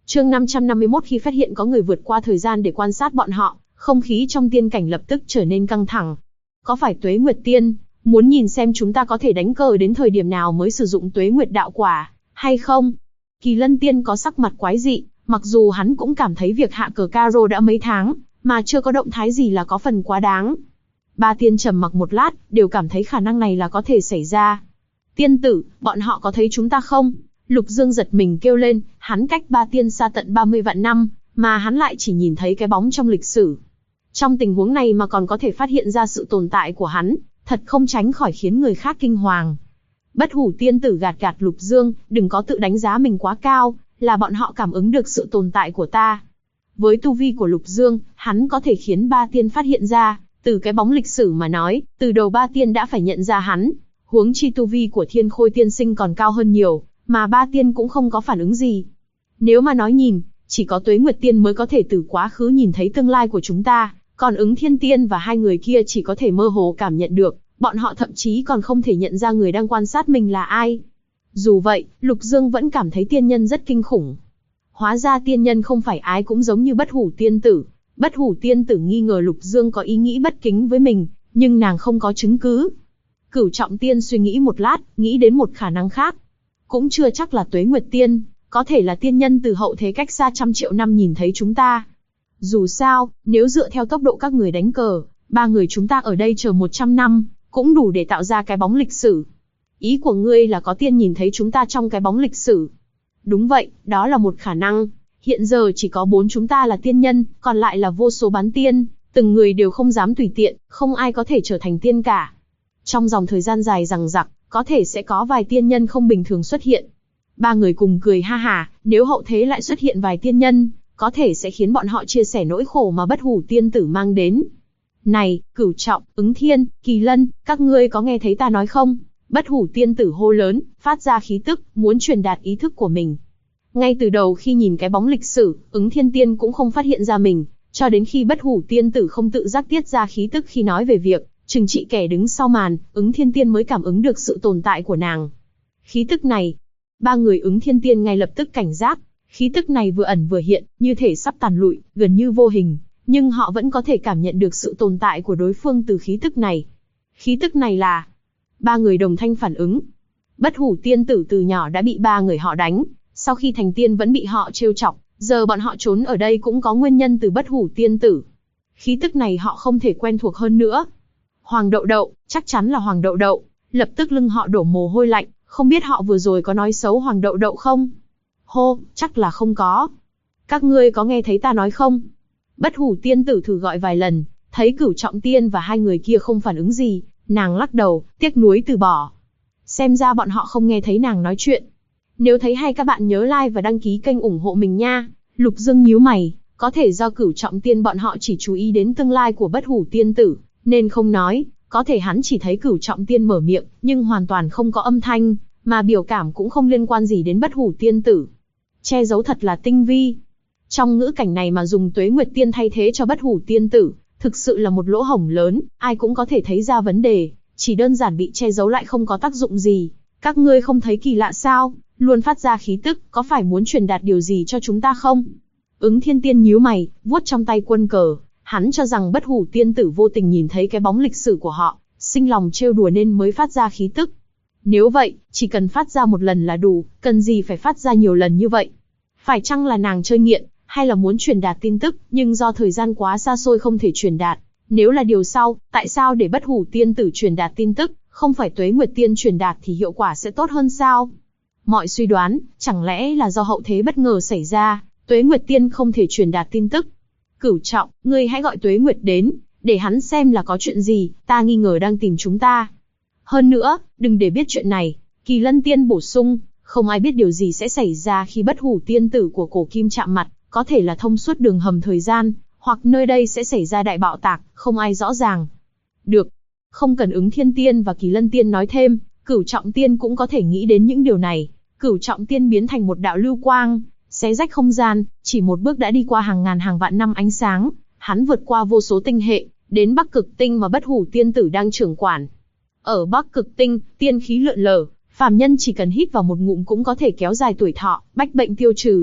Chương 551 khi phát hiện có người vượt qua thời gian để quan sát bọn họ, không khí trong tiên cảnh lập tức trở nên căng thẳng. Có phải Tuế Nguyệt Tiên muốn nhìn xem chúng ta có thể đánh cờ đến thời điểm nào mới sử dụng Tuế Nguyệt đạo quả, hay không? Kỳ Lân Tiên có sắc mặt quái dị, mặc dù hắn cũng cảm thấy việc hạ cờ caro đã mấy tháng, mà chưa có động thái gì là có phần quá đáng. Ba tiên trầm mặc một lát, đều cảm thấy khả năng này là có thể xảy ra. Tiên tử, bọn họ có thấy chúng ta không? Lục Dương giật mình kêu lên, hắn cách ba tiên xa tận 30 vạn năm, mà hắn lại chỉ nhìn thấy cái bóng trong lịch sử. Trong tình huống này mà còn có thể phát hiện ra sự tồn tại của hắn, thật không tránh khỏi khiến người khác kinh hoàng. Bất Hủ tiên tử gạt gạt Lục Dương, đừng có tự đánh giá mình quá cao, là bọn họ cảm ứng được sự tồn tại của ta. Với tu vi của Lục Dương, hắn có thể khiến ba tiên phát hiện ra, từ cái bóng lịch sử mà nói, từ đầu ba tiên đã phải nhận ra hắn. Huống chi tu vi của Thiên Khôi tiên sinh còn cao hơn nhiều, mà ba tiên cũng không có phản ứng gì. Nếu mà nói nhìn, chỉ có Tuế Nguyệt Tiên mới có thể từ quá khứ nhìn thấy tương lai của chúng ta, còn Ứng Thiên Tiên và hai người kia chỉ có thể mơ hồ cảm nhận được, bọn họ thậm chí còn không thể nhận ra người đang quan sát mình là ai. Dù vậy, Lục Dương vẫn cảm thấy tiên nhân rất kinh khủng. Hóa ra tiên nhân không phải ai cũng giống như Bất Hủ tiên tử. Bất Hủ tiên tử nghi ngờ Lục Dương có ý nghĩ bất kính với mình, nhưng nàng không có chứng cứ. Cửu Trọng Tiên suy nghĩ một lát, nghĩ đến một khả năng khác. Cũng chưa chắc là Tuế Nguyệt Tiên, có thể là tiên nhân từ hậu thế cách xa trăm triệu năm nhìn thấy chúng ta. Dù sao, nếu dựa theo tốc độ các người đánh cờ, ba người chúng ta ở đây chờ 100 năm, cũng đủ để tạo ra cái bóng lịch sử. Ý của ngươi là có tiên nhìn thấy chúng ta trong cái bóng lịch sử. Đúng vậy, đó là một khả năng. Hiện giờ chỉ có 4 chúng ta là tiên nhân, còn lại là vô số bán tiên, từng người đều không dám tùy tiện, không ai có thể trở thành tiên cả. Trong dòng thời gian dài dằng dặc, có thể sẽ có vài tiên nhân không bình thường xuất hiện. Ba người cùng cười ha hả, nếu hậu thế lại xuất hiện vài tiên nhân, có thể sẽ khiến bọn họ chia sẻ nỗi khổ mà Bất Hủ tiên tử mang đến. Này, Cửu Trọng, Ứng Thiên, Kỳ Lân, các ngươi có nghe thấy ta nói không? Bất Hủ tiên tử hô lớn, phát ra khí tức, muốn truyền đạt ý thức của mình. Ngay từ đầu khi nhìn cái bóng lịch sử, Ứng Thiên Tiên cũng không phát hiện ra mình, cho đến khi Bất Hủ tiên tử không tự giác tiết ra khí tức khi nói về việc trừng trị kẻ đứng sau màn, Ứng Thiên Tiên mới cảm ứng được sự tồn tại của nàng. Khí tức này, ba người Ứng Thiên Tiên ngay lập tức cảnh giác. Khí tức này vừa ẩn vừa hiện, như thể sắp tàn lụi, gần như vô hình, nhưng họ vẫn có thể cảm nhận được sự tồn tại của đối phương từ khí tức này. Khí tức này là... Ba người đồng thanh phản ứng. Bất Hủ tiên tử từ nhỏ đã bị ba người họ đánh, sau khi thành tiên vẫn bị họ trêu chọc, giờ bọn họ trốn ở đây cũng có nguyên nhân từ Bất Hủ tiên tử. Khí tức này họ không thể quen thuộc hơn nữa. Hoàng Đậu Đậu, chắc chắn là Hoàng Đậu Đậu. Lập tức lưng họ đổ mồ hôi lạnh, không biết họ vừa rồi có nói xấu Hoàng Đậu Đậu không? Hô, chắc là không có. Các ngươi có nghe thấy ta nói không? Bất Hủ tiên tử thử gọi vài lần, thấy Cửu Trọng Tiên và hai người kia không phản ứng gì, nàng lắc đầu, tiếc nuối từ bỏ. Xem ra bọn họ không nghe thấy nàng nói chuyện. Nếu thấy hay các bạn nhớ like và đăng ký kênh ủng hộ mình nha. Lục Dương nhíu mày, có thể do Cửu Trọng Tiên bọn họ chỉ chú ý đến tương lai của Bất Hủ tiên tử, nên không nói. Có thể hắn chỉ thấy Cửu Trọng Tiên mở miệng, nhưng hoàn toàn không có âm thanh, mà biểu cảm cũng không liên quan gì đến Bất Hủ tiên tử. Che giấu thật là tinh vi. Trong ngữ cảnh này mà dùng Tuế Nguyệt Tiên thay thế cho Bất Hủ tiên tử, thực sự là một lỗ hổng lớn, ai cũng có thể thấy ra vấn đề, chỉ đơn giản bị che giấu lại không có tác dụng gì. Các ngươi không thấy kỳ lạ sao? Luôn phát ra khí tức, có phải muốn truyền đạt điều gì cho chúng ta không? Ứng Thiên Tiên nhíu mày, vuốt trong tay quân cờ, hắn cho rằng Bất Hủ tiên tử vô tình nhìn thấy cái bóng lịch sử của họ, sinh lòng trêu đùa nên mới phát ra khí tức. Nếu vậy, chỉ cần phát ra một lần là đủ, cần gì phải phát ra nhiều lần như vậy? Phải chăng là nàng chơi nghiện, hay là muốn truyền đạt tin tức, nhưng do thời gian quá xa xôi không thể truyền đạt? Nếu là điều sau, tại sao để Bất Hủ tiên tử truyền đạt tin tức, không phải Tuế Nguyệt Tiên truyền đạt thì hiệu quả sẽ tốt hơn sao? Mọi suy đoán, chẳng lẽ là do hậu thế bất ngờ xảy ra, Tuế Nguyệt Tiên không thể truyền đạt tin tức? Cửu Trọng, ngươi hãy gọi Tuế Nguyệt đến, để hắn xem là có chuyện gì, ta nghi ngờ đang tìm chúng ta. Hơn nữa, đừng để biết chuyện này. Kỳ Lân Tiên bổ sung, không ai biết điều gì sẽ xảy ra khi Bất Hủ tiên tử của Cổ Kim chạm mặt, có thể là thông suốt đường hầm thời gian, hoặc nơi đây sẽ xảy ra đại bạo tạc, không ai rõ ràng. Được, không cần Ứng Thiên Tiên và Kỳ Lân Tiên nói thêm, Cửu Trọng Tiên cũng có thể nghĩ đến những điều này. Cửu Trọng Tiên biến thành một đạo lưu quang, xé rách không gian, chỉ một bước đã đi qua hàng ngàn hàng vạn năm ánh sáng, hắn vượt qua vô số tinh hệ, đến Bắc Cực Tinh mà Bất Hủ tiên tử đang trưởng quản. Ở Bắc Cực Tinh, tiên khí lượn lờ, phàm nhân chỉ cần hít vào một ngụm cũng có thể kéo dài tuổi thọ, bách bệnh tiêu trừ.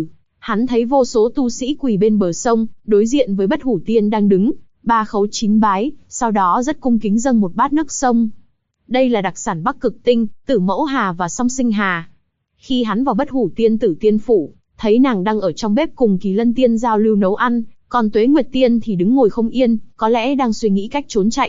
Hắn thấy vô số tu sĩ quỳ bên bờ sông, đối diện với Bất Hủ Tiên đang đứng, 3 khấu 9 bái, sau đó rất cung kính dâng một bát nước sông. Đây là đặc sản Bắc Cực Tinh, Tử Mẫu Hà và Song Sinh Hà. Khi hắn vào Bất Hủ Tiên Tử Tiên phủ, thấy nàng đang ở trong bếp cùng Kỳ Lân Tiên giao lưu nấu ăn, còn Tuế Nguyệt Tiên thì đứng ngồi không yên, có lẽ đang suy nghĩ cách trốn chạy.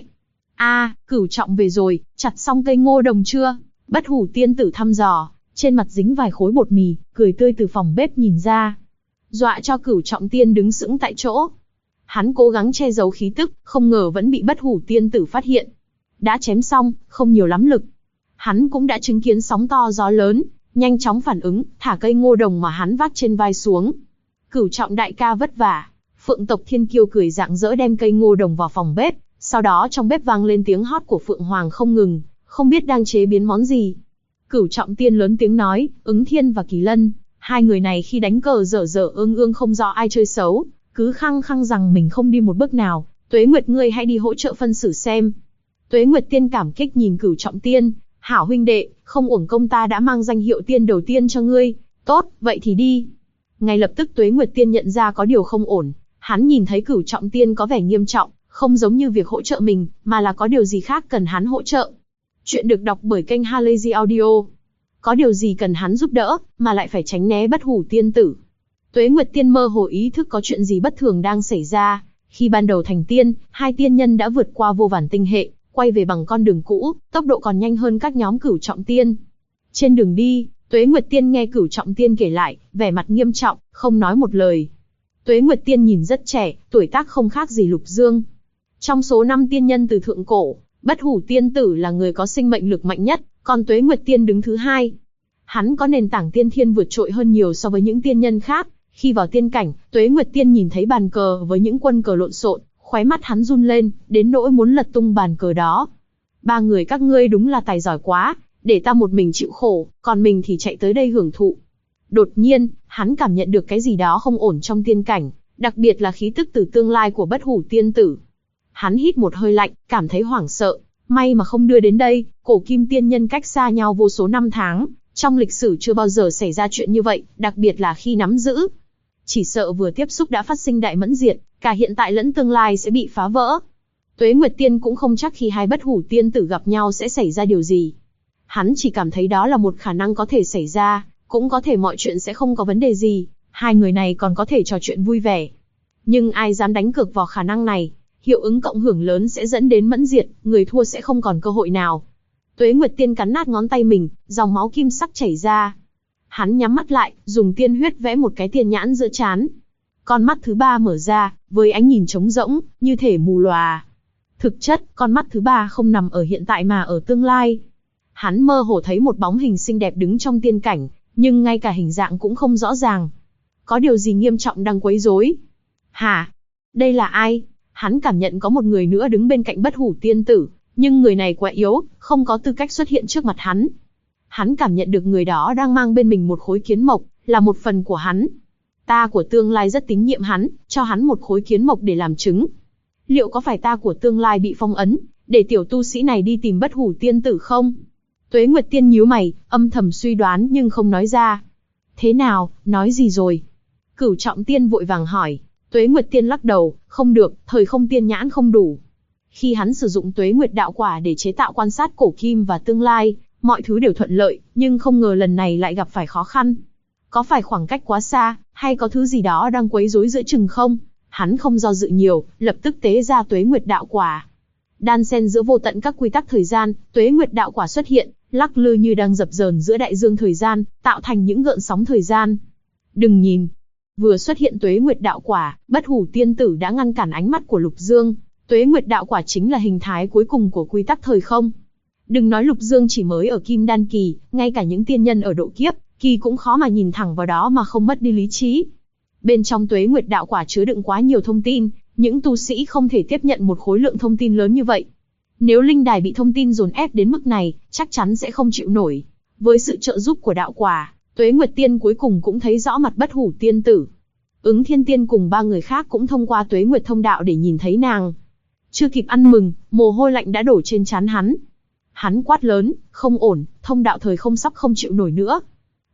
Cửu Trọng về rồi, chặt xong cây ngô đồng chưa? Bất Hủ Tiên Tử thăm dò, trên mặt dính vài khối bột mì, cười tươi từ phòng bếp nhìn ra. Dọa cho Cửu Trọng Tiên đứng sững tại chỗ. Hắn cố gắng che giấu khí tức, không ngờ vẫn bị Bất Hủ Tiên Tử phát hiện. Đã chém xong, không nhiều lắm lực. Hắn cũng đã chứng kiến sóng to gió lớn, nhanh chóng phản ứng, thả cây ngô đồng mà hắn vác trên vai xuống. Cửu Trọng đại ca vất vả. Phượng tộc Thiên Kiêu cười rạng rỡ đem cây ngô đồng vào phòng bếp, sau đó trong bếp vang lên tiếng hót của Phượng Hoàng không ngừng, không biết đang chế biến món gì. Cửu Trọng Tiên lớn tiếng nói, Ứng Thiên và Kỳ Lân, hai người này khi đánh cờ dở dở ương ương không rõ ai chơi xấu, cứ khăng khăng rằng mình không đi một bước nào, Tuế Nguyệt ngươi hãy đi hỗ trợ phân xử xem. Tuế Nguyệt Tiên cảm kích nhìn Cửu Trọng Tiên, hảo huynh đệ, không uổng công ta đã mang danh hiệu tiên đầu tiên cho ngươi, tốt, vậy thì đi. Ngay lập tức Tuế Nguyệt Tiên nhận ra có điều không ổn, hắn nhìn thấy Cửu Trọng Tiên có vẻ nghiêm trọng, không giống như việc hỗ trợ mình, mà là có điều gì khác cần hắn hỗ trợ. Chuyện được đọc bởi kênh Halazy Audio. Có điều gì cần hắn giúp đỡ, mà lại phải tránh né Bất Hủ Tiên Tử. Tuế Nguyệt Tiên mơ hồ ý thức có chuyện gì bất thường đang xảy ra. Khi ban đầu thành tiên, hai tiên nhân đã vượt qua vô vàn tinh hệ, quay về bằng con đường cũ, tốc độ còn nhanh hơn các nhóm Cửu Trọng Tiên. Trên đường đi, Tuế Nguyệt Tiên nghe Cửu Trọng Tiên kể lại, vẻ mặt nghiêm trọng, không nói một lời. Tuế Nguyệt Tiên nhìn rất trẻ, tuổi tác không khác gì Lục Dương. Trong số 5 tiên nhân từ thượng cổ, Bất Hủ Tiên Tử là người có sinh mệnh lực mạnh nhất, còn Tuế Nguyệt Tiên đứng thứ 2. Hắn có nền tảng tiên thiên vượt trội hơn nhiều so với những tiên nhân khác. Khi vào tiên cảnh, Tuế Nguyệt Tiên nhìn thấy bàn cờ với những quân cờ lộn xộn, khóe mắt hắn run lên, đến nỗi muốn lật tung bàn cờ đó. Ba người các ngươi đúng là tài giỏi quá, để ta một mình chịu khổ, còn mình thì chạy tới đây hưởng thụ. Đột nhiên, hắn cảm nhận được cái gì đó không ổn trong tiên cảnh, đặc biệt là khí tức từ tương lai của Bất Hủ Tiên Tử. Hắn hít một hơi lạnh, cảm thấy hoảng sợ, may mà không đưa đến đây, cổ kim tiên nhân cách xa nhau vô số năm tháng, trong lịch sử chưa bao giờ xảy ra chuyện như vậy, đặc biệt là khi nắm giữ. Chỉ sợ vừa tiếp xúc đã phát sinh đại mẫn diệt, cả hiện tại lẫn tương lai sẽ bị phá vỡ. Tuế Nguyệt Tiên cũng không chắc khi hai Bất Hủ Tiên Tử gặp nhau sẽ xảy ra điều gì. Hắn chỉ cảm thấy đó là một khả năng có thể xảy ra, cũng có thể mọi chuyện sẽ không có vấn đề gì, hai người này còn có thể trò chuyện vui vẻ. Nhưng ai dám đánh cược vào khả năng này, hiệu ứng cộng hưởng lớn sẽ dẫn đến mẫn diệt, người thua sẽ không còn cơ hội nào. Tuế Nguyệt Tiên cắn nát ngón tay mình, dòng máu kim sắc chảy ra. Hắn nhắm mắt lại, dùng tiên huyết vẽ một cái tiên nhãn giữa trán. Con mắt thứ 3 mở ra, với ánh nhìn trống rỗng, như thể mù lòa. Thực chất, con mắt thứ 3 không nằm ở hiện tại mà ở tương lai. Hắn mơ hồ thấy một bóng hình xinh đẹp đứng trong tiên cảnh, nhưng ngay cả hình dạng cũng không rõ ràng. Có điều gì nghiêm trọng đang quấy rối? Hả? Đây là ai? Hắn cảm nhận có một người nữa đứng bên cạnh Bất Hủ Tiên Tử, nhưng người này quá yếu, không có tư cách xuất hiện trước mặt hắn. Hắn cảm nhận được người đó đang mang bên mình một khối kiến mộc, là một phần của hắn. Ta của tương lai rất tín nhiệm hắn, cho hắn một khối kiến mộc để làm chứng. Liệu có phải ta của tương lai bị phong ấn, để tiểu tu sĩ này đi tìm Bất Hủ Tiên Tử không? Tuế Nguyệt Tiên nhíu mày, âm thầm suy đoán nhưng không nói ra. Thế nào, nói gì rồi? Cửu Trọng Tiên vội vàng hỏi. Tuế Nguyệt Tiên lắc đầu, không được, thời không tiên nhãn không đủ. Khi hắn sử dụng Tuế Nguyệt đạo quả để chế tạo quan sát cổ kim và tương lai, mọi thứ đều thuận lợi, nhưng không ngờ lần này lại gặp phải khó khăn. Có phải khoảng cách quá xa, hay có thứ gì đó đang quấy rối giữa chừng không? Hắn không do dự nhiều, lập tức tế ra Tuế Nguyệt đạo quả. Đan xen giữa vô tận các quy tắc thời gian, Tuế Nguyệt đạo quả xuất hiện, lắc lư như đang dập dờn giữa đại dương thời gian, tạo thành những gợn sóng thời gian. Đừng nhìn. Vừa xuất hiện Tuế Nguyệt đạo quả, Bất Hủ Tiên Tử đã ngăn cản ánh mắt của Lục Dương. Tuế Nguyệt đạo quả chính là hình thái cuối cùng của quy tắc thời không. Đừng nói Lục Dương chỉ mới ở Kim Đan kỳ, ngay cả những tiên nhân ở độ kiếp kỳ cũng khó mà nhìn thẳng vào đó mà không mất đi lý trí. Bên trong Tuế Nguyệt đạo quả chứa đựng quá nhiều thông tin, những tu sĩ không thể tiếp nhận một khối lượng thông tin lớn như vậy. Nếu linh đài bị thông tin dồn ép đến mức này, chắc chắn sẽ không chịu nổi. Với sự trợ giúp của đạo quả, Tuế Nguyệt Tiên cuối cùng cũng thấy rõ mặt Bất Hủ Tiên Tử. Ứng Thiên Tiên cùng 3 người khác cũng thông qua Tuế Nguyệt thông đạo để nhìn thấy nàng. Chưa kịp ăn mừng, mồ hôi lạnh đã đổ trên trán hắn. Hắn quát lớn, không ổn, thông đạo thời không sắp không chịu nổi nữa.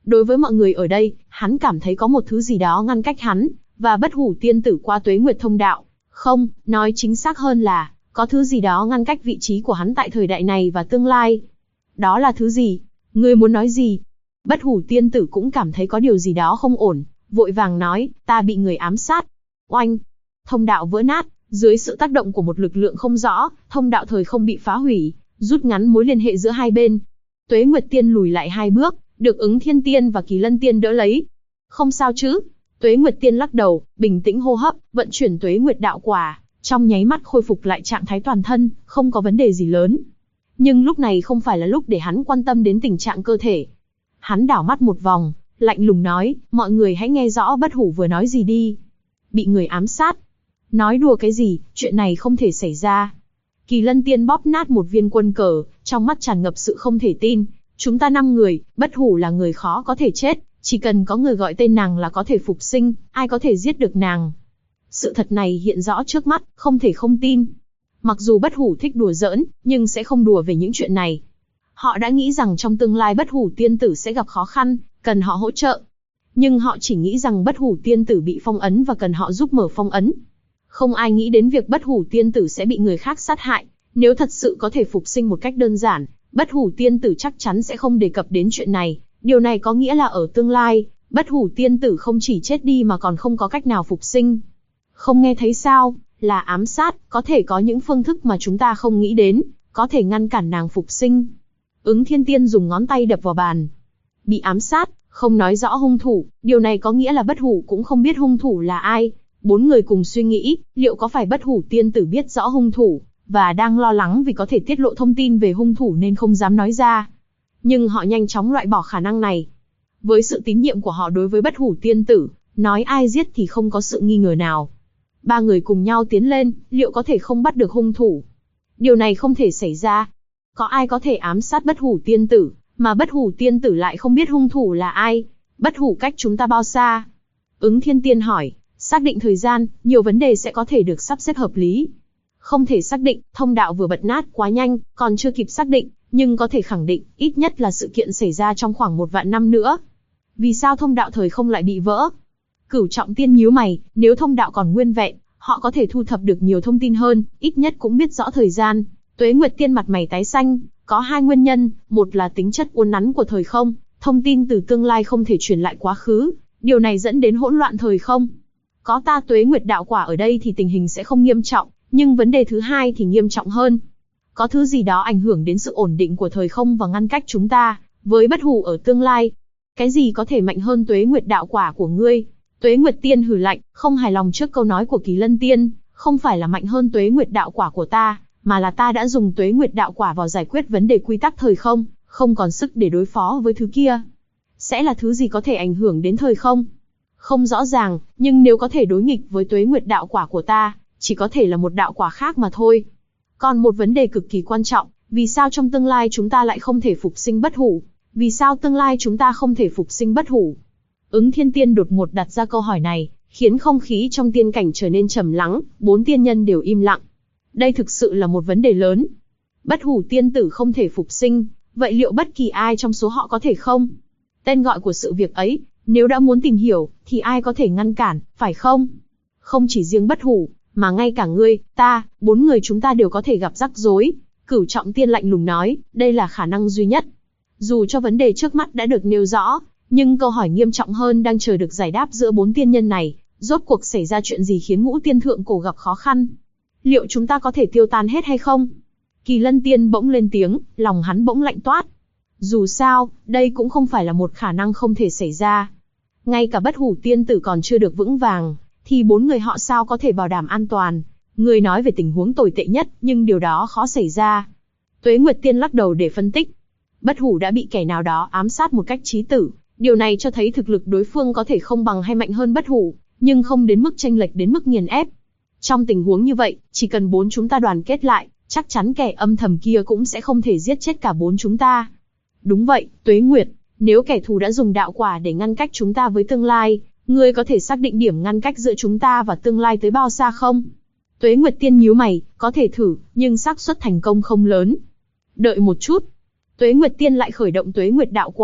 Đối với mọi người ở đây, hắn cảm thấy có một thứ gì đó ngăn cách hắn và Bất Hủ Tiên Tử qua Tuế Nguyệt thông đạo. Không, nói chính xác hơn là, có thứ gì đó ngăn cách vị trí của hắn tại thời đại này và tương lai. Đó là thứ gì? Ngươi muốn nói gì? Bất Hủ Tiên Tử cũng cảm thấy có điều gì đó không ổn, vội vàng nói, ta bị người ám sát. Oanh! Thông đạo vỡ nát, dưới sự tác động của một lực lượng không rõ, thông đạo thời không bị phá hủy, rút ngắn mối liên hệ giữa hai bên. Tuế Nguyệt Tiên lùi lại 2 bước, được Ứng Thiên Tiên và Kỳ Lân Tiên đỡ lấy. Không sao chứ? Tuế Nguyệt Tiên lắc đầu, bình tĩnh hô hấp, vận chuyển Tuế Nguyệt đạo quả, trong nháy mắt khôi phục lại trạng thái toàn thân, không có vấn đề gì lớn. Nhưng lúc này không phải là lúc để hắn quan tâm đến tình trạng cơ thể. Hắn đảo mắt một vòng, lạnh lùng nói, mọi người hãy nghe rõ Bất Hủ vừa nói gì đi. Bị người ám sát. Nói đùa cái gì, chuyện này không thể xảy ra. Kỳ Lân Tiên bóp nát một viên quân cờ, trong mắt tràn ngập sự không thể tin. Chúng ta 5 người, Bất Hủ là người khó có thể chết, chỉ cần có người gọi tên nàng là có thể phục sinh, ai có thể giết được nàng. Sự thật này hiện rõ trước mắt, không thể không tin. Mặc dù Bất Hủ thích đùa giỡn, nhưng sẽ không đùa về những chuyện này. Họ đã nghĩ rằng trong tương lai Bất Hủ Tiên Tử sẽ gặp khó khăn, cần họ hỗ trợ. Nhưng họ chỉ nghĩ rằng Bất Hủ Tiên Tử bị phong ấn và cần họ giúp mở phong ấn. Không ai nghĩ đến việc Bất Hủ Tiên Tử sẽ bị người khác sát hại. Nếu thật sự có thể phục sinh một cách đơn giản, Bất Hủ Tiên Tử chắc chắn sẽ không đề cập đến chuyện này. Điều này có nghĩa là ở tương lai, Bất Hủ Tiên Tử không chỉ chết đi mà còn không có cách nào phục sinh. Không nghe thấy sao, là ám sát, có thể có những phương thức mà chúng ta không nghĩ đến, có thể ngăn cản nàng phục sinh. Ứng Thiên Tiên dùng ngón tay đập vào bàn. Bị ám sát, không nói rõ hung thủ, điều này có nghĩa là Bất Hủ cũng không biết hung thủ là ai. 4 người cùng suy nghĩ, liệu có phải Bất Hủ Tiên Tử biết rõ hung thủ, và đang lo lắng vì có thể tiết lộ thông tin về hung thủ nên không dám nói ra. Nhưng họ nhanh chóng loại bỏ khả năng này. Với sự tín nhiệm của họ đối với Bất Hủ Tiên Tử, nói ai giết thì không có sự nghi ngờ nào. 3 người cùng nhau tiến lên, liệu có thể không bắt được hung thủ? Điều này không thể xảy ra. Có ai có thể ám sát Bất Hủ Tiên Tử, mà Bất Hủ Tiên Tử lại không biết hung thủ là ai? Bất Hủ cách chúng ta bao xa? Ứng Thiên Tiên hỏi, xác định thời gian, nhiều vấn đề sẽ có thể được sắp xếp hợp lý. Không thể xác định, thông đạo vừa bật nát quá nhanh, còn chưa kịp xác định, nhưng có thể khẳng định, ít nhất là sự kiện xảy ra trong khoảng 1 vạn năm nữa. Vì sao thông đạo thời không lại bị vỡ? Cửu Trọng Tiên nhíu mày, nếu thông đạo còn nguyên vẹn, họ có thể thu thập được nhiều thông tin hơn, ít nhất cũng biết rõ thời gian. Tuế Nguyệt Tiên mặt mày tái xanh, có 2 nguyên nhân, một là tính chất uốn nắn của thời không, thông tin từ tương lai không thể truyền lại quá khứ, điều này dẫn đến hỗn loạn thời không. Có ta Tuế Nguyệt đạo quả ở đây thì tình hình sẽ không nghiêm trọng, nhưng vấn đề thứ hai thì nghiêm trọng hơn. Có thứ gì đó ảnh hưởng đến sự ổn định của thời không và ngăn cách chúng ta với Bất Hủ ở tương lai. Cái gì có thể mạnh hơn Tuế Nguyệt đạo quả của ngươi? Tuế Nguyệt Tiên hừ lạnh, không hài lòng trước câu nói của Kỳ Lân Tiên, không phải là mạnh hơn Tuế Nguyệt đạo quả của ta, mà là ta đã dùng Tuế Nguyệt đạo quả vào giải quyết vấn đề quy tắc thời không, không còn sức để đối phó với thứ kia. Sẽ là thứ gì có thể ảnh hưởng đến thời không? Không rõ ràng, nhưng nếu có thể đối nghịch với Tuế Nguyệt đạo quả của ta, chỉ có thể là một đạo quả khác mà thôi. Còn một vấn đề cực kỳ quan trọng, vì sao trong tương lai chúng ta lại không thể phục sinh Bất Hủ? Vì sao tương lai chúng ta không thể phục sinh Bất Hủ? Ứng Thiên Tiên đột ngột đặt ra câu hỏi này, khiến không khí trong tiên cảnh trở nên trầm lắng, 4 tiên nhân đều im lặng. Đây thực sự là một vấn đề lớn. Bất Hủ Tiên Tử không thể phục sinh, vậy liệu bất kỳ ai trong số họ có thể không? Tên gọi của sự việc ấy, nếu đã muốn tìm hiểu, thì ai có thể ngăn cản, phải không? Không chỉ riêng Bất Hủ, mà ngay cả ngươi, ta, 4 người chúng ta đều có thể gặp rắc rối. Cửu Trọng Tiên lạnh lùng nói, đây là khả năng duy nhất. Dù cho vấn đề trước mắt đã được nêu rõ, nhưng câu hỏi nghiêm trọng hơn đang chờ được giải đáp giữa 4 tiên nhân này. Rốt cuộc xảy ra chuyện gì khiến Ngũ Tiên Thượng Cổ gặp khó khăn? Liệu chúng ta có thể tiêu tan hết hay không? Kỳ Lân Tiên bỗng lên tiếng, lòng hắn bỗng lạnh toát. Dù sao, đây cũng không phải là một khả năng không thể xảy ra. Ngay cả Bất Hủ Tiên Tử còn chưa được vững vàng, thì 4 người họ sao có thể bảo đảm an toàn? Người nói về tình huống tồi tệ nhất, nhưng điều đó khó xảy ra. Tuế Nguyệt Tiên lắc đầu để phân tích. Bất Hủ đã bị kẻ nào đó ám sát một cách chí tử. Điều này cho thấy thực lực đối phương có thể không bằng hay mạnh hơn Bất Hủ, nhưng không đến mức chênh lệch đến mức nghiền ép. Trong tình huống như vậy, chỉ cần 4 chúng ta đoàn kết lại, chắc chắn kẻ âm thầm kia cũng sẽ không thể giết chết cả 4 chúng ta. Đúng vậy, Tuế Nguyệt, nếu kẻ thù đã dùng đạo quả để ngăn cách chúng ta với tương lai, ngươi có thể xác định điểm ngăn cách giữa chúng ta và tương lai tới bao xa không? Tuế Nguyệt Tiên nhíu mày, có thể thử, nhưng xác suất thành công không lớn. Đợi một chút. Tuế Nguyệt Tiên lại khởi động Tuế Nguyệt đạo quả,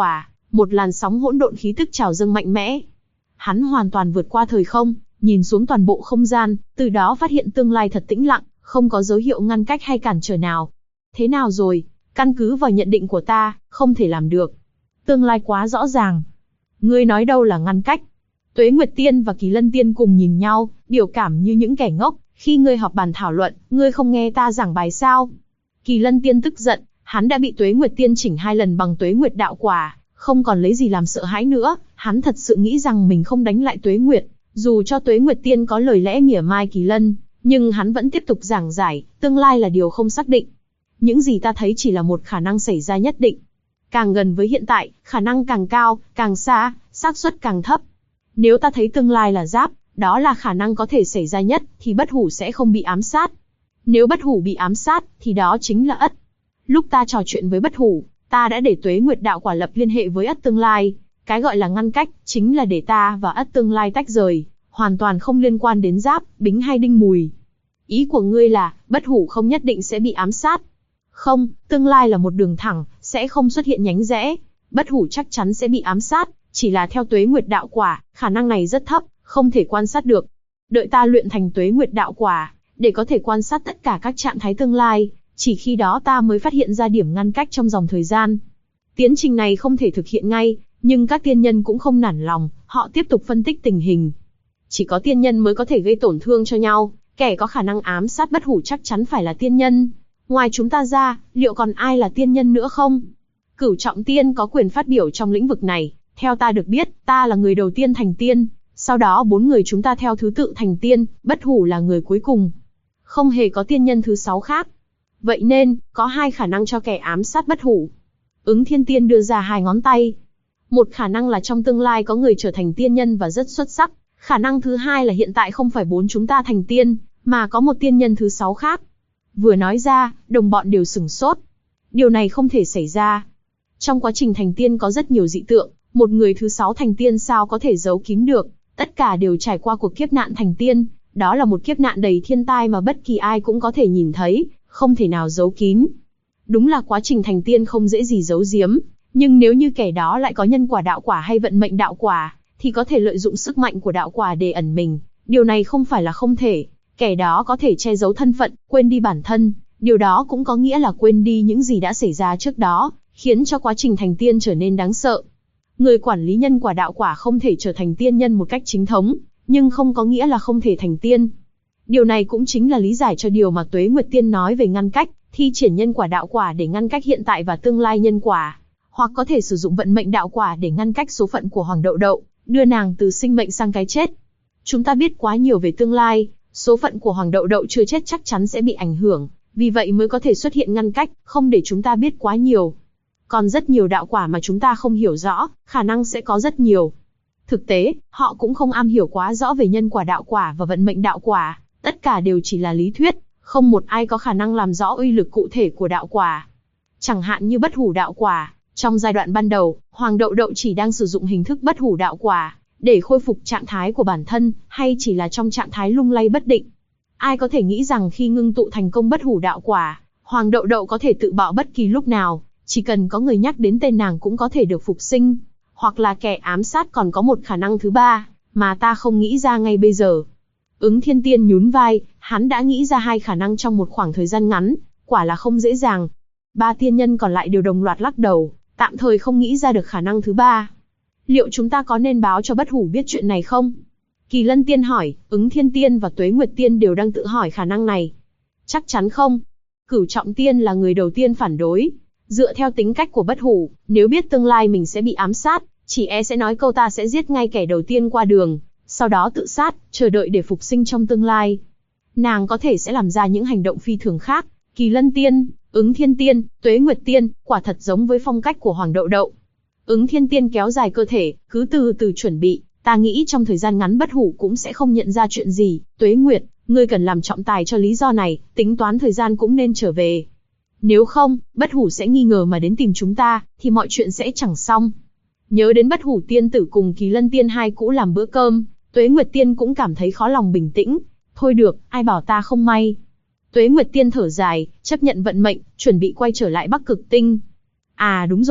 một làn sóng hỗn độn khí tức trào dâng mạnh mẽ. Hắn hoàn toàn vượt qua thời không, nhìn xuống toàn bộ không gian, từ đó phát hiện tương lai thật tĩnh lặng, không có dấu hiệu ngăn cách hay cản trở nào. Thế nào rồi? Căn cứ vào nhận định của ta, không thể làm được. Tương lai quá rõ ràng. Ngươi nói đâu là ngăn cách? Tuế Nguyệt Tiên và Kỳ Lân Tiên cùng nhìn nhau, biểu cảm như những kẻ ngốc. Khi ngươi họp bàn thảo luận, ngươi không nghe ta giảng bài sao? Kỳ Lân Tiên tức giận, hắn đã bị Tuế Nguyệt Tiên chỉnh 2 lần bằng Tuế Nguyệt đạo quả, không còn lấy gì làm sợ hãi nữa. Hắn thật sự nghĩ rằng mình không đánh lại Tuế Nguyệt, dù cho Tuế Nguyệt Tiên có lời lẽ mỉa mai Kỳ Lân, nhưng hắn vẫn tiếp tục giảng giải, tương lai là điều không xác định. Những gì ta thấy chỉ là một khả năng xảy ra nhất định. Càng gần với hiện tại, khả năng càng cao, càng xa, xác suất càng thấp. Nếu ta thấy tương lai là giáp, đó là khả năng có thể xảy ra nhất, thì Bất Hủ sẽ không bị ám sát. Nếu Bất Hủ bị ám sát, thì đó chính là Ất. Lúc ta trò chuyện với Bất Hủ, ta đã để Tuế Nguyệt đạo quả lập liên hệ với Ất tương lai. Cái gọi là ngăn cách, chính là để ta và Ất tương lai tách rời, hoàn toàn không liên quan đến Giáp, Bính hay Đinh Mùi. Ý của ngươi là, Bất Hủ không nhất định sẽ bị ám sát. Không, tương lai là một đường thẳng, sẽ không xuất hiện nhánh rẽ. Bất Hủ chắc chắn sẽ bị ám sát, chỉ là theo Tuế Nguyệt đạo quả, khả năng này rất thấp, không thể quan sát được. Đợi ta luyện thành Tuế Nguyệt đạo quả, để có thể quan sát tất cả các trạng thái tương lai, chỉ khi đó ta mới phát hiện ra điểm ngăn cách trong dòng thời gian. Tiến trình này không thể thực hiện ngay, nhưng các tiên nhân cũng không nản lòng, họ tiếp tục phân tích tình hình. Chỉ có tiên nhân mới có thể gây tổn thương cho nhau, kẻ có khả năng ám sát Bất Hủ chắc chắn phải là tiên nhân. Ngoài chúng ta ra, liệu còn ai là tiên nhân nữa không? Cửu Trọng Tiên có quyền phát biểu trong lĩnh vực này. Theo ta được biết, ta là người đầu tiên thành tiên, sau đó 4 người chúng ta theo thứ tự thành tiên, Bất Hủ là người cuối cùng. Không hề có tiên nhân thứ 6 khác. Vậy nên, có 2 khả năng cho kẻ ám sát Bất Hủ. Ứng Thiên Tiên đưa ra 2 ngón tay. Một khả năng là trong tương lai có người trở thành tiên nhân và rất xuất sắc. Khả năng thứ 2 là hiện tại không phải 4 chúng ta thành tiên, mà có một tiên nhân thứ 6 khác. Vừa nói ra, đồng bọn đều sửng sốt. Điều này không thể xảy ra. Trong quá trình thành tiên có rất nhiều dị tượng, một người thứ 6 thành tiên sao có thể giấu kín được, tất cả đều trải qua cuộc kiếp nạn thành tiên, đó là một kiếp nạn đầy thiên tai mà bất kỳ ai cũng có thể nhìn thấy, không thể nào giấu kín. Đúng là quá trình thành tiên không dễ gì giấu giếm, nhưng nếu như kẻ đó lại có nhân quả đạo quả hay vận mệnh đạo quả, thì có thể lợi dụng sức mạnh của đạo quả để ẩn mình, điều này không phải là không thể. Kẻ đó có thể che giấu thân phận, quên đi bản thân, điều đó cũng có nghĩa là quên đi những gì đã xảy ra trước đó, khiến cho quá trình thành tiên trở nên đáng sợ. Người quản lý nhân quả đạo quả không thể trở thành tiên nhân một cách chính thống, nhưng không có nghĩa là không thể thành tiên. Điều này cũng chính là lý giải cho điều mà Tuế Nguyệt Tiên nói về ngăn cách, thi triển nhân quả đạo quả để ngăn cách hiện tại và tương lai nhân quả, hoặc có thể sử dụng vận mệnh đạo quả để ngăn cách số phận của Hoàng Đậu Đậu, đưa nàng từ sinh mệnh sang cái chết. Chúng ta biết quá nhiều về tương lai, số phận của Hoàng Đậu Đậu chưa chết chắc chắn sẽ bị ảnh hưởng, vì vậy mới có thể xuất hiện ngăn cách, không để chúng ta biết quá nhiều. Còn rất nhiều đạo quả mà chúng ta không hiểu rõ, khả năng sẽ có rất nhiều. Thực tế, họ cũng không am hiểu quá rõ về nhân quả đạo quả và vận mệnh đạo quả, tất cả đều chỉ là lý thuyết, không một ai có khả năng làm rõ uy lực cụ thể của đạo quả. Chẳng hạn như Bất Hủ đạo quả, trong giai đoạn ban đầu, Hoàng Đậu Đậu chỉ đang sử dụng hình thức Bất Hủ đạo quả để khôi phục trạng thái của bản thân, hay chỉ là trong trạng thái lung lay bất định. Ai có thể nghĩ rằng khi ngưng tụ thành công Bất Hủ đạo quả, Hoàng Đậu Đậu có thể tự bạo bất kỳ lúc nào, chỉ cần có người nhắc đến tên nàng cũng có thể được phục sinh. Hoặc là kẻ ám sát còn có một khả năng thứ 3, mà ta không nghĩ ra ngay bây giờ. Ứng Thiên Tiên nhún vai, hắn đã nghĩ ra 2 khả năng trong một khoảng thời gian ngắn, quả là không dễ dàng. 3 tiên nhân còn lại đều đồng loạt lắc đầu, tạm thời không nghĩ ra được khả năng thứ 3. Liệu chúng ta có nên báo cho Bất Hủ biết chuyện này không? Kỳ Lân Tiên hỏi, Ứng Thiên Tiên và Tuế Nguyệt Tiên đều đang tự hỏi khả năng này. Chắc chắn không. Cửu Trọng Tiên là người đầu tiên phản đối. Dựa theo tính cách của Bất Hủ, nếu biết tương lai mình sẽ bị ám sát, chỉ e sẽ nói câu ta sẽ giết ngay kẻ đầu tiên qua đường, sau đó tự sát, chờ đợi để phục sinh trong tương lai. Nàng có thể sẽ làm ra những hành động phi thường khác. Kỳ Lân Tiên, Ứng Thiên Tiên, Tuế Nguyệt Tiên, quả thật giống với phong cách của Hoàng Đậu Đậu. Ứng Thiên Tiên kéo dài cơ thể, cứ từ từ chuẩn bị, ta nghĩ trong thời gian ngắn Bất Hủ cũng sẽ không nhận ra chuyện gì. Tuế Nguyệt, ngươi cần làm trọng tài cho lý do này, tính toán thời gian cũng nên trở về. Nếu không, Bất Hủ sẽ nghi ngờ mà đến tìm chúng ta, thì mọi chuyện sẽ chẳng xong. Nhớ đến Bất Hủ Tiên tử cùng Kỳ Lân Tiên hai cũ làm bữa cơm, Tuế Nguyệt Tiên cũng cảm thấy khó lòng bình tĩnh. Thôi được, ai bảo ta không may. Tuế Nguyệt Tiên thở dài, chấp nhận vận mệnh, chuẩn bị quay trở lại Bắc Cực Tinh. À đúng rồi,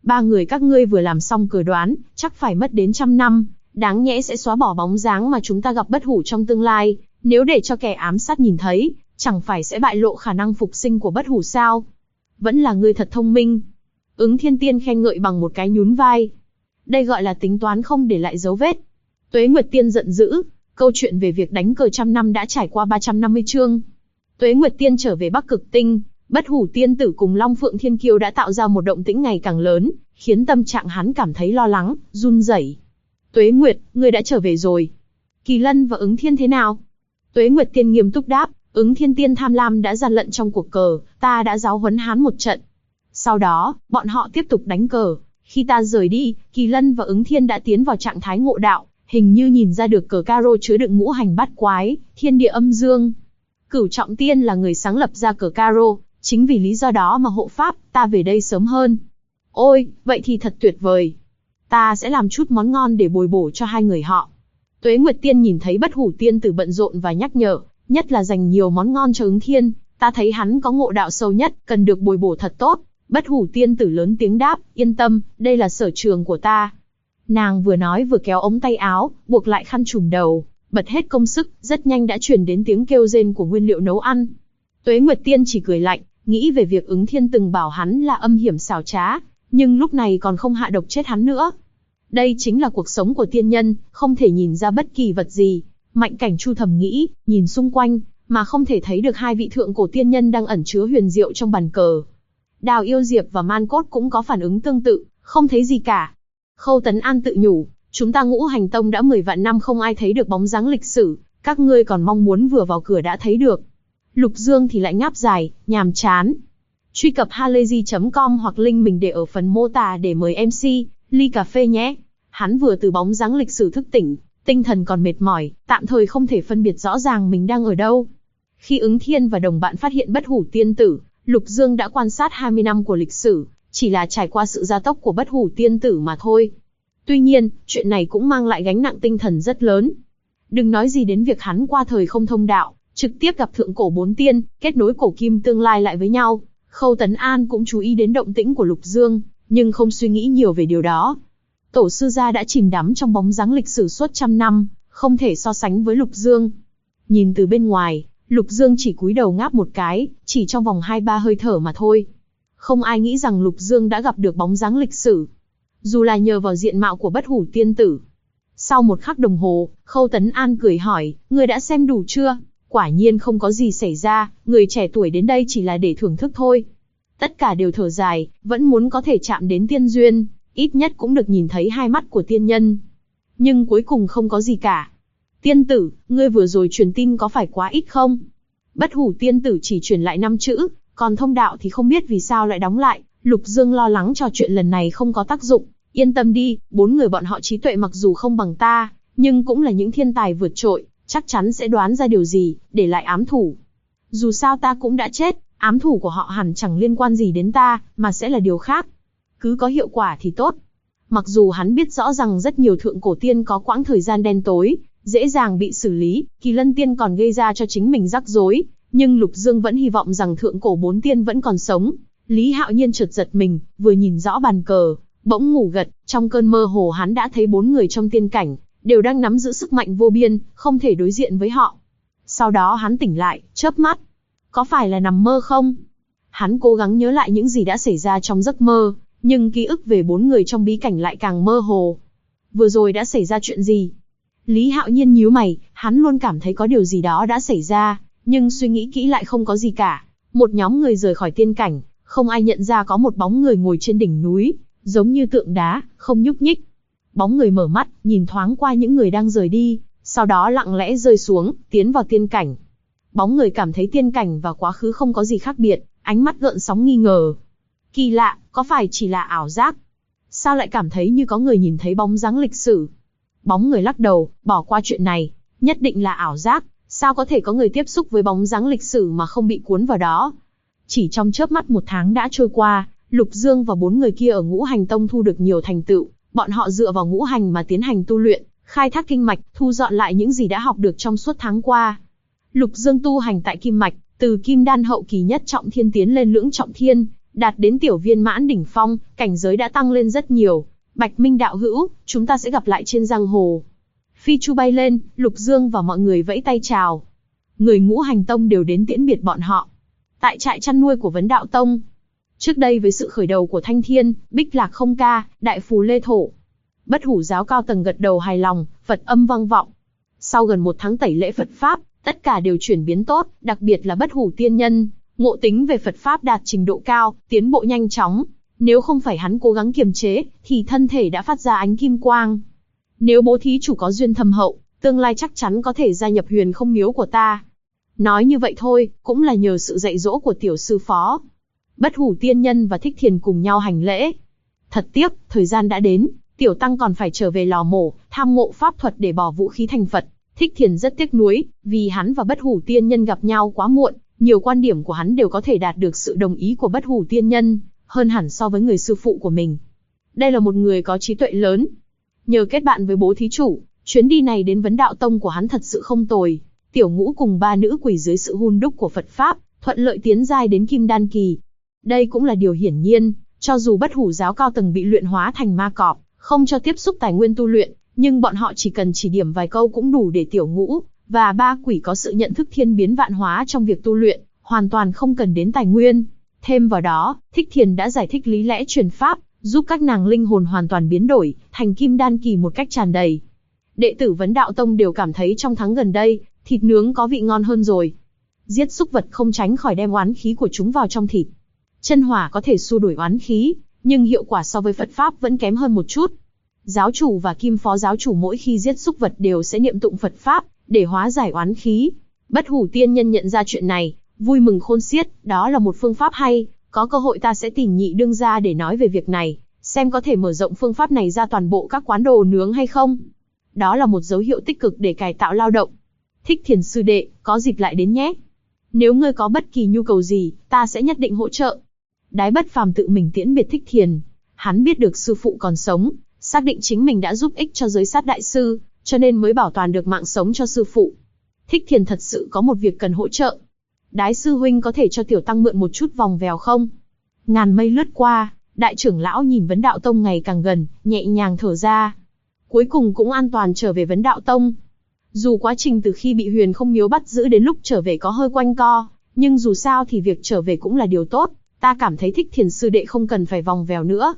Ba người các ngươi vừa làm xong cờ đoán, chắc phải mất đến 100 năm, đáng nhẽ sẽ xóa bỏ bóng dáng mà chúng ta gặp bất hủ trong tương lai, nếu để cho kẻ ám sát nhìn thấy, chẳng phải sẽ bại lộ khả năng phục sinh của bất hủ sao? Vẫn là ngươi thật thông minh. Ứng Thiên Tiên khen ngợi bằng một cái nhún vai. Đây gọi là tính toán không để lại dấu vết. Tuế Nguyệt Tiên giận dữ, câu chuyện về việc đánh cờ 100 năm đã trải qua 350 chương. Tuế Nguyệt Tiên trở về Bắc Cực Tinh, Bất Hủ Tiên Tử cùng Long Phượng Thiên Kiêu đã tạo ra một động tĩnh ngày càng lớn, khiến tâm trạng hắn cảm thấy lo lắng, run rẩy. Tuế Nguyệt, ngươi đã trở về rồi. Kỳ Lân và Ứng Thiên thế nào? Tuế Nguyệt Tiên nghiêm túc đáp, Ứng Thiên Tiên tham lam đã gian lận trong cuộc cờ, ta đã giáo huấn hắn một trận. Sau đó, bọn họ tiếp tục đánh cờ. Khi ta rời đi, Kỳ Lân và Ứng Thiên đã tiến vào trạng thái ngộ đạo, hình như nhìn ra được cờ caro chứa đựng ngũ hành bát quái, thiên địa âm dương. Cửu Trọng Tiên là người sáng lập ra cờ caro, chính vì lý do đó mà hộ pháp ta về đây sớm hơn. Ôi, vậy thì thật tuyệt vời. Ta sẽ làm chút món ngon để bồi bổ cho hai người họ. Tuế Nguyệt Tiên nhìn thấy Bất Hủ Tiên Tử bận rộn và nhắc nhở, nhất là dành nhiều món ngon cho Ứng Thiên, ta thấy hắn có ngộ đạo sâu nhất, cần được bồi bổ thật tốt. Bất Hủ Tiên Tử lớn tiếng đáp, yên tâm, đây là sở trường của ta. Nàng vừa nói vừa kéo ống tay áo, buộc lại khăn trùm đầu, bật hết công sức, rất nhanh đã truyền đến tiếng kêu rên của nguyên liệu nấu ăn. Tuế Nguyệt Tiên chỉ cười lạnh, nghĩ về việc Ứng Thiên từng bảo hắn là âm hiểm xảo trá, nhưng lúc này còn không hạ độc chết hắn nữa. Đây chính là cuộc sống của tiên nhân, không thể nhìn ra bất kỳ vật gì. Mạnh Cảnh Chu thầm nghĩ, nhìn xung quanh, mà không thể thấy được hai vị thượng cổ tiên nhân đang ẩn chứa huyền diệu trong bàn cờ. Đào Yêu Diệp và Man Cốt cũng có phản ứng tương tự, không thấy gì cả. Khâu Tấn An tự nhủ, chúng ta Ngũ Hành Tông đã 10 vạn năm không ai thấy được bóng dáng lịch sử, các ngươi còn mong muốn vừa vào cửa đã thấy được. Lục Dương thì lại ngáp dài, nhàm chán. Truy cập halayzi.com hoặc link mình để ở phần mô tả để mời MC, ly cà phê nhé. Hắn vừa từ bóng dáng lịch sử thức tỉnh, tinh thần còn mệt mỏi, tạm thời không thể phân biệt rõ ràng mình đang ở đâu. Khi Ứng Thiên và đồng bạn phát hiện Bất Hủ Tiên Tử, Lục Dương đã quan sát 20 năm của lịch sử, chỉ là trải qua sự gia tốc của Bất Hủ Tiên Tử mà thôi. Tuy nhiên, chuyện này cũng mang lại gánh nặng tinh thần rất lớn. Đừng nói gì đến việc hắn qua thời không thông đạo, trực tiếp gặp thượng cổ 4 tiên, kết nối cổ kim tương lai lại với nhau. Khâu Tấn An cũng chú ý đến động tĩnh của Lục Dương, nhưng không suy nghĩ nhiều về điều đó. Tổ sư gia đã chìm đắm trong bóng dáng lịch sử suốt 100 năm, không thể so sánh với Lục Dương. Nhìn từ bên ngoài, Lục Dương chỉ cúi đầu ngáp một cái, chỉ trong vòng 2-3 hơi thở mà thôi. Không ai nghĩ rằng Lục Dương đã gặp được bóng dáng lịch sử, dù là nhờ vào diện mạo của Bất Hủ Tiên Tử. Sau một khắc đồng hồ, Khâu Tấn An cười hỏi, ngươi đã xem đủ chưa? Quả nhiên không có gì xảy ra, người trẻ tuổi đến đây chỉ là để thưởng thức thôi. Tất cả đều thở dài, vẫn muốn có thể chạm đến tiên duyên, ít nhất cũng được nhìn thấy hai mắt của tiên nhân. Nhưng cuối cùng không có gì cả. Tiên tử, ngươi vừa rồi truyền tin có phải quá ít không? Bất Hủ Tiên Tử chỉ truyền lại 5 chữ, còn thông đạo thì không biết vì sao lại đóng lại. Lục Dương lo lắng cho chuyện lần này không có tác dụng. Yên tâm đi, 4 người bọn họ trí tuệ mặc dù không bằng ta, nhưng cũng là những thiên tài vượt trội, chắc chắn sẽ đoán ra điều gì, để lại ám thủ. Dù sao ta cũng đã chết, ám thủ của họ hẳn chẳng liên quan gì đến ta, mà sẽ là điều khác. Cứ có hiệu quả thì tốt. Mặc dù hắn biết rõ rằng rất nhiều thượng cổ tiên có quãng thời gian đen tối, dễ dàng bị xử lý, Kỳ Lân Tiên còn gây ra cho chính mình rắc rối, nhưng Lục Dương vẫn hy vọng rằng thượng cổ 4 tiên vẫn còn sống. Lý Hạo Nhiên chợt giật mình, vừa nhìn rõ bàn cờ, bỗng ngủ gật, trong cơn mơ hồ hắn đã thấy 4 người trong tiên cảnh, đều đang nắm giữ sức mạnh vô biên, không thể đối diện với họ. Sau đó hắn tỉnh lại, chớp mắt. Có phải là nằm mơ không? Hắn cố gắng nhớ lại những gì đã xảy ra trong giấc mơ, nhưng ký ức về 4 người trong bí cảnh lại càng mơ hồ. Vừa rồi đã xảy ra chuyện gì? Lý Hạo Nhiên nhíu mày, hắn luôn cảm thấy có điều gì đó đã xảy ra, nhưng suy nghĩ kỹ lại không có gì cả. Một nhóm người rời khỏi tiên cảnh, không ai nhận ra có một bóng người ngồi trên đỉnh núi, giống như tượng đá, không nhúc nhích. Bóng người mở mắt, nhìn thoáng qua những người đang rời đi, sau đó lặng lẽ rơi xuống, tiến vào tiên cảnh. Bóng người cảm thấy tiên cảnh và quá khứ không có gì khác biệt, ánh mắt gợn sóng nghi ngờ. Kỳ lạ, có phải chỉ là ảo giác? Sao lại cảm thấy như có người nhìn thấy bóng dáng lịch sử? Bóng người lắc đầu, bỏ qua chuyện này, nhất định là ảo giác, sao có thể có người tiếp xúc với bóng dáng lịch sử mà không bị cuốn vào đó? Chỉ trong chớp mắt 1 tháng đã trôi qua, Lục Dương và 4 người kia ở Ngũ Hành Tông thu được nhiều thành tựu, bọn họ dựa vào ngũ hành mà tiến hành tu luyện, khai thác kinh mạch, thu dọn lại những gì đã học được trong suốt tháng qua. Lục Dương tu hành tại kim mạch, từ kim đan hậu kỳ nhất trọng thiên tiến lên lưỡng trọng thiên, Đạt đến tiểu viên mãn đỉnh phong, cảnh giới đã tăng lên rất nhiều. Bạch Minh đạo hữu, chúng ta sẽ gặp lại trên giang hồ. Phi chu bay lên, Lục Dương và mọi người vẫy tay chào. Người Ngũ Hành Tông đều đến tiễn biệt bọn họ. Tại trại chăn nuôi của Vấn Đạo Tông. Trước đây với sự khởi đầu của Thanh Thiên, Bích Lạc Không Ca, Đại Phù Lê Thổ, Bất Hủ giáo cao tầng gật đầu hài lòng, Phật âm vang vọng. Sau gần 1 tháng tẩy lễ Phật Pháp, tất cả đều chuyển biến tốt, đặc biệt là Bất Hủ tiên nhân, ngộ tính về Phật Pháp đạt trình độ cao, tiến bộ nhanh chóng. Nếu không phải hắn cố gắng kiềm chế, thì thân thể đã phát ra ánh kim quang. Nếu bố thí chủ có duyên thâm hậu, tương lai chắc chắn có thể gia nhập Huyền Không Miếu của ta. Nói như vậy thôi, cũng là nhờ sự dạy dỗ của tiểu sư phó. Bất Hủ tiên nhân và Thích Thiền cùng nhau hành lễ. Thật tiếc, thời gian đã đến, tiểu tăng còn phải trở về lò mổ, tham ngộ pháp thuật để bỏ vũ khí thành Phật. Thích Thiền rất tiếc nuối, vì hắn và Bất Hủ tiên nhân gặp nhau quá muộn, nhiều quan điểm của hắn đều có thể đạt được sự đồng ý của Bất Hủ tiên nhân, hơn hẳn so với người sư phụ của mình. Đây là một người có trí tuệ lớn. Nhờ kết bạn với bố thí chủ, chuyến đi này đến Vấn Đạo Tông của hắn thật sự không tồi. Tiểu Ngũ cùng 3 nữ quỷ dưới sự hun đúc của Phật Pháp, thuận lợi tiến giai đến Kim Đan kỳ. Đây cũng là điều hiển nhiên, cho dù Bất Hủ giáo cao tầng bị luyện hóa thành ma cọp, không cho tiếp xúc tài nguyên tu luyện, nhưng bọn họ chỉ cần chỉ điểm vài câu cũng đủ để Tiểu Ngũ và 3 quỷ có sự nhận thức thiên biến vạn hóa trong việc tu luyện, hoàn toàn không cần đến tài nguyên. Thêm vào đó, Thích Thiền đã giải thích lý lẽ truyền pháp, giúp các nàng linh hồn hoàn toàn biến đổi, thành Kim Đan kỳ một cách tràn đầy. Đệ tử Vấn Đạo Tông đều cảm thấy trong tháng gần đây, thịt nướng có vị ngon hơn rồi. Giết súc vật không tránh khỏi đem oán khí của chúng vào trong thịt. Chân hỏa có thể xua đuổi oán khí, nhưng hiệu quả so với Phật Pháp vẫn kém hơn một chút. Giáo chủ và Kim Phó giáo chủ mỗi khi giết súc vật đều sẽ niệm tụng Phật Pháp, để hóa giải oán khí. Bất Hủ tiên nhân nhận ra chuyện này, vui mừng khôn xiết, đó là một phương pháp hay, có cơ hội ta sẽ tìm Nhị đương gia để nói về việc này, xem có thể mở rộng phương pháp này ra toàn bộ các quán đồ nướng hay không. Đó là một dấu hiệu tích cực để cải tạo lao động. Thích Thiền sư đệ, có dịp lại đến nhé. Nếu ngươi có bất kỳ nhu cầu gì, ta sẽ nhất định hỗ trợ. Đái Bất Phàm tự mình tiễn biệt Thích Thiền. Hắn biết được sư phụ còn sống, xác định chính mình đã giúp ích cho giới sát đại sư, cho nên mới bảo toàn được mạng sống cho sư phụ. Thích Thiền thật sự có một việc cần hỗ trợ. Đái sư huynh có thể cho tiểu tăng mượn một chút vòng vèo không? Ngàn mây lướt qua, đại trưởng lão nhìn Vấn Đạo Tông ngày càng gần, nhẹ nhàng thở ra. Cuối cùng cũng an toàn trở về Vấn Đạo Tông. Dù quá trình từ khi bị Huyền Không Miếu bắt giữ đến lúc trở về có hơi quanh co, nhưng dù sao thì việc trở về cũng là điều tốt. Ta cảm thấy Thích Thiền sư đệ không cần phải vòng vèo nữa.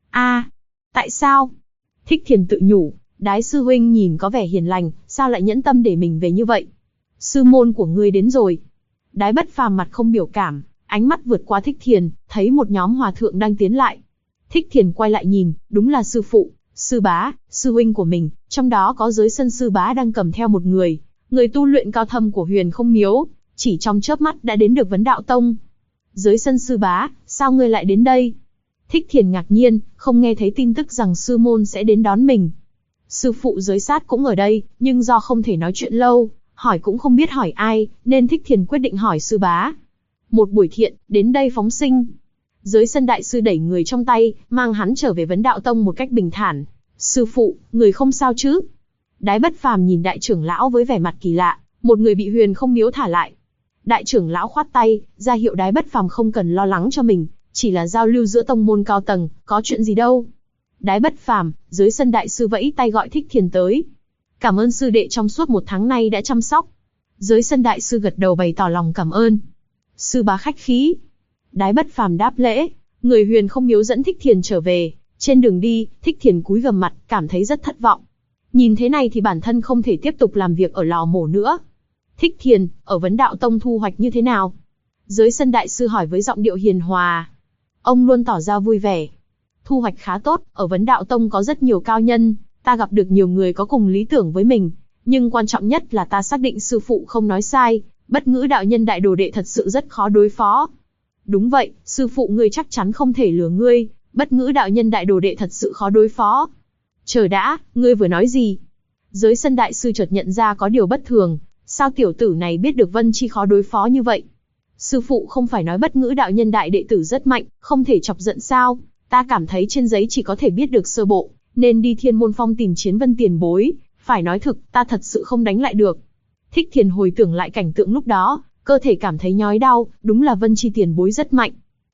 Tại sao? Thích Thiền tự nhủ, Đái sư huynh nhìn có vẻ hiền lành, sao lại nhẫn tâm để mình về như vậy? Sư môn của ngươi đến rồi. Đái Bất Phàm mặt không biểu cảm, ánh mắt vượt qua Thích Thiền, thấy một nhóm hòa thượng đang tiến lại. Thích Thiền quay lại nhìn, đúng là sư phụ, sư bá, sư huynh của mình, trong đó có Giới Sân sư bá đang cầm theo một người tu luyện cao thâm của Huyền Không Miếu, chỉ trong chớp mắt đã đến được Vấn Đạo Tông. Giới Sân sư bá, sao ngươi lại đến đây? Thích Thiền ngạc nhiên, không nghe thấy tin tức rằng sư môn sẽ đến đón mình. Sư phụ Giới Sát cũng ở đây, nhưng do không thể nói chuyện lâu, hỏi cũng không biết hỏi ai, nên Thích Thiền quyết định hỏi sư bá. Một buổi thiện, đến đây phóng sinh. Giới Sân đại sư đẩy người trong tay, mang hắn trở về Vấn Đạo Tông một cách bình thản. Sư phụ, người không sao chứ? Đái Bất Phàm nhìn đại trưởng lão với vẻ mặt kỳ lạ, một người bị Huyền Không Miếu thả lại. Đại trưởng lão khoát tay, ra hiệu Đái Bất Phàm không cần lo lắng cho mình, chỉ là giao lưu giữa tông môn cao tầng, có chuyện gì đâu. Đái Bất Phàm, Giới Sân đại sư vẫy tay gọi Thích Thiền tới. Cảm ơn sư đệ trong suốt 1 tháng nay đã chăm sóc. Giới Sân đại sư gật đầu bày tỏ lòng cảm ơn. Sư bá khách khí. Đái Bất Phàm đáp lễ, người Huyền Không Miếu dẫn Thích Thiền trở về. Trên đường đi, Thích Thiền cúi gằm mặt, cảm thấy rất thất vọng. Nhìn thế này thì bản thân không thể tiếp tục làm việc ở lò mổ nữa. Thích Thiền, ở Vấn Đạo Tông thu hoạch như thế nào? Giới Sân đại sư hỏi với giọng điệu hiền hòa. Ông luôn tỏ ra vui vẻ. Thu hoạch khá tốt, ở Vấn Đạo Tông có rất nhiều cao nhân, ta gặp được nhiều người có cùng lý tưởng với mình, nhưng quan trọng nhất là ta xác định sư phụ không nói sai, Bất Ngữ đạo nhân đại đồ đệ thật sự rất khó đối phó. Đúng vậy, sư phụ ngươi chắc chắn không thể lừa ngươi, Bất Ngữ đạo nhân đại đồ đệ thật sự khó đối phó. Chờ đã, ngươi vừa nói gì? Giới Sân đại sư chợt nhận ra có điều bất thường, sao tiểu tử này biết được Vân Chi khó đối phó như vậy? Sư phụ không phải nói Bất Ngữ đạo nhân đại đệ tử rất mạnh, không thể chọc giận sao? Ta cảm thấy trên giấy chỉ có thể biết được sơ bộ, nên đi Thiên Môn Phong tìm Chiến Vân tiền bối, phải nói thực, ta thật sự không đánh lại được. Thích Thiền hồi tưởng lại cảnh tượng lúc đó, cơ thể cảm thấy nhói đau, đúng là Vân Chi tiền bối rất mạnh.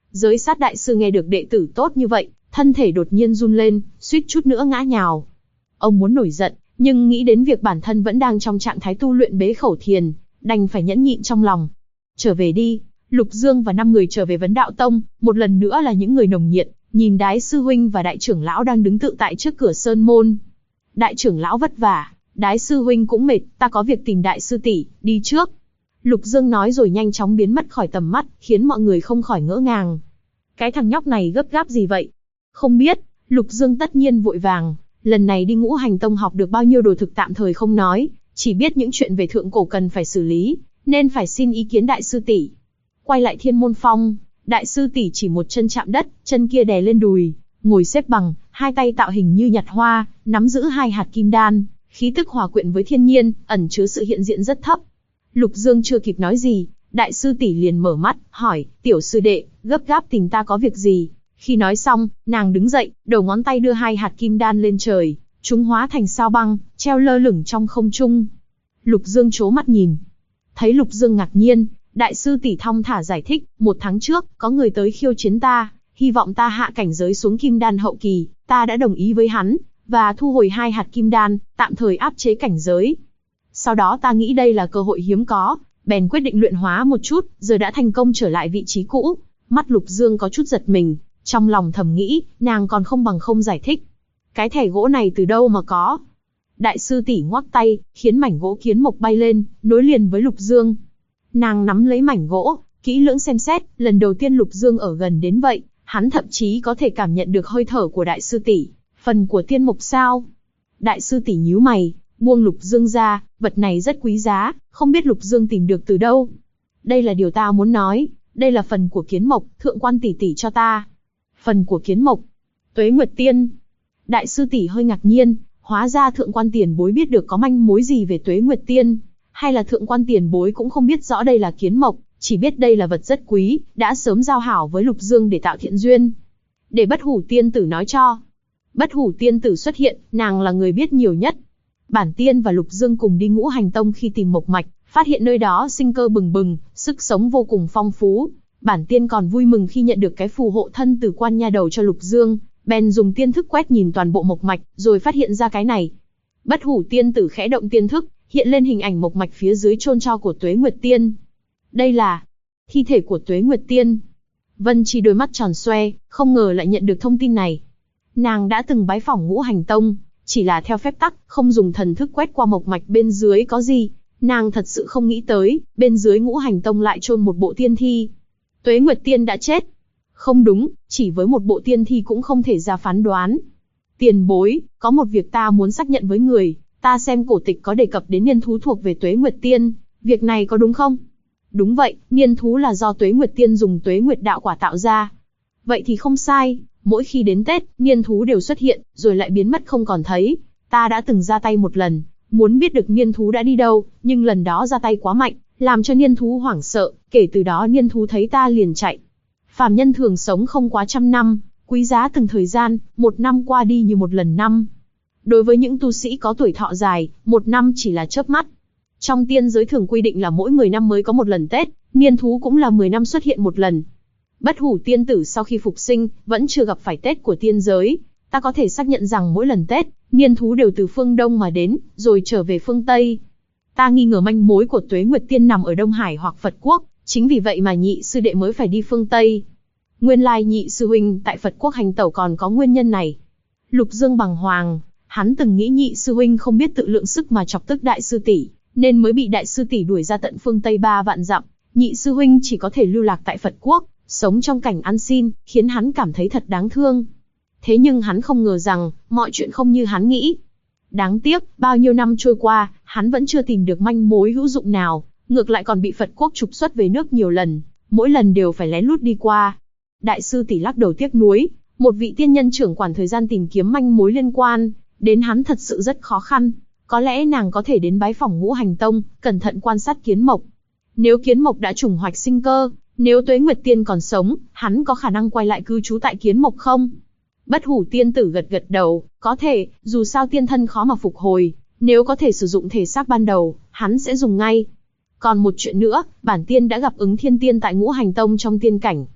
Giới sát đại sư nghe được đệ tử tốt như vậy, thân thể đột nhiên run lên, suýt chút nữa ngã nhào. Ông muốn nổi giận, nhưng nghĩ đến việc bản thân vẫn đang trong trạng thái tu luyện bế khẩu thiền, đành phải nhẫn nhịn trong lòng. Trở về đi. Lục Dương và 5 người trở về Vấn Đạo Tông, một lần nữa là những người nồng nhiệt, nhìn Đái sư huynh và đại trưởng lão đang đứng tự tại trước cửa sơn môn. Đại trưởng lão vất vả, Đái sư huynh cũng mệt, ta có việc tìm đại sư tỷ, đi trước. Lục Dương nói rồi nhanh chóng biến mất khỏi tầm mắt, khiến mọi người không khỏi ngỡ ngàng. Cái thằng nhóc này gấp gáp gì vậy? Không biết. Lục Dương tất nhiên vội vàng, lần này đi Ngũ Hành Tông học được bao nhiêu đồ thực tạm thời không nói, chỉ biết những chuyện về thượng cổ cần phải xử lý, nên phải xin ý kiến đại sư tỷ. Quay lại Thiên Môn Phong, đại sư tỷ chỉ một chân chạm đất, chân kia đè lên đùi, ngồi xếp bằng, hai tay tạo hình như nhặt hoa, nắm giữ 2 hạt kim đan, khí tức hòa quyện với thiên nhiên, ẩn chứa sự hiện diện rất thấp. Lục Dương chưa kịp nói gì, đại sư tỷ liền mở mắt, hỏi, tiểu sư đệ, gấp gáp tìm ta có việc gì? Khi nói xong, nàng đứng dậy, đầu ngón tay đưa 2 hạt kim đan lên trời, chúng hóa thành sao băng, treo lơ lửng trong không trung. Lục Dương trố mắt nhìn. Thấy Lục Dương ngạc nhiên, đại sư tỷ thong thả giải thích, 1 tháng trước, có người tới khiêu chiến ta, hy vọng ta hạ cảnh giới xuống kim đan hậu kỳ, ta đã đồng ý với hắn, và thu hồi 2 hạt kim đan, tạm thời áp chế cảnh giới. Sau đó ta nghĩ đây là cơ hội hiếm có, bèn quyết định luyện hóa một chút, giờ đã thành công trở lại vị trí cũ. Mắt Lục Dương có chút giật mình, trong lòng thầm nghĩ, nàng còn không bằng không giải thích. Cái thẻ gỗ này từ đâu mà có? Đại sư tỷ ngoắc tay, khiến mảnh gỗ kiến mộc bay lên, nối liền với Lục Dương. Nàng nắm lấy mảnh gỗ, kỹ lưỡng xem xét, lần đầu tiên Lục Dương ở gần đến vậy, hắn thậm chí có thể cảm nhận được hơi thở của đại sư tỷ. Phần của tiên mộc sao? Đại sư tỷ nhíu mày, buông Lục Dương ra, vật này rất quý giá, không biết Lục Dương tìm được từ đâu. Đây là điều ta muốn nói, đây là phần của kiến mộc, thượng quan tỷ tỷ cho ta. Phần của kiến mộc? Tuế Nguyệt Tiên. Đại sư tỷ hơi ngạc nhiên, hóa ra thượng quan tiền bối biết được có manh mối gì về Tuế Nguyệt Tiên, hay là thượng quan tiền bối cũng không biết rõ đây là kiến mộc, chỉ biết đây là vật rất quý, đã sớm giao hảo với Lục Dương để tạo thiện duyên. Để Bất Hủ tiên tử nói cho. Bất Hủ tiên tử xuất hiện, nàng là người biết nhiều nhất. Bản tiên và Lục Dương cùng đi Ngũ Hành Tông khi tìm mộc mạch, phát hiện nơi đó sinh cơ bừng bừng, sức sống vô cùng phong phú. Bản tiên còn vui mừng khi nhận được cái phù hộ thân từ quan nha đầu cho Lục Dương, bèn dùng tiên thức quét nhìn toàn bộ mộc mạch, rồi phát hiện ra cái này. Bất Hủ tiên tử khẽ động tiên thức, hiện lên hình ảnh mộc mạch phía dưới chôn tro của Tuế Nguyệt Tiên. Đây là thi thể của Tuế Nguyệt Tiên. Vân Chi đôi mắt tròn xoe, không ngờ lại nhận được thông tin này. Nàng đã từng bái phỏng Ngũ Hành Tông, chỉ là theo phép tắc, không dùng thần thức quét qua mộc mạch bên dưới có gì. Nàng thật sự không nghĩ tới, bên dưới Ngũ Hành Tông lại chôn một bộ tiên thi. Tuế Nguyệt Tiên đã chết. Không đúng, chỉ với một bộ tiên thi cũng không thể ra phán đoán. Tiền bối, có một việc ta muốn xác nhận với người, ta xem cổ tịch có đề cập đến niên thú thuộc về Tuế Nguyệt Tiên, việc này có đúng không? Đúng vậy, niên thú là do Tuế Nguyệt Tiên dùng Tuế Nguyệt đạo quả tạo ra. Vậy thì không sai, mỗi khi đến Tết, niên thú đều xuất hiện, rồi lại biến mất không còn thấy. Ta đã từng ra tay một lần, muốn biết được niên thú đã đi đâu, nhưng lần đó ra tay quá mạnh, làm cho niên thú hoảng sợ, kể từ đó niên thú thấy ta liền chạy. Phàm nhân thường sống không quá 100 năm, quý giá từng thời gian, 1 năm qua đi như một lần năm. Đối với những tu sĩ có tuổi thọ dài, 1 năm chỉ là chớp mắt. Trong tiên giới thường quy định là mỗi 10 năm mới có một lần Tết, niên thú cũng là 10 năm xuất hiện một lần. Bất Hủ tiên tử sau khi phục sinh, vẫn chưa gặp phải Tết của tiên giới. Ta có thể xác nhận rằng mỗi lần Tết, niên thú đều từ phương Đông mà đến, rồi trở về phương Tây. Ta nghi ngờ manh mối của Tuế Nguyệt Tiên nằm ở Đông Hải hoặc Phật Quốc, chính vì vậy mà nhị sư đệ mới phải đi phương Tây. Nguyên lai nhị sư huynh tại Phật Quốc hành tẩu còn có nguyên nhân này. Lục Dương bàng hoàng, hắn từng nghĩ nhị sư huynh không biết tự lượng sức mà chọc tức đại sư tỷ, nên mới bị đại sư tỷ đuổi ra tận phương Tây 3 vạn dặm. Nhị sư huynh chỉ có thể lưu lạc tại Phật Quốc, sống trong cảnh ăn xin, khiến hắn cảm thấy thật đáng thương. Thế nhưng hắn không ngờ rằng, mọi chuyện không như hắn nghĩ. Đáng tiếc, bao nhiêu năm trôi qua, hắn vẫn chưa tìm được manh mối hữu dụng nào, ngược lại còn bị Phật Quốc trục xuất về nước nhiều lần, mỗi lần đều phải lén lút đi qua. Đại sư tỷ lắc đầu tiếc nuối, một vị tiên nhân trưởng quản thời gian tìm kiếm manh mối liên quan đến hắn thật sự rất khó khăn. Có lẽ nàng có thể đến bái phỏng Ngũ Hành Tông, cẩn thận quan sát kiến mộc. Nếu kiến mộc đã trùng hoạch sinh cơ, nếu Tuế Nguyệt Tiên còn sống, hắn có khả năng quay lại cư trú tại kiến mộc không? Bất Hủ tiên tử gật gật đầu, có thể, dù sao tiên thân khó mà phục hồi, nếu có thể sử dụng thể xác ban đầu, hắn sẽ dùng ngay. Còn một chuyện nữa, bản tiên đã gặp ứng thiên tiên tại Ngũ Hành Tông trong tiên cảnh.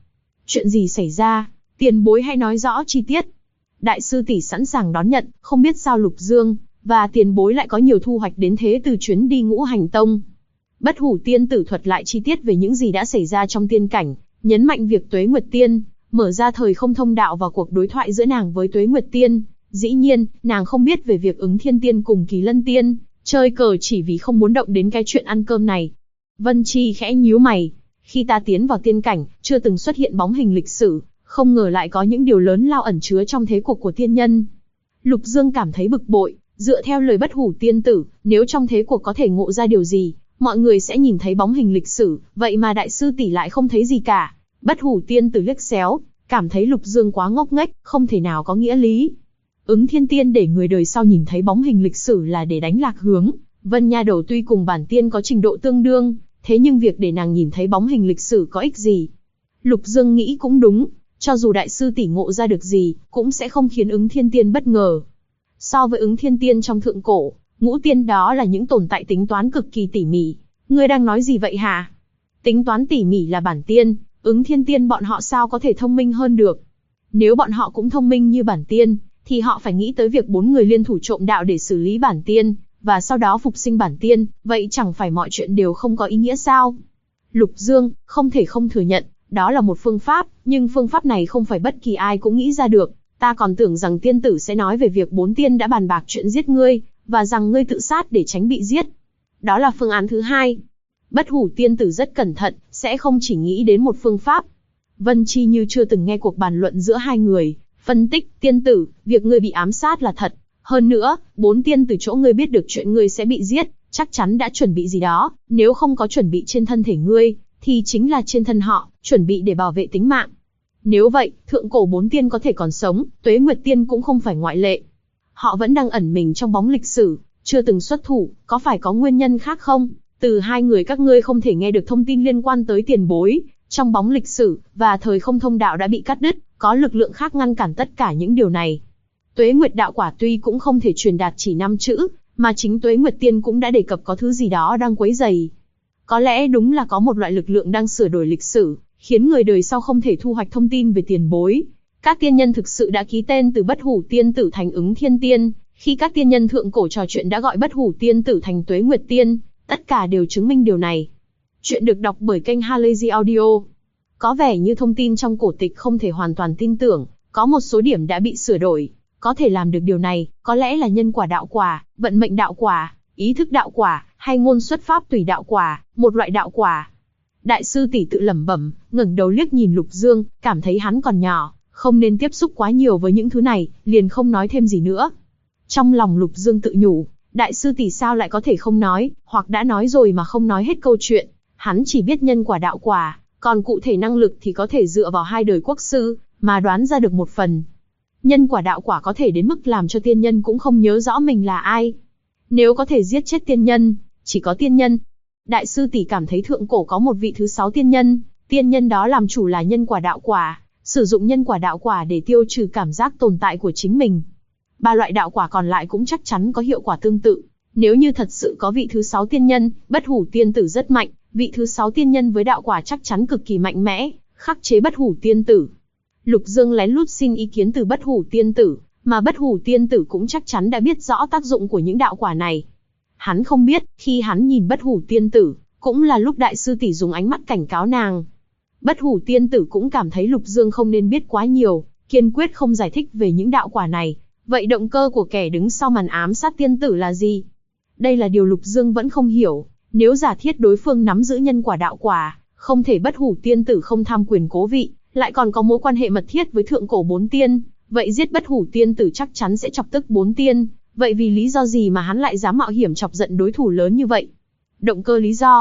Chuyện gì xảy ra? Tiền bối hãy nói rõ chi tiết. Đại sư tỷ sẵn sàng đón nhận, không biết sao Lục Dương và tiền bối lại có nhiều thu hoạch đến thế từ chuyến đi Ngũ Hành Tông. Bất Hủ Tiên Tử thuật lại chi tiết về những gì đã xảy ra trong tiên cảnh, nhấn mạnh việc Tuế Nguyệt Tiên mở ra thời không thông đạo và cuộc đối thoại giữa nàng với Tuế Nguyệt Tiên. Dĩ nhiên, nàng không biết về việc Ứng Thiên Tiên cùng Kỳ Lân Tiên chơi cờ chỉ vì không muốn động đến cái chuyện ăn cơm này. Vân Chi khẽ nhíu mày. Khi ta tiến vào tiên cảnh, chưa từng xuất hiện bóng hình lịch sử, không ngờ lại có những điều lớn lao ẩn chứa trong thế cuộc của tiên nhân. Lục Dương cảm thấy bực bội, dựa theo lời Bất Hủ Tiên Tử, nếu trong thế cuộc có thể ngộ ra điều gì, mọi người sẽ nhìn thấy bóng hình lịch sử, vậy mà đại sư tỷ lại không thấy gì cả. Bất Hủ Tiên Tử liếc xéo, cảm thấy Lục Dương quá ngốc nghếch, không thể nào có nghĩa lý. Ứng Thiên Tiên để người đời sau nhìn thấy bóng hình lịch sử là để đánh lạc hướng. Vân Nha Đầu tuy cùng bản tiên có trình độ tương đương, thế nhưng việc để nàng nhìn thấy bóng hình lịch sử có ích gì? Lục Dương nghĩ cũng đúng, cho dù đại sư tỷ ngộ ra được gì, cũng sẽ không khiến Ứng Thiên Tiên bất ngờ. So với Ứng Thiên Tiên trong thượng cổ, ngũ tiên đó là những tồn tại tính toán cực kỳ tỉ mỉ. Ngươi đang nói gì vậy hả? Tính toán tỉ mỉ là bản tiên, Ứng Thiên Tiên bọn họ sao có thể thông minh hơn được? Nếu bọn họ cũng thông minh như bản tiên, thì họ phải nghĩ tới việc 4 người liên thủ trộm đạo để xử lý bản tiên, và sau đó phục sinh bản tiên, vậy chẳng phải mọi chuyện đều không có ý nghĩa sao? Lục Dương, không thể không thừa nhận, đó là một phương pháp, nhưng phương pháp này không phải bất kỳ ai cũng nghĩ ra được. Ta còn tưởng rằng tiên tử sẽ nói về việc 4 tiên đã bàn bạc chuyện giết ngươi, và rằng ngươi tự sát để tránh bị giết. Đó là phương án thứ hai. Bất Hủ Tiên Tử rất cẩn thận, sẽ không chỉ nghĩ đến một phương pháp. Vân Chi như chưa từng nghe cuộc bàn luận giữa hai người, phân tích, tiên tử, việc ngươi bị ám sát là thật. Hơn nữa, 4 tiên từ chỗ ngươi biết được chuyện ngươi sẽ bị giết, chắc chắn đã chuẩn bị gì đó, nếu không có chuẩn bị trên thân thể ngươi, thì chính là trên thân họ, chuẩn bị để bảo vệ tính mạng. Nếu vậy, thượng cổ 4 tiên có thể còn sống, Tuế Nguyệt Tiên cũng không phải ngoại lệ. Họ vẫn đang ẩn mình trong bóng lịch sử, chưa từng xuất thủ, có phải có nguyên nhân khác không? Từ hai người các ngươi không thể nghe được thông tin liên quan tới tiền bối, trong bóng lịch sử, và thời không thông đạo đã bị cắt đứt, có lực lượng khác ngăn cản tất cả những điều này. Tuế Nguyệt đạo quả tuy cũng không thể truyền đạt chỉ 5 chữ, mà chính Tuế Nguyệt Tiên cũng đã đề cập có thứ gì đó đang quấy rầy. Có lẽ đúng là có một loại lực lượng đang sửa đổi lịch sử, khiến người đời sau không thể thu hoạch thông tin về tiền bối. Các tiên nhân thực sự đã ký tên từ Bất Hủ Tiên Tử thành Ứng Thiên Tiên, khi các tiên nhân thượng cổ trò chuyện đã gọi Bất Hủ Tiên Tử thành Tuế Nguyệt Tiên, tất cả đều chứng minh điều này. Chuyện được đọc bởi kênh Halazy Audio. Có vẻ như thông tin trong cổ tịch không thể hoàn toàn tin tưởng, có một số điểm đã bị sửa đổi. Có thể làm được điều này, có lẽ là nhân quả đạo quả, vận mệnh đạo quả, ý thức đạo quả, hay ngôn xuất pháp tùy đạo quả, một loại đạo quả. Đại sư tỷ tự lẩm bẩm, ngẩng đầu liếc nhìn Lục Dương, cảm thấy hắn còn nhỏ, không nên tiếp xúc quá nhiều với những thứ này, liền không nói thêm gì nữa. Trong lòng Lục Dương tự nhủ, đại sư tỷ sao lại có thể không nói, hoặc đã nói rồi mà không nói hết câu chuyện. Hắn chỉ biết nhân quả đạo quả, còn cụ thể năng lực thì có thể dựa vào 2 đời quốc sư, mà đoán ra được một phần. Nhân quả đạo quả có thể đến mức làm cho tiên nhân cũng không nhớ rõ mình là ai. Nếu có thể giết chết tiên nhân, chỉ có tiên nhân. Đại sư tỷ cảm thấy thượng cổ có một vị thứ 6 tiên nhân đó làm chủ là nhân quả đạo quả, sử dụng nhân quả đạo quả để tiêu trừ cảm giác tồn tại của chính mình. 3 loại đạo quả còn lại cũng chắc chắn có hiệu quả tương tự. Nếu như thật sự có vị thứ 6 tiên nhân, Bất Hủ Tiên Tử rất mạnh, vị thứ 6 tiên nhân với đạo quả chắc chắn cực kỳ mạnh mẽ, khắc chế Bất Hủ Tiên Tử. Lục Dương lén lút xin ý kiến từ Bất Hủ Tiên Tử, mà Bất Hủ Tiên Tử cũng chắc chắn đã biết rõ tác dụng của những đạo quả này. Hắn không biết, khi hắn nhìn Bất Hủ Tiên Tử, cũng là lúc đại sư tỷ dùng ánh mắt cảnh cáo nàng. Bất Hủ Tiên Tử cũng cảm thấy Lục Dương không nên biết quá nhiều, kiên quyết không giải thích về những đạo quả này. Vậy động cơ của kẻ đứng sau màn ám sát tiên tử là gì? Đây là điều Lục Dương vẫn không hiểu. Nếu giả thiết đối phương nắm giữ nhân quả đạo quả, không thể Bất Hủ Tiên Tử không tham quyền cố vị, lại còn có mối quan hệ mật thiết với thượng cổ 4 tiên, vậy giết Bất Hủ Tiên Tử chắc chắn sẽ chọc tức 4 tiên, vậy vì lý do gì mà hắn lại dám mạo hiểm chọc giận đối thủ lớn như vậy? Động cơ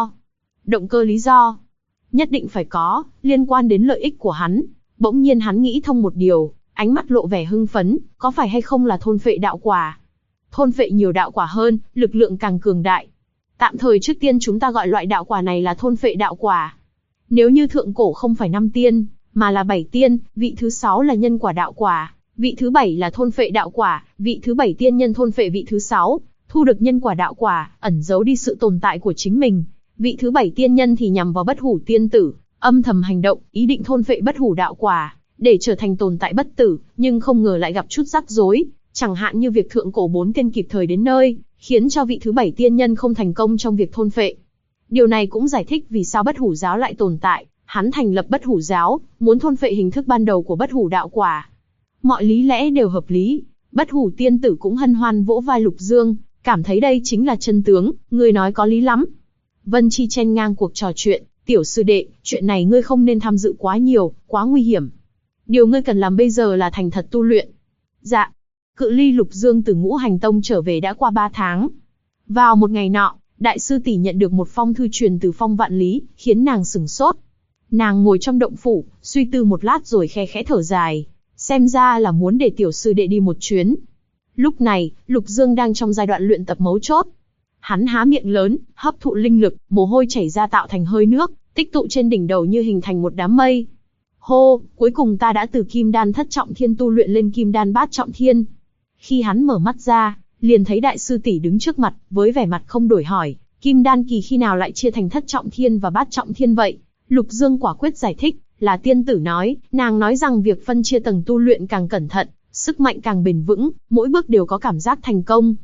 lý do, nhất định phải có, liên quan đến lợi ích của hắn. Bỗng nhiên hắn nghĩ thông một điều, ánh mắt lộ vẻ hưng phấn, có phải hay không là thôn phệ đạo quả? Thôn phệ nhiều đạo quả hơn, lực lượng càng cường đại. Tạm thời trước tiên chúng ta gọi loại đạo quả này là thôn phệ đạo quả. Nếu như thượng cổ không phải 5 tiên, mà là 7 tiên, vị thứ 6 là nhân quả đạo quả, vị thứ 7 là thôn phệ đạo quả, vị thứ 7 tiên nhân thôn phệ vị thứ 6, thu được nhân quả đạo quả, ẩn giấu đi sự tồn tại của chính mình. Vị thứ 7 tiên nhân thì nhằm vào Bất Hủ Tiên Tử, âm thầm hành động, ý định thôn phệ bất hủ đạo quả, để trở thành tồn tại bất tử, nhưng không ngờ lại gặp chút rắc rối, chẳng hạn như việc thượng cổ 4 tiên kịp thời đến nơi, khiến cho vị thứ 7 tiên nhân không thành công trong việc thôn phệ. Điều này cũng giải thích vì sao bất hủ giáo lại tồn tại, hắn thành lập bất hủ giáo, muốn thôn phệ hình thức ban đầu của bất hủ đạo quả. Mọi lý lẽ đều hợp lý, bất hủ tiên tử cũng hân hoan vỗ vai Lục Dương, cảm thấy đây chính là chân tướng, ngươi nói có lý lắm. Vân Chi chen ngang cuộc trò chuyện, tiểu sư đệ, chuyện này ngươi không nên tham dự quá nhiều, quá nguy hiểm. Điều ngươi cần làm bây giờ là thành thật tu luyện. Dạ. Cự ly Lục Dương từ Ngũ Hành Tông trở về đã qua 3 tháng. Vào một ngày nọ, đại sư tỷ nhận được một phong thư truyền từ Phong Vạn Lý, khiến nàng sửng sốt. Nàng ngồi trong động phủ, suy tư một lát rồi khe khẽ thở dài, xem ra là muốn để tiểu sư đệ đi một chuyến. Lúc này, Lục Dương đang trong giai đoạn luyện tập mấu chốt. Hắn há miệng lớn, hấp thụ linh lực, mồ hôi chảy ra tạo thành hơi nước, tích tụ trên đỉnh đầu như hình thành một đám mây. Hô, cuối cùng ta đã từ Kim Đan thất trọng thiên tu luyện lên Kim Đan bát trọng thiên. Khi hắn mở mắt ra, liền thấy đại sư tỷ đứng trước mặt, với vẻ mặt không đổi hỏi, Kim Đan kỳ khi nào lại chia thành thất trọng thiên và bát trọng thiên vậy? Lục Dương quả quyết giải thích, là tiên tử nói, nàng nói rằng việc phân chia tầng tu luyện càng cẩn thận, sức mạnh càng bền vững, mỗi bước đều có cảm giác thành công.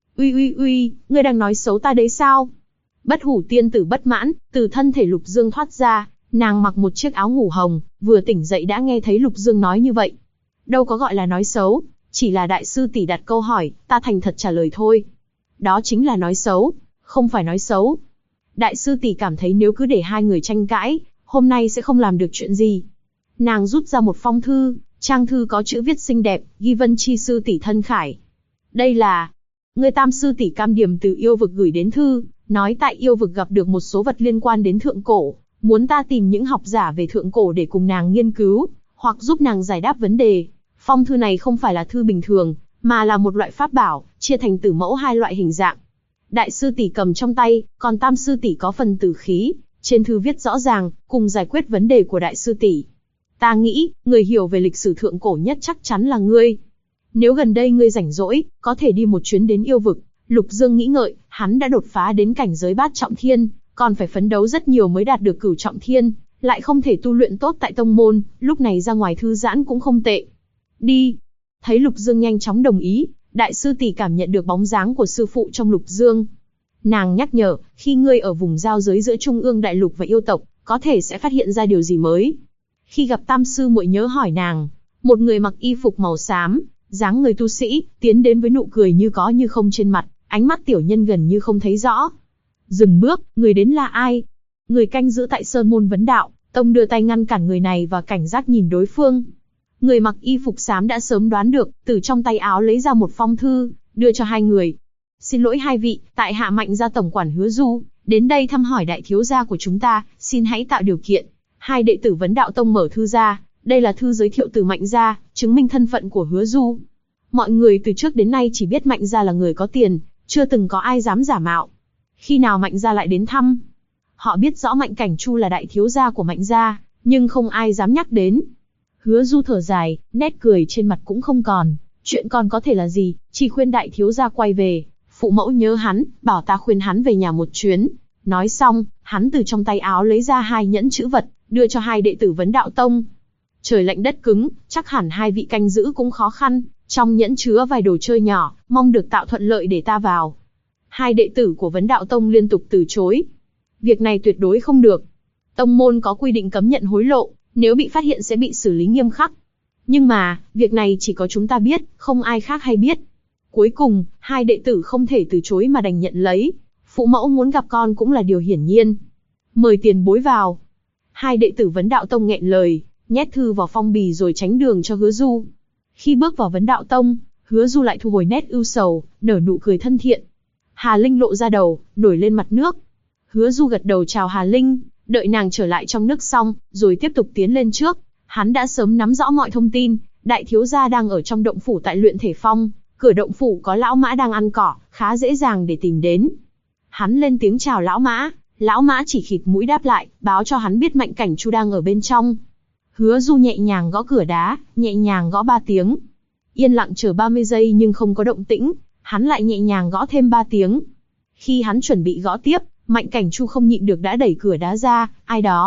Uy, ngươi đang nói xấu ta đấy sao? Bất hủ tiên tử bất mãn, từ thân thể Lục Dương thoát ra, nàng mặc một chiếc áo ngủ hồng, vừa tỉnh dậy đã nghe thấy Lục Dương nói như vậy. Đâu có gọi là nói xấu, chỉ là đại sư tỷ đặt câu hỏi, ta thành thật trả lời thôi. Đó chính là nói xấu, không phải nói xấu. Đại sư tỷ cảm thấy nếu cứ để hai người tranh cãi, hôm nay sẽ không làm được chuyện gì. Nàng rút ra một phong thư, trang thư có chữ viết xinh đẹp, ghi Vân Chi sư tỷ thân khải. Đây là người Tam sư tỷ Cam Điềm từ yêu vực gửi đến thư, nói tại yêu vực gặp được một số vật liên quan đến thượng cổ, muốn ta tìm những học giả về thượng cổ để cùng nàng nghiên cứu, hoặc giúp nàng giải đáp vấn đề. Phong thư này không phải là thư bình thường, mà là một loại pháp bảo, chia thành tử mẫu hai loại hình dạng. Đại sư tỷ cầm trong tay, còn Tam sư tỷ có phần tử khí, trên thư viết rõ ràng, cùng giải quyết vấn đề của đại sư tỷ. Ta nghĩ, người hiểu về lịch sử thượng cổ nhất chắc chắn là ngươi. Nếu gần đây ngươi rảnh rỗi, có thể đi một chuyến đến yêu vực. Lục Dương nghĩ ngợi, hắn đã đột phá đến cảnh giới bát trọng thiên, còn phải phấn đấu rất nhiều mới đạt được cửu trọng thiên, lại không thể tu luyện tốt tại tông môn, lúc này ra ngoài thư giãn cũng không tệ. Đi. Thấy Lục Dương nhanh chóng đồng ý, đại sư tỷ cảm nhận được bóng dáng của sư phụ trong Lục Dương. Nàng nhắc nhở, khi ngươi ở vùng giao giới giữa Trung ương Đại Lục và yêu tộc, có thể sẽ phát hiện ra điều gì mới. Khi gặp Tam sư muội nhớ hỏi nàng, một người mặc y phục màu xám, dáng người tu sĩ, tiến đến với nụ cười như có như không trên mặt, ánh mắt tiểu nhân gần như không thấy rõ. Dừng bước, người đến là ai? Người canh giữ tại Sơn Môn Vấn Đạo Tông đưa tay ngăn cản người này và cảnh giác nhìn đối phương. Người mặc y phục xám đã sớm đoán được, từ trong tay áo lấy ra một phong thư, đưa cho hai người. Xin lỗi hai vị, tại hạ Mạnh gia tổng quản Hứa Du, đến đây thăm hỏi đại thiếu gia của chúng ta, xin hãy tạo điều kiện. Hai đệ tử Vấn Đạo Tông mở thư ra, đây là thư giới thiệu từ Mạnh gia, chứng minh thân phận của Hứa Du. Mọi người từ trước đến nay chỉ biết Mạnh gia là người có tiền, chưa từng có ai dám giả mạo. Khi nào Mạnh gia lại đến thăm? Họ biết rõ Mạnh Cảnh Chu là đại thiếu gia của Mạnh gia, nhưng không ai dám nhắc đến. Hứa Du thở dài, nét cười trên mặt cũng không còn. Chuyện còn có thể là gì, chỉ khuyên đại thiếu gia quay về. Phụ mẫu nhớ hắn, bảo ta khuyên hắn về nhà một chuyến. Nói xong, hắn từ trong tay áo lấy ra hai nhẫn chữ vật, đưa cho hai đệ tử Vấn Đạo Tông. Trời lạnh đất cứng, chắc hẳn hai vị canh giữ cũng khó khăn. Trong nhẫn chứa vài đồ chơi nhỏ, mong được tạo thuận lợi để ta vào. Hai đệ tử của Vấn Đạo Tông liên tục từ chối. Việc này tuyệt đối không được. Tông môn có quy định cấm nhận hối lộ, nếu bị phát hiện sẽ bị xử lý nghiêm khắc. Nhưng mà, việc này chỉ có chúng ta biết, không ai khác hay biết. Cuối cùng, hai đệ tử không thể từ chối mà đành nhận lấy. Phụ mẫu muốn gặp con cũng là điều hiển nhiên. Mời tiền bối vào. Hai đệ tử Vấn Đạo Tông nghẹn lời, nhét thư vào phong bì rồi tránh đường cho Hứa Du. Khi bước vào Vấn Đạo Tông, Hứa Du lại thu hồi nét ưu sầu, nở nụ cười thân thiện. Hà Linh lộ ra đầu, nổi lên mặt nước. Hứa Du gật đầu chào Hà Linh, đợi nàng trở lại trong nước xong, rồi tiếp tục tiến lên trước. Hắn đã sớm nắm rõ mọi thông tin, đại thiếu gia đang ở trong động phủ tại Luyện Thể Phong, cửa động phủ có lão mã đang ăn cỏ, khá dễ dàng để tìm đến. Hắn lên tiếng chào lão mã chỉ khịt mũi đáp lại, báo cho hắn biết Mạnh Cảnh Chu đang ở bên trong. Hứa Du nhẹ nhàng gõ cửa đá, nhẹ nhàng gõ 3 tiếng. Yên lặng chờ 30 giây nhưng không có động tĩnh, hắn lại nhẹ nhàng gõ thêm 3 tiếng. Khi hắn chuẩn bị gõ tiếp, Mạnh Cảnh Chu không nhịn được đã đẩy cửa đá ra, ai đó.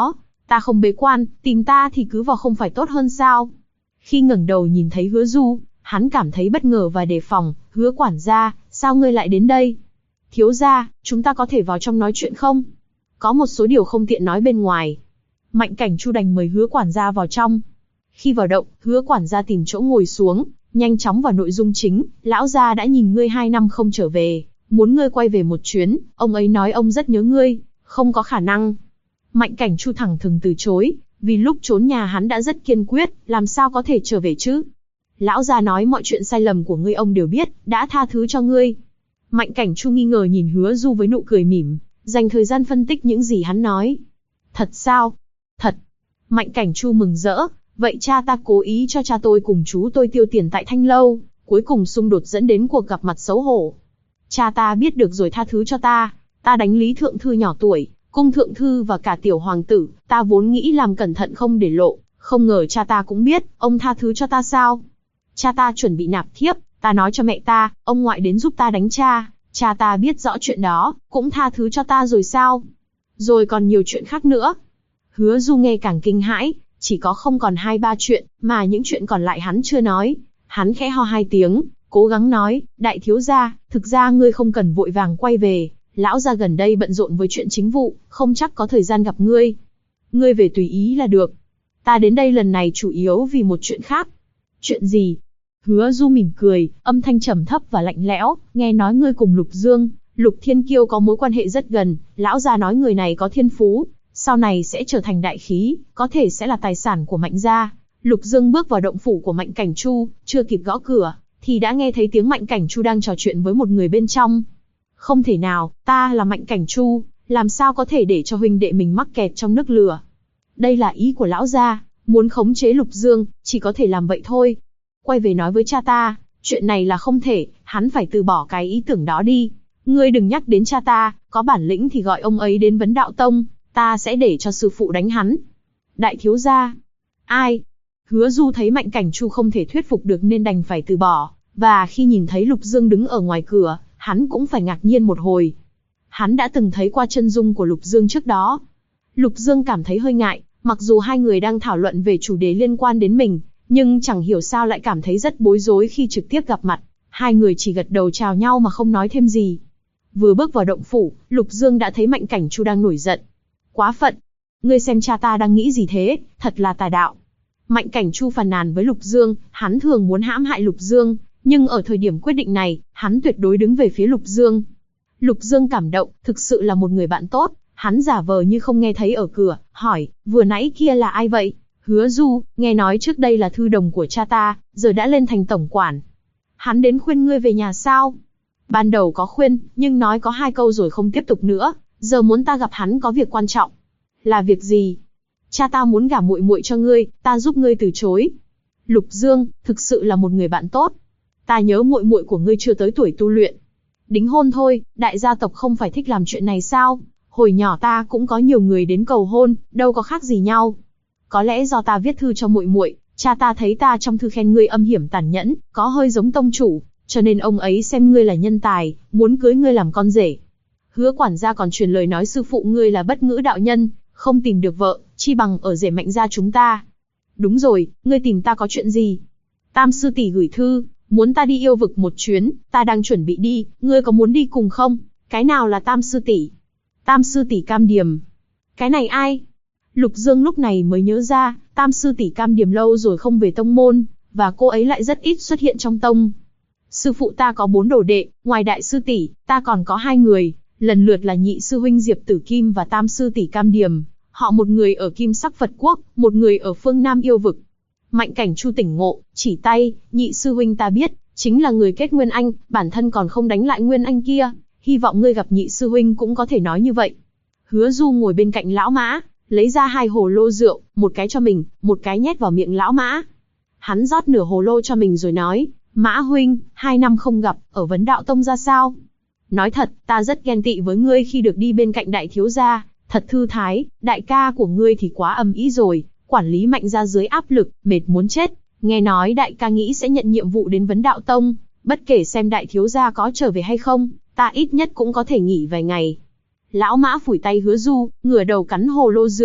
Ta không bế quan, tìm ta thì cứ vào không phải tốt hơn sao? Khi ngẩng đầu nhìn thấy Hứa Du, hắn cảm thấy bất ngờ và đề phòng. Hứa quản gia, sao ngươi lại đến đây? Thiếu gia, chúng ta có thể vào trong nói chuyện không? Có một số điều không tiện nói bên ngoài. Mạnh Cảnh Chu đành mời Hứa quản gia vào trong. Khi vào động, Hứa quản gia tìm chỗ ngồi xuống, nhanh chóng vào nội dung chính. Lão gia đã nhìn ngươi 2 năm không trở về, muốn ngươi quay về một chuyến. Ông ấy nói ông rất nhớ ngươi, không có khả năng. Mạnh Cảnh Chu thẳng thừng từ chối, vì lúc trốn nhà hắn đã rất kiên quyết, làm sao có thể trở về chứ? Lão gia nói mọi chuyện sai lầm của ngươi ông đều biết, đã tha thứ cho ngươi. Mạnh Cảnh Chu nghi ngờ nhìn Hứa Du với nụ cười mỉm, dành thời gian phân tích những gì hắn nói. Thật sao? Thật. Mạnh Cảnh Chu mừng rỡ, vậy cha ta cố ý cho cha tôi cùng chú tôi tiêu tiền tại Thanh Lâu, cuối cùng xung đột dẫn đến cuộc gặp mặt xấu hổ. Cha ta biết được rồi tha thứ cho ta đánh Lý Thượng Thư nhỏ tuổi, Cung Thượng Thư và cả Tiểu Hoàng tử, ta vốn nghĩ làm cẩn thận không để lộ, không ngờ cha ta cũng biết, ông tha thứ cho ta sao? Cha ta chuẩn bị nạp thiếp, ta nói cho mẹ ta, ông ngoại đến giúp ta đánh cha ta biết rõ chuyện đó, cũng tha thứ cho ta rồi sao? Rồi còn nhiều chuyện khác nữa. Hứa Du nghe càng kinh hãi, chỉ có không còn 2-3 chuyện, mà những chuyện còn lại hắn chưa nói. Hắn khẽ ho 2 tiếng, cố gắng nói, đại thiếu gia, thực ra ngươi không cần vội vàng quay về, lão gia gần đây bận rộn với chuyện chính vụ, không chắc có thời gian gặp ngươi. Ngươi về tùy ý là được. Ta đến đây lần này chủ yếu vì một chuyện khác. Chuyện gì? Hứa Du mỉm cười, âm thanh trầm thấp và lạnh lẽo, nghe nói ngươi cùng Lục Dương, Lục Thiên Kiêu có mối quan hệ rất gần, lão gia nói người này có thiên phú, sau này sẽ trở thành đại khí, có thể sẽ là tài sản của Mạnh gia. Lục Dương bước vào động phủ của Mạnh Cảnh Chu, chưa kịp gõ cửa, thì đã nghe thấy tiếng Mạnh Cảnh Chu đang trò chuyện với một người bên trong. Không thể nào, ta là Mạnh Cảnh Chu, làm sao có thể để cho huynh đệ mình mắc kẹt trong nước lửa? Đây là ý của lão gia, muốn khống chế Lục Dương, chỉ có thể làm vậy thôi. Quay về nói với cha ta, chuyện này là không thể, hắn phải từ bỏ cái ý tưởng đó đi. Ngươi đừng nhắc đến cha ta, có bản lĩnh thì gọi ông ấy đến Vấn Đạo Tông, ta sẽ để cho sư phụ đánh hắn. Đại thiếu gia. Ai? Hứa Du thấy Mạnh Cảnh Chu không thể thuyết phục được nên đành phải từ bỏ, và khi nhìn thấy Lục Dương đứng ở ngoài cửa, hắn cũng phải ngạc nhiên một hồi. Hắn đã từng thấy qua chân dung của Lục Dương trước đó. Lục Dương cảm thấy hơi ngại, mặc dù hai người đang thảo luận về chủ đề liên quan đến mình, nhưng chẳng hiểu sao lại cảm thấy rất bối rối khi trực tiếp gặp mặt. Hai người chỉ gật đầu chào nhau mà không nói thêm gì. Vừa bước vào động phủ, Lục Dương đã thấy Mạnh Cảnh Chu đang nổi giận. Quá phận! Ngươi xem cha ta đang nghĩ gì thế, thật là tà đạo. Mạnh Cảnh Chu phàn nàn với Lục Dương, hắn thường muốn hãm hại Lục Dương, nhưng ở thời điểm quyết định này, hắn tuyệt đối đứng về phía Lục Dương. Lục Dương cảm động, thực sự là một người bạn tốt, hắn giả vờ như không nghe thấy ở cửa, hỏi, vừa nãy kia là ai vậy? Hứa Du, nghe nói trước đây là thư đồng của cha ta, giờ đã lên thành tổng quản. Hắn đến khuyên ngươi về nhà sao? Ban đầu có khuyên, nhưng nói có 2 câu rồi không tiếp tục nữa, giờ muốn ta gặp hắn có việc quan trọng. Là việc gì? Cha ta muốn gả muội muội cho ngươi, ta giúp ngươi từ chối. Lục Dương, thực sự là một người bạn tốt. Ta nhớ muội muội của ngươi chưa tới tuổi tu luyện. Đính hôn thôi, đại gia tộc không phải thích làm chuyện này sao? Hồi nhỏ ta cũng có nhiều người đến cầu hôn, đâu có khác gì nhau. Có lẽ do ta viết thư cho muội muội, cha ta thấy ta trong thư khen ngươi âm hiểm tàn nhẫn, có hơi giống tông chủ, cho nên ông ấy xem ngươi là nhân tài, muốn cưới ngươi làm con rể. Hứa quản gia còn truyền lời nói sư phụ ngươi là bất ngữ đạo nhân, không tìm được vợ, chi bằng ở rể Mạnh gia chúng ta. Đúng rồi, ngươi tìm ta có chuyện gì? Tam sư tỷ gửi thư, muốn ta đi yêu vực một chuyến, ta đang chuẩn bị đi, ngươi có muốn đi cùng không? Cái nào là Tam sư tỷ? Tam sư tỷ Cam Điềm. Cái này ai? Lục Dương lúc này mới nhớ ra, Tam sư tỷ Cam Điềm lâu rồi không về tông môn, và cô ấy lại rất ít xuất hiện trong tông. Sư phụ ta có 4 đồ đệ, ngoài đại sư tỷ, ta còn có 2 người, lần lượt là nhị sư huynh Diệp Tử Kim và tam sư tỷ Cam Điềm. Họ một người ở Kim Sắc Phật Quốc, một người ở phương Nam yêu vực. Mạnh Cảnh Chu tỉnh ngộ, chỉ tay, nhị sư huynh ta biết, chính là người kết Nguyên Anh, bản thân còn không đánh lại Nguyên Anh kia. Hy vọng ngươi gặp nhị sư huynh cũng có thể nói như vậy. Hứa Du ngồi bên cạnh lão mã, lấy ra 2 hồ lô rượu, một cái cho mình, một cái nhét vào miệng lão mã. Hắn rót nửa hồ lô cho mình rồi nói, Mã huynh, 2 năm không gặp, ở Vấn Đạo Tông ra sao? Nói thật, ta rất ghen tị với ngươi khi được đi bên cạnh đại thiếu gia, thật thư thái, đại ca của ngươi thì quá âm ý rồi, quản lý Mạnh gia dưới áp lực, mệt muốn chết. Nghe nói đại ca nghĩ sẽ nhận nhiệm vụ đến Vấn Đạo Tông, bất kể xem đại thiếu gia có trở về hay không, ta ít nhất cũng có thể nghỉ vài ngày. Lão mã phủi tay Hứa Du, ngửa đầu cắn hồ lô rượu,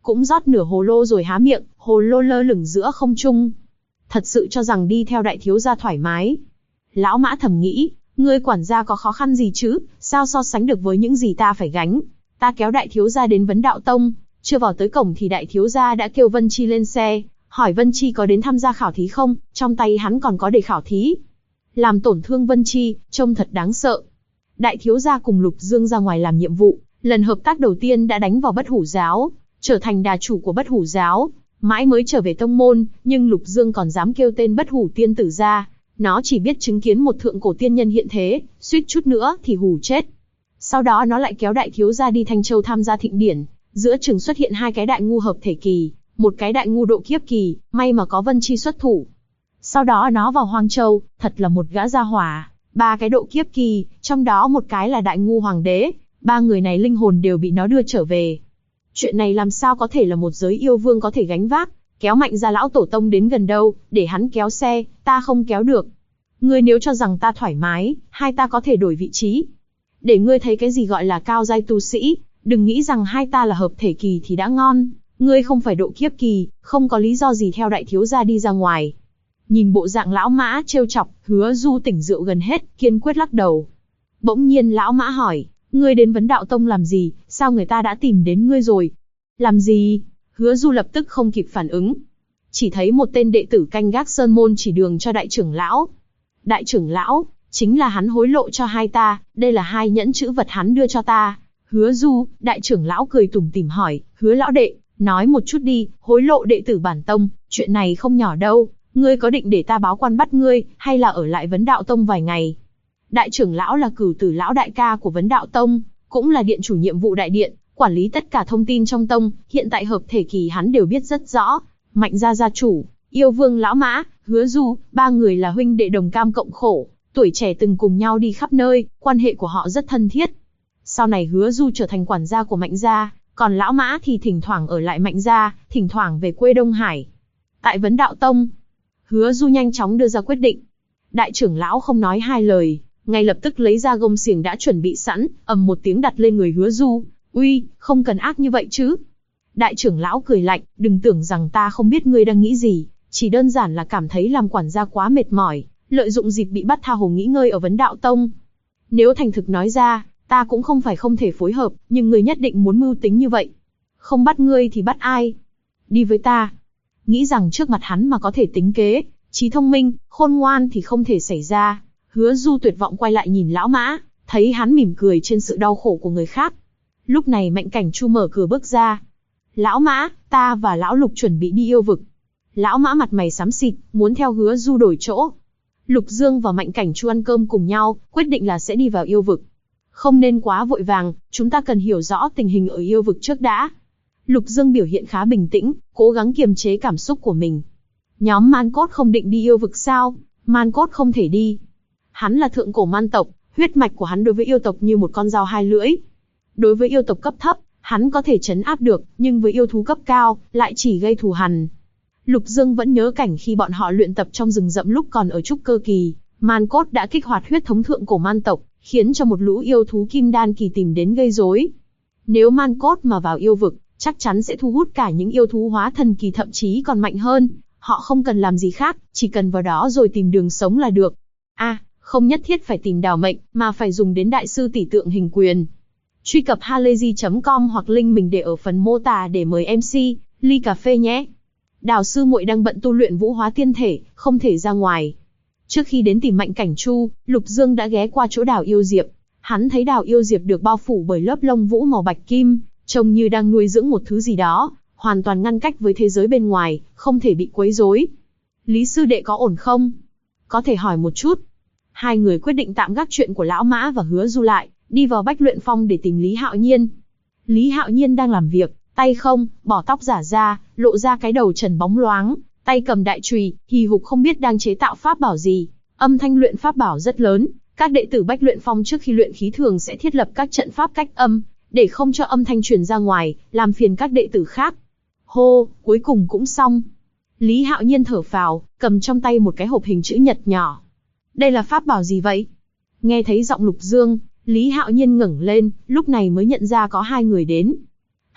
cũng rót nửa hồ lô rồi há miệng, hồ lô lơ lửng giữa không trung. Thật sự cho rằng đi theo đại thiếu gia thoải mái. Lão Mã thầm nghĩ, ngươi quản gia có khó khăn gì chứ, sao so sánh được với những gì ta phải gánh. Ta kéo đại thiếu gia đến Vấn Đạo Tông, chưa vào tới cổng thì đại thiếu gia đã kêu Vân Chi lên xe, hỏi Vân Chi có đến tham gia khảo thí không, trong tay hắn còn có để khảo thí. Làm tổn thương Vân Chi, trông thật đáng sợ. Đại thiếu gia cùng Lục Dương ra ngoài làm nhiệm vụ, lần hợp tác đầu tiên đã đánh vào Bất Hủ giáo, trở thành đà chủ của Bất Hủ giáo, mãi mới trở về tông môn, nhưng Lục Dương còn dám kêu tên Bất Hủ tiên tử ra, nó chỉ biết chứng kiến một thượng cổ tiên nhân hiện thế, suýt chút nữa thì hù chết. Sau đó nó lại kéo đại thiếu gia đi Thanh Châu tham gia thịnh điển, giữa chừng xuất hiện hai cái đại ngu hợp thể kỳ, một cái đại ngu độ kiếp kỳ, may mà có Vân Chi xuất thủ. Sau đó nó vào Hoang Châu, thật là một gã gia hỏa, ba cái độ kiếp kỳ, trong đó một cái là đại ngu hoàng đế, ba người này linh hồn đều bị nó đưa trở về. Chuyện này làm sao có thể là một giới yêu vương có thể gánh vác, kéo Mạnh Gia lão tổ tông đến gần đâu, để hắn kéo xe, ta không kéo được. Ngươi nếu cho rằng ta thoải mái, hai ta có thể đổi vị trí. Để ngươi thấy cái gì gọi là cao giai tu sĩ, đừng nghĩ rằng hai ta là hợp thể kỳ thì đã ngon, ngươi không phải độ kiếp kỳ, không có lý do gì theo đại thiếu gia đi ra ngoài. Nhìn bộ dạng Lão Mã trêu chọc, Hứa Du tỉnh rượu gần hết, kiên quyết lắc đầu. Bỗng nhiên Lão Mã hỏi, ngươi đến Vấn Đạo Tông làm gì, sao người ta đã tìm đến ngươi rồi? Làm gì? Hứa Du lập tức không kịp phản ứng. Chỉ thấy một tên đệ tử canh gác sơn môn chỉ đường cho đại trưởng lão. Đại trưởng lão, chính là hắn hối lộ cho hai ta, đây là hai nhẫn chữ vật hắn đưa cho ta. Hứa Du, đại trưởng lão cười tủm tỉm hỏi, Hứa lão đệ, nói một chút đi, hối lộ đệ tử bản tông, chuyện này không nhỏ đâu, ngươi có định để ta báo quan bắt ngươi, hay là ở lại Vấn Đạo Tông vài ngày? Đại trưởng lão là Cửu Tử lão đại ca của Vấn Đạo Tông, cũng là điện chủ nhiệm vụ đại điện, quản lý tất cả thông tin trong tông, hiện tại hợp thể kỳ hắn đều biết rất rõ. Mạnh gia gia chủ, yêu vương Lão Mã, Hứa Du, ba người là huynh đệ đồng cam cộng khổ, tuổi trẻ từng cùng nhau đi khắp nơi, quan hệ của họ rất thân thiết. Sau này Hứa Du trở thành quản gia của Mạnh gia, còn Lão Mã thì thỉnh thoảng ở lại Mạnh gia, thỉnh thoảng về quê Đông Hải. Tại Vấn Đạo Tông, Hứa Du nhanh chóng đưa ra quyết định. Đại trưởng lão không nói hai lời, ngay lập tức lấy ra gông xiềng đã chuẩn bị sẵn, ầm một tiếng đặt lên người Hứa Du. Uy, không cần ác như vậy chứ. Đại trưởng lão cười lạnh, đừng tưởng rằng ta không biết ngươi đang nghĩ gì, chỉ đơn giản là cảm thấy làm quản gia quá mệt mỏi, lợi dụng dịp bị bắt tha hồ nghỉ ngơi ở Vấn Đạo Tông. Nếu thành thực nói ra, ta cũng không phải không thể phối hợp, nhưng ngươi nhất định muốn mưu tính như vậy. Không bắt ngươi thì bắt ai? Đi với ta. Nghĩ rằng trước mặt hắn mà có thể tính kế, trí thông minh, khôn ngoan thì không thể xảy ra. Hứa Du tuyệt vọng quay lại nhìn Lão Mã, thấy hắn mỉm cười trên sự đau khổ của người khác. Lúc này Mạnh Cảnh Chu mở cửa bước ra. Lão Mã, ta và Lão Lục chuẩn bị đi yêu vực. Lão Mã mặt mày xám xịt, muốn theo Hứa Du đổi chỗ. Lục Dương và Mạnh Cảnh Chu ăn cơm cùng nhau, quyết định là sẽ đi vào yêu vực. Không nên quá vội vàng, chúng ta cần hiểu rõ tình hình ở yêu vực trước đã. Lục Dương biểu hiện khá bình tĩnh, cố gắng kiềm chế cảm xúc của mình. Nhóm Man Cốt không định đi yêu vực sao? Man Cốt không thể đi. Hắn là thượng cổ man tộc, huyết mạch của hắn đối với yêu tộc như một con dao hai lưỡi. Đối với yêu tộc cấp thấp, hắn có thể trấn áp được, nhưng với yêu thú cấp cao, lại chỉ gây thù hằn. Lục Dương vẫn nhớ cảnh khi bọn họ luyện tập trong rừng rậm lúc còn ở trúc cơ kỳ, Man Cốt đã kích hoạt huyết thống thượng cổ man tộc, khiến cho một lũ yêu thú kim đan kỳ tìm đến gây rối. Nếu Man Cốt mà vào yêu vực, chắc chắn sẽ thu hút cả những yêu thú hóa thần kỳ thậm chí còn mạnh hơn. Họ không cần làm gì khác, chỉ cần vào đó rồi tìm đường sống là được. Không nhất thiết phải tìm đào mệnh, mà phải dùng đến đại sư tỷ tượng hình quyền. Truy cập halayzi.com hoặc link mình để ở phần mô tả để mời MC, ly cà phê nhé. Đào sư muội đang bận tu luyện vũ hóa tiên thể, không thể ra ngoài. Trước khi đến tìm Mạnh Cảnh Chu, Lục Dương đã ghé qua chỗ Đào Yêu Diệp. Hắn thấy Đào Yêu Diệp được bao phủ bởi lớp lông vũ màu bạch kim, trông như đang nuôi dưỡng một thứ gì đó, hoàn toàn ngăn cách với thế giới bên ngoài, không thể bị quấy rối. Lý sư đệ có ổn không? Có thể hỏi một chút. Hai người quyết định tạm gác chuyện của Lão Mã và Hứa Du lại, đi vào Bách Luyện Phong để tìm Lý Hạo Nhiên. Lý Hạo Nhiên đang làm việc, tay không, bỏ tóc giả ra, lộ ra cái đầu trần bóng loáng, tay cầm đại chùy, hì hục không biết đang chế tạo pháp bảo gì. Âm thanh luyện pháp bảo rất lớn, các đệ tử Bách Luyện Phong trước khi luyện khí thường sẽ thiết lập các trận pháp cách âm, để không cho âm thanh truyền ra ngoài, làm phiền các đệ tử khác. Hô, cuối cùng cũng xong. Lý Hạo Nhiên thở phào, cầm trong tay một cái hộp hình chữ nhật nhỏ. Đây là pháp bảo gì vậy? Nghe thấy giọng Lục Dương, Lý Hạo Nhiên ngẩng lên, lúc này mới nhận ra có hai người đến.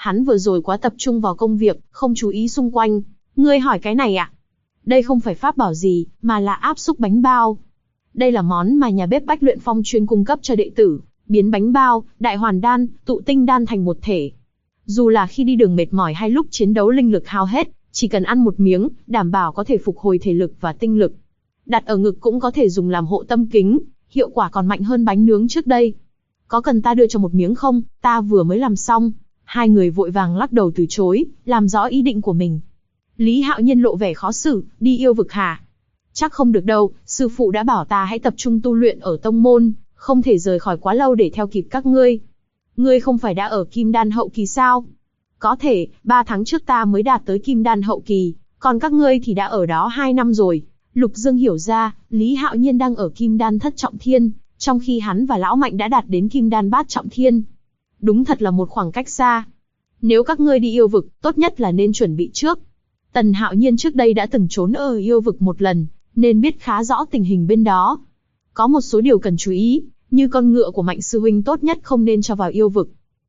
Hắn vừa rồi quá tập trung vào công việc, không chú ý xung quanh. Ngươi hỏi cái này ạ? Đây không phải pháp bảo gì, mà là áp xúc bánh bao. Đây là món mà nhà bếp Bách Luyện Phong chuyên cung cấp cho đệ tử, biến bánh bao, đại hoàn đan, tụ tinh đan thành một thể. Dù là khi đi đường mệt mỏi hay lúc chiến đấu linh lực hao hết, chỉ cần ăn một miếng, đảm bảo có thể phục hồi thể lực và tinh lực. Đặt ở ngực cũng có thể dùng làm hộ tâm kính, hiệu quả còn mạnh hơn bánh nướng trước đây. Có cần ta đưa cho một miếng không? Ta vừa mới làm xong. Hai người vội vàng lắc đầu từ chối, làm rõ ý định của mình. Lý Hạo Nhiên lộ vẻ khó xử, đi yêu vực hả? Chắc không được đâu, sư phụ đã bảo ta hãy tập trung tu luyện ở tông môn, không thể rời khỏi quá lâu để theo kịp các ngươi. Ngươi không phải đã ở Kim Đan hậu kỳ sao? Có thể, 3 tháng trước ta mới đạt tới Kim Đan hậu kỳ, còn các ngươi thì đã ở đó 2 năm rồi. Lục Dương hiểu ra, Lý Hạo Nhiên đang ở Kim Đan thất trọng thiên, trong khi hắn và Lão Mạnh đã đạt đến Kim Đan bát trọng thiên. Đúng thật là một khoảng cách xa. Nếu các ngươi đi yêu vực, tốt nhất là nên chuẩn bị trước. Tần Hạo Nhiên trước đây đã từng trốn ở yêu vực một lần, nên biết khá rõ tình hình bên đó. Có một số điều cần chú ý, như con ngựa của Mạnh sư huynh tốt nhất không nên cho vào yêu vực.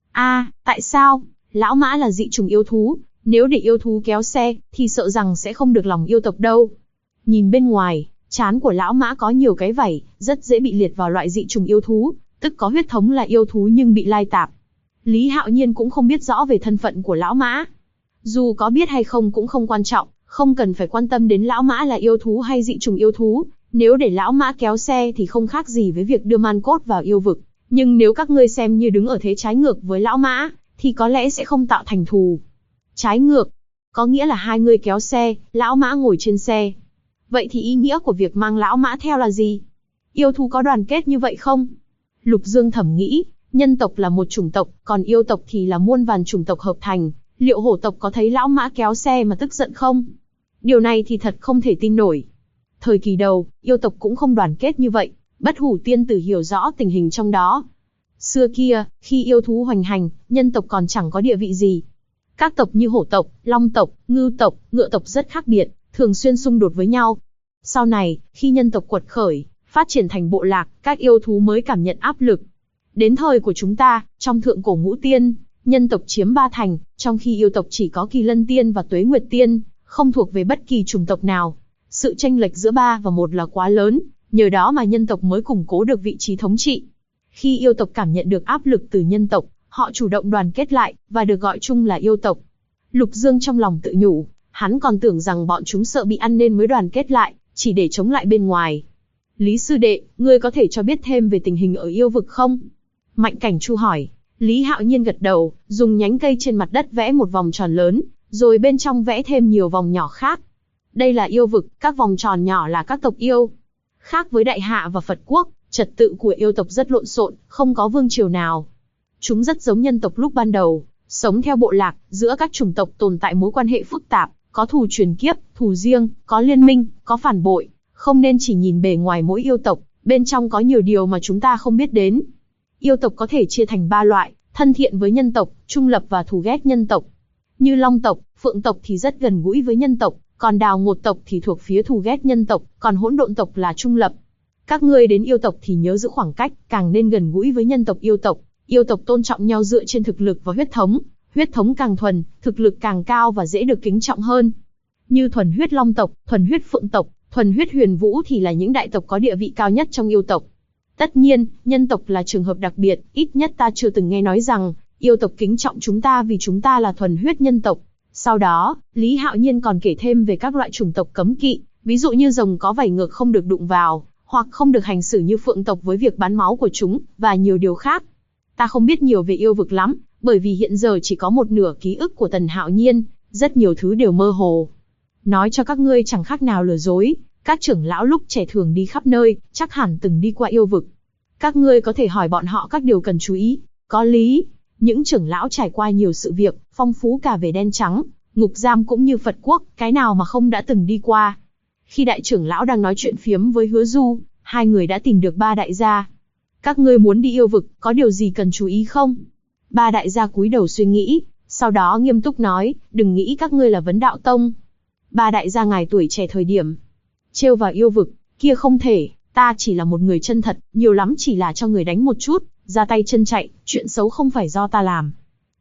Tại sao? Lão Mã là dị chủng yêu thú, nếu để yêu thú kéo xe, thì sợ rằng sẽ không được lòng yêu tộc đâu. Nhìn bên ngoài, trán của Lão Mã có nhiều cái vảy, rất dễ bị liệt vào loại dị chủng yêu thú, tức có huyết thống là yêu thú nhưng bị lai tạp. Lý Hạo Nhiên cũng không biết rõ về thân phận của Lão Mã. Dù có biết hay không cũng không quan trọng, không cần phải quan tâm đến Lão Mã là yêu thú hay dị chủng yêu thú. Nếu để Lão Mã kéo xe thì không khác gì với việc đưa man cốt vào yêu vực. Nhưng nếu các ngươi xem như đứng ở thế trái ngược với Lão Mã, thì có lẽ sẽ không tạo thành thù. Trái ngược, có nghĩa là hai người kéo xe, Lão Mã ngồi trên xe. Vậy thì ý nghĩa của việc mang Lão Mã theo là gì? Yêu thú có đoàn kết như vậy không? Lục Dương thầm nghĩ, nhân tộc là một chủng tộc, còn yêu tộc thì là muôn vàn chủng tộc hợp thành. Liệu hổ tộc có thấy Lão Mã kéo xe mà tức giận không? Điều này thì thật không thể tin nổi. Thời kỳ đầu, yêu tộc cũng không đoàn kết như vậy, Bất Hủ tiên tử hiểu rõ tình hình trong đó. Xưa kia, khi yêu thú hoành hành, nhân tộc còn chẳng có địa vị gì. Các tộc như hổ tộc, long tộc, ngưu tộc, ngựa tộc rất khác biệt, thường xuyên xung đột với nhau. Sau này, khi nhân tộc quật khởi, phát triển thành bộ lạc, các yêu thú mới cảm nhận áp lực. Đến thời của chúng ta, trong thượng cổ ngũ tiên, nhân tộc chiếm 3 thành, trong khi yêu tộc chỉ có Kỳ Lân tiên và Tuế Nguyệt tiên, không thuộc về bất kỳ chủng tộc nào. Sự chênh lệch giữa 3 và 1 là quá lớn, nhờ đó mà nhân tộc mới củng cố được vị trí thống trị. Khi yêu tộc cảm nhận được áp lực từ nhân tộc, họ chủ động đoàn kết lại, và được gọi chung là yêu tộc. Lục Dương trong lòng tự nhủ, hắn còn tưởng rằng bọn chúng sợ bị ăn nên mới đoàn kết lại, chỉ để chống lại bên ngoài. Lý sư đệ, ngươi có thể cho biết thêm về tình hình ở yêu vực không? Mạnh Cảnh Chu hỏi. Lý Hạo Nhiên gật đầu, dùng nhánh cây trên mặt đất vẽ một vòng tròn lớn, rồi bên trong vẽ thêm nhiều vòng nhỏ khác. Đây là yêu vực, các vòng tròn nhỏ là các tộc yêu. Khác với Đại Hạ và Phật Quốc, trật tự của yêu tộc rất lộn xộn, không có vương triều nào. Chúng rất giống nhân tộc lúc ban đầu, sống theo bộ lạc, giữa các chủng tộc tồn tại mối quan hệ phức tạp, có thù truyền kiếp, thù riêng, có liên minh, có phản bội. Không nên chỉ nhìn bề ngoài mỗi yêu tộc, bên trong có nhiều điều mà chúng ta không biết đến. Yêu tộc có thể chia thành 3 loại, thân thiện với nhân tộc, trung lập và thù ghét nhân tộc. Như Long tộc, Phượng tộc thì rất gần gũi với nhân tộc, còn Đào Ngột tộc thì thuộc phía thù ghét nhân tộc, còn Hỗn Độn tộc là trung lập. Các ngươi đến yêu tộc thì nhớ giữ khoảng cách, càng nên gần gũi với nhân tộc yêu tộc. Yêu tộc tôn trọng nhau dựa trên thực lực và huyết thống càng thuần, thực lực càng cao và dễ được kính trọng hơn. Như thuần huyết Long tộc, thuần huyết Phượng tộc, thuần huyết Huyền Vũ thì là những đại tộc có địa vị cao nhất trong yêu tộc. Tất nhiên, nhân tộc là trường hợp đặc biệt, ít nhất ta chưa từng nghe nói rằng yêu tộc kính trọng chúng ta vì chúng ta là thuần huyết nhân tộc. Sau đó, Lý Hạo Nhiên còn kể thêm về các loại chủng tộc cấm kỵ, ví dụ như rồng có vảy ngược không được đụng vào, hoặc không được hành xử như phượng tộc với việc bán máu của chúng, và nhiều điều khác. Ta không biết nhiều về yêu vực lắm, bởi vì hiện giờ chỉ có một nửa ký ức của Tần Hạo Nhiên, rất nhiều thứ đều mơ hồ. Nói cho các ngươi chẳng khác nào lừa dối, các trưởng lão lúc trẻ thường đi khắp nơi, chắc hẳn từng đi qua yêu vực. Các ngươi có thể hỏi bọn họ các điều cần chú ý. Có lý, những trưởng lão trải qua nhiều sự việc, phong phú cả về đen trắng, ngục giam cũng như Phật Quốc, cái nào mà không đã từng đi qua. Khi đại trưởng lão đang nói chuyện phiếm với Hứa Du, hai người đã tìm được ba đại gia. Các ngươi muốn đi yêu vực, có điều gì cần chú ý không? Ba đại gia cúi đầu suy nghĩ, sau đó nghiêm túc nói, đừng nghĩ các ngươi là Vấn Đạo Tông. Ba đại gia ngài tuổi trẻ thời điểm trêu vào yêu vực, kia không thể, ta chỉ là một người chân thật, nhiều lắm chỉ là cho người đánh một chút, ra tay chân chạy, chuyện xấu không phải do ta làm.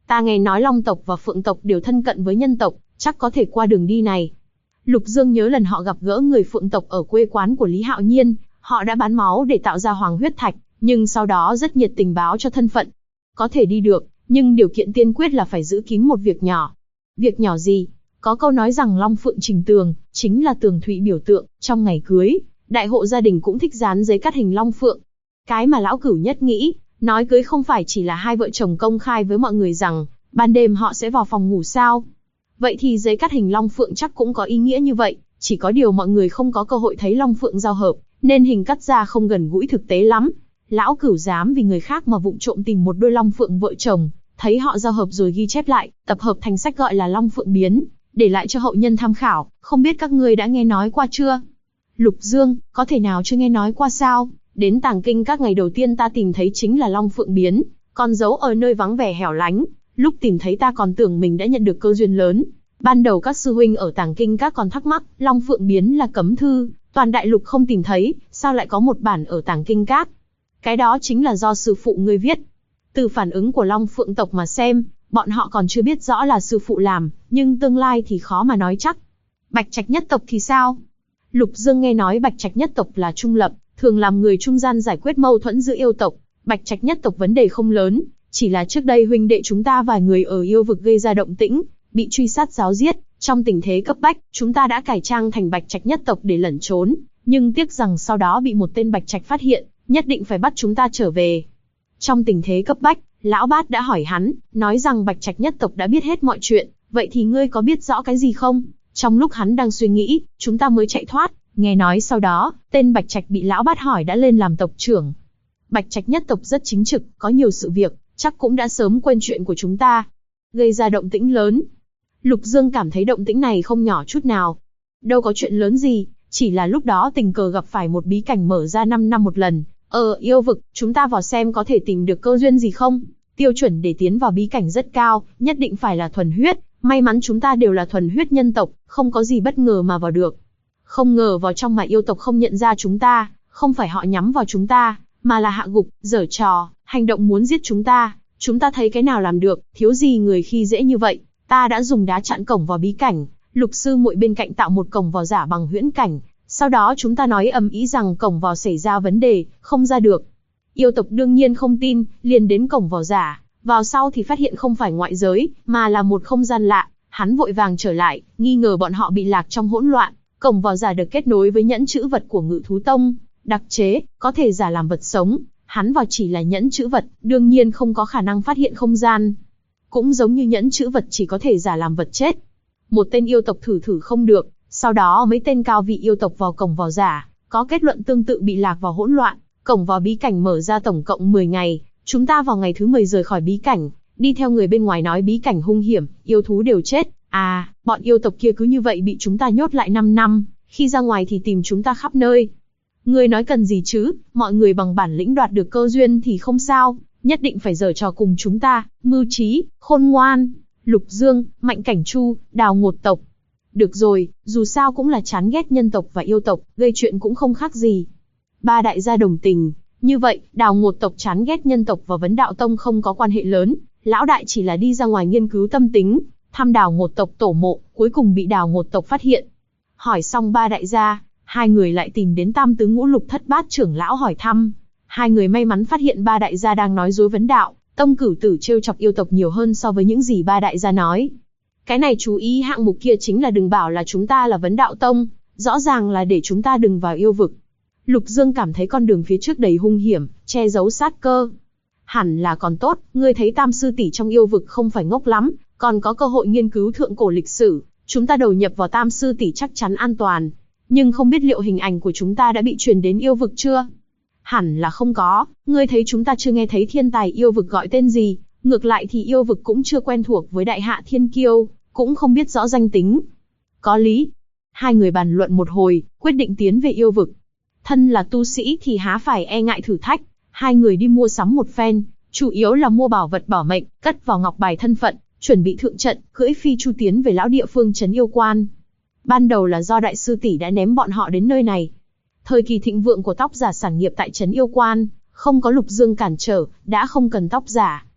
Ta nghe nói Long tộc và Phượng tộc đều thân cận với Nhân tộc, chắc có thể qua đường đi này. Lục Dương nhớ lần họ gặp gỡ người Phượng tộc ở quê quán của Lý Hạo Nhiên, họ đã bán máu để tạo ra Hoàng huyết thạch, nhưng sau đó rất nhiệt tình báo cho thân phận. Có thể đi được, nhưng điều kiện tiên quyết là phải giữ kín một việc nhỏ. Việc nhỏ gì? Có câu nói rằng Long Phượng trình tường, chính là tường thụy biểu tượng, trong ngày cưới, đại hộ gia đình cũng thích dán giấy cắt hình Long Phượng. Cái mà lão Cửu nhất nghĩ, nói cưới không phải chỉ là hai vợ chồng công khai với mọi người rằng, ban đêm họ sẽ vào phòng ngủ sao? Vậy thì giấy cắt hình Long Phượng chắc cũng có ý nghĩa như vậy, chỉ có điều mọi người không có cơ hội thấy Long Phượng giao hợp, nên hình cắt ra không gần gũi thực tế lắm. Lão Cửu dám vì người khác mà vụng trộm tìm một đôi Long Phượng vợ chồng, thấy họ giao hợp rồi ghi chép lại, tập hợp thành sách gọi là Long Phượng Biến, để lại cho hậu nhân tham khảo, không biết các ngươi đã nghe nói qua chưa? Lục Dương, có thể nào chưa nghe nói qua sao? Đến Tàng Kinh các ngày đầu tiên ta tìm thấy chính là Long Phượng Biến, còn giấu ở nơi vắng vẻ hẻo lánh. Lúc tìm thấy ta còn tưởng mình đã nhận được cơ duyên lớn. Ban đầu các sư huynh ở Tàng Kinh các còn thắc mắc, Long Phượng Biến là cấm thư, toàn đại lục không tìm thấy, sao lại có một bản ở Tàng Kinh các? Cái đó chính là do sư phụ ngươi viết. Từ phản ứng của Long Phượng tộc mà xem, bọn họ còn chưa biết rõ là sư phụ làm, nhưng tương lai thì khó mà nói chắc. Bạch Trạch nhất tộc thì sao? Lục Dương nghe nói Bạch Trạch nhất tộc là trung lập, thường làm người trung gian giải quyết mâu thuẫn giữa yêu tộc. Bạch Trạch nhất tộc vấn đề không lớn, chỉ là trước đây huynh đệ chúng ta vài người ở yêu vực gây ra động tĩnh, bị truy sát giáo giết. Trong tình thế cấp bách, chúng ta đã cải trang thành Bạch Trạch nhất tộc để lẩn trốn, nhưng tiếc rằng sau đó bị một tên Bạch Trạch phát hiện, nhất định phải bắt chúng ta trở về. Trong tình thế cấp bách, Lão Bát đã hỏi hắn, nói rằng Bạch Trạch nhất tộc đã biết hết mọi chuyện, vậy thì ngươi có biết rõ cái gì không? Trong lúc hắn đang suy nghĩ, chúng ta mới chạy thoát. Nghe nói sau đó, tên Bạch Trạch bị Lão Bát hỏi đã lên làm tộc trưởng. Bạch Trạch nhất tộc rất chính trực, có nhiều sự việc, chắc cũng đã sớm quên chuyện của chúng ta. Gây ra động tĩnh lớn. Lục Dương cảm thấy động tĩnh này không nhỏ chút nào. Đâu có chuyện lớn gì, chỉ là lúc đó tình cờ gặp phải một bí cảnh mở ra 5 năm một lần. Yêu vực, chúng ta vào xem có thể tìm được cơ duyên gì không? Tiêu chuẩn để tiến vào bí cảnh rất cao, nhất định phải là thuần huyết. May mắn chúng ta đều là thuần huyết nhân tộc, không có gì bất ngờ mà vào được. Không ngờ vào trong mà yêu tộc không nhận ra chúng ta, không phải họ nhắm vào chúng ta, mà là hạ gục, giở trò, hành động muốn giết chúng ta. Chúng ta thấy cái nào làm được, thiếu gì người khi dễ như vậy. Ta đã dùng đá chặn cổng vào bí cảnh, Lục sư muội bên cạnh tạo một cổng vào giả bằng huyễn cảnh. Sau đó chúng ta nói ầm ĩ rằng cổng vào xảy ra vấn đề, không ra được. Yêu tộc đương nhiên không tin, liền đến cổng vào giả. Vào sau thì phát hiện không phải ngoại giới, mà là một không gian lạ. Hắn vội vàng trở lại, nghi ngờ bọn họ bị lạc trong hỗn loạn. Cổng vào giả được kết nối với nhẫn chữ vật của Ngự Thú Tông, đặc chế, có thể giả làm vật sống. Hắn vào chỉ là nhẫn chữ vật, đương nhiên không có khả năng phát hiện không gian. Cũng giống như nhẫn chữ vật chỉ có thể giả làm vật chết. Một tên yêu tộc thử không được, sau đó mấy tên cao vị yêu tộc vào cổng vào giả, có kết luận tương tự bị lạc vào hỗn loạn. Cổng vào bí cảnh mở ra tổng cộng 10 ngày, chúng ta vào ngày thứ 10 rời khỏi bí cảnh, đi theo người bên ngoài nói bí cảnh hung hiểm, yêu thú đều chết. Bọn yêu tộc kia cứ như vậy bị chúng ta nhốt lại 5 năm, khi ra ngoài thì tìm chúng ta khắp nơi. Ngươi nói cần gì chứ, mọi người bằng bản lĩnh đoạt được cơ duyên thì không sao, nhất định phải giở trò cùng chúng ta, mưu trí, khôn ngoan. Lục Dương, Mạnh Cảnh Chu, Đào Ngột tộc. Được rồi, dù sao cũng là chán ghét nhân tộc và yêu tộc, gây chuyện cũng không khác gì. Ba đại gia đồng tình, như vậy, Đào Ngột tộc chán ghét nhân tộc và Vấn Đạo Tông không có quan hệ lớn, lão đại chỉ là đi ra ngoài nghiên cứu tâm tính, thăm Đào Ngột tộc tổ mộ, cuối cùng bị Đào Ngột tộc phát hiện. Hỏi xong ba đại gia, hai người lại tìm đến Tam Tứ Ngũ Lục Thất Bát trưởng lão hỏi thăm. Hai người may mắn phát hiện ba đại gia đang nói dối Vấn Đạo Tông cửu tử trêu chọc yêu tộc nhiều hơn so với những gì ba đại gia nói. Cái này chú ý hạng mục kia chính là đừng bảo là chúng ta là Vấn Đạo Tông, rõ ràng là để chúng ta đừng vào yêu vực. Lục Dương cảm thấy con đường phía trước đầy hung hiểm, che giấu sát cơ. Hẳn là còn tốt, ngươi thấy Tam sư tỷ trong yêu vực không phải ngốc lắm, còn có cơ hội nghiên cứu thượng cổ lịch sử, chúng ta đầu nhập vào Tam sư tỷ chắc chắn an toàn. Nhưng không biết liệu hình ảnh của chúng ta đã bị truyền đến yêu vực chưa? Hẳn là không có, ngươi thấy chúng ta chưa nghe thấy thiên tài yêu vực gọi tên gì, ngược lại thì yêu vực cũng chưa quen thuộc với đại hạ thiên kiêu, cũng không biết rõ danh tính. Có lý. Hai người bàn luận một hồi, quyết định tiến về yêu vực. Thân là tu sĩ thì há phải e ngại thử thách, hai người đi mua sắm một phen, chủ yếu là mua bảo vật bảo mệnh, cất vào ngọc bài thân phận, chuẩn bị thượng trận, cưỡi phi chu tiến về lão địa phương trấn yêu quan. Ban đầu là do đại sư tỷ đã ném bọn họ đến nơi này. Thời kỳ thịnh vượng của tóc giả sản nghiệp tại trấn yêu quan, không có Lục Dương cản trở, đã không cần tóc giả.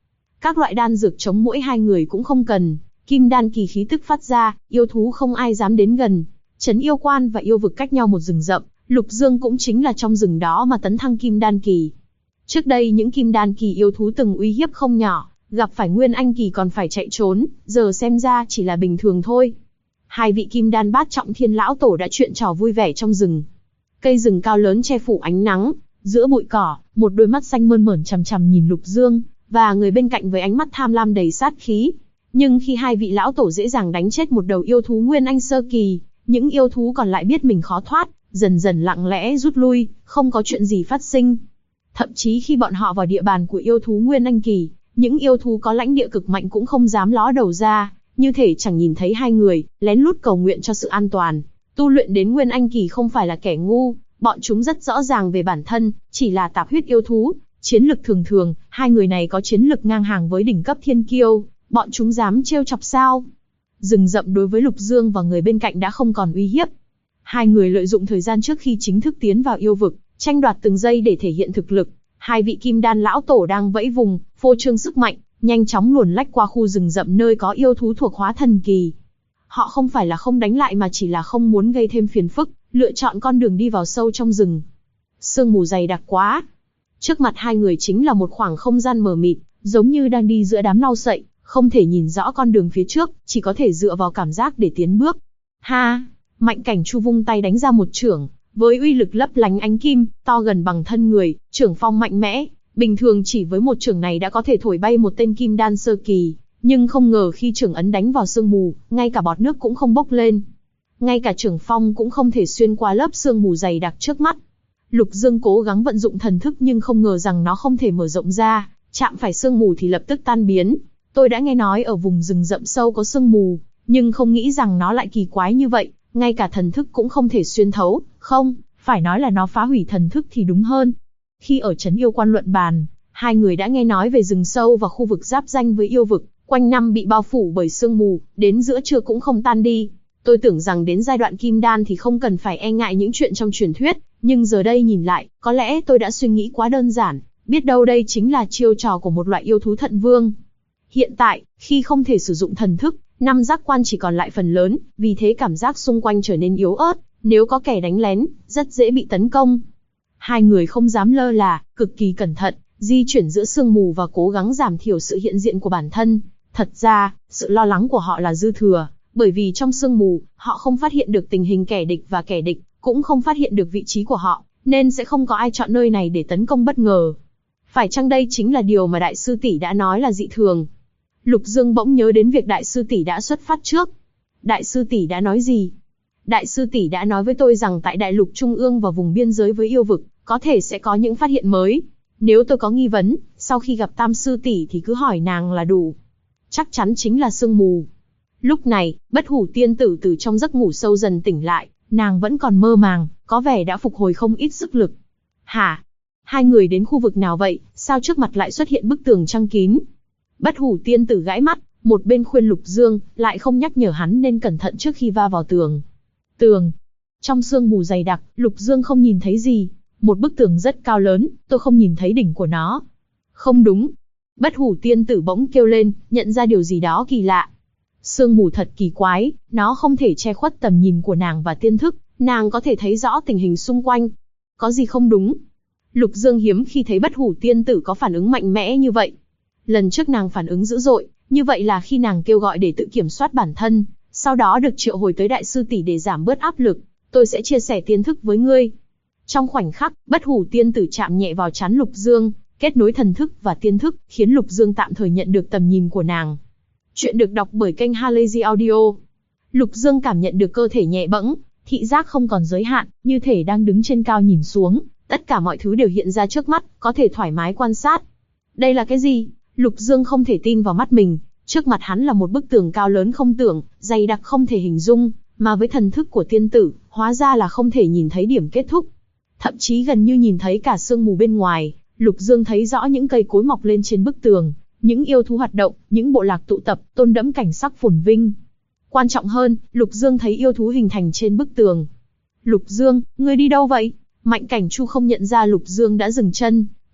Các loại đan dược chống muỗi hai người cũng không cần, kim đan kỳ khí tức phát ra, yêu thú không ai dám đến gần. Trấn yêu quan và yêu vực cách nhau một rừng rậm, Lục Dương cũng chính là trong rừng đó mà tấn thăng kim đan kỳ. Trước đây những kim đan kỳ yêu thú từng uy hiếp không nhỏ, gặp phải nguyên anh kỳ còn phải chạy trốn, giờ xem ra chỉ là bình thường thôi. Hai vị kim đan bát trọng thiên lão tổ đã chuyện trò vui vẻ trong rừng. Cây rừng cao lớn che phủ ánh nắng, giữa bụi cỏ, một đôi mắt xanh mơn mởn chằm chằm nhìn Lục Dương, và người bên cạnh với ánh mắt tham lam đầy sát khí. Nhưng khi hai vị lão tổ dễ dàng đánh chết một đầu yêu thú nguyên anh sơ kỳ, những yêu thú còn lại biết mình khó thoát, dần dần lặng lẽ rút lui, không có chuyện gì phát sinh. Thậm chí khi bọn họ vào địa bàn của yêu thú nguyên anh kỳ, những yêu thú có lãnh địa cực mạnh cũng không dám ló đầu ra, như thể chẳng nhìn thấy hai người, lén lút cầu nguyện cho sự an toàn. Tu luyện đến nguyên anh kỳ không phải là kẻ ngu, bọn chúng rất rõ ràng về bản thân, chỉ là tạp huyết yêu thú, chiến lực thường thường, hai người này có chiến lực ngang hàng với đỉnh cấp thiên kiêu, bọn chúng dám trêu chọc sao? Rừng rậm đối với Lục Dương và người bên cạnh đã không còn uy hiếp. Hai người lợi dụng thời gian trước khi chính thức tiến vào yêu vực, tranh đoạt từng giây để thể hiện thực lực. Hai vị kim đan lão tổ đang vẫy vùng, phô trương sức mạnh, nhanh chóng luồn lách qua khu rừng rậm nơi có yêu thú thuộc hóa thần kỳ. Họ không phải là không đánh lại mà chỉ là không muốn gây thêm phiền phức, lựa chọn con đường đi vào sâu trong rừng. Sương mù dày đặc quá. Trước mặt hai người chính là một khoảng không gian mờ mịt, giống như đang đi giữa đám lau sậy, không thể nhìn rõ con đường phía trước, chỉ có thể dựa vào cảm giác để tiến bước. Ha! Mạnh Cảnh Chu vung tay đánh ra một chưởng, với uy lực lấp lánh ánh kim, to gần bằng thân người, chưởng phong mạnh mẽ. Bình thường chỉ với một chưởng này đã có thể thổi bay một tên kim đan sơ kỳ, nhưng không ngờ khi chưởng ấn đánh vào sương mù, ngay cả bọt nước cũng không bốc lên. Ngay cả chưởng phong cũng không thể xuyên qua lớp sương mù dày đặc trước mắt. Lục Dương cố gắng vận dụng thần thức nhưng không ngờ rằng nó không thể mở rộng ra, chạm phải sương mù thì lập tức tan biến. Tôi đã nghe nói ở vùng rừng rậm sâu có sương mù, nhưng không nghĩ rằng nó lại kỳ quái như vậy, ngay cả thần thức cũng không thể xuyên thấu, không, phải nói là nó phá hủy thần thức thì đúng hơn. Khi ở trấn yêu quan luận bàn, hai người đã nghe nói về rừng sâu và khu vực giáp danh với yêu vực, quanh năm bị bao phủ bởi sương mù, đến giữa trưa cũng không tan đi. Tôi tưởng rằng đến giai đoạn kim đan thì không cần phải e ngại những chuyện trong truyền thuyết, nhưng giờ đây nhìn lại, có lẽ tôi đã suy nghĩ quá đơn giản, biết đâu đây chính là chiêu trò của một loại yêu thú thận vương. Hiện tại, khi không thể sử dụng thần thức, năm giác quan chỉ còn lại phần lớn, vì thế cảm giác xung quanh trở nên yếu ớt, nếu có kẻ đánh lén, rất dễ bị tấn công. Hai người không dám lơ là, cực kỳ cẩn thận, di chuyển giữa sương mù và cố gắng giảm thiểu sự hiện diện của bản thân. Thật ra, sự lo lắng của họ là dư thừa, bởi vì trong sương mù, họ không phát hiện được tình hình kẻ địch và kẻ địch cũng không phát hiện được vị trí của họ, nên sẽ không có ai chọn nơi này để tấn công bất ngờ. Phải chăng đây chính là điều mà đại sư tỷ đã nói là dị thường? Lục Dương bỗng nhớ đến việc đại sư tỷ đã xuất phát trước. Đại sư tỷ đã nói gì? Đại sư tỷ đã nói với tôi rằng tại đại lục trung ương và vùng biên giới với yêu vực, có thể sẽ có những phát hiện mới. Nếu tôi có nghi vấn, sau khi gặp tam sư tỷ thì cứ hỏi nàng là đủ. Chắc chắn chính là sương mù. Lúc này, Bất Hủ tiên tử từ trong giấc ngủ sâu dần tỉnh lại, nàng vẫn còn mơ màng, có vẻ đã phục hồi không ít sức lực. Hả? Hai người đến khu vực nào vậy, sao trước mặt lại xuất hiện bức tường trăng kín? Bất Hủ tiên tử gãi mắt, một bên khuyên Lục Dương, lại không nhắc nhở hắn nên cẩn thận trước khi va vào tường. Tường. Trong sương mù dày đặc, Lục Dương không nhìn thấy gì. Một bức tường rất cao lớn, tôi không nhìn thấy đỉnh của nó. Không đúng. Bất Hủ tiên tử bỗng kêu lên, nhận ra điều gì đó kỳ lạ. Sương mù thật kỳ quái, nó không thể che khuất tầm nhìn của nàng và tiên thức, nàng có thể thấy rõ tình hình xung quanh. Có gì không đúng? Lục Dương hiếm khi thấy Bất Hủ tiên tử có phản ứng mạnh mẽ như vậy. Lần trước nàng phản ứng dữ dội, như vậy là khi nàng kêu gọi để tự kiểm soát bản thân, sau đó được triệu hồi tới đại sư tỷ để giảm bớt áp lực. Tôi sẽ chia sẻ tiên thức với ngươi. Trong khoảnh khắc, Bất Hủ tiên tử chạm nhẹ vào trán Lục Dương, kết nối thần thức và tiên thức, khiến Lục Dương tạm thời nhận được tầm nhìn của nàng. Chuyện được đọc bởi kênh Halazy Audio. Lục Dương cảm nhận được cơ thể nhẹ bẫng, thị giác không còn giới hạn, như thể đang đứng trên cao nhìn xuống, tất cả mọi thứ đều hiện ra trước mắt, có thể thoải mái quan sát. Đây là cái gì? Lục Dương không thể tin vào mắt mình, trước mặt hắn là một bức tường cao lớn không tưởng, dày đặc không thể hình dung, mà với thần thức của tiên tử, hóa ra là không thể nhìn thấy điểm kết thúc. Thậm chí gần như nhìn thấy cả sương mù bên ngoài, Lục Dương thấy rõ những cây cối mọc lên trên bức tường, những yêu thú hoạt động, những bộ lạc tụ tập, tôn đẫm cảnh sắc phồn vinh. Quan trọng hơn, Lục Dương thấy yêu thú hình thành trên bức tường. Lục Dương, ngươi đi đâu vậy? Mạnh Cảnh Chu không nhận ra Lục Dương đã dừng chân,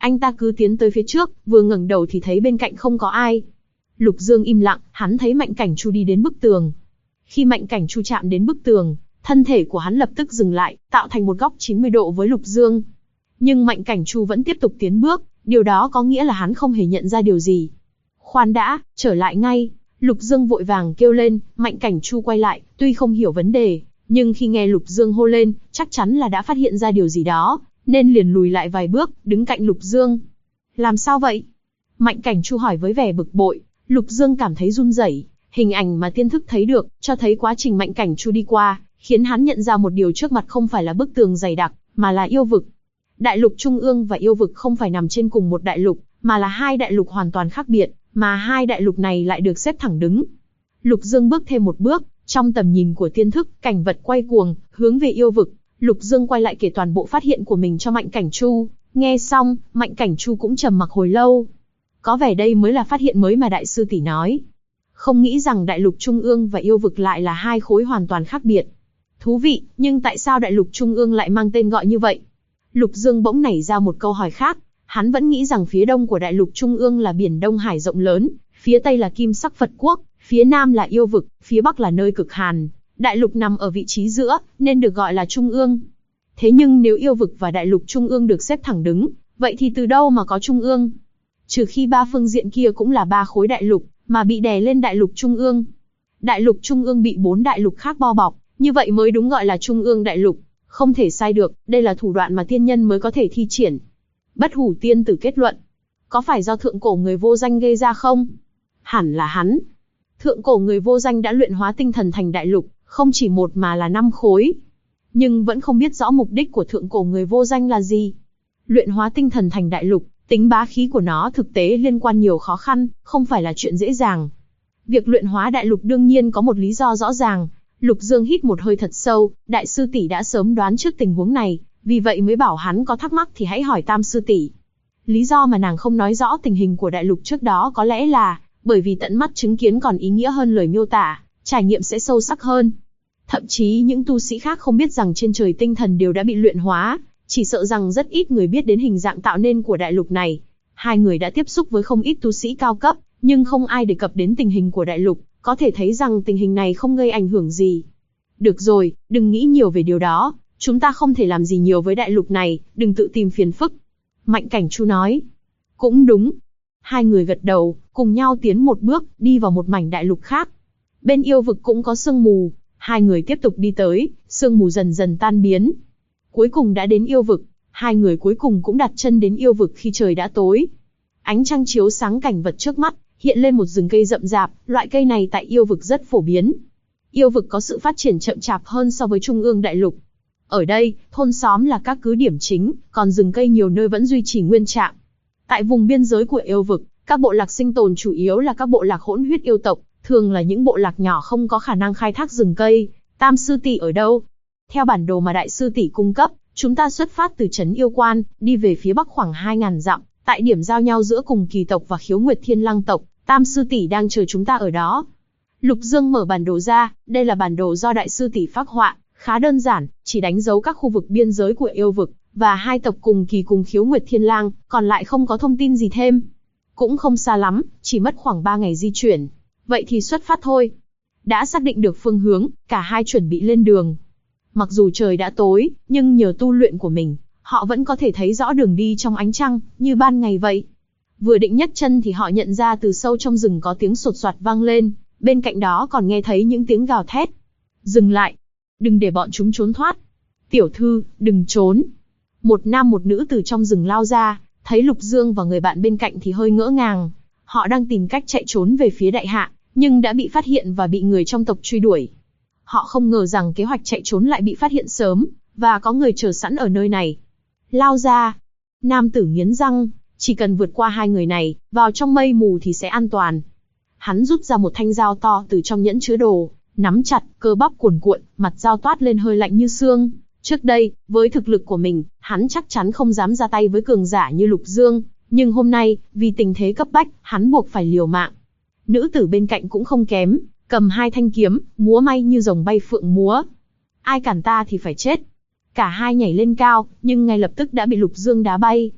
Anh ta cứ tiến tới phía trước, vừa ngẩng đầu thì thấy bên cạnh không có ai. Lục Dương im lặng, hắn thấy Mạnh Cảnh Chu đi đến bức tường. Khi Mạnh Cảnh Chu chạm đến bức tường, thân thể của hắn lập tức dừng lại, tạo thành một góc 90 độ với Lục Dương. Nhưng Mạnh Cảnh Chu vẫn tiếp tục tiến bước, điều đó có nghĩa là hắn không hề nhận ra điều gì. Khoan đã, trở lại ngay. Lục Dương vội vàng kêu lên. Mạnh Cảnh Chu quay lại, tuy không hiểu vấn đề, nhưng khi nghe Lục Dương hô lên, chắc chắn là đã phát hiện ra điều gì đó, nên liền lùi lại vài bước, đứng cạnh Lục Dương. Làm sao vậy? Mạnh Cảnh Chu hỏi với vẻ bực bội. Lục Dương cảm thấy run rẩy. Hình ảnh mà tiên thức thấy được, cho thấy quá trình Mạnh Cảnh Chu đi qua, khiến hắn nhận ra một điều trước mặt không phải là bức tường dày đặc, mà là yêu vực. Đại lục Trung ương và yêu vực không phải nằm trên cùng một đại lục, mà là hai đại lục hoàn toàn khác biệt, mà hai đại lục này lại được xếp thẳng đứng. Lục Dương bước thêm một bước, trong tầm nhìn của tiên thức, cảnh vật quay cuồng, hướng về yêu vực. Lục Dương quay lại kể toàn bộ phát hiện của mình cho Mạnh Cảnh Chu. Nghe xong, Mạnh Cảnh Chu cũng trầm mặc hồi lâu. Có vẻ đây mới là phát hiện mới mà đại sư tỷ nói. Không nghĩ rằng đại lục Trung ương và yêu vực lại là hai khối hoàn toàn khác biệt. Thú vị, nhưng tại sao đại lục Trung ương lại mang tên gọi như vậy? Lục Dương bỗng nảy ra một câu hỏi khác. Hắn vẫn nghĩ rằng phía đông của đại lục Trung ương là biển Đông Hải rộng lớn, phía tây là Kim Sắc Phật Quốc, phía nam là yêu vực, phía bắc là nơi cực hàn. Đại lục nằm ở vị trí giữa, nên được gọi là Trung ương. Thế nhưng nếu yêu vực và đại lục Trung ương được xếp thẳng đứng, vậy thì từ đâu mà có Trung ương? Trừ khi ba phương diện kia cũng là ba khối đại lục, mà bị đè lên đại lục Trung ương. Đại lục Trung ương bị bốn đại lục khác bao bọc, như vậy mới đúng gọi là Trung ương đại lục. Không thể sai được, đây là thủ đoạn mà tiên nhân mới có thể thi triển. Bất Hủ tiên tử kết luận. Có phải do thượng cổ người vô danh gây ra không? Hẳn là hắn. Thượng cổ người vô danh đã luyện hóa tinh thần thành đại lục, không chỉ một mà là 5 khối. Nhưng vẫn không biết rõ mục đích của thượng cổ người vô danh là gì. Luyện hóa tinh thần thành đại lục, tính bá khí của nó thực tế liên quan nhiều khó khăn, không phải là chuyện dễ dàng. Việc luyện hóa đại lục đương nhiên có một lý do rõ ràng. Lục Dương hít một hơi thật sâu, đại sư tỷ đã sớm đoán trước tình huống này, vì vậy mới bảo hắn có thắc mắc thì hãy hỏi tam sư tỷ. Lý do mà nàng không nói rõ tình hình của đại lục trước đó có lẽ là bởi vì tận mắt chứng kiến còn ý nghĩa hơn lời miêu tả, trải nghiệm sẽ sâu sắc hơn. Thậm chí những tu sĩ khác không biết rằng trên trời tinh thần đều đã bị luyện hóa, chỉ sợ rằng rất ít người biết đến hình dạng tạo nên của đại lục này. Hai người đã tiếp xúc với không ít tu sĩ cao cấp, nhưng không ai đề cập đến tình hình của đại lục, có thể thấy rằng tình hình này không gây ảnh hưởng gì. Được rồi, đừng nghĩ nhiều về điều đó, chúng ta không thể làm gì nhiều với đại lục này, đừng tự tìm phiền phức. Mạnh Cảnh Chu nói. Cũng đúng. Hai người gật đầu, cùng nhau tiến một bước, đi vào một mảnh đại lục khác. Bên yêu vực cũng có sương mù, hai người tiếp tục đi tới, sương mù dần dần tan biến. Cuối cùng đã đến yêu vực, hai người cuối cùng cũng đặt chân đến yêu vực khi trời đã tối. Ánh trăng chiếu sáng cảnh vật trước mắt, hiện lên một rừng cây rậm rạp, loại cây này tại yêu vực rất phổ biến. Yêu vực có sự phát triển chậm chạp hơn so với trung ương đại lục. Ở đây, thôn xóm là các cứ điểm chính, còn rừng cây nhiều nơi vẫn duy trì nguyên trạng. Tại vùng biên giới của yêu vực, các bộ lạc sinh tồn chủ yếu là các bộ lạc hỗn huyết yêu tộc, thường là những bộ lạc nhỏ không có khả năng khai thác rừng cây. Tam sư tỷ ở đâu? Theo bản đồ mà đại sư tỷ cung cấp, chúng ta xuất phát từ trấn Yêu Quan, đi về phía bắc khoảng 2000 dặm, tại điểm giao nhau giữa Cùng Kỳ tộc và Khiếu Nguyệt Thiên Lăng tộc, Tam sư tỷ đang chờ chúng ta ở đó. Lục Dương mở bản đồ ra, đây là bản đồ do đại sư tỷ phác họa, khá đơn giản, chỉ đánh dấu các khu vực biên giới của yêu vực, và hai tộc Cùng Kỳ cùng Khiếu Nguyệt Thiên Lang, còn lại không có thông tin gì thêm. Cũng không xa lắm, chỉ mất khoảng 3 ngày di chuyển. Vậy thì xuất phát thôi. Đã xác định được phương hướng, cả hai chuẩn bị lên đường. Mặc dù trời đã tối, nhưng nhờ tu luyện của mình, họ vẫn có thể thấy rõ đường đi trong ánh trăng, như ban ngày vậy. Vừa định nhấc chân thì họ nhận ra từ sâu trong rừng có tiếng sột soạt vang lên, bên cạnh đó còn nghe thấy những tiếng gào thét. Dừng lại! Đừng để bọn chúng trốn thoát! Tiểu thư, đừng trốn! Một nam một nữ từ trong rừng lao ra, thấy Lục Dương và người bạn bên cạnh thì hơi ngỡ ngàng. Họ đang tìm cách chạy trốn về phía đại hạ, nhưng đã bị phát hiện và bị người trong tộc truy đuổi. Họ không ngờ rằng kế hoạch chạy trốn lại bị phát hiện sớm, và có người chờ sẵn ở nơi này. Lao ra! Nam tử nghiến răng, chỉ cần vượt qua hai người này, vào trong mây mù thì sẽ an toàn. Hắn rút ra một thanh dao to từ trong nhẫn chứa đồ, nắm chặt, cơ bắp cuồn cuộn, mặt dao toát lên hơi lạnh như xương. Trước đây, với thực lực của mình, hắn chắc chắn không dám ra tay với cường giả như Lục Dương, nhưng hôm nay, vì tình thế cấp bách, hắn buộc phải liều mạng. Nữ tử bên cạnh cũng không kém, cầm hai thanh kiếm, múa may như rồng bay phượng múa. Ai cản ta thì phải chết. Cả hai nhảy lên cao, nhưng ngay lập tức đã bị Lục Dương đá bay.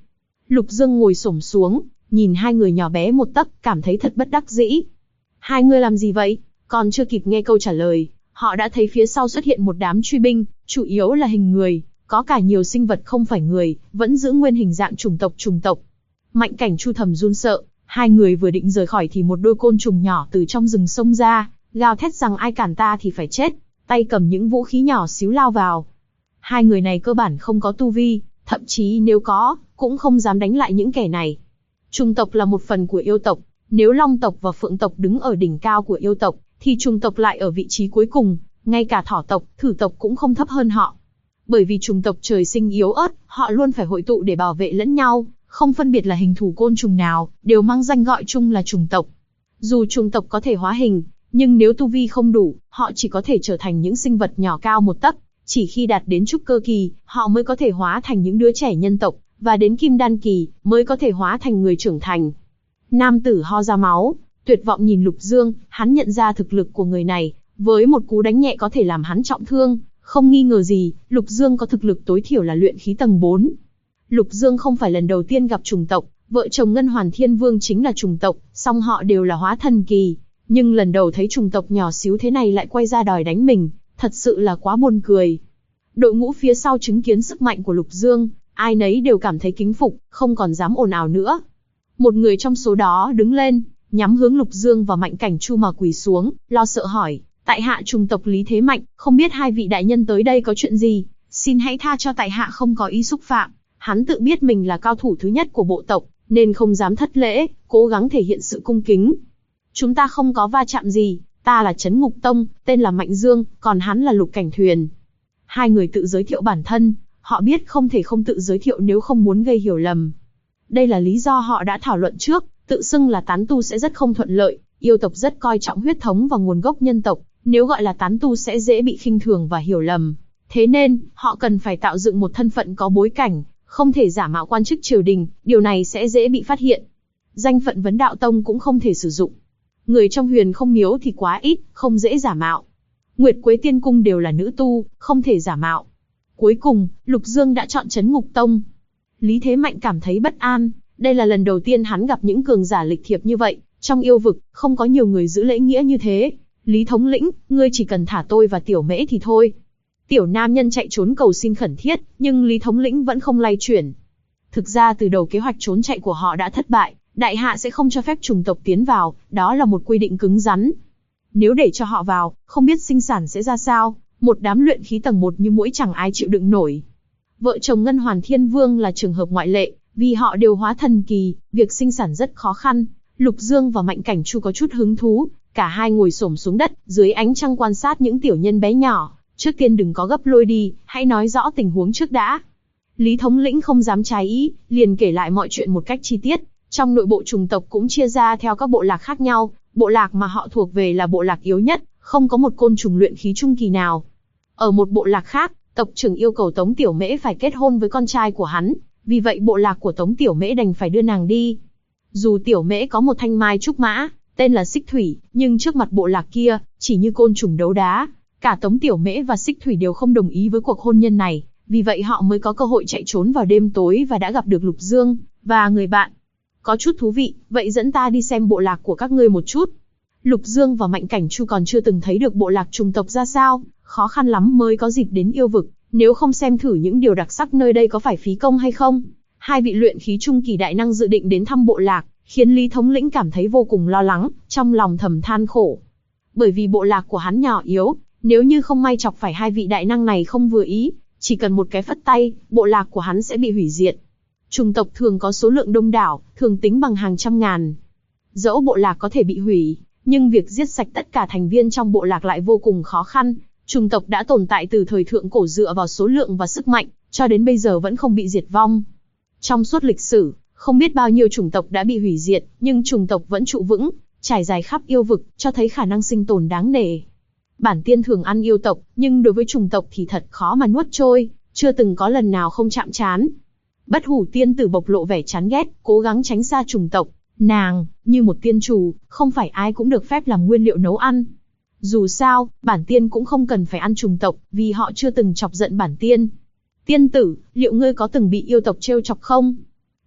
Lục Dương ngồi xổm xuống, nhìn hai người nhỏ bé một tấc, cảm thấy thật bất đắc dĩ. Hai người làm gì vậy? Còn chưa kịp nghe câu trả lời, họ đã thấy phía sau xuất hiện một đám truy binh, chủ yếu là hình người, có cả nhiều sinh vật không phải người, vẫn giữ nguyên hình dạng chủng tộc. Mạnh Cảnh Chu thầm run sợ, hai người vừa định rời khỏi thì một đôi côn trùng nhỏ từ trong rừng xông ra, gào thét rằng ai cản ta thì phải chết, tay cầm những vũ khí nhỏ xíu lao vào. Hai người này cơ bản không có tu vi, thậm chí nếu có, cũng không dám đánh lại những kẻ này. Trùng tộc là một phần của yêu tộc, nếu Long tộc và Phượng tộc đứng ở đỉnh cao của yêu tộc, thì trùng tộc lại ở vị trí cuối cùng, ngay cả thỏ tộc, thử tộc cũng không thấp hơn họ. Bởi vì trùng tộc trời sinh yếu ớt, họ luôn phải hội tụ để bảo vệ lẫn nhau, không phân biệt là hình thù côn trùng nào, đều mang danh gọi chung là trùng tộc. Dù trùng tộc có thể hóa hình, nhưng nếu tu vi không đủ, họ chỉ có thể trở thành những sinh vật nhỏ cao một tấc. Chỉ khi đạt đến trúc cơ kỳ, họ mới có thể hóa thành những đứa trẻ nhân tộc, và đến kim đan kỳ, mới có thể hóa thành người trưởng thành. Nam tử ho ra máu, tuyệt vọng nhìn Lục Dương, hắn nhận ra thực lực của người này, với một cú đánh nhẹ có thể làm hắn trọng thương, không nghi ngờ gì, Lục Dương có thực lực tối thiểu là luyện khí tầng 4. Lục Dương không phải lần đầu tiên gặp trùng tộc, vợ chồng Ngân Hoàn Thiên Vương chính là trùng tộc, song họ đều là hóa thần kỳ, nhưng lần đầu thấy trùng tộc nhỏ xíu thế này lại quay ra đòi đánh mình, thật sự là quá buồn cười. Đội ngũ phía sau chứng kiến sức mạnh của Lục Dương, ai nấy đều cảm thấy kính phục, không còn dám ồn ào nữa. Một người trong số đó đứng lên, nhắm hướng Lục Dương và Mạnh Cảnh Chu mà quỳ xuống, lo sợ hỏi, tại hạ trùng tộc Lý Thế Mạnh, không biết hai vị đại nhân tới đây có chuyện gì, xin hãy tha cho tại hạ không có ý xúc phạm. Hắn tự biết mình là cao thủ thứ nhất của bộ tộc, nên không dám thất lễ, cố gắng thể hiện sự cung kính. Chúng ta không có va chạm gì, ta là Trấn Ngục Tông, tên là Mạnh Dương, còn hắn là Lục Cảnh Thuyền. Hai người tự giới thiệu bản thân, họ biết không thể không tự giới thiệu nếu không muốn gây hiểu lầm. Đây là lý do họ đã thảo luận trước, tự xưng là tán tu sẽ rất không thuận lợi, yêu tộc rất coi trọng huyết thống và nguồn gốc nhân tộc, nếu gọi là tán tu sẽ dễ bị khinh thường và hiểu lầm. Thế nên, họ cần phải tạo dựng một thân phận có bối cảnh, không thể giả mạo quan chức triều đình, điều này sẽ dễ bị phát hiện. Danh phận Vấn Đạo Tông cũng không thể sử dụng. Người trong Huyền Không Miếu thì quá ít, không dễ giả mạo. Nguyệt Quế Tiên Cung đều là nữ tu, không thể giả mạo. Cuối cùng, Lục Dương đã chọn Trấn Ngục Tông. Lý Thế Mạnh cảm thấy bất an, đây là lần đầu tiên hắn gặp những cường giả lịch thiệp như vậy, trong yêu vực, không có nhiều người giữ lễ nghĩa như thế. Lý thống lĩnh, ngươi chỉ cần thả tôi và Tiểu Mễ thì thôi. Tiểu nam nhân chạy trốn cầu xin khẩn thiết, nhưng Lý thống lĩnh vẫn không lay chuyển. Thực ra từ đầu kế hoạch trốn chạy của họ đã thất bại, đại hạ sẽ không cho phép trùng tộc tiến vào, đó là một quy định cứng rắn. Nếu để cho họ vào, không biết sinh sản sẽ ra sao, một đám luyện khí tầng 1 như muỗi chẳng ai chịu đựng nổi. Vợ chồng Ngân Hoàn Thiên Vương là trường hợp ngoại lệ, vì họ đều hóa thần kỳ, việc sinh sản rất khó khăn. Lục Dương và Mạnh Cảnh Chu có chút hứng thú, cả hai ngồi xổm xuống đất, dưới ánh trăng quan sát những tiểu nhân bé nhỏ. Trước tiên đừng có gấp lôi đi, hãy nói rõ tình huống trước đã. Lý thống lĩnh không dám trái ý, liền kể lại mọi chuyện một cách chi tiết. Trong nội bộ trùng tộc cũng chia ra theo các bộ lạc khác nhau, bộ lạc mà họ thuộc về là bộ lạc yếu nhất, không có một côn trùng luyện khí trung kỳ nào. Ở một bộ lạc khác, tộc trưởng yêu cầu Tống Tiểu Mễ phải kết hôn với con trai của hắn, vì vậy bộ lạc của Tống Tiểu Mễ đành phải đưa nàng đi. Dù Tiểu Mễ có một thanh mai trúc mã, tên là Xích Thủy, nhưng trước mặt bộ lạc kia, chỉ như côn trùng đấu đá. Cả Tống Tiểu Mễ và Xích Thủy đều không đồng ý với cuộc hôn nhân này, vì vậy họ mới có cơ hội chạy trốn vào đêm tối và đã gặp được Lục Dương và người bạn. Có chút thú vị, vậy dẫn ta đi xem bộ lạc của các ngươi một chút. Lục Dương và Mạnh Cảnh Chu còn chưa từng thấy được bộ lạc trùng tộc ra sao, khó khăn lắm mới có dịp đến yêu vực, nếu không xem thử những điều đặc sắc nơi đây có phải phí công hay không. Hai vị luyện khí trung kỳ đại năng dự định đến thăm bộ lạc, khiến Lý thống lĩnh cảm thấy vô cùng lo lắng, trong lòng thầm than khổ. Bởi vì bộ lạc của hắn nhỏ yếu, nếu như không may chọc phải hai vị đại năng này không vừa ý, chỉ cần một cái phất tay, bộ lạc của hắn sẽ bị hủy diệt. Trùng tộc thường có số lượng đông đảo, thường tính bằng hàng trăm ngàn. Dẫu bộ lạc có thể bị hủy, nhưng việc giết sạch tất cả thành viên trong bộ lạc lại vô cùng khó khăn. Trùng tộc đã tồn tại từ thời thượng cổ dựa vào số lượng và sức mạnh, cho đến bây giờ vẫn không bị diệt vong. Trong suốt lịch sử, không biết bao nhiêu chủng tộc đã bị hủy diệt, nhưng chủng tộc vẫn trụ vững, trải dài khắp yêu vực, cho thấy khả năng sinh tồn đáng nể. Bản tiên thường ăn yêu tộc, nhưng đối với chủng tộc thì thật khó mà nuốt trôi, chưa từng có lần nào không chạm trán. Bất Hủ tiên tử bộc lộ vẻ chán ghét, cố gắng tránh xa chủng tộc. Nàng, như một tiên chủ, không phải ai cũng được phép làm nguyên liệu nấu ăn. Dù sao, bản tiên cũng không cần phải ăn chủng tộc, vì họ chưa từng chọc giận bản tiên. Tiên tử, liệu ngươi có từng bị yêu tộc trêu chọc không?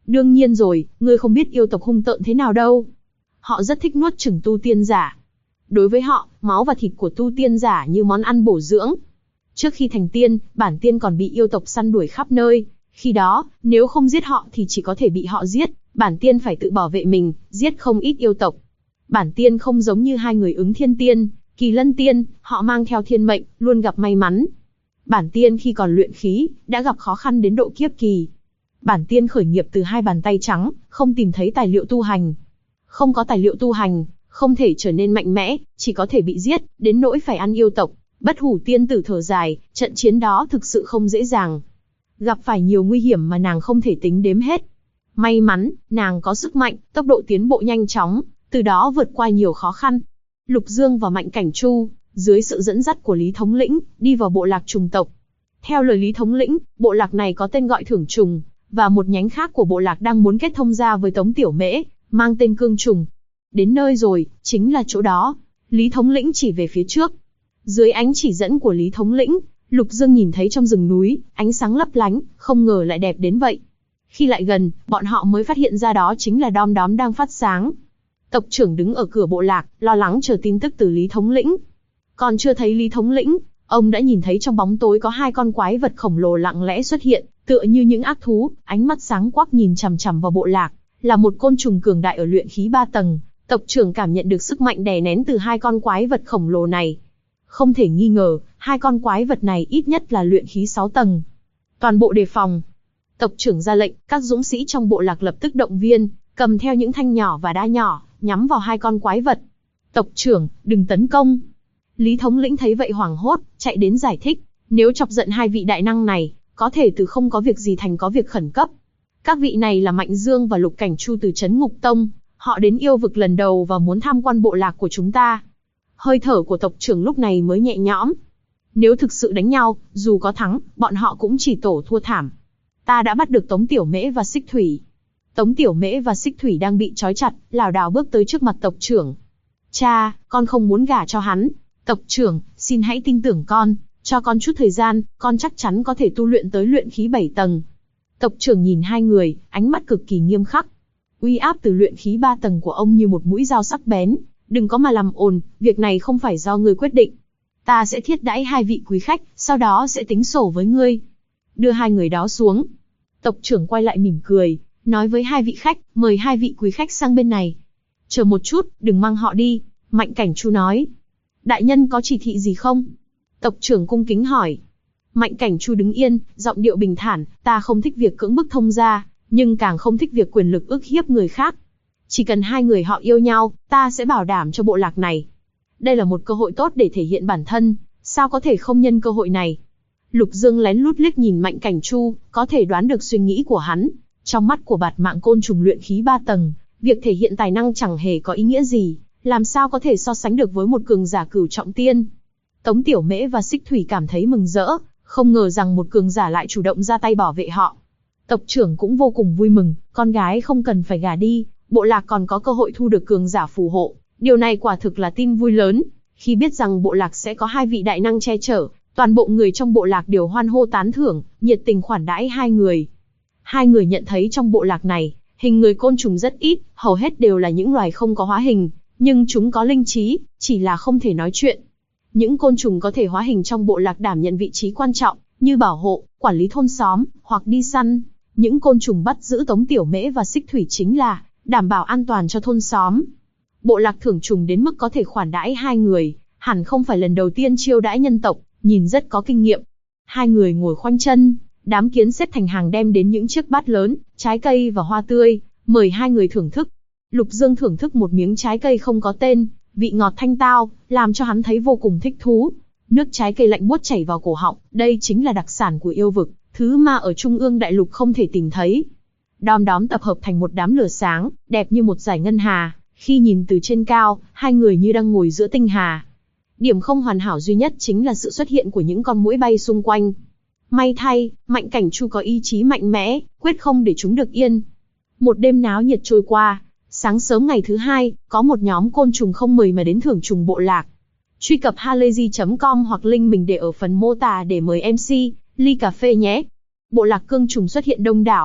Đương nhiên rồi, ngươi không biết yêu tộc hung tợn thế nào đâu. Họ rất thích nuốt chửng tu tiên giả. Đối với họ, máu và thịt của tu tiên giả như món ăn bổ dưỡng. Trước khi thành tiên, bản tiên còn bị yêu tộc săn đuổi khắp nơi. Khi đó, nếu không giết họ thì chỉ có thể bị họ giết. Bản tiên phải tự bảo vệ mình, giết không ít yêu tộc. Bản tiên không giống như hai người Ứng Thiên Tiên, Kỳ Lân Tiên, họ mang theo thiên mệnh, luôn gặp may mắn. Bản tiên khi còn luyện khí, đã gặp khó khăn đến độ kiếp kỳ. Bản tiên khởi nghiệp từ hai bàn tay trắng, không tìm thấy tài liệu tu hành. Không có tài liệu tu hành, không thể trở nên mạnh mẽ, chỉ có thể bị giết, đến nỗi phải ăn yêu tộc. Bất Hủ tiên tử thở dài, trận chiến đó thực sự không dễ dàng. Gặp phải nhiều nguy hiểm mà nàng không thể tính đếm hết. May mắn, nàng có sức mạnh, tốc độ tiến bộ nhanh chóng, từ đó vượt qua nhiều khó khăn. Lục Dương và Mạnh Cảnh Chu, dưới sự dẫn dắt của Lý Thống Lĩnh, đi vào bộ lạc trùng tộc. Theo lời Lý Thống Lĩnh, bộ lạc này có tên gọi Thưởng Trùng, và một nhánh khác của bộ lạc đang muốn kết thông ra với Tống Tiểu Mễ, mang tên Cương Trùng. Đến nơi rồi, chính là chỗ đó. Lý Thống Lĩnh chỉ về phía trước. Dưới ánh chỉ dẫn của Lý Thống Lĩnh, Lục Dương nhìn thấy trong rừng núi, ánh sáng lấp lánh, không ngờ lại đẹp đến vậy. Khi lại gần, bọn họ mới phát hiện ra đó chính là đom đóm đang phát sáng. Tộc trưởng đứng ở cửa bộ lạc, lo lắng chờ tin tức từ Lý Thống Lĩnh. Còn chưa thấy Lý Thống Lĩnh, ông đã nhìn thấy trong bóng tối có hai con quái vật khổng lồ lặng lẽ xuất hiện, tựa như những ác thú, ánh mắt sáng quắc nhìn chằm chằm vào bộ lạc, là một côn trùng cường đại ở luyện khí 3 tầng. Tộc trưởng cảm nhận được sức mạnh đè nén từ hai con quái vật khổng lồ này. Không thể nghi ngờ, hai con quái vật này ít nhất là luyện khí 6 tầng. Toàn bộ đề phòng. Tộc trưởng ra lệnh, các dũng sĩ trong bộ lạc lập tức động viên, cầm theo những thanh nhỏ và đa nhỏ, nhắm vào hai con quái vật. Tộc trưởng, đừng tấn công. Lý Thống Lĩnh thấy vậy hoảng hốt, chạy đến giải thích, nếu chọc giận hai vị đại năng này, có thể từ không có việc gì thành có việc khẩn cấp. Các vị này là Mạnh Dương và Lục Cảnh Chu từ Trấn Ngục Tông, họ đến yêu vực lần đầu và muốn tham quan bộ lạc của chúng ta. Hơi thở của tộc trưởng lúc này mới nhẹ nhõm. Nếu thực sự đánh nhau, dù có thắng, bọn họ cũng chỉ tổ thua thảm. Ta đã bắt được Tống Tiểu Mễ và Xích Thủy. Tống Tiểu Mễ và Xích Thủy đang bị trói chặt, lảo đảo bước tới trước mặt tộc trưởng. Cha, con không muốn gả cho hắn. Tộc trưởng, xin hãy tin tưởng con, cho con chút thời gian, con chắc chắn có thể tu luyện tới luyện khí 7 tầng. Tộc trưởng nhìn hai người, ánh mắt cực kỳ nghiêm khắc. Uy áp từ luyện khí 3 tầng của ông như một mũi dao sắc bén. Đừng có mà làm ồn, việc này không phải do ngươi quyết định. Ta sẽ thiết đãi hai vị quý khách, sau đó sẽ tính sổ với ngươi. Đưa hai người đó xuống. Tộc trưởng quay lại mỉm cười, nói với hai vị khách, mời hai vị quý khách sang bên này. Chờ một chút, đừng mang họ đi, Mạnh Cảnh Chu nói. Đại nhân có chỉ thị gì không? Tộc trưởng cung kính hỏi. Mạnh Cảnh Chu đứng yên, giọng điệu bình thản, ta không thích việc cưỡng bức thông gia, nhưng càng không thích việc quyền lực ức hiếp người khác. Chỉ cần hai người họ yêu nhau, ta sẽ bảo đảm cho bộ lạc này. Đây là một cơ hội tốt để thể hiện bản thân, sao có thể không nhân cơ hội này? Lục Dương lén lút liếc nhìn Mạnh Cảnh Chu, có thể đoán được suy nghĩ của hắn. Trong mắt của bạt mạng côn trùng luyện khí 3 tầng, việc thể hiện tài năng chẳng hề có ý nghĩa gì, làm sao có thể so sánh được với một cường giả cửu trọng tiên. Tống Tiểu Mễ và Xích Thủy cảm thấy mừng rỡ, không ngờ rằng một cường giả lại chủ động ra tay bảo vệ họ. Tộc trưởng cũng vô cùng vui mừng, con gái không cần phải gả đi, bộ lạc còn có cơ hội thu được cường giả phù hộ. Điều này quả thực là tin vui lớn. Khi biết rằng bộ lạc sẽ có hai vị đại năng che chở, toàn bộ người trong bộ lạc đều hoan hô tán thưởng, nhiệt tình khoản đãi hai người. Hai người nhận thấy trong bộ lạc này, hình người côn trùng rất ít, hầu hết đều là những loài không có hóa hình, nhưng chúng có linh trí, chỉ là không thể nói chuyện. Những côn trùng có thể hóa hình trong bộ lạc đảm nhận vị trí quan trọng, như bảo hộ, quản lý thôn xóm, hoặc đi săn. Những côn trùng bắt giữ Tống Tiểu Mễ và Xích Thủy chính là đảm bảo an toàn cho thôn xóm. Bộ lạc Thưởng Trùng đến mức có thể khoản đãi hai người, hẳn không phải lần đầu tiên chiêu đãi nhân tộc, nhìn rất có kinh nghiệm. Hai người ngồi khoanh chân, đám kiến xếp thành hàng đem đến những chiếc bát lớn, trái cây và hoa tươi, mời hai người thưởng thức. Lục Dương thưởng thức một miếng trái cây không có tên, vị ngọt thanh tao, làm cho hắn thấy vô cùng thích thú. Nước trái cây lạnh buốt chảy vào cổ họng, đây chính là đặc sản của yêu vực, thứ mà ở Trung ương Đại Lục không thể tìm thấy. Đom đóm tập hợp thành một đám lửa sáng, đẹp như một dải ngân hà. Khi nhìn từ trên cao, hai người như đang ngồi giữa tinh hà. Điểm không hoàn hảo duy nhất chính là sự xuất hiện của những con muỗi bay xung quanh. May thay, Mạnh Cảnh Chu có ý chí mạnh mẽ, quyết không để chúng được yên. Một đêm náo nhiệt trôi qua, sáng sớm ngày thứ hai, có một nhóm côn trùng không mời mà đến Thưởng Trùng bộ lạc. Truy cập halayzi.com hoặc link mình để ở phần mô tả để mời MC ly cà phê nhé. Bộ lạc cương trùng xuất hiện đông đảo,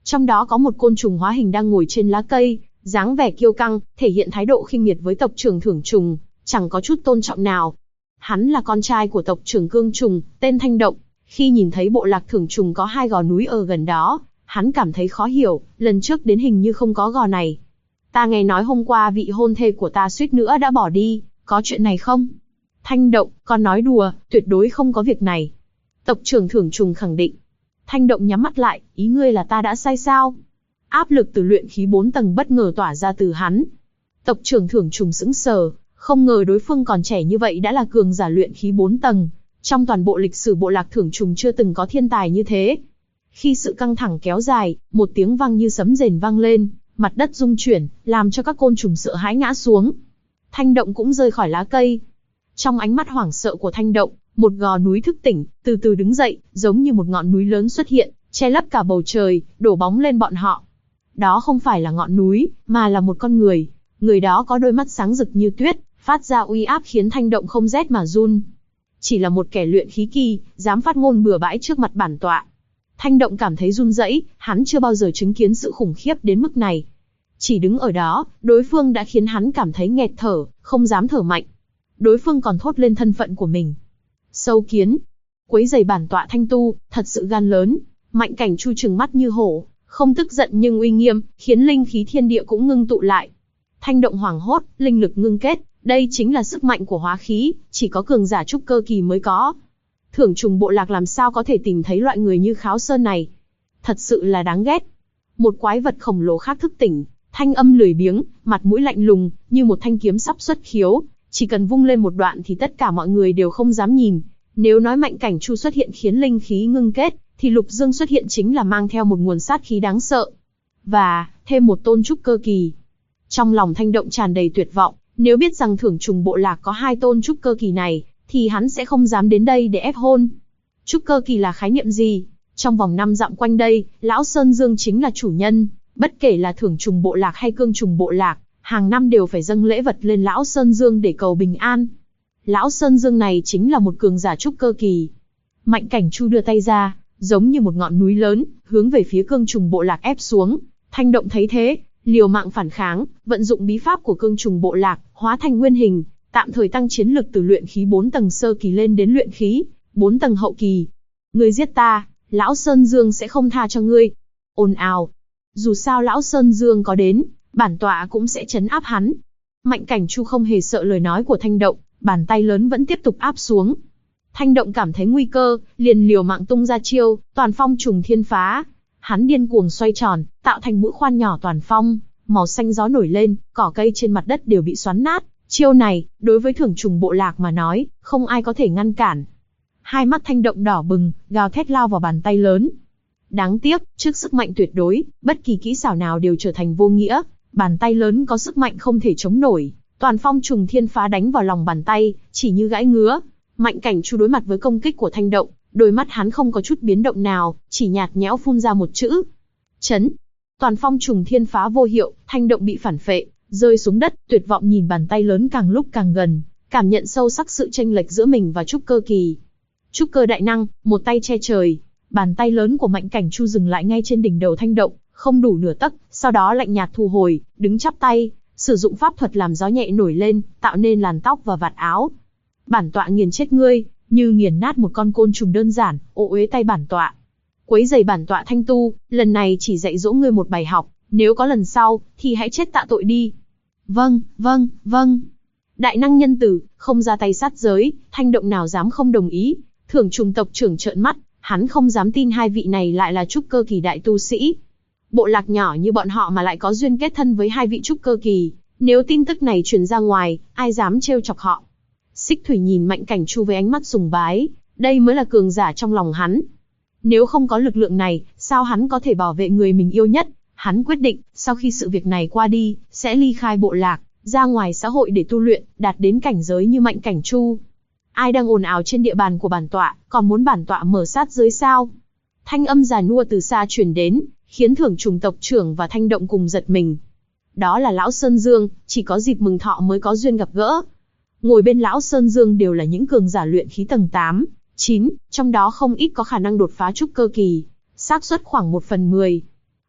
Trong đó có một côn trùng hóa hình đang ngồi trên lá cây, dáng vẻ kiêu căng, thể hiện thái độ khinh miệt với tộc trưởng Thưởng Trùng, chẳng có chút tôn trọng nào. Hắn là con trai của tộc trưởng Cương Trùng, tên Thanh Động. Khi nhìn thấy bộ lạc Thưởng Trùng có 2 gò núi ở gần đó, hắn cảm thấy khó hiểu, lần trước đến hình như không có gò này. Ta nghe nói hôm qua vị hôn thê của ta suýt nữa đã bỏ đi, có chuyện này không? Thanh Động, con nói đùa, tuyệt đối không có việc này. Tộc trưởng Thưởng Trùng khẳng định. Thanh Động nhắm mắt lại, ý ngươi là ta đã sai sao? Áp lực từ luyện khí 4 tầng bất ngờ tỏa ra từ hắn. Tộc trưởng Thưởng Trùng sững sờ, không ngờ đối phương còn trẻ như vậy đã là cường giả luyện khí 4 tầng. Trong toàn bộ lịch sử bộ lạc Thưởng Trùng chưa từng có thiên tài như thế. Khi sự căng thẳng kéo dài, một tiếng vang như sấm rền vang lên, mặt đất rung chuyển, làm cho các côn trùng sợ hãi ngã xuống. Thanh Động cũng rơi khỏi lá cây. Trong ánh mắt hoảng sợ của Thanh Động, một gò núi thức tỉnh, từ từ đứng dậy, giống như một ngọn núi lớn xuất hiện, che lấp cả bầu trời, đổ bóng lên bọn họ. Đó không phải là ngọn núi, mà là một con người. Người đó có đôi mắt sáng rực như tuyết, phát ra uy áp khiến Thanh Động không rét mà run. Chỉ là một kẻ luyện khí kỳ, dám phát ngôn bừa bãi trước mặt bản tọa. Thanh Động cảm thấy run rẩy, hắn chưa bao giờ chứng kiến sự khủng khiếp đến mức này. Chỉ đứng ở đó, đối phương đã khiến hắn cảm thấy nghẹt thở, không dám thở mạnh. Đối phương còn thốt lên thân phận của mình. Sâu kiến, quấy rầy bản tọa Thanh Tu, thật sự gan lớn. Mạnh Cảnh Chu trừng mắt như hổ, không tức giận nhưng uy nghiêm, khiến linh khí thiên địa cũng ngưng tụ lại. Thanh Động hoảng hốt, linh lực ngưng kết, đây chính là sức mạnh của hóa khí, chỉ có cường giả trúc cơ kỳ mới có. Thưởng Trùng bộ lạc làm sao có thể tìm thấy loại người như Kháo Sơn này? Thật sự là đáng ghét. Một quái vật khổng lồ khác thức tỉnh, thanh âm lười biếng, mặt mũi lạnh lùng, như một thanh kiếm sắp xuất khiếu, chỉ cần vung lên một đoạn thì tất cả mọi người đều không dám nhìn. Nếu nói Mạnh Cảnh Chu xuất hiện khiến linh khí ngưng kết, thì Lục Dương xuất hiện chính là mang theo một nguồn sát khí đáng sợ. Và, thêm một tôn trúc cơ kỳ. Trong lòng Thanh Động tràn đầy tuyệt vọng, nếu biết rằng Thưởng Trùng bộ lạc có 2 tôn trúc cơ kỳ này, thì hắn sẽ không dám đến đây để ép hôn. Trúc cơ kỳ là khái niệm gì? Trong vòng 5 dặm quanh đây, Lão Sơn Dương chính là chủ nhân, bất kể là Thưởng Trùng bộ lạc hay Cương Trùng bộ lạc, hàng năm đều phải dâng lễ vật lên Lão Sơn Dương để cầu bình an. Lão Sơn Dương này chính là một cường giả trúc cơ kỳ. Mạnh Cảnh Chu đưa tay ra, giống như một ngọn núi lớn, hướng về phía Cương Trùng bộ lạc ép xuống. Thanh Động thấy thế, liều mạng phản kháng, vận dụng bí pháp của Cương Trùng bộ lạc, hóa thành nguyên hình, tạm thời tăng chiến lực từ luyện khí 4 tầng sơ kỳ lên đến luyện khí 4 tầng hậu kỳ. Ngươi giết ta, Lão Sơn Dương sẽ không tha cho ngươi. Ồn ào. Dù sao Lão Sơn Dương có đến, bản tọa cũng sẽ trấn áp hắn. Mạnh Cảnh Chu không hề sợ lời nói của Thanh Động, bàn tay lớn vẫn tiếp tục áp xuống. Thanh Động cảm thấy nguy cơ, liền liều mạng tung ra chiêu, Toàn Phong Trùng Thiên Phá. Hắn điên cuồng xoay tròn, tạo thành mũi khoan nhỏ toàn phong, màu xanh gió nổi lên, cỏ cây trên mặt đất đều bị xoắn nát. Chiêu này, đối với Thưởng Trùng bộ lạc mà nói, không ai có thể ngăn cản. Hai mắt Thanh Động đỏ bừng, gào thét lao vào bàn tay lớn. Đáng tiếc, trước sức mạnh tuyệt đối, bất kỳ kỹ xảo nào đều trở thành vô nghĩa. Bàn tay lớn có sức mạnh không thể chống nổi. Toàn Phong Trùng Thiên Phá đánh vào lòng bàn tay, chỉ như gãi ngứa. Mạnh Cảnh Chu đối mặt với công kích của Thanh Động, đôi mắt hắn không có chút biến động nào, chỉ nhạt nhẽo phun ra một chữ: chấn. Toàn Phong Trùng Thiên Phá vô hiệu, Thanh Động bị phản phệ, rơi xuống đất, tuyệt vọng nhìn bàn tay lớn càng lúc càng gần, cảm nhận sâu sắc sự chênh lệch giữa mình và trúc cơ kỳ. Trúc cơ đại năng, một tay che trời. Bàn tay lớn của Mạnh Cảnh Chu dừng lại ngay trên đỉnh đầu Thanh Động, không đủ nửa tấc, sau đó lạnh nhạt thu hồi, đứng chắp tay, sử dụng pháp thuật làm gió nhẹ nổi lên, tạo nên làn tóc và vạt áo. Bản tọa nghiền chết ngươi, như nghiền nát một con côn trùng đơn giản, ô uế tay bản tọa. Quấy rầy bản tọa Thanh Tu, lần này chỉ dạy dỗ ngươi một bài học, nếu có lần sau, thì hãy chết tạ tội đi. Vâng, vâng, vâng. Đại năng nhân tử, không ra tay sát giới, Thanh Động nào dám không đồng ý. Thưởng Trùng tộc trưởng trợn mắt, hắn không dám tin hai vị này lại là trúc cơ kỳ đại tu sĩ. Bộ lạc nhỏ như bọn họ mà lại có duyên kết thân với hai vị trúc cơ kỳ, nếu tin tức này truyền ra ngoài, ai dám trêu chọc họ. Xích Thủy nhìn Mạnh Cảnh Chu với ánh mắt sùng bái, đây mới là cường giả trong lòng hắn. Nếu không có lực lượng này, sao hắn có thể bảo vệ người mình yêu nhất? Hắn quyết định, sau khi sự việc này qua đi, sẽ ly khai bộ lạc, ra ngoài xã hội để tu luyện, đạt đến cảnh giới như Mạnh Cảnh Chu. Ai đang ồn ào trên địa bàn của bản tọa, còn muốn bản tọa mở sát giới sao? Thanh âm già nua từ xa truyền đến, khiến Thưởng Trùng tộc trưởng và Thanh Động cùng giật mình. Đó là Lão Sơn Dương, chỉ có dịp mừng thọ mới có duyên gặp gỡ. Ngồi bên Lão Sơn Dương đều là những cường giả luyện khí tầng 8, 9, trong đó không ít có khả năng đột phá trúc cơ kỳ, xác suất khoảng 1/10.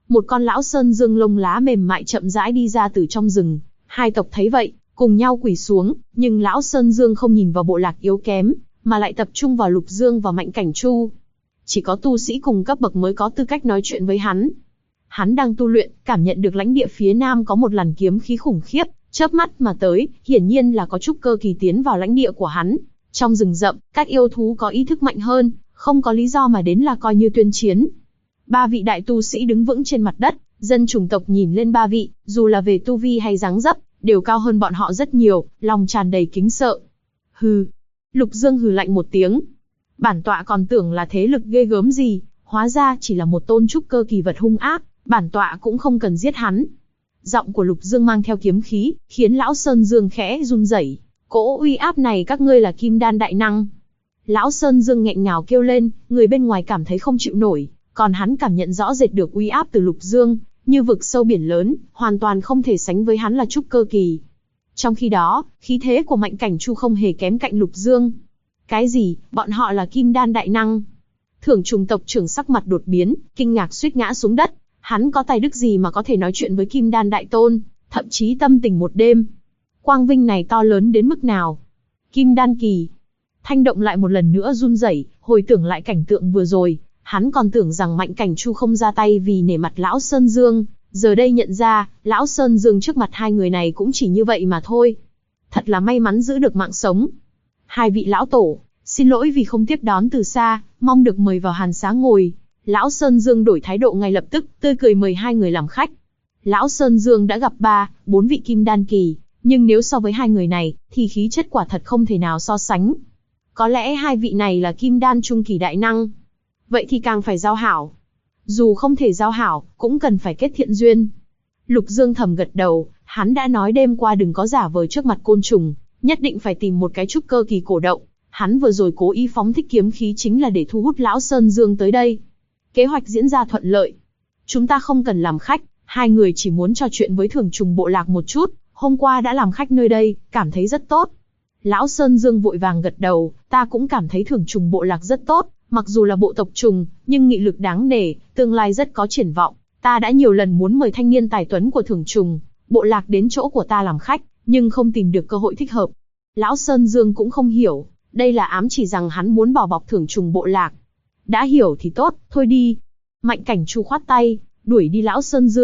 Một con lão sơn dương lông lá mềm mại chậm rãi đi ra từ trong rừng. Hai tộc thấy vậy, cùng nhau quỳ xuống, nhưng lão sơn dương không nhìn vào bộ lạc yếu kém, mà lại tập trung vào Lục Dương và Mạnh Cảnh Chu. Chỉ có tu sĩ cùng cấp bậc mới có tư cách nói chuyện với hắn. Hắn đang tu luyện, cảm nhận được lãnh địa phía nam có một làn kiếm khí khủng khiếp, chớp mắt mà tới, hiển nhiên là có trúc cơ kỳ tiến vào lãnh địa của hắn. Trong rừng rậm, các yêu thú có ý thức mạnh hơn, không có lý do mà đến là coi như tuyên chiến. Ba vị đại tu sĩ đứng vững trên mặt đất, dân chủng tộc nhìn lên ba vị, dù là về tu vi hay dáng dấp, đều cao hơn bọn họ rất nhiều, lòng tràn đầy kính sợ. Hừ. Lục Dương hừ lạnh một tiếng. Bản tọa còn tưởng là thế lực ghê gớm gì, hóa ra chỉ là một tôn trúc cơ kỳ vật hung ác, bản tọa cũng không cần giết hắn. Giọng của Lục Dương mang theo kiếm khí, khiến lão Sơn Dương khẽ run rẩy. Cỗ uy áp này các ngươi là kim đan đại năng. Lão Sơn Dương nghẹn ngào kêu lên, người bên ngoài cảm thấy không chịu nổi, còn hắn cảm nhận rõ rệt được uy áp từ Lục Dương, như vực sâu biển lớn, hoàn toàn không thể sánh với hắn là trúc cơ kỳ. Trong khi đó, khí thế của Mạnh Cảnh Chu không hề kém cạnh Lục Dương. Cái gì, bọn họ là kim đan đại năng? Thưởng Trùng tộc trưởng sắc mặt đột biến, kinh ngạc suýt ngã xuống đất. Hắn có tài đức gì mà có thể nói chuyện với kim đan đại tôn, thậm chí tâm tình một đêm. Quang vinh này to lớn đến mức nào? Kim đan kỳ. Thanh Động lại một lần nữa run rẩy, hồi tưởng lại cảnh tượng vừa rồi, hắn còn tưởng rằng Mạnh Cảnh Chu không ra tay vì nể mặt lão Sơn Dương, giờ đây nhận ra, lão Sơn Dương trước mặt hai người này cũng chỉ như vậy mà thôi. Thật là may mắn giữ được mạng sống. Hai vị lão tổ, xin lỗi vì không tiếp đón từ xa, mong được mời vào hàn xá ngồi. Lão Sơn Dương đổi thái độ ngay lập tức, tươi cười mời hai người làm khách. Lão Sơn Dương đã gặp 4 vị kim đan kỳ, nhưng nếu so với hai người này, thì khí chất quả thật không thể nào so sánh. Có lẽ hai vị này là kim đan trung kỳ đại năng. Vậy thì càng phải giao hảo. Dù không thể giao hảo, cũng cần phải kết thiện duyên. Lục Dương thầm gật đầu, hắn đã nói đêm qua đừng có giả vờ trước mặt côn trùng, nhất định phải tìm một cái trúc cơ kỳ cổ động. Hắn vừa rồi cố ý phóng thích kiếm khí chính là để thu hút lão Sơn Dương tới đây. Kế hoạch diễn ra thuận lợi. Chúng ta không cần làm khách, hai người chỉ muốn trò chuyện với Thưởng Trùng bộ lạc một chút, hôm qua đã làm khách nơi đây, cảm thấy rất tốt. Lão Sơn Dương vội vàng gật đầu, ta cũng cảm thấy Thưởng Trùng bộ lạc rất tốt, mặc dù là bộ tộc trùng, nhưng nghị lực đáng nể, tương lai rất có triển vọng. Ta đã nhiều lần muốn mời thanh niên tài tuấn của Thưởng Trùng bộ lạc đến chỗ của ta làm khách, nhưng không tìm được cơ hội thích hợp. Lão Sơn Dương cũng không hiểu, đây là ám chỉ rằng hắn muốn bỏ bọc Thưởng Trùng bộ lạc. Đã hiểu thì tốt, thôi đi. Mạnh Cảnh Chu khoát tay, đuổi đi Lão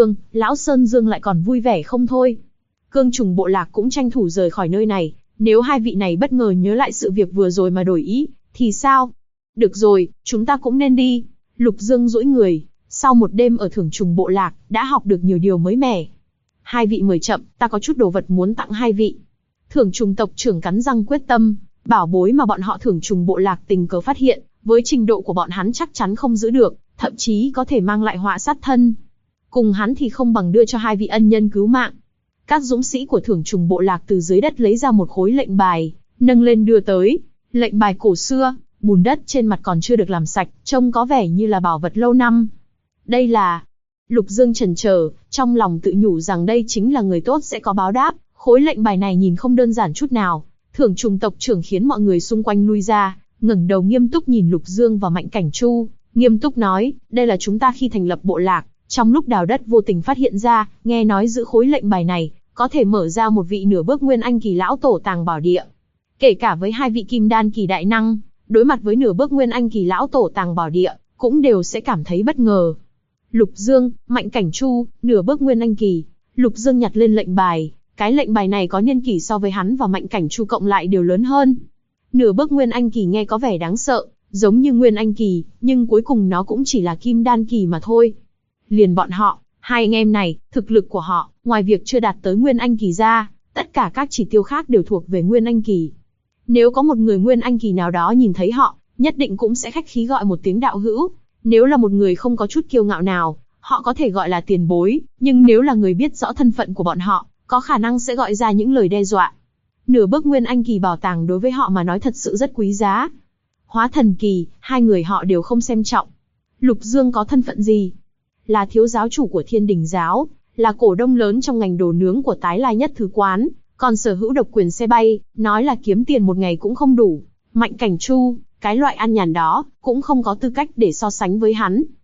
Sơn Dương lại còn vui vẻ không thôi. Cương Trùng bộ lạc cũng tranh thủ rời khỏi nơi này, nếu hai vị này bất ngờ nhớ lại sự việc vừa rồi mà đổi ý, thì sao? Được rồi, chúng ta cũng nên đi. Lục Dương duỗi người, sau một đêm ở Thưởng Trùng bộ lạc, đã học được nhiều điều mới mẻ. Hai vị mời chậm, ta có chút đồ vật muốn tặng hai vị. Thưởng Trùng tộc trưởng cắn răng quyết tâm, bảo bối mà bọn họ Thưởng Trùng bộ lạc tình cờ phát hiện, với trình độ của bọn hắn chắc chắn không giữ được, thậm chí có thể mang lại họa sát thân. Cùng hắn thì không bằng đưa cho hai vị ân nhân cứu mạng. Các dũng sĩ của Thưởng Trùng bộ lạc từ dưới đất lấy ra một khối lệnh bài, nâng lên đưa tới. Lệnh bài cổ xưa, bùn đất trên mặt còn chưa được làm sạch, trông có vẻ như là bảo vật lâu năm. Đây là... Lục Dương chần chờ, trong lòng tự nhủ rằng đây chính là người tốt sẽ có báo đáp. Khối lệnh bài này nhìn không đơn giản chút nào. Thưởng Trùng tộc trưởng khiến mọi người xung quanh lui ra, ngẩng đầu nghiêm túc nhìn Lục Dương và Mạnh Cảnh Chu, nghiêm túc nói, đây là chúng ta khi thành lập bộ lạc, trong lúc đào đất vô tình phát hiện ra, nghe nói giữ khối lệnh bài này, có thể mở ra một vị nửa bước nguyên anh kỳ lão tổ tàng bảo địa. Kể cả với hai vị kim đan kỳ đại năng, đối mặt với nửa bước nguyên anh kỳ lão tổ tàng bảo địa, cũng đều sẽ cảm thấy bất ngờ. Lục Dương, Mạnh Cảnh Chu, nửa bước nguyên anh kỳ. Lục Dương nhặt lên lệnh bài, cái lệnh bài này có niên kỷ so với hắn và Mạnh Cảnh Chu cộng lại đều lớn hơn. Nửa bước nguyên anh kỳ nghe có vẻ đáng sợ, giống như nguyên anh kỳ, nhưng cuối cùng nó cũng chỉ là kim đan kỳ mà thôi. Liền bọn họ, hai anh em này, thực lực của họ, ngoài việc chưa đạt tới nguyên anh kỳ ra, tất cả các chỉ tiêu khác đều thuộc về nguyên anh kỳ. Nếu có một người nguyên anh kỳ nào đó nhìn thấy họ, nhất định cũng sẽ khách khí gọi một tiếng đạo hữu. Nếu là một người không có chút kiêu ngạo nào, họ có thể gọi là tiền bối, nhưng nếu là người biết rõ thân phận của bọn họ, có khả năng sẽ gọi ra những lời đe dọa. Nửa bước nguyên anh kỳ bảo tàng đối với họ mà nói thật sự rất quý giá. Hóa thần kỳ, hai người họ đều không xem trọng. Lục Dương có thân phận gì? Là thiếu giáo chủ của Thiên Đình giáo, là cổ đông lớn trong ngành đồ nướng của Tái Lai Nhất Thứ Quán, còn sở hữu độc quyền xe bay, nói là kiếm tiền một ngày cũng không đủ. Mạnh Cảnh Chu, cái loại ăn nhàn đó, cũng không có tư cách để so sánh với hắn.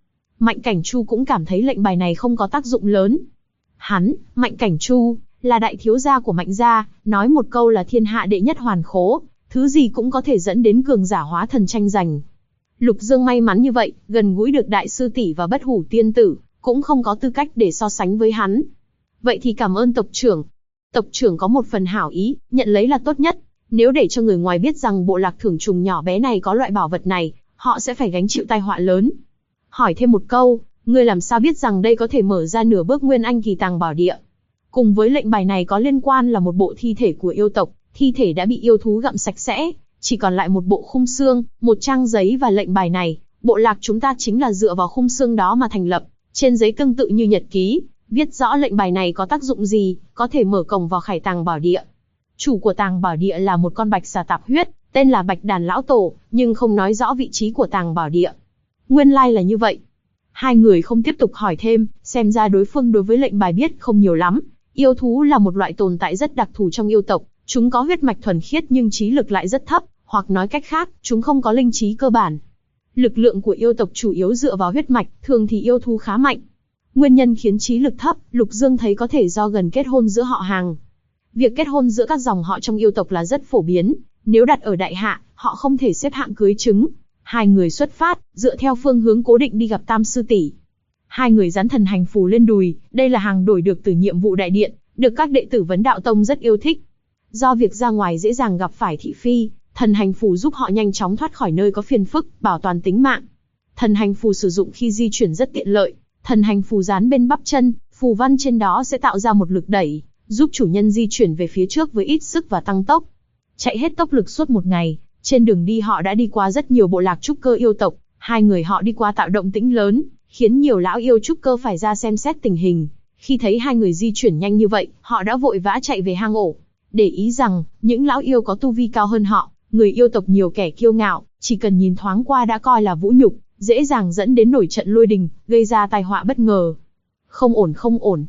Mạnh Cảnh Chu cũng cảm thấy lệnh bài này không có tác dụng lớn. Hắn, Mạnh Cảnh Chu, là đại thiếu gia của Mạnh gia, nói một câu là thiên hạ đệ nhất hoàn khố, thứ gì cũng có thể dẫn đến cường giả hóa thần tranh giành. Lục Dương may mắn như vậy, gần gũi được đại sư tỷ và Bất Hủ tiên tử, cũng không có tư cách để so sánh với hắn. Vậy thì cảm ơn tộc trưởng. Tộc trưởng có một phần hảo ý, nhận lấy là tốt nhất. Nếu để cho người ngoài biết rằng bộ lạc thưởng trùng nhỏ bé này có loại bảo vật này, họ sẽ phải gánh chịu tai họa lớn. Hỏi thêm một câu, ngươi làm sao biết rằng đây có thể mở ra nửa bước Nguyên Anh kỳ tàng bảo địa? Cùng với lệnh bài này có liên quan là một bộ thi thể của yêu tộc, thi thể đã bị yêu thú gặm sạch sẽ, chỉ còn lại một bộ khung xương, một trang giấy và lệnh bài này. Bộ lạc chúng ta chính là dựa vào khung xương đó mà thành lập, trên giấy tương tự như nhật ký, viết rõ lệnh bài này có tác dụng gì, có thể mở cổng vào Khải Tàng bảo địa. Chủ của Tàng bảo địa là một con bạch xà tạp huyết, tên là Bạch Đàn lão tổ, nhưng không nói rõ vị trí của Tàng bảo địa. Nguyên lai là như vậy. Hai người không tiếp tục hỏi thêm, xem ra đối phương đối với lệnh bài biết không nhiều lắm. Yêu thú là một loại tồn tại rất đặc thù trong yêu tộc, chúng có huyết mạch thuần khiết nhưng trí lực lại rất thấp, hoặc nói cách khác, chúng không có linh trí cơ bản. Lực lượng của yêu tộc chủ yếu dựa vào huyết mạch, thường thì yêu thú khá mạnh. Nguyên nhân khiến trí lực thấp, Lục Dương thấy có thể do gần kết hôn giữa họ hàng. Việc kết hôn giữa các dòng họ trong yêu tộc là rất phổ biến, nếu đặt ở đại hạ, họ không thể xếp hạng cưới chứng. Hai người xuất phát, dựa theo phương hướng cố định đi gặp Tam sư tỷ. Hai người dán thần hành phù lên đùi, đây là hàng đổi được từ nhiệm vụ đại điện, được các đệ tử Vấn Đạo Tông rất yêu thích. Do việc ra ngoài dễ dàng gặp phải thị phi, thần hành phù giúp họ nhanh chóng thoát khỏi nơi có phiền phức, bảo toàn tính mạng. Thần hành phù sử dụng khi di chuyển rất tiện lợi, thần hành phù dán bên bắp chân, phù văn trên đó sẽ tạo ra một lực đẩy, giúp chủ nhân di chuyển về phía trước với ít sức và tăng tốc. Chạy hết tốc lực suốt một ngày, trên đường đi họ đã đi qua rất nhiều bộ lạc trúc cơ yêu tộc, hai người họ đi qua tạo động tĩnh lớn, khiến nhiều lão yêu trúc cơ phải ra xem xét tình hình. Khi thấy hai người di chuyển nhanh như vậy, họ đã vội vã chạy về hang ổ. Để ý rằng, những lão yêu có tu vi cao hơn họ, người yêu tộc nhiều kẻ kiêu ngạo, chỉ cần nhìn thoáng qua đã coi là vũ nhục, dễ dàng dẫn đến nổi trận lôi đình, gây ra tai họa bất ngờ. Không ổn không ổn.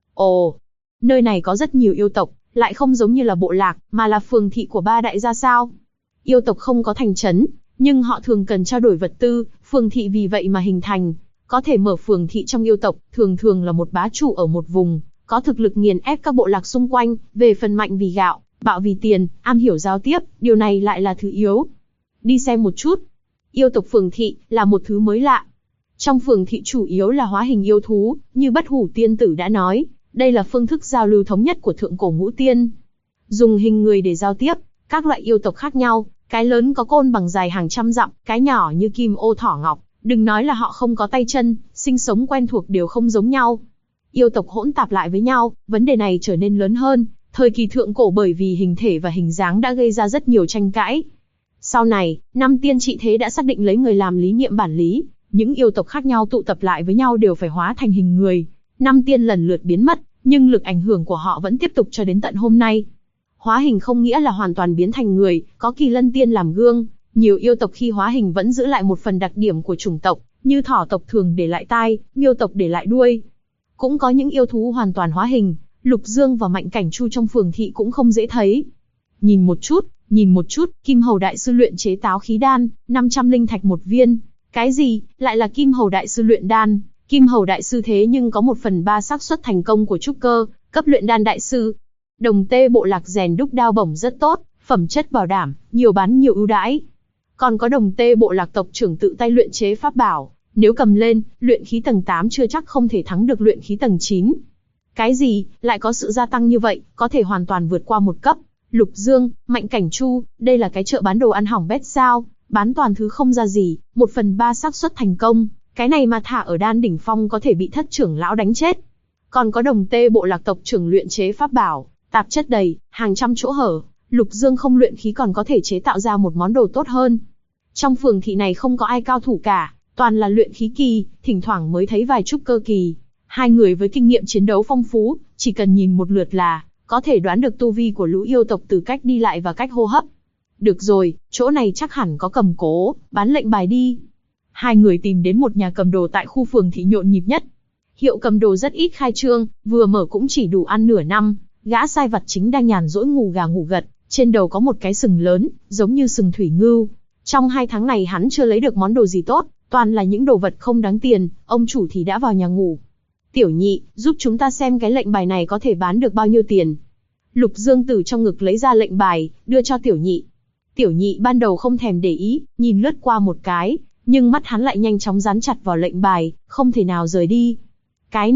Ồ, nơi này có rất nhiều yêu tộc, lại không giống như là bộ lạc, mà là phường thị của ba đại gia sao? Yêu tộc không có thành trấn, nhưng họ thường cần trao đổi vật tư, phường thị vì vậy mà hình thành. Có thể mở phường thị trong yêu tộc, thường thường là một bá chủ ở một vùng, có thực lực nghiền ép các bộ lạc xung quanh, về phần mạnh vì gạo, bạo vì tiền, am hiểu giao tiếp, điều này lại là thứ yếu. Đi xem một chút. Yêu tộc phường thị là một thứ mới lạ. Trong phường thị chủ yếu là hóa hình yêu thú, như Bất Hủ tiên tử đã nói, đây là phương thức giao lưu thống nhất của thượng cổ ngũ tiên. Dùng hình người để giao tiếp, các loại yêu tộc khác nhau, cái lớn có côn bằng dài hàng trăm dặm, cái nhỏ như kim ô thỏ ngọc, đừng nói là họ không có tay chân, sinh sống quen thuộc đều không giống nhau. Yêu tộc hỗn tạp lại với nhau, vấn đề này trở nên lớn hơn, thời kỳ thượng cổ bởi vì hình thể và hình dáng đã gây ra rất nhiều tranh cãi. Sau này, năm tiên trị thế đã xác định lấy người làm lý niệm bản lý, những yêu tộc khác nhau tụ tập lại với nhau đều phải hóa thành hình người. Năm tiên lần lượt biến mất, nhưng lực ảnh hưởng của họ vẫn tiếp tục cho đến tận hôm nay. Hóa hình không nghĩa là hoàn toàn biến thành người, có Kỳ Lân tiên làm gương, nhiều yêu tộc khi hóa hình vẫn giữ lại một phần đặc điểm của chủng tộc, như thỏ tộc thường để lại tai, miêu tộc để lại đuôi. Cũng có những yêu thú hoàn toàn hóa hình, Lục Dương và Mạnh Cảnh Chu trong phường thị cũng không dễ thấy. Nhìn một chút, Kim Hầu đại sư luyện chế táo khí đan, 500 linh thạch một viên. Cái gì, lại là Kim Hầu đại sư luyện đan? Kim Hầu đại sư thế nhưng có 1/3 xác suất thành công của trúc cơ, cấp luyện đan đại sư. Đồng tê bộ lạc rèn đúc đao bổng rất tốt, phẩm chất bảo đảm, nhiều bán nhiều ưu đãi. Còn có đồng tê bộ lạc tộc trưởng tự tay luyện chế pháp bảo, nếu cầm lên, luyện khí tầng 8 chưa chắc không thể thắng được luyện khí tầng 9. Cái gì, lại có sự gia tăng như vậy, có thể hoàn toàn vượt qua một cấp. Lục Dương, Mạnh Cảnh Chu, đây là cái chợ bán đồ ăn hỏng bét sao, bán toàn thứ không ra gì, 1/3 xác suất thành công, cái này mà thả ở đan đỉnh phong có thể bị thất trưởng lão đánh chết. Còn có đồng tê bộ lạc tộc trưởng luyện chế pháp bảo, tạp chất đầy, hàng trăm chỗ hở, Lục Dương không luyện khí còn có thể chế tạo ra một món đồ tốt hơn. Trong phường thị này không có ai cao thủ cả, toàn là luyện khí kỳ, thỉnh thoảng mới thấy vài trúc cơ kỳ. Hai người với kinh nghiệm chiến đấu phong phú, chỉ cần nhìn một lượt là có thể đoán được tu vi của lũ yêu tộc từ cách đi lại và cách hô hấp. Được rồi, chỗ này chắc hẳn có cầm cố, bán lệnh bài đi. Hai người tìm đến một nhà cầm đồ tại khu phường thị nhộn nhịp nhất. Hiệu cầm đồ rất ít khai trương, vừa mở cũng chỉ đủ ăn nửa năm. Gã sai vặt chính đang nhàn rỗi ngủ gà ngủ gật, trên đầu có một cái sừng lớn, giống như sừng thủy ngưu. Trong 2 tháng này hắn chưa lấy được món đồ gì tốt, Toàn là những đồ vật không đáng tiền, ông chủ thì đã vào nhà ngủ. Tiểu nhị, giúp chúng ta xem cái lệnh bài này có thể bán được bao nhiêu tiền. Lục Dương từ trong ngực lấy ra lệnh bài, đưa cho tiểu nhị. Tiểu nhị ban đầu không thèm để ý, nhìn lướt qua một cái, nhưng mắt hắn lại nhanh chóng dán chặt vào lệnh bài, không thể nào rời đi. Cái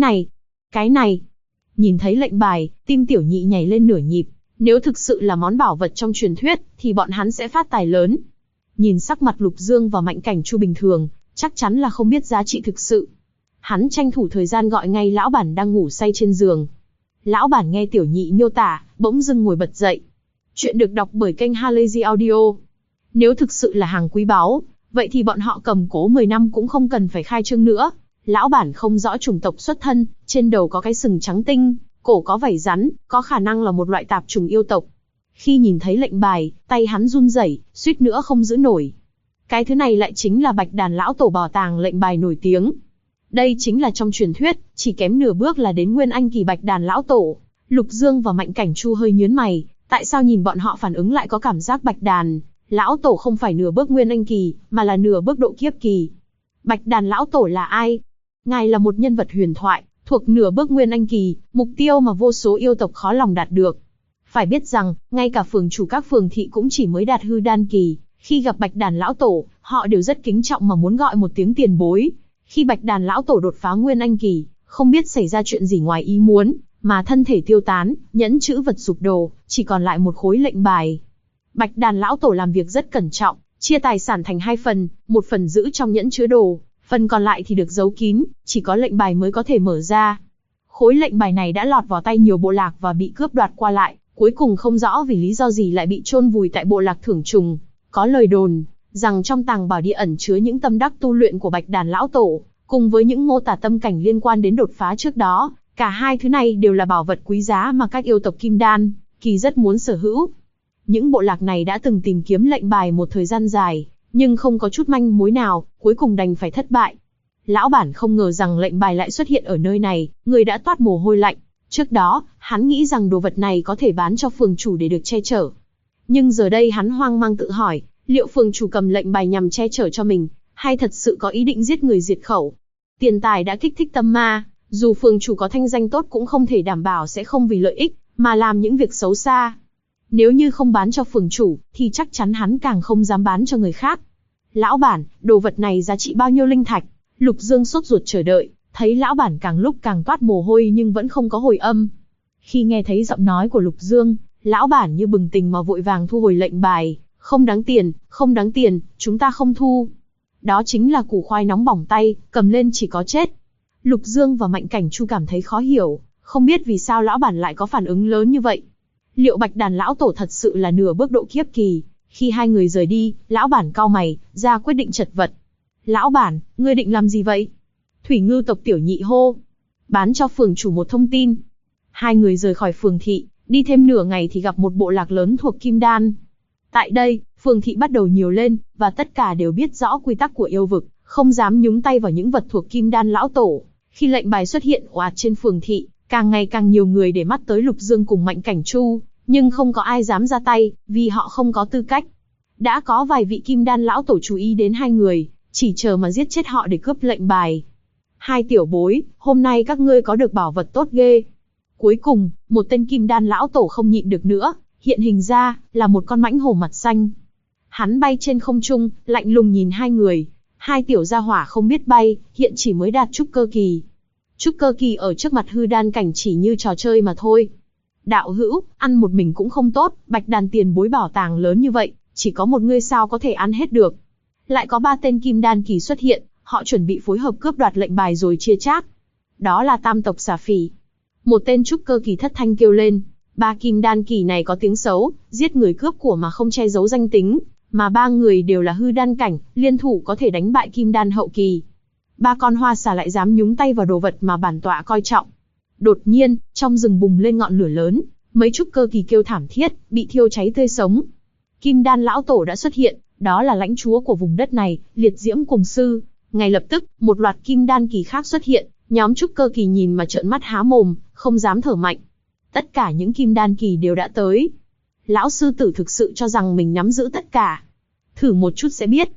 này. Nhìn thấy lệnh bài, tim tiểu nhị nhảy lên nửa nhịp. Nếu thực sự là món bảo vật trong truyền thuyết, thì bọn hắn sẽ phát tài lớn. Nhìn sắc mặt Lục Dương và Mạnh Cảnh Chu bình thường, chắc chắn là không biết giá trị thực sự. Hắn tranh thủ thời gian gọi ngay lão bản đang ngủ say trên giường. Lão bản nghe tiểu nhị miêu tả, bỗng dưng ngồi bật dậy. Chuyện được đọc bởi kênh Halazy Audio. Nếu thực sự là hàng quý báu, vậy thì bọn họ cầm cố 10 năm cũng không cần phải khai trương nữa. Lão bản không rõ chủng tộc xuất thân, trên đầu có cái sừng trắng tinh, cổ có vảy rắn, có khả năng là một loại tạp trùng yêu tộc. Khi nhìn thấy lệnh bài, tay hắn run rẩy, suýt nữa không giữ nổi. Cái thứ này lại chính là Bạch Đàn lão tổ bảo tàng lệnh bài nổi tiếng. Đây chính là trong truyền thuyết, chỉ kém nửa bước là đến Nguyên Anh kỳ Bạch Đàn lão tổ. Lục Dương và Mạnh Cảnh Chu hơi nhướng mày, tại sao nhìn bọn họ phản ứng lại có cảm giác Bạch Đàn lão tổ không phải nửa bước Nguyên Anh kỳ, mà là nửa bước độ kiếp kỳ. Bạch Đàn lão tổ là ai? Ngài là một nhân vật huyền thoại, thuộc nửa bước Nguyên Anh kỳ, mục tiêu mà vô số yêu tộc khó lòng đạt được. Phải biết rằng, ngay cả phường chủ các phường thị cũng chỉ mới đạt hư đan kỳ, khi gặp Bạch Đàn lão tổ, họ đều rất kính trọng mà muốn gọi một tiếng tiền bối. Khi Bạch Đàn lão tổ đột phá Nguyên Anh kỳ, không biết xảy ra chuyện gì ngoài ý muốn, mà thân thể tiêu tán, nhẫn chữ vật sụp đổ, chỉ còn lại một khối lệnh bài. Bạch Đàn lão tổ làm việc rất cẩn trọng, chia tài sản thành 2 phần, một phần giữ trong nhẫn chứa đồ, phần còn lại thì được giấu kín, chỉ có lệnh bài mới có thể mở ra. Khối lệnh bài này đã lọt vào tay nhiều bộ lạc và bị cướp đoạt qua lại, cuối cùng không rõ vì lý do gì lại bị chôn vùi tại bộ lạc Thưởng Trùng. Có lời đồn rằng trong tàng bảo địa ẩn chứa những tâm đắc tu luyện của Bạch Đàn lão tổ, cùng với những mô tả tâm cảnh liên quan đến đột phá trước đó, cả hai thứ này đều là bảo vật quý giá mà các yêu tộc Kim Đan kỳ rất muốn sở hữu. Những bộ lạc này đã từng tìm kiếm lệnh bài một thời gian dài, nhưng không có chút manh mối nào, cuối cùng đành phải thất bại. Lão bản không ngờ rằng lệnh bài lại xuất hiện ở nơi này, người đã toát mồ hôi lạnh. Trước đó, hắn nghĩ rằng đồ vật này có thể bán cho phường chủ để được che chở. Nhưng giờ đây hắn hoang mang tự hỏi, liệu phường chủ cầm lệnh bài nhằm che chở cho mình, hay thật sự có ý định giết người diệt khẩu? Tiền tài đã kích thích tâm ma, dù phường chủ có thanh danh tốt cũng không thể đảm bảo sẽ không vì lợi ích, mà làm những việc xấu xa. Nếu như không bán cho phường chủ, thì chắc chắn hắn càng không dám bán cho người khác. Lão bản, đồ vật này giá trị bao nhiêu linh thạch? Lục Dương sốt ruột chờ đợi, thấy lão bản càng lúc càng toát mồ hôi nhưng vẫn không có hồi âm. Khi nghe thấy giọng nói của Lục Dương, lão bản như bừng tỉnh mà vội vàng thu hồi lệnh bài. Không đáng tiền, chúng ta không thu. Đó chính là củ khoai nóng bỏng tay, cầm lên chỉ có chết. Lục Dương và Mạnh Cảnh Chu cảm thấy khó hiểu, không biết vì sao lão bản lại có phản ứng lớn như vậy. Liệu Bạch Đàn lão tổ thật sự là nửa bước độ kiếp kỳ? Khi hai người rời đi, lão bản cau mày, ra quyết định chật vật. Lão bản, ngươi định làm gì vậy? Thủy Ngư tộc tiểu nhị hô. Bán cho phường chủ một thông tin. Hai người rời khỏi phường thị, đi thêm nửa ngày thì gặp một bộ lạc lớn thuộc Kim Đan. Tại đây, phường thị bắt đầu nhiều lên, và tất cả đều biết rõ quy tắc của yêu vực, không dám nhúng tay vào những vật thuộc Kim Đan lão tổ. Khi lệnh bài xuất hiện oạt trên phường thị, càng ngày càng nhiều người để mắt tới Lục Dương cùng Mạnh Cảnh Chu, nhưng không có ai dám ra tay, vì họ không có tư cách. Đã có vài vị Kim Đan lão tổ chú ý đến hai người, chỉ chờ mà giết chết họ để cướp lệnh bài. Hai tiểu bối, hôm nay các ngươi có được bảo vật tốt ghê. Cuối cùng, một tên Kim Đan lão tổ không nhịn được nữa, hiện hình ra, là một con mãnh hổ mặt xanh. Hắn bay trên không trung, lạnh lùng nhìn hai người. Hai tiểu gia hỏa không biết bay, hiện chỉ mới đạt trúc cơ kỳ. Trúc cơ kỳ ở trước mặt hư đan cảnh chỉ như trò chơi mà thôi. Đạo hữu, ăn một mình cũng không tốt, Bạch Đàn tiền bối bảo tàng lớn như vậy, chỉ có một ngươi sao có thể ăn hết được. Lại có 3 tên Kim Đan kỳ xuất hiện, họ chuẩn bị phối hợp cướp đoạt lệnh bài rồi chia chác. Đó là tam tộc xà phỉ. Một tên trúc cơ kỳ thất thanh kêu lên, 3 Kim Đan kỳ này có tiếng xấu, giết người cướp của mà không che giấu danh tính, mà 3 người đều là hư đan cảnh, liên thủ có thể đánh bại Kim Đan hậu kỳ. 3 con hoa xà lại dám nhúng tay vào đồ vật mà bản tọa coi trọng. Đột nhiên, trong rừng bùng lên ngọn lửa lớn, mấy trúc cơ kỳ kêu thảm thiết, bị thiêu cháy tươi sống. Kim Đan lão tổ đã xuất hiện, đó là lãnh chúa của vùng đất này, Liệt Diễm Cùng Sư. Ngay lập tức, một loạt Kim Đan kỳ khác xuất hiện, nhóm trúc cơ kỳ nhìn mà trợn mắt há mồm, không dám thở mạnh. Tất cả những Kim Đan kỳ đều đã tới. Lão sư tử thực sự cho rằng mình nắm giữ tất cả. Thử một chút sẽ biết.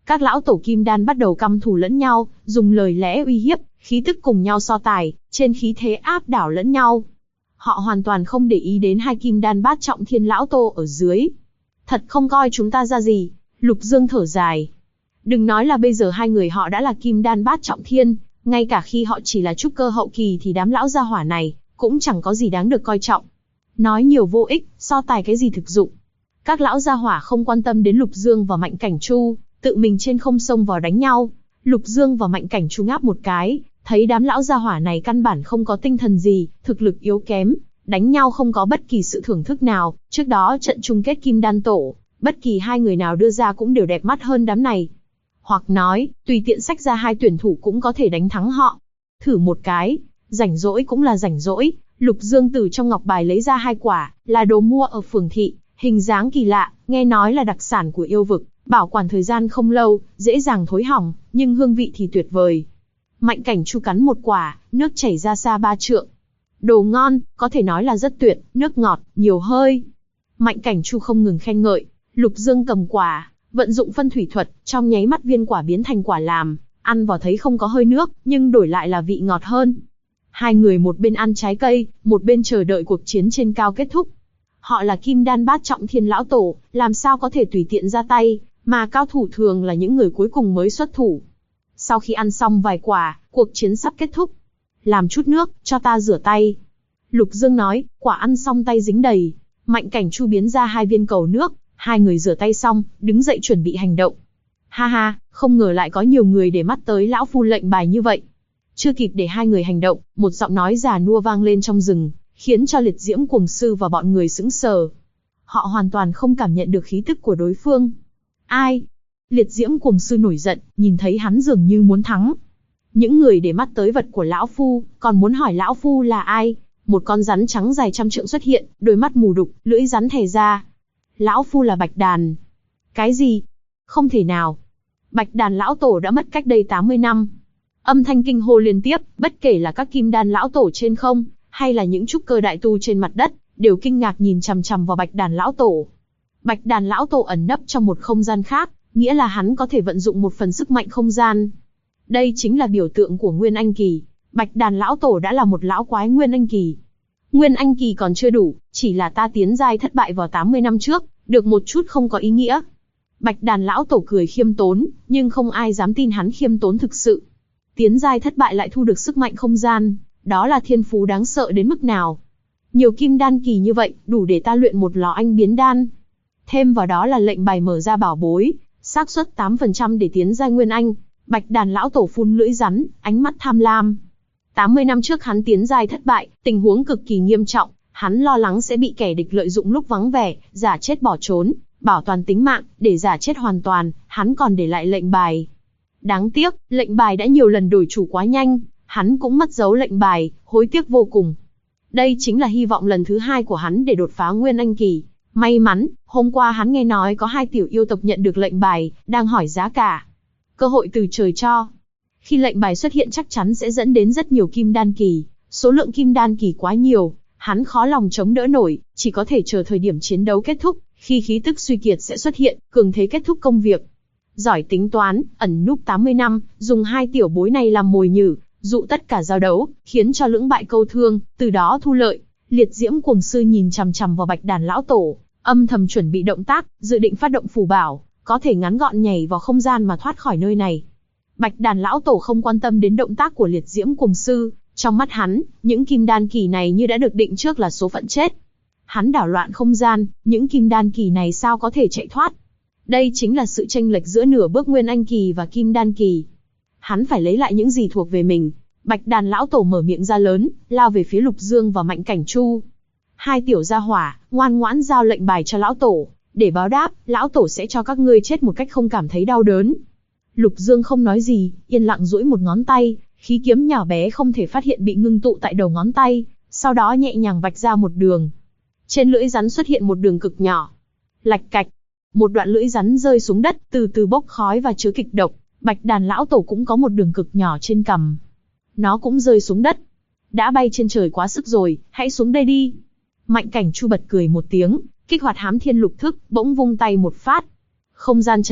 Các lão tổ kim đan bắt đầu căm thù lẫn nhau, dùng lời lẽ uy hiếp, khí tức cùng nhau so tài, trên khí thế áp đảo lẫn nhau. Họ hoàn toàn không để ý đến hai kim đan bát trọng thiên lão tổ ở dưới. Thật không coi chúng ta ra gì, Lục Dương thở dài. Đừng nói là bây giờ hai người họ đã là kim đan bát trọng thiên, ngay cả khi họ chỉ là trúc cơ hậu kỳ thì đám lão gia hỏa này cũng chẳng có gì đáng được coi trọng. Nói nhiều vô ích, so tài cái gì thực dụng. Các lão gia hỏa không quan tâm đến Lục Dương và Mạnh Cảnh Chu, tự mình trên không xông vào đánh nhau. Lục Dương và Mạnh Cảnh Chu ngáp một cái, thấy đám lão gia hỏa này căn bản không có tinh thần gì, thực lực yếu kém, đánh nhau không có bất kỳ sự thưởng thức nào. Trước đó trận chung kết kim đan tổ, bất kỳ hai người nào đưa ra cũng đều đẹp mắt hơn đám này. Hoặc nói, tùy tiện xách ra hai tuyển thủ cũng có thể đánh thắng họ. Thử một cái, rảnh rỗi cũng là rảnh rỗi. Lục Dương từ trong ngọc bài lấy ra hai quả, là đồ mua ở phường thị, hình dáng kỳ lạ, nghe nói là đặc sản của yêu vực, bảo quản thời gian không lâu, dễ dàng thối hỏng, nhưng hương vị thì tuyệt vời. Mạnh Cảnh Chu cắn một quả, nước chảy ra xa 3 trượng. Đồ ngon, có thể nói là rất tuyệt, nước ngọt, nhiều hơi. Mạnh Cảnh Chu không ngừng khen ngợi. Lục Dương cầm quả, vận dụng phân thủy thuật, trong nháy mắt viên quả biến thành quả làm, ăn vào thấy không có hơi nước, nhưng đổi lại là vị ngọt hơn. Hai người một bên ăn trái cây, một bên chờ đợi cuộc chiến trên cao kết thúc. Họ là kim đan bát trọng thiên lão tổ, làm sao có thể tùy tiện ra tay, mà cao thủ thường là những người cuối cùng mới xuất thủ. Sau khi ăn xong vài quả, cuộc chiến sắp kết thúc. Làm chút nước, cho ta rửa tay. Lục Dương nói, quả ăn xong tay dính đầy. Mạnh Cảnh Chu biến ra hai viên cầu nước, hai người rửa tay xong, đứng dậy chuẩn bị hành động. Ha ha, không ngờ lại có nhiều người để mắt tới lão phu lệnh bài như vậy. Chưa kịp để hai người hành động, một giọng nói già nua vang lên trong rừng, khiến cho Liệt Diễm Cuồng Sư và bọn người sững sờ. Họ hoàn toàn không cảm nhận được khí tức của đối phương. Ai? Liệt Diễm Cuồng Sư nổi giận, nhìn thấy hắn dường như muốn thắng. Những người để mắt tới vật của lão phu, còn muốn hỏi lão phu là ai? Một con rắn trắng dài 100 trượng xuất hiện, đôi mắt mù đục, lưỡi rắn thè ra. Lão phu là Bạch Đàn. Cái gì? Không thể nào. Bạch Đàn lão tổ đã mất cách đây 80 năm. Âm thanh kinh hô liên tiếp, bất kể là các kim đan lão tổ trên không, hay là những trúc cơ đại tu trên mặt đất, đều kinh ngạc nhìn chằm chằm vào Bạch Đàn lão tổ. Bạch Đàn lão tổ ẩn nấp trong một không gian khác, nghĩa là hắn có thể vận dụng một phần sức mạnh không gian. Đây chính là biểu tượng của Nguyên Anh Kỳ. Bạch Đàn lão tổ đã là một lão quái Nguyên Anh Kỳ. Nguyên Anh Kỳ còn chưa đủ, chỉ là ta tiến giai thất bại vào 80 năm trước, được một chút không có ý nghĩa. Bạch Đàn lão tổ cười khiêm tốn, nhưng không ai dám tin hắn khiêm tốn thực sự. Tiến giai thất bại lại thu được sức mạnh không gian, đó là thiên phú đáng sợ đến mức nào. Nhiều kim đan kỳ như vậy, đủ để ta luyện một lò anh biến đan. Thêm vào đó là lệnh bài mở ra bảo bối, xác suất 8% để tiến giai Nguyên Anh. Bạch Đàn lão tổ phun lưỡi rắn, ánh mắt tham lam. 80 năm trước hắn tiến giai thất bại, tình huống cực kỳ nghiêm trọng, hắn lo lắng sẽ bị kẻ địch lợi dụng lúc vắng vẻ, giả chết bỏ trốn, bảo toàn tính mạng, để giả chết hoàn toàn, hắn còn để lại lệnh bài. Đáng tiếc, lệnh bài đã nhiều lần đổi chủ quá nhanh, hắn cũng mất dấu lệnh bài, hối tiếc vô cùng. Đây chính là hy vọng lần thứ hai của hắn để đột phá Nguyên Anh Kỳ. May mắn, hôm qua hắn nghe nói có 2 tiểu yêu tộc nhận được lệnh bài, đang hỏi giá cả. Cơ hội từ trời cho. Khi lệnh bài xuất hiện chắc chắn sẽ dẫn đến rất nhiều kim đan kỳ, số lượng kim đan kỳ quá nhiều, hắn khó lòng chống đỡ nổi, chỉ có thể chờ thời điểm chiến đấu kết thúc, khi khí tức suy kiệt sẽ xuất hiện, cường thế kết thúc công việc. Giỏi tính toán, ẩn núp 80 năm, dùng 2 tiểu bối này làm mồi nhử, dụ tất cả giao đấu, khiến cho lưỡng bại câu thương, từ đó thu lợi. Liệt Diễm Cuồng Sư nhìn chằm chằm vào Bạch Đàn lão tổ, âm thầm chuẩn bị động tác, dự định phát động phù bảo, có thể ngắn gọn nhảy vào không gian mà thoát khỏi nơi này. Bạch Đàn lão tổ không quan tâm đến động tác của Liệt Diễm Cuồng Sư, trong mắt hắn, những kim đan kỳ này như đã được định trước là số phận chết. Hắn đảo loạn không gian, những kim đan kỳ này sao có thể chạy thoát? Đây chính là sự chênh lệch giữa nửa bước Nguyên Anh Kỳ và Kim Đan Kỳ. Hắn phải lấy lại những gì thuộc về mình. Bạch Đàn lão tổ mở miệng ra lớn, lao về phía Lục Dương và Mạnh Cảnh Chu. 2 tiểu gia hỏa, ngoan ngoãn giao lệnh bài cho lão tổ, để báo đáp, lão tổ sẽ cho các ngươi chết một cách không cảm thấy đau đớn. Lục Dương không nói gì, yên lặng duỗi một ngón tay, khí kiếm nhỏ bé không thể phát hiện bị ngưng tụ tại đầu ngón tay, sau đó nhẹ nhàng vạch ra một đường. Trên lưỡi rắn xuất hiện một đường cực nhỏ. Lạch cạch, một đoạn lưỡi rắn rơi xuống đất, từ từ bốc khói và chứa kịch độc. Bạch Đàn lão tổ cũng có một đường cực nhỏ trên cằm. Nó cũng rơi xuống đất. Đã bay trên trời quá sức rồi, hãy xuống đây đi. Mạnh Cảnh Chu bật cười một tiếng, kích hoạt Hám Thiên Lục Thức, bỗng vung tay một phát. Không gian chấn động,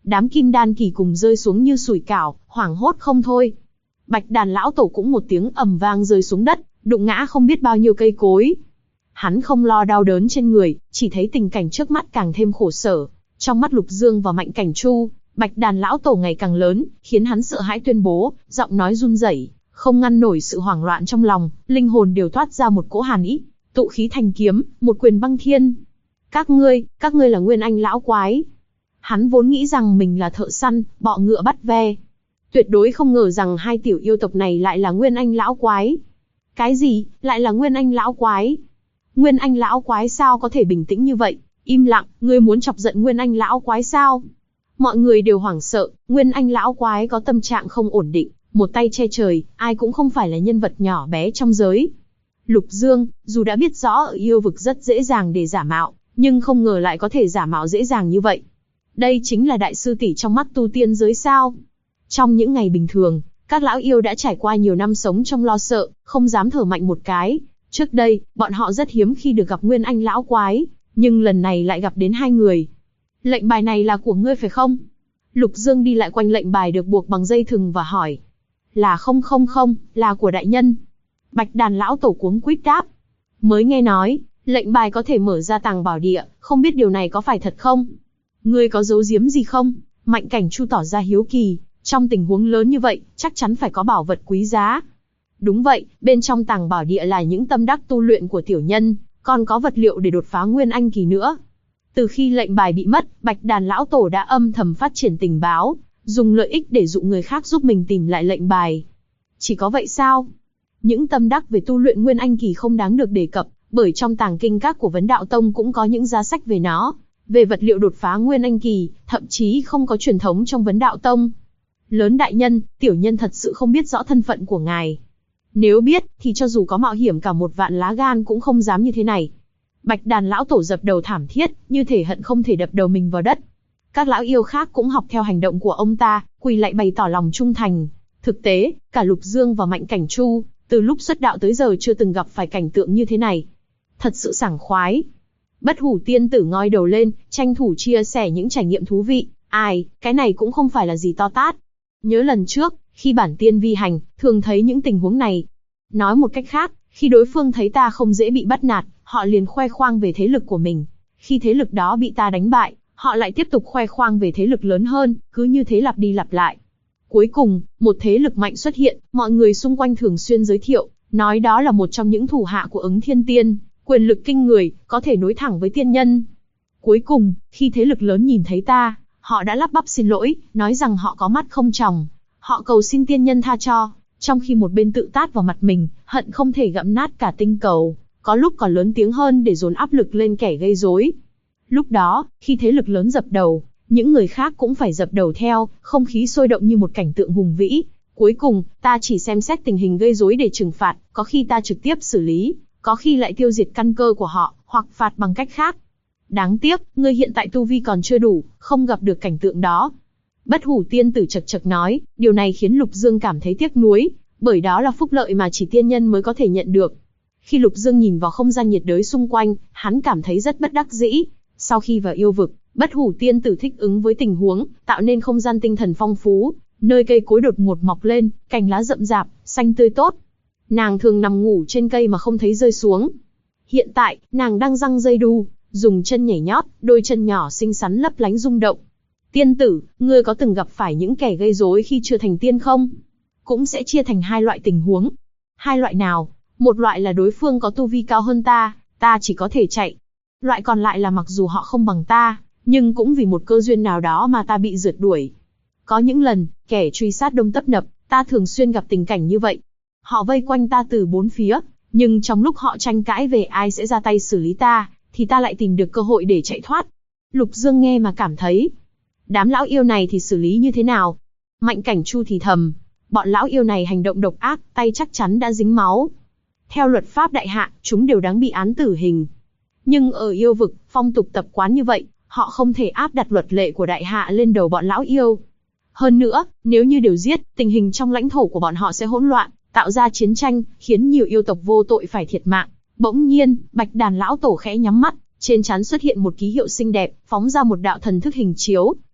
Đám kim đan kỳ cùng rơi xuống như sủi cảo, hoảng hốt không thôi. Bạch Đàn lão tổ cũng một tiếng ầm vang rơi xuống đất, đụng ngã không biết bao nhiêu cây cối. Hắn không lo đau đớn trên người, chỉ thấy tình cảnh trước mắt càng thêm khổ sở. Trong mắt Lục Dương và Mạnh Cảnh Chu, Bạch Đàn lão tổ ngày càng lớn, khiến hắn sợ hãi tuyên bố, giọng nói run rẩy, không ngăn nổi sự hoảng loạn trong lòng, linh hồn đều thoát ra một cỗ hàn ý, tụ khí thành kiếm, một quyền băng thiên. Các ngươi là Nguyên Anh lão quái. Hắn vốn nghĩ rằng mình là thợ săn, bọ ngựa bắt ve. Tuyệt đối không ngờ rằng hai tiểu yêu tộc này lại là Nguyên Anh lão quái. Cái gì, lại là Nguyên Anh lão quái? Nguyên Anh lão quái sao có thể bình tĩnh như vậy? Im lặng, ngươi muốn chọc giận Nguyên Anh lão quái sao? Mọi người đều hoảng sợ, Nguyên Anh lão quái có tâm trạng không ổn định, một tay che trời, ai cũng không phải là nhân vật nhỏ bé trong giới. Lục Dương, dù đã biết rõ ở yêu vực rất dễ dàng để giả mạo, nhưng không ngờ lại có thể giả mạo dễ dàng như vậy. Đây chính là đại sư tỷ trong mắt tu tiên giới sao? Trong những ngày bình thường, các lão yêu đã trải qua nhiều năm sống trong lo sợ, không dám thở mạnh một cái. Trước đây, bọn họ rất hiếm khi được gặp Nguyên Anh lão quái, nhưng lần này lại gặp đến hai người. Lệnh bài này là của ngươi phải không? Lục Dương đi lại quanh lệnh bài được buộc bằng dây thừng và hỏi. Là không, là của đại nhân. Bạch Đàn lão tổ cuống quýt đáp. Mới nghe nói, lệnh bài có thể mở ra tàng bảo địa, không biết điều này có phải thật không? Ngươi có giấu giếm gì không? Mạnh Cảnh Chu tỏ ra hiếu kỳ, trong tình huống lớn như vậy, chắc chắn phải có bảo vật quý giá. Đúng vậy, bên trong tàng bảo địa là những tâm đắc tu luyện của tiểu nhân, còn có vật liệu để đột phá Nguyên Anh kỳ nữa. Từ khi lệnh bài bị mất, Bạch Đàn lão tổ đã âm thầm phát triển tình báo, dùng lợi ích để dụ người khác giúp mình tìm lại lệnh bài. Chỉ có vậy sao? Những tâm đắc về tu luyện Nguyên Anh kỳ không đáng được đề cập, bởi trong tàng kinh các của Vấn Đạo Tông cũng có những giá sách về nó. Về vật liệu đột phá Nguyên Anh kỳ, thậm chí không có truyền thống trong Vấn Đạo Tông. Lớn đại nhân, tiểu nhân thật sự không biết rõ thân phận của ngài. Nếu biết, thì cho dù có mạo hiểm cả một vạn lá gan cũng không dám như thế này. Bạch Đàn lão tổ dập đầu thảm thiết, như thể hận không thể đập đầu mình vào đất. Các lão yêu khác cũng học theo hành động của ông ta, quỳ lạy bày tỏ lòng trung thành. Thực tế, cả Lục Dương và Mạnh Cảnh Chu, từ lúc xuất đạo tới giờ chưa từng gặp phải cảnh tượng như thế này. Thật sự sảng khoái. Bất Hủ tiên tử ngoi đầu lên, tranh thủ chia sẻ những trải nghiệm thú vị. Ai, cái này cũng không phải là gì to tát. Nhớ lần trước, khi bản tiên vi hành, thường thấy những tình huống này. Nói một cách khác, khi đối phương thấy ta không dễ bị bắt nạt, họ liền khoe khoang về thế lực của mình. Khi thế lực đó bị ta đánh bại, họ lại tiếp tục khoe khoang về thế lực lớn hơn, cứ như thế lặp đi lặp lại. Cuối cùng, một thế lực mạnh xuất hiện, mọi người xung quanh thường xuyên giới thiệu, nói đó là một trong những thủ hạ của Ứng Thiên Tiên, quyền lực kinh người, có thể nối thẳng với tiên nhân. Cuối cùng, khi thế lực lớn nhìn thấy ta, họ đã lắp bắp xin lỗi, nói rằng họ có mắt không tròng. Họ cầu xin tiên nhân tha cho, trong khi một bên tự tát vào mặt mình, hận không thể gặm nát cả tinh cầu, có lúc còn lớn tiếng hơn để dồn áp lực lên kẻ gây rối. Lúc đó, khi thế lực lớn dập đầu, những người khác cũng phải dập đầu theo, không khí sôi động như một cảnh tượng hùng vĩ. Cuối cùng, ta chỉ xem xét tình hình gây rối để trừng phạt, có khi ta trực tiếp xử lý, có khi lại tiêu diệt căn cơ của họ, hoặc phạt bằng cách khác. Đáng tiếc, ngươi hiện tại tu vi còn chưa đủ, không gặp được cảnh tượng đó. Bất Hủ tiên tử chật chật nói, điều này khiến Lục Dương cảm thấy tiếc nuối, bởi đó là phúc lợi mà chỉ tiên nhân mới có thể nhận được. Khi Lục Dương nhìn vào không gian nhiệt đới xung quanh, hắn cảm thấy rất bất đắc dĩ. Sau khi vào yêu vực, Bất Hủ tiên tử thích ứng với tình huống, tạo nên không gian tinh thần phong phú, nơi cây cối đột ngột mọc lên, cành lá rậm rạp, xanh tươi tốt. Nàng thường nằm ngủ trên cây mà không thấy rơi xuống. Hiện tại, nàng đang giăng dây đu, dùng chân nhảy nhót, đôi chân nhỏ xinh xắn lấp lánh rung động. Tiên tử, ngươi có từng gặp phải những kẻ gây rối khi chưa thành tiên không? Cũng sẽ chia thành hai loại tình huống. Hai loại nào? Một loại là đối phương có tu vi cao hơn ta, ta chỉ có thể chạy. Loại còn lại là mặc dù họ không bằng ta, nhưng cũng vì một cơ duyên nào đó mà ta bị rượt đuổi. Có những lần, kẻ truy sát đông tấp nập, ta thường xuyên gặp tình cảnh như vậy. Họ vây quanh ta từ bốn phía, nhưng trong lúc họ tranh cãi về ai sẽ ra tay xử lý ta, thì ta lại tìm được cơ hội để chạy thoát. Lục Dương nghe mà cảm thấy, đám lão yêu này thì xử lý như thế nào? Mạnh Cảnh Chu thì thầm, bọn lão yêu này hành động độc ác, tay chắc chắn đã dính máu. Theo luật pháp đại hạ, chúng đều đáng bị án tử hình. Nhưng ở yêu vực, phong tục tập quán như vậy, họ không thể áp đặt luật lệ của đại hạ lên đầu bọn lão yêu. Hơn nữa, nếu như đều giết, tình hình trong lãnh thổ của bọn họ sẽ hỗn loạn, tạo ra chiến tranh, khiến nhiều yêu tộc vô tội phải thiệt mạng. Bỗng nhiên, Bạch Đàn lão tổ khẽ nhắm mắt, trên trán xuất hiện một ký hiệu xinh đẹp, phóng ra một đạo thần thức hình chiếu,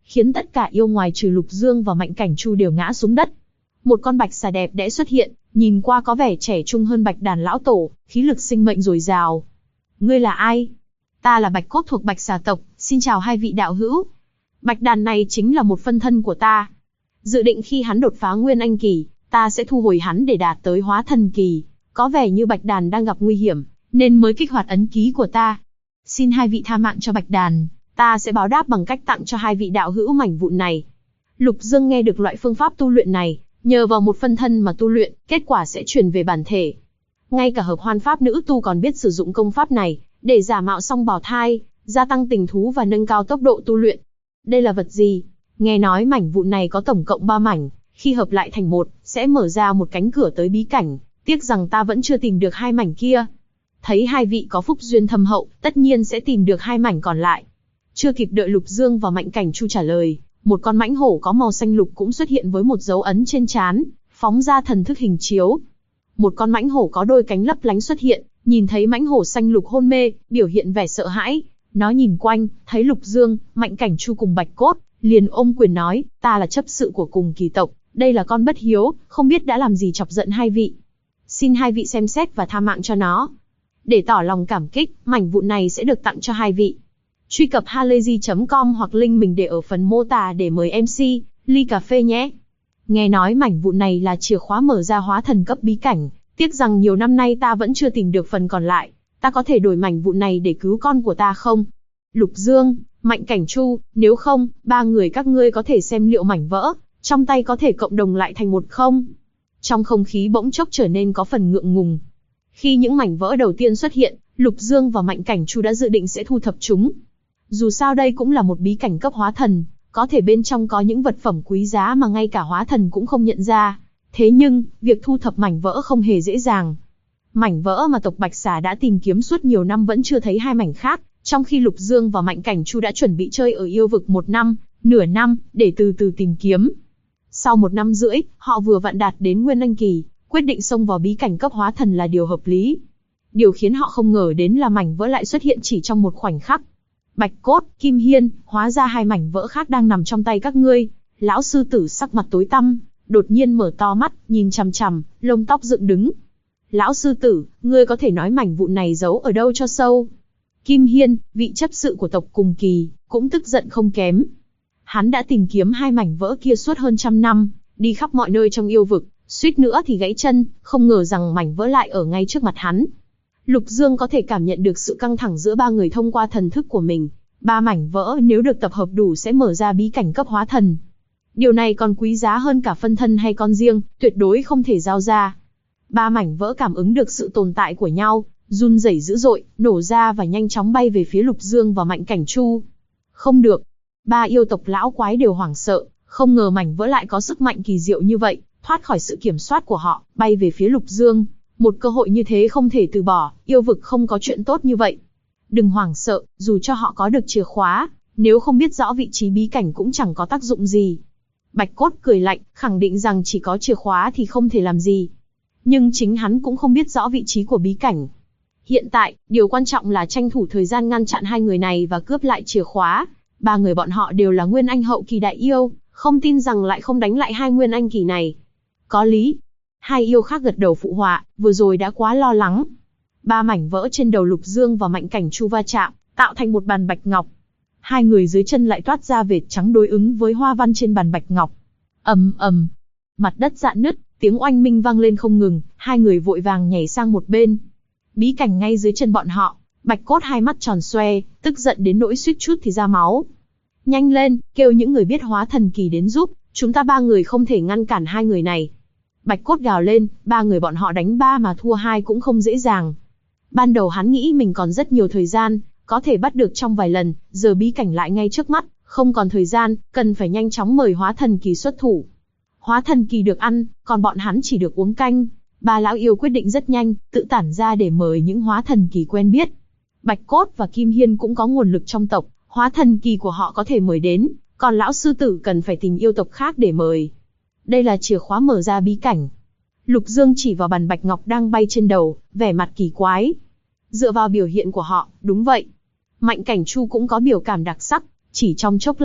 khiến tất cả yêu ngoài trừ Lục Dương và Mạnh Cảnh Chu đều ngã xuống đất. Một con bạch xà đẹp đẽ xuất hiện, nhìn qua có vẻ trẻ trung hơn Bạch Đàn lão tổ, khí lực sinh mệnh dồi dào. Ngươi là ai? Ta là Bạch Cốt thuộc Bạch Xà tộc, xin chào hai vị đạo hữu. Bạch Đàn này chính là một phân thân của ta. Dự định khi hắn đột phá Nguyên Anh kỳ, ta sẽ thu hồi hắn để đạt tới Hóa Thần kỳ. Có vẻ như Bạch Đàn đang gặp nguy hiểm, nên mới kích hoạt ấn ký của ta. Xin hai vị tha mạng cho Bạch Đàn, ta sẽ báo đáp bằng cách tặng cho hai vị đạo hữu mảnh vụn này. Lục Dương nghe được loại phương pháp tu luyện này, nhờ vào một phân thân mà tu luyện, kết quả sẽ truyền về bản thể. Ngay cả Hợp Hoan Pháp nữ tu còn biết sử dụng công pháp này, để giả mạo song bào thai, gia tăng tình thú và nâng cao tốc độ tu luyện. Đây là vật gì? Nghe nói mảnh vụn này có tổng cộng 3 mảnh, khi hợp lại thành một, sẽ mở ra một cánh cửa tới bí cảnh, tiếc rằng ta vẫn chưa tìm được 2 mảnh kia. Thấy hai vị có phúc duyên thâm hậu, tất nhiên sẽ tìm được 2 mảnh còn lại. Chưa kịp đợi Lục Dương và Mạnh Cảnh Chu trả lời, một con mãnh hổ có màu xanh lục cũng xuất hiện với một dấu ấn trên trán, phóng ra thần thức hình chiếu. Một con mãnh hổ có đôi cánh lấp lánh xuất hiện, nhìn thấy mãnh hổ xanh lục hôn mê, biểu hiện vẻ sợ hãi. Nó nhìn quanh, thấy Lục Dương, Mạnh Cảnh Chu cùng Bạch Cốt, liền ôm quyền nói, ta là chấp sự của cùng kỳ tộc, đây là con bất hiếu, không biết đã làm gì chọc giận hai vị. Xin hai vị xem xét và tha mạng cho nó. Để tỏ lòng cảm kích, mảnh vụn này sẽ được tặng cho hai vị. Truy cập halayzi.com hoặc link mình để ở phần mô tả để mời MC, ly cà phê nhé. Nghe nói mảnh vụn này là chìa khóa mở ra Hóa Thần cấp bí cảnh, tiếc rằng nhiều năm nay ta vẫn chưa tìm được phần còn lại. Ta có thể đổi mảnh vụn này để cứu con của ta không? Lục Dương, Mạnh Cảnh Chu, nếu không, 3 người các ngươi có thể xem liệu mảnh vỡ trong tay có thể cộng đồng lại thành một không? Trong không khí bỗng chốc trở nên có phần ngượng ngùng. Khi những mảnh vỡ đầu tiên xuất hiện, Lục Dương và Mạnh Cảnh Chu đã dự định sẽ thu thập chúng. Dù sao đây cũng là một bí cảnh cấp Hóa Thần, có thể bên trong có những vật phẩm quý giá mà ngay cả Hóa Thần cũng không nhận ra. Thế nhưng, việc thu thập mảnh vỡ không hề dễ dàng. Mảnh vỡ mà tộc Bạch Xà đã tìm kiếm suốt nhiều năm vẫn chưa thấy 2 mảnh khác, trong khi Lục Dương và Mạnh Cảnh Chu đã chuẩn bị chơi ở yêu vực 1 năm, nửa năm, để từ từ tìm kiếm. Sau 1 năm rưỡi, họ vừa vặn đạt đến Nguyên Anh kỳ, quyết định xông vào bí cảnh cấp Hóa Thần là điều hợp lý. Điều khiến họ không ngờ đến là mảnh vỡ lại xuất hiện chỉ trong một khoảnh khắc. Bạch Cốt, Kim Hiên, hóa ra 2 mảnh vỡ khác đang nằm trong tay các ngươi. Lão sư tử sắc mặt tối tăm, đột nhiên mở to mắt, nhìn chằm chằm, lông tóc dựng đứng. Lão sư tử, ngươi có thể nói mảnh vụn này giấu ở đâu cho sâu? Kim Hiên, vị chấp sự của tộc cùng kỳ, cũng tức giận không kém. Hắn đã tìm kiếm 2 mảnh vỡ kia suốt hơn 100 năm, đi khắp mọi nơi trong yêu vực, suýt nữa thì gãy chân, không ngờ rằng mảnh vỡ lại ở ngay trước mặt hắn. Lục Dương có thể cảm nhận được sự căng thẳng giữa 3 người thông qua thần thức của mình. 3 mảnh vỡ nếu được tập hợp đủ sẽ mở ra bí cảnh cấp Hóa Thần. Điều này còn quý giá hơn cả phân thân hay con riêng, tuyệt đối không thể giao ra. 3 mảnh vỡ cảm ứng được sự tồn tại của nhau, run rẩy dữ dội, nổ ra và nhanh chóng bay về phía Lục Dương và Mạnh Cảnh Chu. Không được. 3 yêu tộc lão quái đều hoảng sợ, không ngờ mảnh vỡ lại có sức mạnh kỳ diệu như vậy, thoát khỏi sự kiểm soát của họ, bay về phía Lục Dương. Một cơ hội như thế không thể từ bỏ, yêu vực không có chuyện tốt như vậy. Đừng hoảng sợ, dù cho họ có được chìa khóa, nếu không biết rõ vị trí bí cảnh cũng chẳng có tác dụng gì. Bạch Cốt cười lạnh, khẳng định rằng chỉ có chìa khóa thì không thể làm gì. Nhưng chính hắn cũng không biết rõ vị trí của bí cảnh. Hiện tại, điều quan trọng là tranh thủ thời gian ngăn chặn 2 người này và cướp lại chìa khóa. 3 người bọn họ đều là Nguyên Anh hậu kỳ đại yêu, không tin rằng lại không đánh lại 2 Nguyên Anh kỳ này. Có lý. 2 yêu khác gật đầu phụ họa, vừa rồi đã quá lo lắng. 3 mảnh vỡ trên đầu Lục Dương và Mạnh Cảnh Chu va chạm, tạo thành một bàn bạch ngọc. 2 người dưới chân lại toát ra vệt trắng đối ứng với hoa văn trên bàn bạch ngọc. Ầm ầm, mặt đất rạn nứt, tiếng oanh minh vang lên không ngừng, 2 người vội vàng nhảy sang một bên. Bí cảnh ngay dưới chân bọn họ, Bạch Cốt hai mắt tròn xoe, tức giận đến nỗi suýt chút thì ra máu. Nhanh lên, kêu những người biết Hóa Thần kỳ đến giúp, chúng ta 3 người không thể ngăn cản 2 người này. Bạch Cốt gào lên, 3 người bọn họ đánh 3 mà thua 2 cũng không dễ dàng. Ban đầu hắn nghĩ mình còn rất nhiều thời gian, có thể bắt được trong vài lần, giờ bí cảnh lại ngay trước mắt, không còn thời gian, cần phải nhanh chóng mời Hóa Thần kỳ xuất thủ. Hóa Thần kỳ được ăn, còn bọn hắn chỉ được uống canh. 3 lão yêu quyết định rất nhanh, tự tản ra để mời những Hóa Thần kỳ quen biết. Bạch Cốt và Kim Hiên cũng có nguồn lực trong tộc, Hóa Thần kỳ của họ có thể mời đến, còn lão sư tử cần phải tìm yêu tộc khác để mời. Đây là chìa khóa mở ra bí cảnh. Lục Dương chỉ vào bàn bạch ngọc đang bay trên đầu, vẻ mặt kỳ quái. Dựa vào biểu hiện của họ, đúng vậy. Mạnh Cảnh Chu cũng có biểu cảm đặc sắc, chỉ trong chốc lát,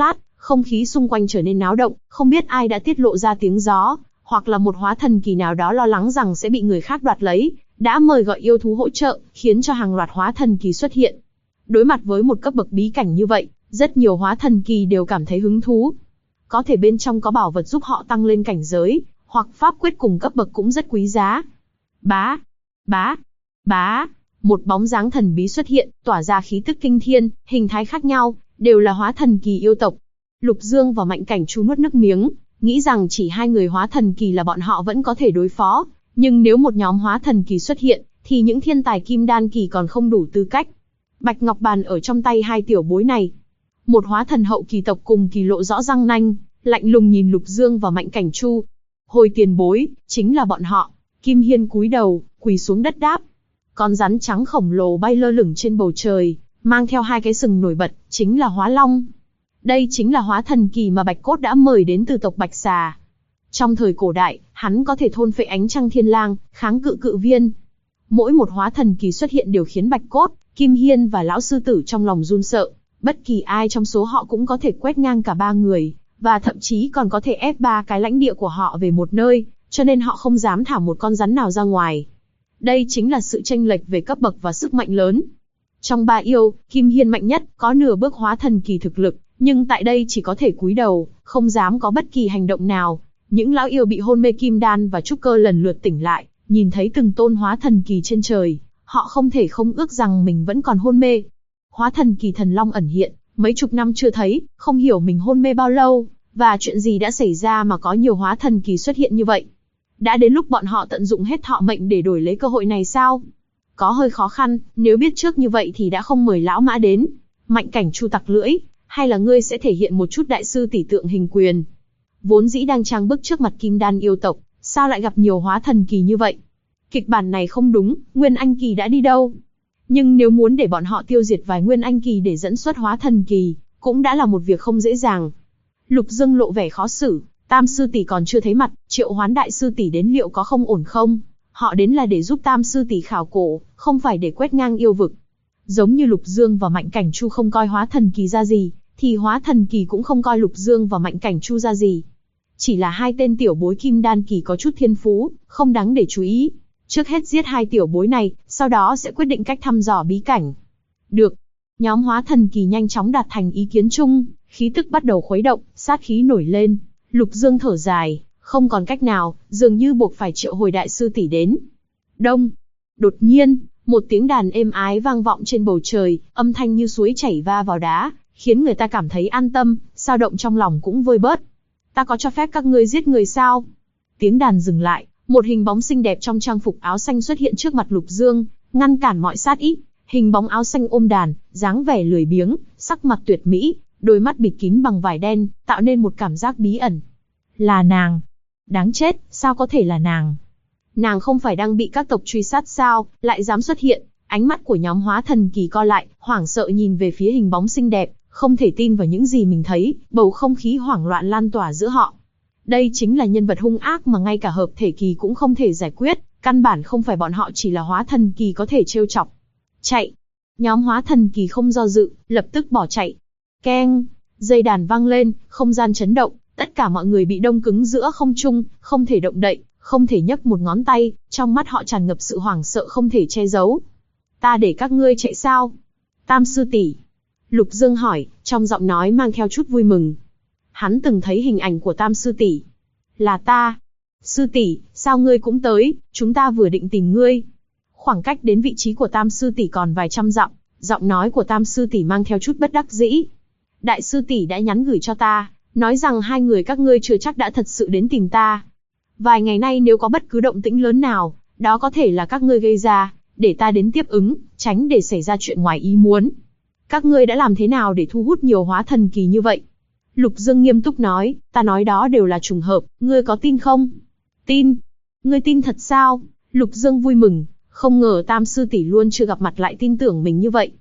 Không khí xung quanh trở nên náo động, không biết ai đã tiết lộ ra tiếng gió, hoặc là một hóa thần kỳ nào đó lo lắng rằng sẽ bị người khác đoạt lấy, đã mời gọi yêu thú hỗ trợ, khiến cho hàng loạt hóa thần kỳ xuất hiện. Đối mặt với một cấp bậc bí cảnh như vậy, rất nhiều hóa thần kỳ đều cảm thấy hứng thú. Có thể bên trong có bảo vật giúp họ tăng lên cảnh giới, hoặc pháp quyết cùng cấp bậc cũng rất quý giá. Bá, bá, bá, một bóng dáng thần bí xuất hiện, tỏa ra khí tức kinh thiên, hình thái khác nhau, đều là hóa thần kỳ yêu tộc. Lục Dương và Mạnh Cảnh Chu nuốt nước miếng, nghĩ rằng chỉ hai người hóa thần kỳ là bọn họ vẫn có thể đối phó, nhưng nếu một nhóm hóa thần kỳ xuất hiện, thì những thiên tài kim đan kỳ còn không đủ tư cách. Bạch Ngọc Bàn ở trong tay hai tiểu bối này. Một hóa thần hậu kỳ tộc cùng kỳ lộ rõ răng nanh, lạnh lùng nhìn Lục Dương và Mạnh Cảnh Chu. Hồi tiền bối, chính là bọn họ. Kim Hiên cúi đầu, quỳ xuống đất đáp. Con rắn trắng khổng lồ bay lơ lửng trên bầu trời, mang theo hai cái sừng nổi bật, chính là Hóa Long. Đây chính là hóa thần kỳ mà Bạch Cốt đã mời đến từ tộc Bạch Xà. Trong thời cổ đại, hắn có thể thôn phệ ánh trăng thiên lang, kháng cự cự viên. Mỗi một hóa thần kỳ xuất hiện đều khiến Bạch Cốt, Kim Hiên và lão sư tử trong lòng run sợ. Bất kỳ ai trong số họ cũng có thể quét ngang cả ba người, và thậm chí còn có thể ép ba cái lãnh địa của họ về một nơi, cho nên họ không dám thả một con rắn nào ra ngoài. Đây chính là sự chênh lệch về cấp bậc và sức mạnh lớn. Trong ba yêu, Kim Hiên mạnh nhất, có nửa bước hóa thần kỳ thực lực, nhưng tại đây chỉ có thể cúi đầu, không dám có bất kỳ hành động nào. Những lão yêu bị hôn mê kim đan và trúc cơ lần lượt tỉnh lại, nhìn thấy từng tôn hóa thần kỳ trên trời, họ không thể không ước rằng mình vẫn còn hôn mê. Hóa thần kỳ thần long ẩn hiện, mấy chục năm chưa thấy, không hiểu mình hôn mê bao lâu, và chuyện gì đã xảy ra mà có nhiều hóa thần kỳ xuất hiện như vậy. Đã đến lúc bọn họ tận dụng hết thọ mệnh để đổi lấy cơ hội này sao? Có hơi khó khăn, nếu biết trước như vậy thì đã không mời lão mã đến. Mạnh Cảnh Chu tặc lưỡi, hay là ngươi sẽ thể hiện một chút đại sư tỷ tượng hình quyền? Vốn dĩ đang trang bức trước mặt kim đan yêu tộc, sao lại gặp nhiều hóa thần kỳ như vậy? Kịch bản này không đúng, Nguyên Anh kỳ đã đi đâu? Nhưng nếu muốn để bọn họ tiêu diệt vài Nguyên Anh kỳ để dẫn xuất hóa thần kỳ, cũng đã là một việc không dễ dàng. Lục Dương lộ vẻ khó xử, Tam sư tỷ còn chưa thấy mặt, triệu hoán đại sư tỷ đến liệu có không ổn không? Họ đến là để giúp Tam sư tỷ khảo cổ, không phải để quét ngang yêu vực. Giống như Lục Dương và Mạnh Cảnh Chu không coi hóa thần kỳ ra gì, thì hóa thần kỳ cũng không coi Lục Dương và Mạnh Cảnh Chu ra gì. Chỉ là hai tên tiểu bối kim đan kỳ có chút thiên phú, không đáng để chú ý. Trước hết giết hai tiểu bối này, sau đó sẽ quyết định cách thăm dò bí cảnh. Được. Nhóm hóa thần kỳ nhanh chóng đạt thành ý kiến chung, khí tức bắt đầu khuấy động, sát khí nổi lên. Lục Dương thở dài, không còn cách nào, dường như buộc phải triệu hồi đại sư tỷ đến. Đông. Đột nhiên, một tiếng đàn êm ái vang vọng trên bầu trời, âm thanh như suối chảy va vào đá, khiến người ta cảm thấy an tâm, dao động trong lòng cũng vơi bớt. Ta có cho phép các ngươi giết người sao? Tiếng đàn dừng lại, một hình bóng xinh đẹp trong trang phục áo xanh xuất hiện trước mặt Lục Dương, ngăn cản mọi sát ý. Hình bóng áo xanh ôm đàn, dáng vẻ lười biếng, sắc mặt tuyệt mỹ, đôi mắt bịt kín bằng vải đen, tạo nên một cảm giác bí ẩn. Là nàng. Đáng chết, sao có thể là nàng? Nàng không phải đang bị các tộc truy sát sao, lại dám xuất hiện? Ánh mắt của nhóm hóa thần kỳ co lại, hoảng sợ nhìn về phía hình bóng xinh đẹp, không thể tin vào những gì mình thấy, bầu không khí hoảng loạn lan tỏa giữa họ. Đây chính là nhân vật hung ác mà ngay cả hợp thể kỳ cũng không thể giải quyết, căn bản không phải bọn họ chỉ là hóa thần kỳ có thể trêu chọc. Chạy! Nhóm hóa thần kỳ không do dự, lập tức bỏ chạy. Keng! Dây đàn vang lên, không gian chấn động, tất cả mọi người bị đông cứng giữa không trung, không thể động đậy, không thể nhấc một ngón tay, trong mắt họ tràn ngập sự hoảng sợ không thể che giấu. Ta để các ngươi chạy sao? Tam sư tỷ. Lục Dương hỏi, trong giọng nói mang theo chút vui mừng. Hắn từng thấy hình ảnh của Tam sư tỷ. Là ta. Sư tỷ, sao ngươi cũng tới, chúng ta vừa định tìm ngươi. Khoảng cách đến vị trí của Tam sư tỷ còn vài trăm dặm, giọng nói của Tam sư tỷ mang theo chút bất đắc dĩ. Đại sư tỷ đã nhắn gửi cho ta, nói rằng hai người các ngươi chưa chắc đã thật sự đến tìm ta. Vài ngày nay nếu có bất cứ động tĩnh lớn nào, đó có thể là các ngươi gây ra, để ta đến tiếp ứng, tránh để xảy ra chuyện ngoài ý muốn. Các ngươi đã làm thế nào để thu hút nhiều hóa thần kỳ như vậy? Lục Dương nghiêm túc nói, ta nói đó đều là trùng hợp, ngươi có tin không? Tin. Ngươi tin thật sao? Lục Dương vui mừng, không ngờ Tam sư tỷ luôn chưa gặp mặt lại tin tưởng mình như vậy.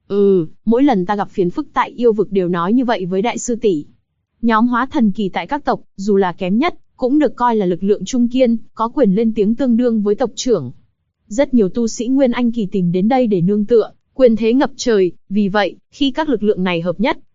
Mỗi lần ta gặp phiền phức tại yêu vực đều nói như vậy với đại sư tỷ. Nhóm hóa thần kỳ tại các tộc, dù là kém nhất, cũng được coi là lực lượng trung kiên, có quyền lên tiếng tương đương với tộc trưởng. Rất nhiều tu sĩ Nguyên Anh kỳ tìm đến đây để nương tựa, quyền thế ngập trời, vì vậy, khi các lực lượng này hợp nhất,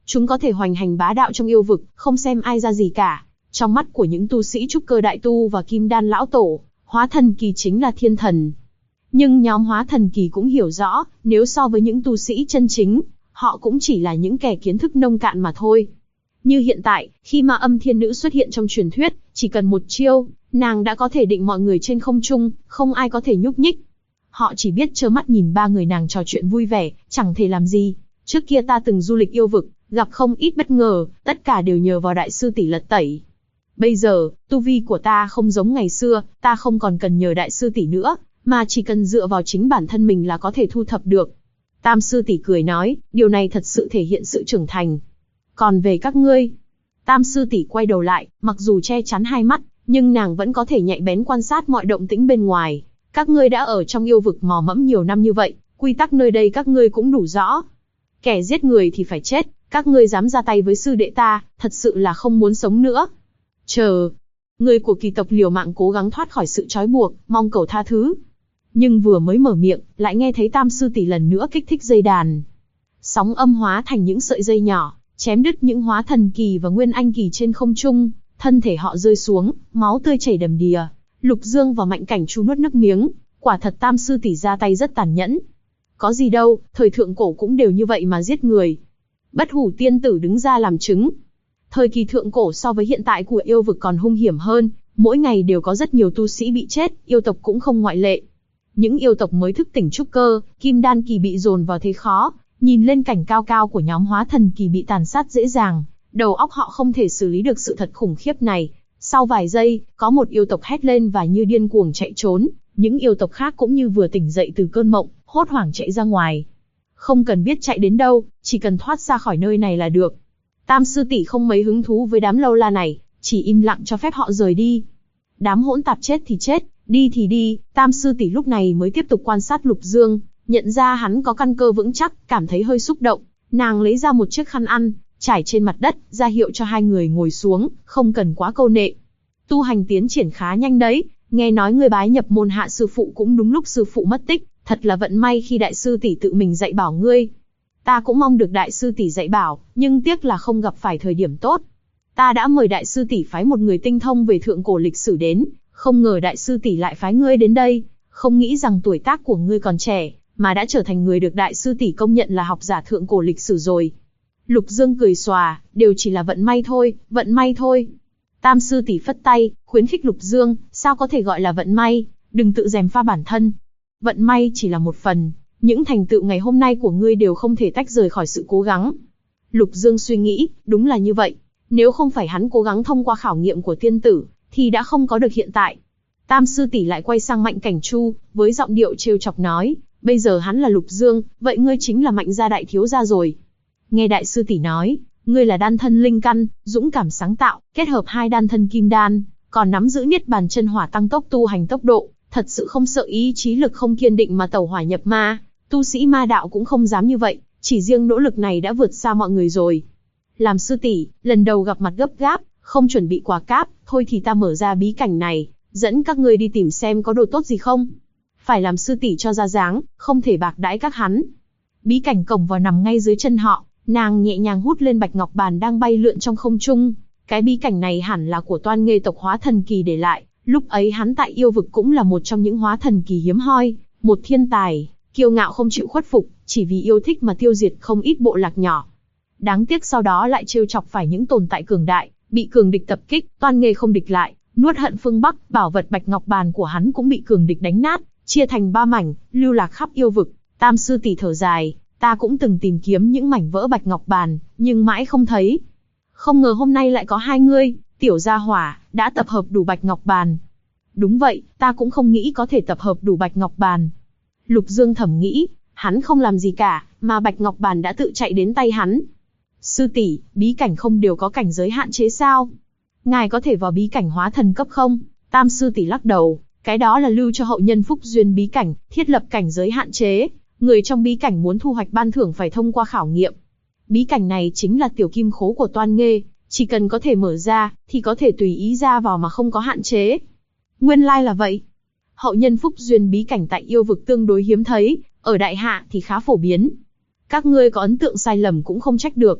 Chúng có thể hoành hành bá đạo trong yêu vực, không xem ai ra gì cả. Trong mắt của những tu sĩ trúc cơ đại tu và kim đan lão tổ, hóa thần kỳ chính là thiên thần. Nhưng nhóm hóa thần kỳ cũng hiểu rõ, nếu so với những tu sĩ chân chính, họ cũng chỉ là những kẻ kiến thức nông cạn mà thôi. Như hiện tại, khi Ma Âm Thiên Nữ xuất hiện trong truyền thuyết, chỉ cần một chiêu, nàng đã có thể định mọi người trên không trung, không ai có thể nhúc nhích. Họ chỉ biết trơ mắt nhìn ba người nàng trò chuyện vui vẻ, chẳng thể làm gì. Trước kia ta từng du lịch yêu vực, gặp không ít bất ngờ, tất cả đều nhờ vào đại sư tỷ lật tẩy. Bây giờ, tu vi của ta không giống ngày xưa, ta không còn cần nhờ đại sư tỷ nữa, mà chỉ cần dựa vào chính bản thân mình là có thể thu thập được. Tam sư tỷ cười nói, điều này thật sự thể hiện sự trưởng thành. Còn về các ngươi, Tam sư tỷ quay đầu lại, mặc dù che chắn hai mắt, nhưng nàng vẫn có thể nhạy bén quan sát mọi động tĩnh bên ngoài. Các ngươi đã ở trong yêu vực mò mẫm nhiều năm như vậy, quy tắc nơi đây các ngươi cũng đủ rõ. Kẻ giết người thì phải chết, các ngươi dám ra tay với sư đệ ta, thật sự là không muốn sống nữa. Chờ, người của kỳ tộc liều mạng cố gắng thoát khỏi sự trói buộc, mong cầu tha thứ. Nhưng vừa mới mở miệng, lại nghe thấy Tam sư tỷ lần nữa kích thích dây đàn. Sóng âm hóa thành những sợi dây nhỏ, chém đứt những hóa thần kỳ và nguyên anh kỳ trên không trung, thân thể họ rơi xuống, máu tươi chảy đầm đìa. Lục Dương và Mạnh Cảnh Chu nuốt nước miếng, quả thật Tam sư tỷ ra tay rất tàn nhẫn. Có gì đâu, thời thượng cổ cũng đều như vậy mà giết người. Bất Hủ tiên tử đứng ra làm chứng. Thời kỳ thượng cổ so với hiện tại của yêu vực còn hung hiểm hơn, mỗi ngày đều có rất nhiều tu sĩ bị chết, yêu tộc cũng không ngoại lệ. Những yêu tộc mới thức tỉnh trúc cơ, kim đan kỳ bị dồn vào thế khó, nhìn lên cảnh cao cao của nhóm hóa thần kỳ bị tàn sát dễ dàng, đầu óc họ không thể xử lý được sự thật khủng khiếp này. Sau vài giây, có một yêu tộc hét lên và như điên cuồng chạy trốn, những yêu tộc khác cũng như vừa tỉnh dậy từ cơn mộng, hốt hoảng chạy ra ngoài. Không cần biết chạy đến đâu, chỉ cần thoát ra khỏi nơi này là được. Tam sư tỷ không mấy hứng thú với đám lâu la này, chỉ im lặng cho phép họ rời đi. Đám hỗn tạp chết thì chết, đi thì đi. Tam sư tỷ lúc này mới tiếp tục quan sát Lục Dương, nhận ra hắn có căn cơ vững chắc, cảm thấy hơi xúc động. Nàng lấy ra một chiếc khăn ăn, trải trên mặt đất, ra hiệu cho hai người ngồi xuống, không cần quá câu nệ. Tu hành tiến triển khá nhanh đấy, nghe nói người bái nhập môn hạ sư phụ cũng đúng lúc sư phụ mất tích, thật là vận may khi đại sư tỷ tự mình dạy bảo ngươi. Ta cũng mong được đại sư tỷ dạy bảo, nhưng tiếc là không gặp phải thời điểm tốt. Ta đã mời đại sư tỷ phái một người tinh thông về thượng cổ lịch sử đến, không ngờ đại sư tỷ lại phái ngươi đến đây, không nghĩ rằng tuổi tác của ngươi còn trẻ, mà đã trở thành người được đại sư tỷ công nhận là học giả thượng cổ lịch sử rồi. Lục Dương cười xòa, đều chỉ là vận may thôi, vận may thôi. Tam sư tỷ phất tay, khuyến khích Lục Dương, sao có thể gọi là vận may, đừng tự gièm pha bản thân. Vận may chỉ là một phần, những thành tựu ngày hôm nay của ngươi đều không thể tách rời khỏi sự cố gắng. Lục Dương suy nghĩ, đúng là như vậy. Nếu không phải hắn cố gắng thông qua khảo nghiệm của tiên tử, thì đã không có được hiện tại. Tam sư tỷ lại quay sang Mạnh Cảnh Chu, với giọng điệu trêu chọc nói, bây giờ hắn là Lục Dương, vậy ngươi chính là Mạnh gia đại thiếu gia rồi. Nghe đại sư tỷ nói, ngươi là đan thân linh căn, dũng cảm sáng tạo, kết hợp hai đan thân kim đan, còn nắm giữ niết bàn chân hỏa tăng tốc tu hành tốc độ, thật sự không sợ ý chí lực không kiên định mà tẩu hỏa nhập ma, tu sĩ ma đạo cũng không dám như vậy, chỉ riêng nỗ lực này đã vượt xa mọi người rồi. Làm sư tỷ, lần đầu gặp mặt gấp gáp, không chuẩn bị quà cáp, thôi thì ta mở ra bí cảnh này, dẫn các ngươi đi tìm xem có đồ tốt gì không. Phải làm sư tỷ cho ra dáng, không thể bạc đãi các hắn. Bí cảnh cổng vào nằm ngay dưới chân họ, nàng nhẹ nhàng hút lên bạch ngọc bàn đang bay lượn trong không trung. Cái bí cảnh này hẳn là của Toan Nghê tộc hóa thần kỳ để lại, lúc ấy hắn tại yêu vực cũng là một trong những hóa thần kỳ hiếm hoi, một thiên tài, kiêu ngạo không chịu khuất phục, chỉ vì yêu thích mà tiêu diệt không ít bộ lạc nhỏ. Đáng tiếc sau đó lại trêu chọc phải những tồn tại cường đại, bị cường địch tập kích, Toan Nghê không địch lại, nuốt hận phương Bắc, bảo vật bạch ngọc bàn của hắn cũng bị cường địch đánh nát, chia thành 3 mảnh, lưu lạc khắp yêu vực. Tam sư tỷ thở dài, ta cũng từng tìm kiếm những mảnh vỡ bạch ngọc bàn, nhưng mãi không thấy. Không ngờ hôm nay lại có hai ngươi, tiểu gia hỏa, đã tập hợp đủ bạch ngọc bàn. Đúng vậy, ta cũng không nghĩ có thể tập hợp đủ bạch ngọc bàn. Lục Dương thầm nghĩ, hắn không làm gì cả, mà bạch ngọc bàn đã tự chạy đến tay hắn. Sư tỷ, bí cảnh không đều có cảnh giới hạn chế sao? Ngài có thể vào bí cảnh hóa thần cấp không? Tam sư tỷ lắc đầu, cái đó là lưu cho hậu nhân phúc duyên bí cảnh, thiết lập cảnh giới hạn chế. Người trong bí cảnh muốn thu hoạch ban thưởng phải thông qua khảo nghiệm. Bí cảnh này chính là tiểu kim khố của Toan Nghê, chỉ cần có thể mở ra, thì có thể tùy ý ra vào mà không có hạn chế. Nguyên lai là vậy. Hậu nhân phúc duyên bí cảnh tại yêu vực tương đối hiếm thấy, ở đại hạ thì khá phổ biến. Các ngươi có ấn tượng sai lầm cũng không trách được.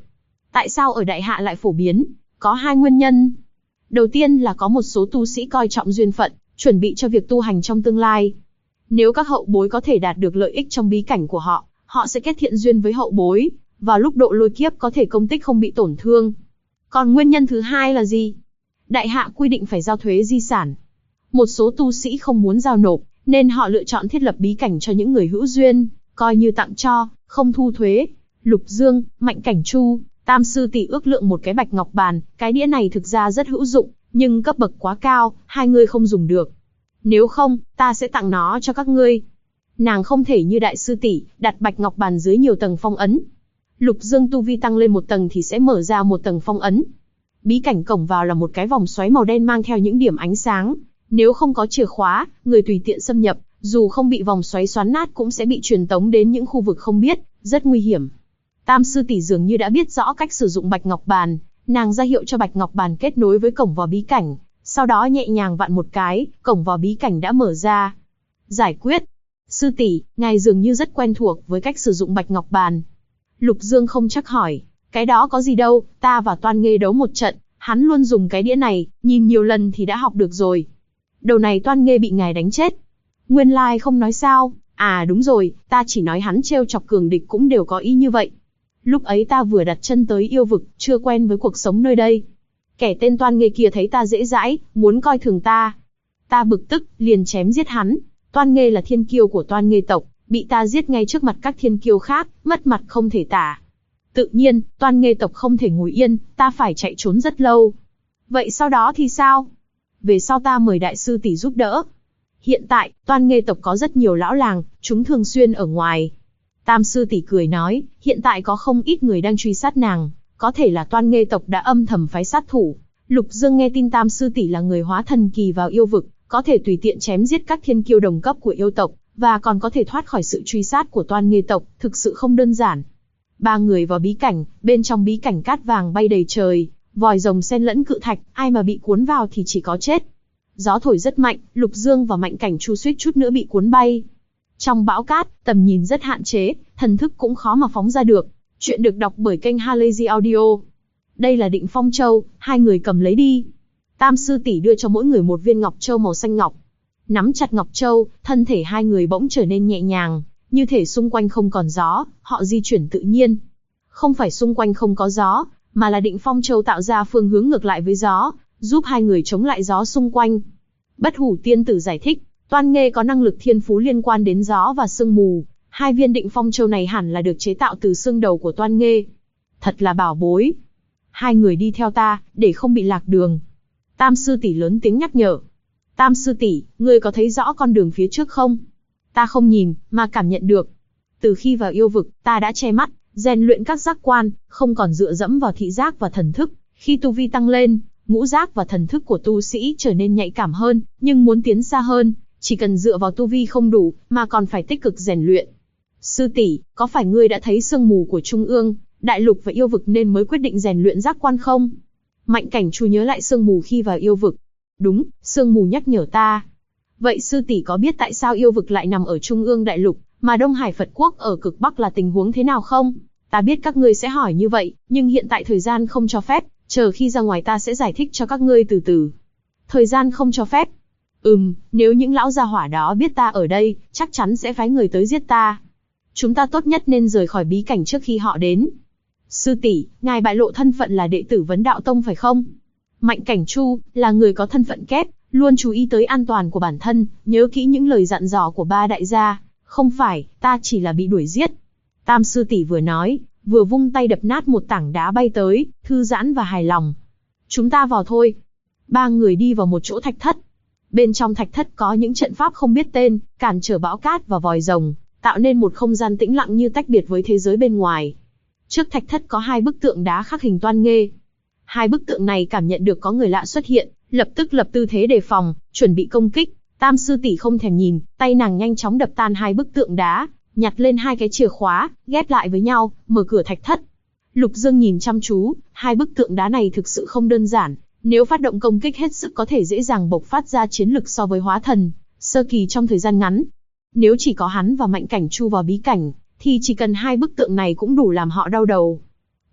Tại sao ở Đại Hạ lại phổ biến? Có hai nguyên nhân. Đầu tiên là có một số tu sĩ coi trọng duyên phận, chuẩn bị cho việc tu hành trong tương lai. Nếu các hậu bối có thể đạt được lợi ích trong bí cảnh của họ, họ sẽ kết thiện duyên với hậu bối, vào lúc độ lôi kiếp có thể công tích không bị tổn thương. Còn nguyên nhân thứ hai là gì? Đại Hạ quy định phải giao thuế di sản. Một số tu sĩ không muốn giao nộp, nên họ lựa chọn thiết lập bí cảnh cho những người hữu duyên, coi như tặng cho, không thu thuế. Lục Dương, Mạnh Cảnh Chu, Tam sư tỷ ước lượng một cái bạch ngọc bàn, cái đĩa này thực ra rất hữu dụng, nhưng cấp bậc quá cao, hai người không dùng được. Nếu không, ta sẽ tặng nó cho các ngươi. Nàng không thể như đại sư tỷ, đặt bạch ngọc bàn dưới nhiều tầng phong ấn. Lục Dương tu vi tăng lên một tầng thì sẽ mở ra một tầng phong ấn. Bí cảnh cổng vào là một cái vòng xoáy màu đen mang theo những điểm ánh sáng. Nếu không có chìa khóa, người tùy tiện xâm nhập, dù không bị vòng xoáy xoắn nát cũng sẽ bị truyền tống đến những khu vực không biết, rất nguy hiểm. Tam sư tỷ dường như đã biết rõ cách sử dụng bạch ngọc bàn, nàng ra hiệu cho bạch ngọc bàn kết nối với cổng vào bí cảnh, sau đó nhẹ nhàng vặn một cái, cổng vào bí cảnh đã mở ra. Giải quyết. Sư tỷ, ngài dường như rất quen thuộc với cách sử dụng bạch ngọc bàn. Lục Dương không chắc hỏi, cái đó có gì đâu, ta và Toan Nghê đấu một trận, hắn luôn dùng cái đĩa này, nhìn nhiều lần thì đã học được rồi. Đầu này Toan Nghê bị ngài đánh chết. Nguyên lai không nói sao, à đúng rồi, ta chỉ nói hắn trêu chọc cường địch cũng đều có ý như vậy. Lúc ấy ta vừa đặt chân tới yêu vực, chưa quen với cuộc sống nơi đây. Kẻ tên Toan Nghê kia thấy ta dễ dãi, muốn coi thường ta. Ta bực tức, liền chém giết hắn. Toan Nghê là thiên kiêu của Toan Nghê tộc, bị ta giết ngay trước mặt các thiên kiêu khác, mất mặt không thể tả. Tự nhiên, Toan Nghê tộc không thể ngồi yên, ta phải chạy trốn rất lâu. Vậy sau đó thì sao? Về sau ta mời đại sư tỷ giúp đỡ. Hiện tại, Toan Nghê tộc có rất nhiều lão làng, chúng thường xuyên ở ngoài. Tam sư tỷ cười nói, hiện tại có không ít người đang truy sát nàng, có thể là Toan Nghê tộc đã âm thầm phái sát thủ. Lục Dương nghe tin Tam sư tỷ là người hóa thần kỳ vào yêu vực, có thể tùy tiện chém giết các thiên kiêu đồng cấp của yêu tộc, và còn có thể thoát khỏi sự truy sát của Toan Nghê tộc, thực sự không đơn giản. Ba người vào bí cảnh, bên trong bí cảnh cát vàng bay đầy trời, vòi rồng xen lẫn cự thạch, ai mà bị cuốn vào thì chỉ có chết. Gió thổi rất mạnh, Lục Dương và Mạnh Cảnh Chu suýt chút nữa bị cuốn bay. Trong bão cát, tầm nhìn rất hạn chế, thần thức cũng khó mà phóng ra được. Chuyện được đọc bởi kênh Halazy Audio. Đây là Định Phong Châu, hai người cầm lấy đi. Tam sư tỷ đưa cho mỗi người một viên ngọc châu màu xanh ngọc. Nắm chặt ngọc châu, thân thể hai người bỗng trở nên nhẹ nhàng, như thể xung quanh không còn gió, họ di chuyển tự nhiên. Không phải xung quanh không có gió, mà là Định Phong Châu tạo ra phương hướng ngược lại với gió, giúp hai người chống lại gió xung quanh. Bất Hủ tiên tử giải thích, Toan Nghê có năng lực thiên phú liên quan đến gió và sương mù, hai viên Định Phong Châu này hẳn là được chế tạo từ xương đầu của Toan Nghê. Thật là bảo bối. Hai người đi theo ta, để không bị lạc đường. Tam sư tỷ lớn tiếng nhắc nhở. Tam sư tỷ, ngươi có thấy rõ con đường phía trước không? Ta không nhìn, mà cảm nhận được. Từ khi vào yêu vực, ta đã che mắt, rèn luyện các giác quan, không còn dựa dẫm vào thị giác và thần thức. Khi tu vi tăng lên, ngũ giác và thần thức của tu sĩ trở nên nhạy cảm hơn, nhưng muốn tiến xa hơn, chỉ cần dựa vào tu vi không đủ, mà còn phải tích cực rèn luyện. Sư tỷ, có phải ngươi đã thấy sương mù của Trung ương, đại lục và yêu vực nên mới quyết định rèn luyện giác quan không? Mạnh Cảnh Chu nhớ lại sương mù khi vào yêu vực. Đúng, sương mù nhắc nhở ta. Vậy sư tỷ có biết tại sao yêu vực lại nằm ở Trung ương đại lục, mà Đông Hải Phật Quốc ở cực Bắc là tình huống thế nào không? Ta biết các ngươi sẽ hỏi như vậy, nhưng hiện tại thời gian không cho phép, chờ khi ra ngoài ta sẽ giải thích cho các ngươi từ từ. Thời gian không cho phép. Nếu những lão gia hỏa đó biết ta ở đây, chắc chắn sẽ phái người tới giết ta. Chúng ta tốt nhất nên rời khỏi bí cảnh trước khi họ đến. Sư tỷ, ngài bại lộ thân phận là đệ tử Vấn Đạo Tông phải không? Mạnh Cảnh Chu, là người có thân phận kép, luôn chú ý tới an toàn của bản thân, nhớ kỹ những lời dặn dò của ba đại gia. Không phải, ta chỉ là bị đuổi giết. Tam sư tỷ vừa nói, vừa vung tay đập nát một tảng đá bay tới, thư giãn và hài lòng. Chúng ta vào thôi. Ba người đi vào một chỗ thạch thất. Bên trong thạch thất có những trận pháp không biết tên, cản trở bão cát và vòi rồng, tạo nên một không gian tĩnh lặng như tách biệt với thế giới bên ngoài. Trước thạch thất có hai bức tượng đá khắc hình Toan Nghê. Hai bức tượng này cảm nhận được có người lạ xuất hiện, lập tức lập tư thế đề phòng, chuẩn bị công kích. Tam sư tỷ không thèm nhìn, tay nàng nhanh chóng đập tan hai bức tượng đá, nhặt lên hai cái chìa khóa, ghép lại với nhau, mở cửa thạch thất. Lục Dương nhìn chăm chú, hai bức tượng đá này thực sự không đơn giản, nếu phát động công kích hết sức có thể dễ dàng bộc phát ra chiến lực so với hóa thần sơ kỳ trong thời gian ngắn. Nếu chỉ có hắn và Mạnh Cảnh Chu vào bí cảnh, thì chỉ cần hai bức tượng này cũng đủ làm họ đau đầu.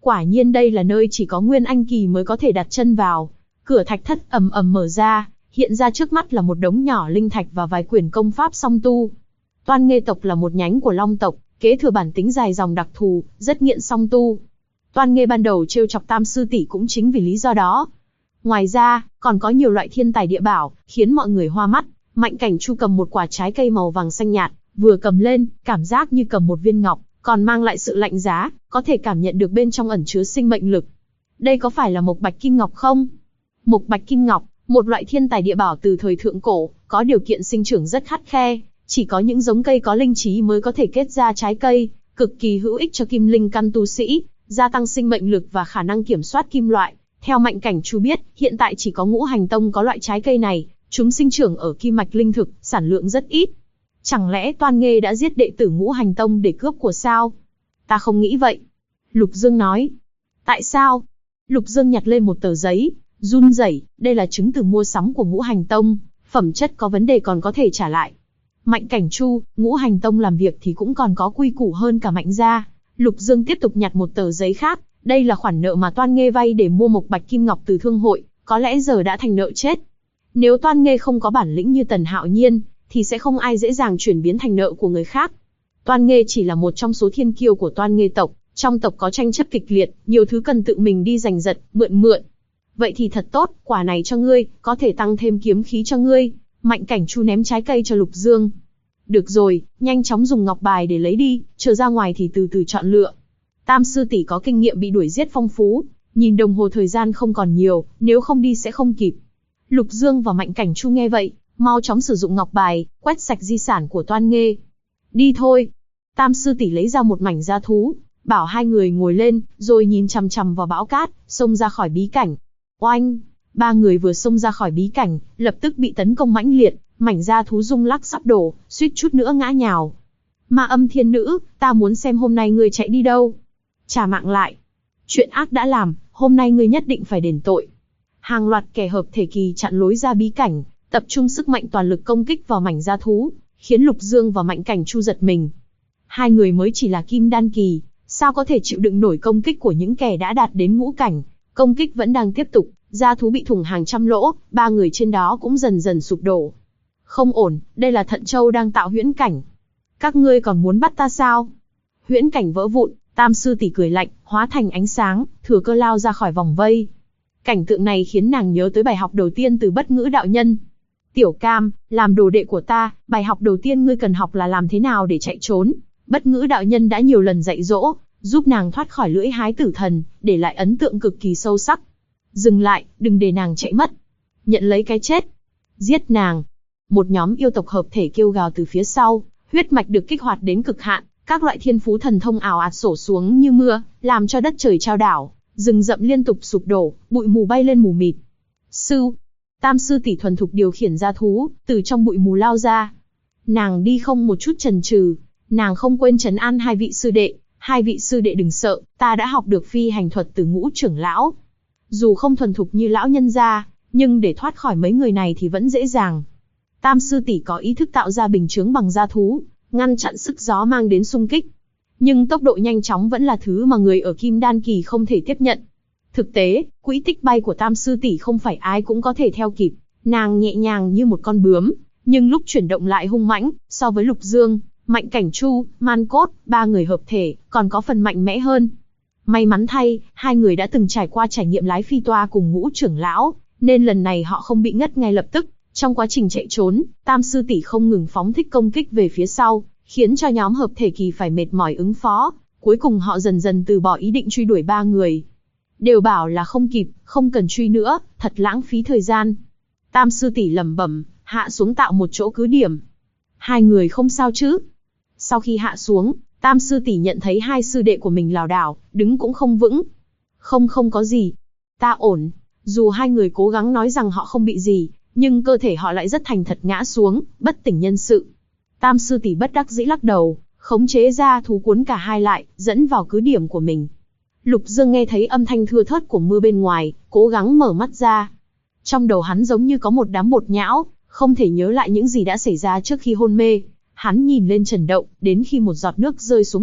Quả nhiên đây là nơi chỉ có Nguyên Anh kỳ mới có thể đặt chân vào. Cửa thạch thất ầm ầm mở ra, hiện ra trước mắt là một đống nhỏ linh thạch và vài quyển công pháp song tu. Toan Nghê tộc là một nhánh của Long tộc, kế thừa bản tính dài dòng đặc thù, rất nghiện song tu. Toan Nghê ban đầu trêu chọc Tam sư tỷ cũng chính vì lý do đó. Ngoài ra, còn có nhiều loại thiên tài địa bảo, khiến mọi người hoa mắt. Mạnh Cảnh Chu cầm một quả trái cây màu vàng xanh nhạt, vừa cầm lên, cảm giác như cầm một viên ngọc, còn mang lại sự lạnh giá, có thể cảm nhận được bên trong ẩn chứa sinh mệnh lực. Đây có phải là mộc bạch kim ngọc không? Mộc bạch kim ngọc, một loại thiên tài địa bảo từ thời thượng cổ, có điều kiện sinh trưởng rất khắt khe, chỉ có những giống cây có linh trí mới có thể kết ra trái cây, cực kỳ hữu ích cho kim linh căn tu sĩ, gia tăng sinh mệnh lực và khả năng kiểm soát kim loại. Theo Mạnh Cảnh Chu biết, hiện tại chỉ có Ngũ Hành Tông có loại trái cây này, chúng sinh trưởng ở kim mạch linh thực, sản lượng rất ít. Chẳng lẽ Toan Nghê đã giết đệ tử Ngũ Hành Tông để cướp của sao? Ta không nghĩ vậy. Lục Dương nói. Tại sao? Lục Dương nhặt lên một tờ giấy, run rẩy, đây là chứng từ mua sắm của Ngũ Hành Tông, phẩm chất có vấn đề còn có thể trả lại. Mạnh Cảnh Chu, Ngũ Hành Tông làm việc thì cũng còn có quy củ hơn cả Mạnh gia. Lục Dương tiếp tục nhặt một tờ giấy khác, đây là khoản nợ mà Toan Nghê vay để mua mộc bạch kim ngọc từ thương hội, có lẽ giờ đã thành nợ chết. Nếu Toan Nghê không có bản lĩnh như Tần Hạo Nhiên, thì sẽ không ai dễ dàng chuyển biến thành nợ của người khác. Toan Nghê chỉ là một trong số thiên kiêu của Toan Nghê tộc, trong tộc có tranh chấp kịch liệt, nhiều thứ cần tự mình đi giành giật, mượn. Vậy thì thật tốt, quả này cho ngươi, có thể tăng thêm kiếm khí cho ngươi. Mạnh Cảnh Chu ném trái cây cho Lục Dương. Được rồi, nhanh chóng dùng ngọc bài để lấy đi, chờ ra ngoài thì từ từ chọn lựa. Tam sư tỷ có kinh nghiệm bị đuổi giết phong phú, nhìn đồng hồ thời gian không còn nhiều, nếu không đi sẽ không kịp. Lục Dương và Mạnh Cảnh Chu nghe vậy, mau chóng sử dụng ngọc bài, quét sạch di sản của Toan Nghê. Đi thôi. Tam sư tỷ lấy ra một mảnh da thú, bảo hai người ngồi lên, rồi nhìn chằm chằm vào bão cát, xông ra khỏi bí cảnh. Oanh! Ba người vừa xông ra khỏi bí cảnh, lập tức bị tấn công mãnh liệt, mảnh da thú rung lắc sắp đổ, suýt chút nữa ngã nhào. Ma Âm Thiên Nữ, ta muốn xem hôm nay ngươi chạy đi đâu. Trả mạng lại. Chuyện ác đã làm, hôm nay ngươi nhất định phải đền tội. Hàng loạt kẻ hợp thể kỳ chặn lối ra bí cảnh, tập trung sức mạnh toàn lực công kích vào mảnh da thú, khiến Lục Dương và Mạnh Cảnh Chu giật mình. Hai người mới chỉ là kim đan kỳ, sao có thể chịu đựng nổi công kích của những kẻ đã đạt đến ngũ cảnh? Công kích vẫn đang tiếp tục, da thú bị thủng hàng trăm lỗ, ba người trên đó cũng dần dần sụp đổ. Không ổn, đây là Thận Châu đang tạo huyễn cảnh. Các ngươi còn muốn bắt ta sao? Huyễn cảnh vỡ vụn, Tam sư tỷ cười lạnh, hóa thành ánh sáng, thừa cơ lao ra khỏi vòng vây. Cảnh tượng này khiến nàng nhớ tới bài học đầu tiên từ Bất Ngữ đạo nhân. Tiểu Cam, làm đồ đệ của ta, bài học đầu tiên ngươi cần học là làm thế nào để chạy trốn. Bất Ngữ đạo nhân đã nhiều lần dạy dỗ, giúp nàng thoát khỏi lưỡi hái tử thần, để lại ấn tượng cực kỳ sâu sắc. Dừng lại, đừng để nàng chạy mất. Nhận lấy cái chết. Giết nàng. Một nhóm yêu tộc hợp thể kêu gào từ phía sau, huyết mạch được kích hoạt đến cực hạn, các loại thiên phú thần thông ào ạt sổ xuống như mưa, làm cho đất trời chao đảo, rừng rậm liên tục sụp đổ, bụi mù bay lên mù mịt. Tam sư tỷ thuần thục điều khiển gia thú, từ trong bụi mù lao ra. Nàng đi không một chút chần chừ, nàng không quên trấn an hai vị sư đệ đừng sợ, ta đã học được phi hành thuật từ Ngũ trưởng lão. Dù không thuần thục như lão nhân gia, nhưng để thoát khỏi mấy người này thì vẫn dễ dàng. Tam sư tỷ có ý thức tạo ra bình chướng bằng gia thú, ngăn chặn sức gió mang đến xung kích. Nhưng tốc độ nhanh chóng vẫn là thứ mà người ở kim đan kỳ không thể tiếp nhận. Thực tế, quỹ tích bay của Tam sư tỷ không phải ai cũng có thể theo kịp, nàng nhẹ nhàng như một con bướm, nhưng lúc chuyển động lại hung mãnh, so với Lục Dương, Mạnh Cảnh Chu, Man Cốt, ba người hợp thể, còn có phần mạnh mẽ hơn. May mắn thay, hai người đã từng trải qua trải nghiệm lái phi toa cùng Ngũ trưởng lão, nên lần này họ không bị ngất ngay lập tức. Trong quá trình chạy trốn, Tam sư tỷ không ngừng phóng thích công kích về phía sau, khiến cho nhóm hợp thể kỳ phải mệt mỏi ứng phó. Cuối cùng họ dần dần từ bỏ ý định truy đuổi ba người. Đều bảo là không kịp, không cần truy nữa, thật lãng phí thời gian. Tam sư tỷ lẩm bẩm, hạ xuống tạo một chỗ cứ điểm. Hai người không sao chứ? Sau khi hạ xuống, Tam sư tỷ nhận thấy hai sư đệ của mình lảo đảo, đứng cũng không vững. Không có gì. Ta ổn. Dù hai người cố gắng nói rằng họ không bị gì, nhưng cơ thể họ lại rất thành thật ngã xuống, bất tỉnh nhân sự. Tam sư tỷ bất đắc dĩ lắc đầu, khống chế ra thú cuốn cả hai lại, dẫn vào cứ điểm của mình. Lục Dương nghe thấy âm thanh thưa thớt của mưa bên ngoài, cố gắng mở mắt ra. Trong đầu hắn giống như có một đám bột nhão, không thể nhớ lại những gì đã xảy ra trước khi hôn mê. Hắn nhìn lên trần động, đến khi một giọt nước rơi xuống mặt,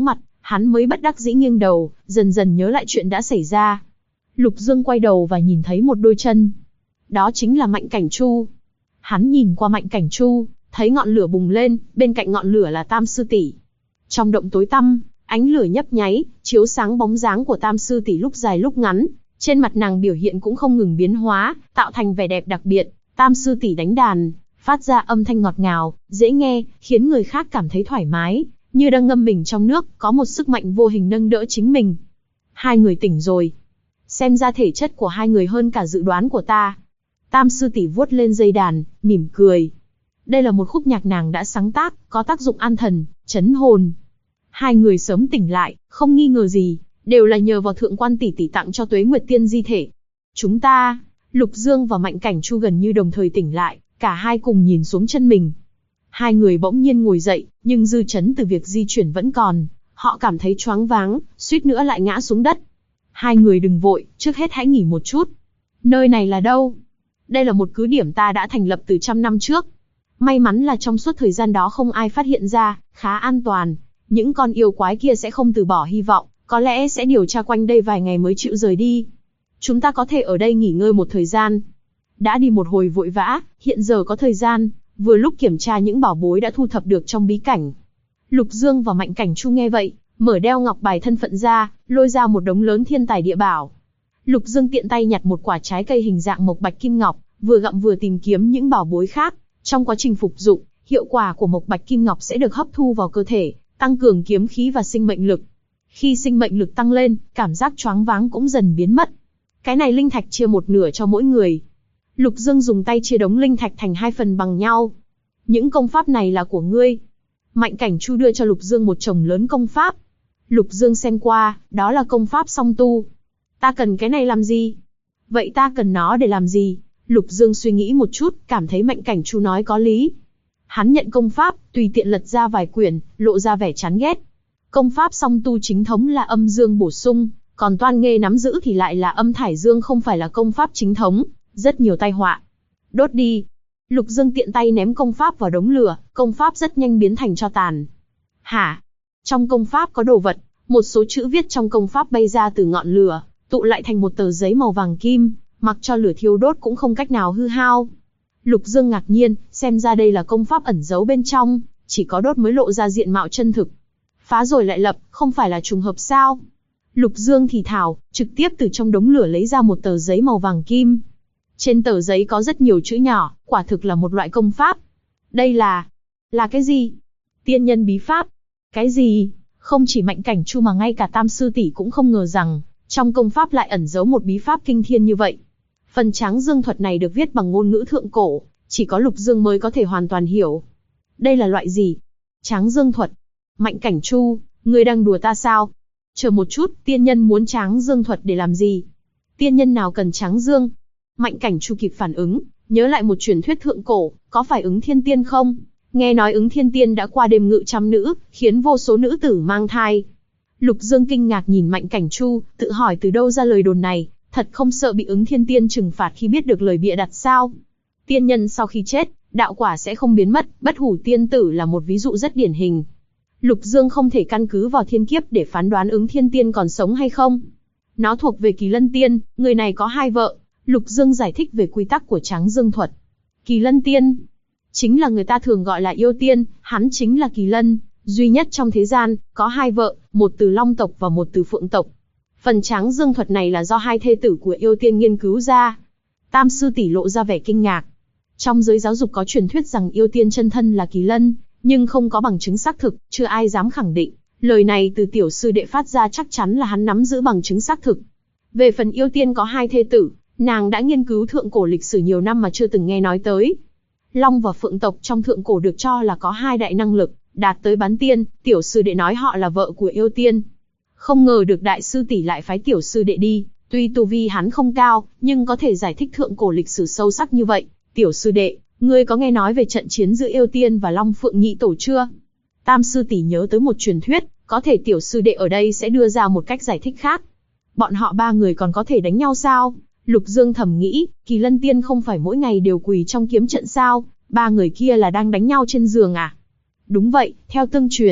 Hắn mới bất đắc dĩ nghiêng đầu, dần dần nhớ lại chuyện đã xảy ra. Lục Dương quay đầu và nhìn thấy một đôi chân. Đó chính là Mạnh Cảnh Chu. Hắn nhìn qua Mạnh Cảnh Chu, thấy ngọn lửa bùng lên, bên cạnh ngọn lửa là Tam Sư Tỷ. Trong động tối tăm, ánh lửa nhấp nháy, chiếu sáng bóng dáng của Tam Sư Tỷ lúc dài lúc ngắn. Trên mặt nàng biểu hiện cũng không ngừng biến hóa, tạo thành vẻ đẹp đặc biệt. Tam Sư Tỷ đánh đàn, phát ra âm thanh ngọt ngào, dễ nghe, khiến người khác cảm thấy thoải mái, như đang ngâm mình trong nước, có một sức mạnh vô hình nâng đỡ chính mình. Hai người tỉnh rồi. Xem ra thể chất của hai người hơn cả dự đoán của ta. Tam Sư Tỷ vuốt lên dây đàn, mỉm cười. Đây là một khúc nhạc nàng đã sáng tác, có tác dụng an thần, trấn hồn. Hai người sớm tỉnh lại, không nghi ngờ gì, đều là nhờ vào Thượng Quan tỷ tỷ tặng cho Tuế Nguyệt Tiên di thể. Chúng ta, Lục Dương và Mạnh Cảnh Chu gần như đồng thời tỉnh lại, cả hai cùng nhìn xuống chân mình. Hai người bỗng nhiên ngồi dậy, nhưng dư chấn từ việc di chuyển vẫn còn, họ cảm thấy choáng váng, suýt nữa lại ngã xuống đất. Hai người đừng vội, trước hết hãy nghỉ một chút. Nơi này là đâu? Đây là một cứ điểm ta đã thành lập từ 100 năm trước. May mắn là trong suốt thời gian đó không ai phát hiện ra, khá an toàn. Những con yêu quái kia sẽ không từ bỏ hy vọng, có lẽ sẽ điều tra quanh đây vài ngày mới chịu rời đi. Chúng ta có thể ở đây nghỉ ngơi một thời gian. Đã đi một hồi vội vã, hiện giờ có thời gian, vừa lúc kiểm tra những bảo bối đã thu thập được trong bí cảnh. Lục Dương và Mạnh Cảnh Chu nghe vậy, mở đeo ngọc bài thân phận ra, lôi ra một đống lớn thiên tài địa bảo. Lục Dương tiện tay nhặt một quả trái cây hình dạng mộc bạch kim ngọc, vừa gặm vừa tìm kiếm những bảo bối khác. Trong quá trình phục dụng, hiệu quả của mộc bạch kim ngọc sẽ được hấp thu vào cơ thể, tăng cường kiếm khí và sinh mệnh lực. Khi sinh mệnh lực tăng lên, cảm giác choáng váng cũng dần biến mất. Cái này linh thạch chia một nửa cho mỗi người. Lục Dương dùng tay chia đống linh thạch thành 2 phần bằng nhau. Những công pháp này là của ngươi. Mạnh Cảnh Chu đưa cho Lục Dương một chồng lớn công pháp. Lục Dương xem qua, đó là công pháp song tu. Ta cần cái này làm gì? Vậy ta cần nó để làm gì? Lục Dương suy nghĩ một chút, cảm thấy Mạnh Cảnh Chu nói có lý. Hắn nhận công pháp, tùy tiện lật ra vài quyển, lộ ra vẻ chán ghét. Công pháp song tu chính thống là âm dương bổ sung, còn toan nghê nắm giữ thì lại là âm thải dương, không phải là công pháp chính thống, rất nhiều tai họa. Đốt đi. Lục Dương tiện tay ném công pháp vào đống lửa, công pháp rất nhanh biến thành tro tàn. Hả? Trong công pháp có đồ vật, một số chữ viết trong công pháp bay ra từ ngọn lửa, tụ lại thành một tờ giấy màu vàng kim, mặc cho lửa thiêu đốt cũng không cách nào hư hao. Lục Dương ngạc nhiên, xem ra đây là công pháp ẩn giấu bên trong, chỉ có đốt mới lộ ra diện mạo chân thực. Phá rồi lại lập, không phải là trùng hợp sao? Lục Dương thì thào, trực tiếp từ trong đống lửa lấy ra một tờ giấy màu vàng kim. Trên tờ giấy có rất nhiều chữ nhỏ, quả thực là một loại công pháp. Đây là cái gì? Tiên nhân bí pháp. Cái gì? Không chỉ Mạnh Cảnh Chu mà ngay cả Tam Sư Tỷ cũng không ngờ rằng, trong công pháp lại ẩn giấu một bí pháp kinh thiên như vậy. Phần Tráng Dương thuật này được viết bằng ngôn ngữ thượng cổ, chỉ có Lục Dương mới có thể hoàn toàn hiểu. Đây là loại gì? Tráng Dương thuật. Mạnh Cảnh Chu, ngươi đang đùa ta sao? Chờ một chút, tiên nhân muốn Tráng Dương thuật để làm gì? Tiên nhân nào cần Tráng Dương? Mạnh Cảnh Chu kịp phản ứng, nhớ lại một truyền thuyết thượng cổ, có phải Ứng Thiên Tiên không? Nghe nói Ứng Thiên Tiên đã qua đêm ngự trăm nữ, khiến vô số nữ tử mang thai. Lục Dương kinh ngạc nhìn Mạnh Cảnh Chu, tự hỏi từ đâu ra lời đồn này, thật không sợ bị Ứng Thiên Tiên trừng phạt khi biết được lời bịa đặt sao? Tiên nhân sau khi chết, đạo quả sẽ không biến mất, bất hủ tiên tử là một ví dụ rất điển hình. Lục Dương không thể căn cứ vào thiên kiếp để phán đoán Ứng Thiên Tiên còn sống hay không. Nó thuộc về Kỳ Lân Tiên, người này có 2 vợ. Lục Dương giải thích về quy tắc của Tráng Dương thuật. Kỳ Lân Tiên chính là người ta thường gọi là yêu tiên, hắn chính là Kỳ Lân, duy nhất trong thế gian, có 2 vợ, một từ Long tộc và một từ Phượng tộc. Phần Tráng Dương thuật này là do 2 thê tử của yêu tiên nghiên cứu ra. Tam Sư Tỷ lộ ra vẻ kinh ngạc. Trong giới giáo dục có truyền thuyết rằng yêu tiên chân thân là Kỳ Lân, nhưng không có bằng chứng xác thực, chưa ai dám khẳng định. Lời này từ tiểu sư đệ phát ra chắc chắn là hắn nắm giữ bằng chứng xác thực. Về phần yêu tiên có 2 thê tử, nàng đã nghiên cứu thượng cổ lịch sử nhiều năm mà chưa từng nghe nói tới. Long và Phượng tộc trong thượng cổ được cho là có 2 đại năng lực, đạt tới bán tiên, tiểu sư đệ nói họ là vợ của yêu tiên. Không ngờ được đại sư tỷ lại phái tiểu sư đệ đi, tuy tu vi hắn không cao, nhưng có thể giải thích thượng cổ lịch sử sâu sắc như vậy. Tiểu sư đệ, ngươi có nghe nói về trận chiến giữa yêu tiên và Long Phượng nhị tổ chưa? Tam sư tỷ nhớ tới một truyền thuyết, có thể tiểu sư đệ ở đây sẽ đưa ra một cách giải thích khác. Bọn họ 3 người còn có thể đánh nhau sao? Lục Dương thầm nghĩ, Kỳ Lân Tiên không phải mỗi ngày đều quỳ trong kiếm trận sao? 3 người kia là đang đánh nhau trên giường à? Đúng vậy, theo tương truyền,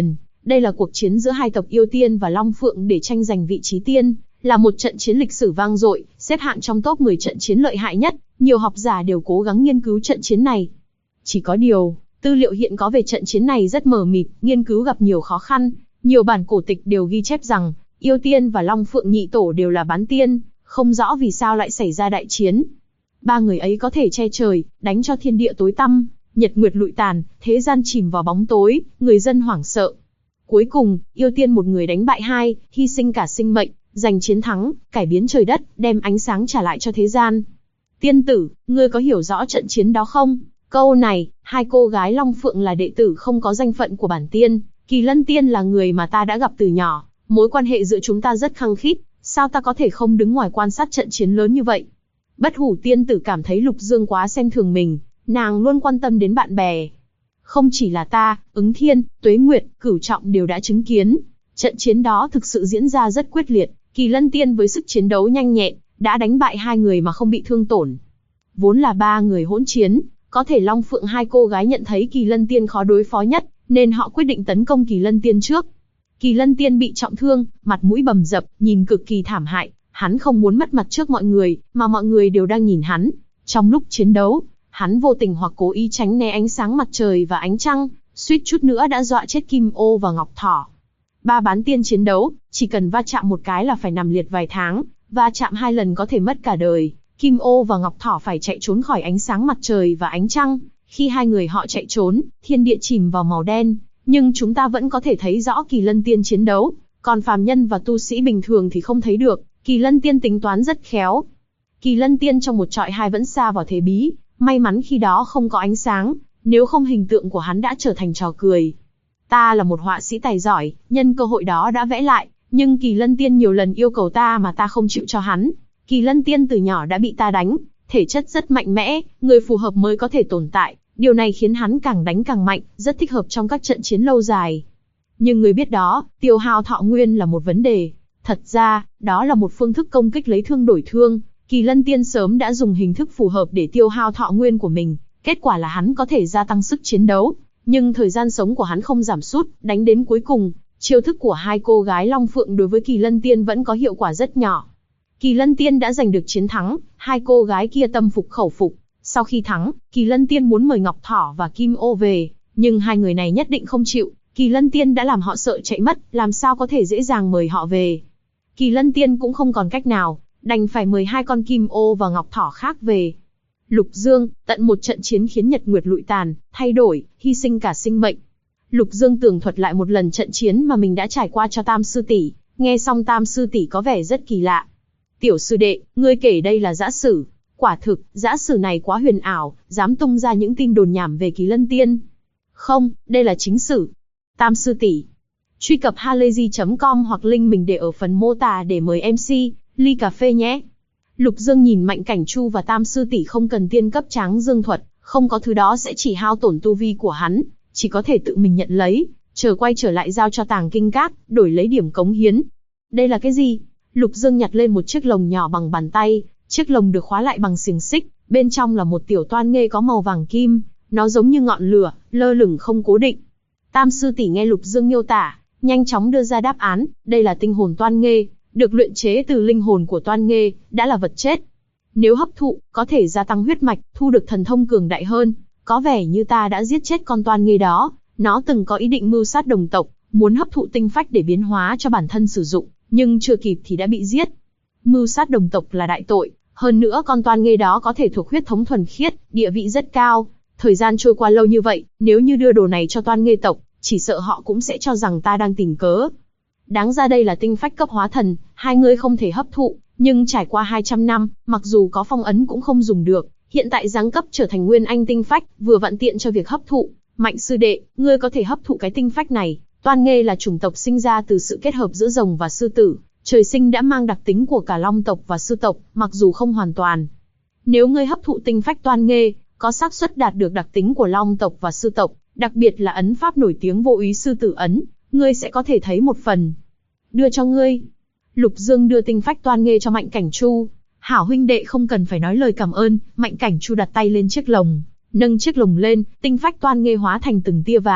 Đây là cuộc chiến giữa hai tộc yêu tiên và Long Phượng để tranh giành vị trí tiên, là một trận chiến lịch sử vang dội, xếp hạng trong top 10 trận chiến lợi hại nhất. Nhiều học giả đều cố gắng nghiên cứu trận chiến này. Chỉ có điều, tư liệu hiện có về trận chiến này rất mờ mịt, nghiên cứu gặp nhiều khó khăn. Nhiều bản cổ tịch đều ghi chép rằng, yêu tiên và Long Phượng nhị tổ đều là bán tiên, không rõ vì sao lại xảy ra đại chiến. Ba người ấy có thể che trời, đánh cho thiên địa tối tăm, nhật nguyệt lụi tàn, thế gian chìm vào bóng tối, người dân hoảng sợ. Cuối cùng, yêu tiên một người đánh bại hai, hy sinh cả sinh mệnh, giành chiến thắng, cải biến trời đất, đem ánh sáng trả lại cho thế gian. Tiên tử, ngươi có hiểu rõ trận chiến đó không? Câu này, hai cô gái Long Phượng là đệ tử không có danh phận của bản tiên, Kỳ Lân Tiên là người mà ta đã gặp từ nhỏ, mối quan hệ giữa chúng ta rất khăng khít, sao ta có thể không đứng ngoài quan sát trận chiến lớn như vậy? Bất Hủ tiên tử cảm thấy Lục Dương quá xem thường mình, nàng luôn quan tâm đến bạn bè. Không chỉ là ta, Ứng Thiên, Tuế Nguyệt, Cửu Trọng đều đã chứng kiến. Trận chiến đó thực sự diễn ra rất quyết liệt, Kỳ Lân Tiên với sức chiến đấu nhanh nhẹn, đã đánh bại hai người mà không bị thương tổn. Vốn là ba người hỗn chiến, có thể Long Phượng hai cô gái nhận thấy Kỳ Lân Tiên khó đối phó nhất, nên họ quyết định tấn công Kỳ Lân Tiên trước. Kỳ Lân Tiên bị trọng thương, mặt mũi bầm dập, nhìn cực kỳ thảm hại. Hắn không muốn mất mặt trước mọi người, mà mọi người đều đang nhìn hắn. Trong lúc chiến đấu, hắn vô tình hoặc cố ý tránh né ánh sáng mặt trời và ánh trăng, suýt chút nữa đã dọa chết Kim Ô và Ngọc Thỏ. Ba bán tiên chiến đấu, chỉ cần va chạm một cái là phải nằm liệt vài tháng, va chạm hai lần có thể mất cả đời. Kim Ô và Ngọc Thỏ phải chạy trốn khỏi ánh sáng mặt trời và ánh trăng. Khi hai người họ chạy trốn, thiên địa chìm vào màu đen, nhưng chúng ta vẫn có thể thấy rõ Kỳ Lân Tiên chiến đấu, còn phàm nhân và tu sĩ bình thường thì không thấy được. Kỳ Lân Tiên tính toán rất khéo. Kỳ Lân Tiên trong một trọi hai vẫn xa vào thế bí, may mắn khi đó không có ánh sáng, nếu không hình tượng của hắn đã trở thành trò cười. Ta là một họa sĩ tài giỏi, nhân cơ hội đó đã vẽ lại, nhưng Kỳ Lân Tiên nhiều lần yêu cầu ta mà ta không chịu cho hắn. Kỳ Lân Tiên từ nhỏ đã bị ta đánh, thể chất rất mạnh mẽ, người phù hợp mới có thể tồn tại, điều này khiến hắn càng đánh càng mạnh, rất thích hợp trong các trận chiến lâu dài. Nhưng người biết đó, tiêu hao thọ nguyên là một vấn đề. Thật ra, đó là một phương thức công kích lấy thương đổi thương. Kỳ Lân Tiên sớm đã dùng hình thức phù hợp để tiêu hao thọ nguyên của mình, kết quả là hắn có thể gia tăng sức chiến đấu, nhưng thời gian sống của hắn không giảm sút, đánh đến cuối cùng, chiêu thức của hai cô gái Long Phượng đối với Kỳ Lân Tiên vẫn có hiệu quả rất nhỏ. Kỳ Lân Tiên đã giành được chiến thắng, hai cô gái kia tâm phục khẩu phục. Sau khi thắng, Kỳ Lân Tiên muốn mời Ngọc Thỏ và Kim Ô về, nhưng hai người này nhất định không chịu. Kỳ Lân Tiên đã làm họ sợ chạy mất, làm sao có thể dễ dàng mời họ về. Kỳ Lân Tiên cũng không còn cách nào, đành phải mời hai con Kim Ô và Ngọc Thỏ khác về. Lục Dương, tận một trận chiến khiến nhật nguyệt lụi tàn, thay đổi, hy sinh cả sinh mệnh. Lục Dương tường thuật lại một lần trận chiến mà mình đã trải qua cho Tam sư tỷ, nghe xong Tam sư tỷ có vẻ rất kỳ lạ. Tiểu sư đệ, ngươi kể đây là giã sử. Quả thực, giã sử này quá huyền ảo, dám tung ra những tin đồn nhảm về Kỳ Lân Tiên. Không, đây là chính sử. Tam sư tỷ. Truy cập halayzi.com hoặc link mình để ở phần mô tả để mời MC, ly cà phê nhé. Lục Dương nhìn Mạnh Cảnh Chu và Tam sư tỷ không cần tiên cấp tráng dương thuật, không có thứ đó sẽ chỉ hao tổn tu vi của hắn, chỉ có thể tự mình nhận lấy, chờ quay trở lại giao cho Tàng Kinh Các, đổi lấy điểm cống hiến. Đây là cái gì? Lục Dương nhặt lên một chiếc lồng nhỏ bằng bàn tay, chiếc lồng được khóa lại bằng xiềng xích, bên trong là một tiểu toan nghê có màu vàng kim, nó giống như ngọn lửa, lơ lửng không cố định. Tam sư tỷ nghe Lục Dương miêu tả, nhanh chóng đưa ra đáp án, đây là tinh hồn toan nghê, được luyện chế từ linh hồn của toan nghê, đã là vật chết. Nếu hấp thụ, có thể gia tăng huyết mạch, thu được thần thông cường đại hơn. Có vẻ như ta đã giết chết con toan nghê đó, nó từng có ý định mưu sát đồng tộc, muốn hấp thụ tinh phách để biến hóa cho bản thân sử dụng, nhưng chưa kịp thì đã bị giết. Mưu sát đồng tộc là đại tội, hơn nữa con toan nghê đó có thể thuộc huyết thống thuần khiết, địa vị rất cao. Thời gian trôi qua lâu như vậy, nếu như đưa đồ này cho toan nghê tộc, chỉ sợ họ cũng sẽ cho rằng ta đang tìm cớ. Đáng ra đây là tinh phách cấp hóa thần, hai người không thể hấp thụ, nhưng trải qua 200 năm, mặc dù có phong ấn cũng không dùng được, hiện tại giáng cấp trở thành nguyên anh tinh phách, vừa vặn tiện cho việc hấp thụ. Mạnh sư đệ, ngươi có thể hấp thụ cái tinh phách này. Toan nghê là chủng tộc sinh ra từ sự kết hợp giữa rồng và sư tử, trời sinh đã mang đặc tính của cả long tộc và sư tộc, mặc dù không hoàn toàn. Nếu ngươi hấp thụ tinh phách toan nghê, có xác suất đạt được đặc tính của long tộc và sư tộc, đặc biệt là ấn pháp nổi tiếng vô úy sư tử ấn, ngươi sẽ có thể thấy một phần. Đưa cho ngươi. Lục Dương đưa tinh phách toan nghê cho Mạnh Cảnh Chu. Hảo huynh đệ không cần phải nói lời cảm ơn. Mạnh Cảnh Chu đặt tay lên chiếc lồng, nâng chiếc lồng lên, tinh phách toan nghê hóa thành từng tia vàng,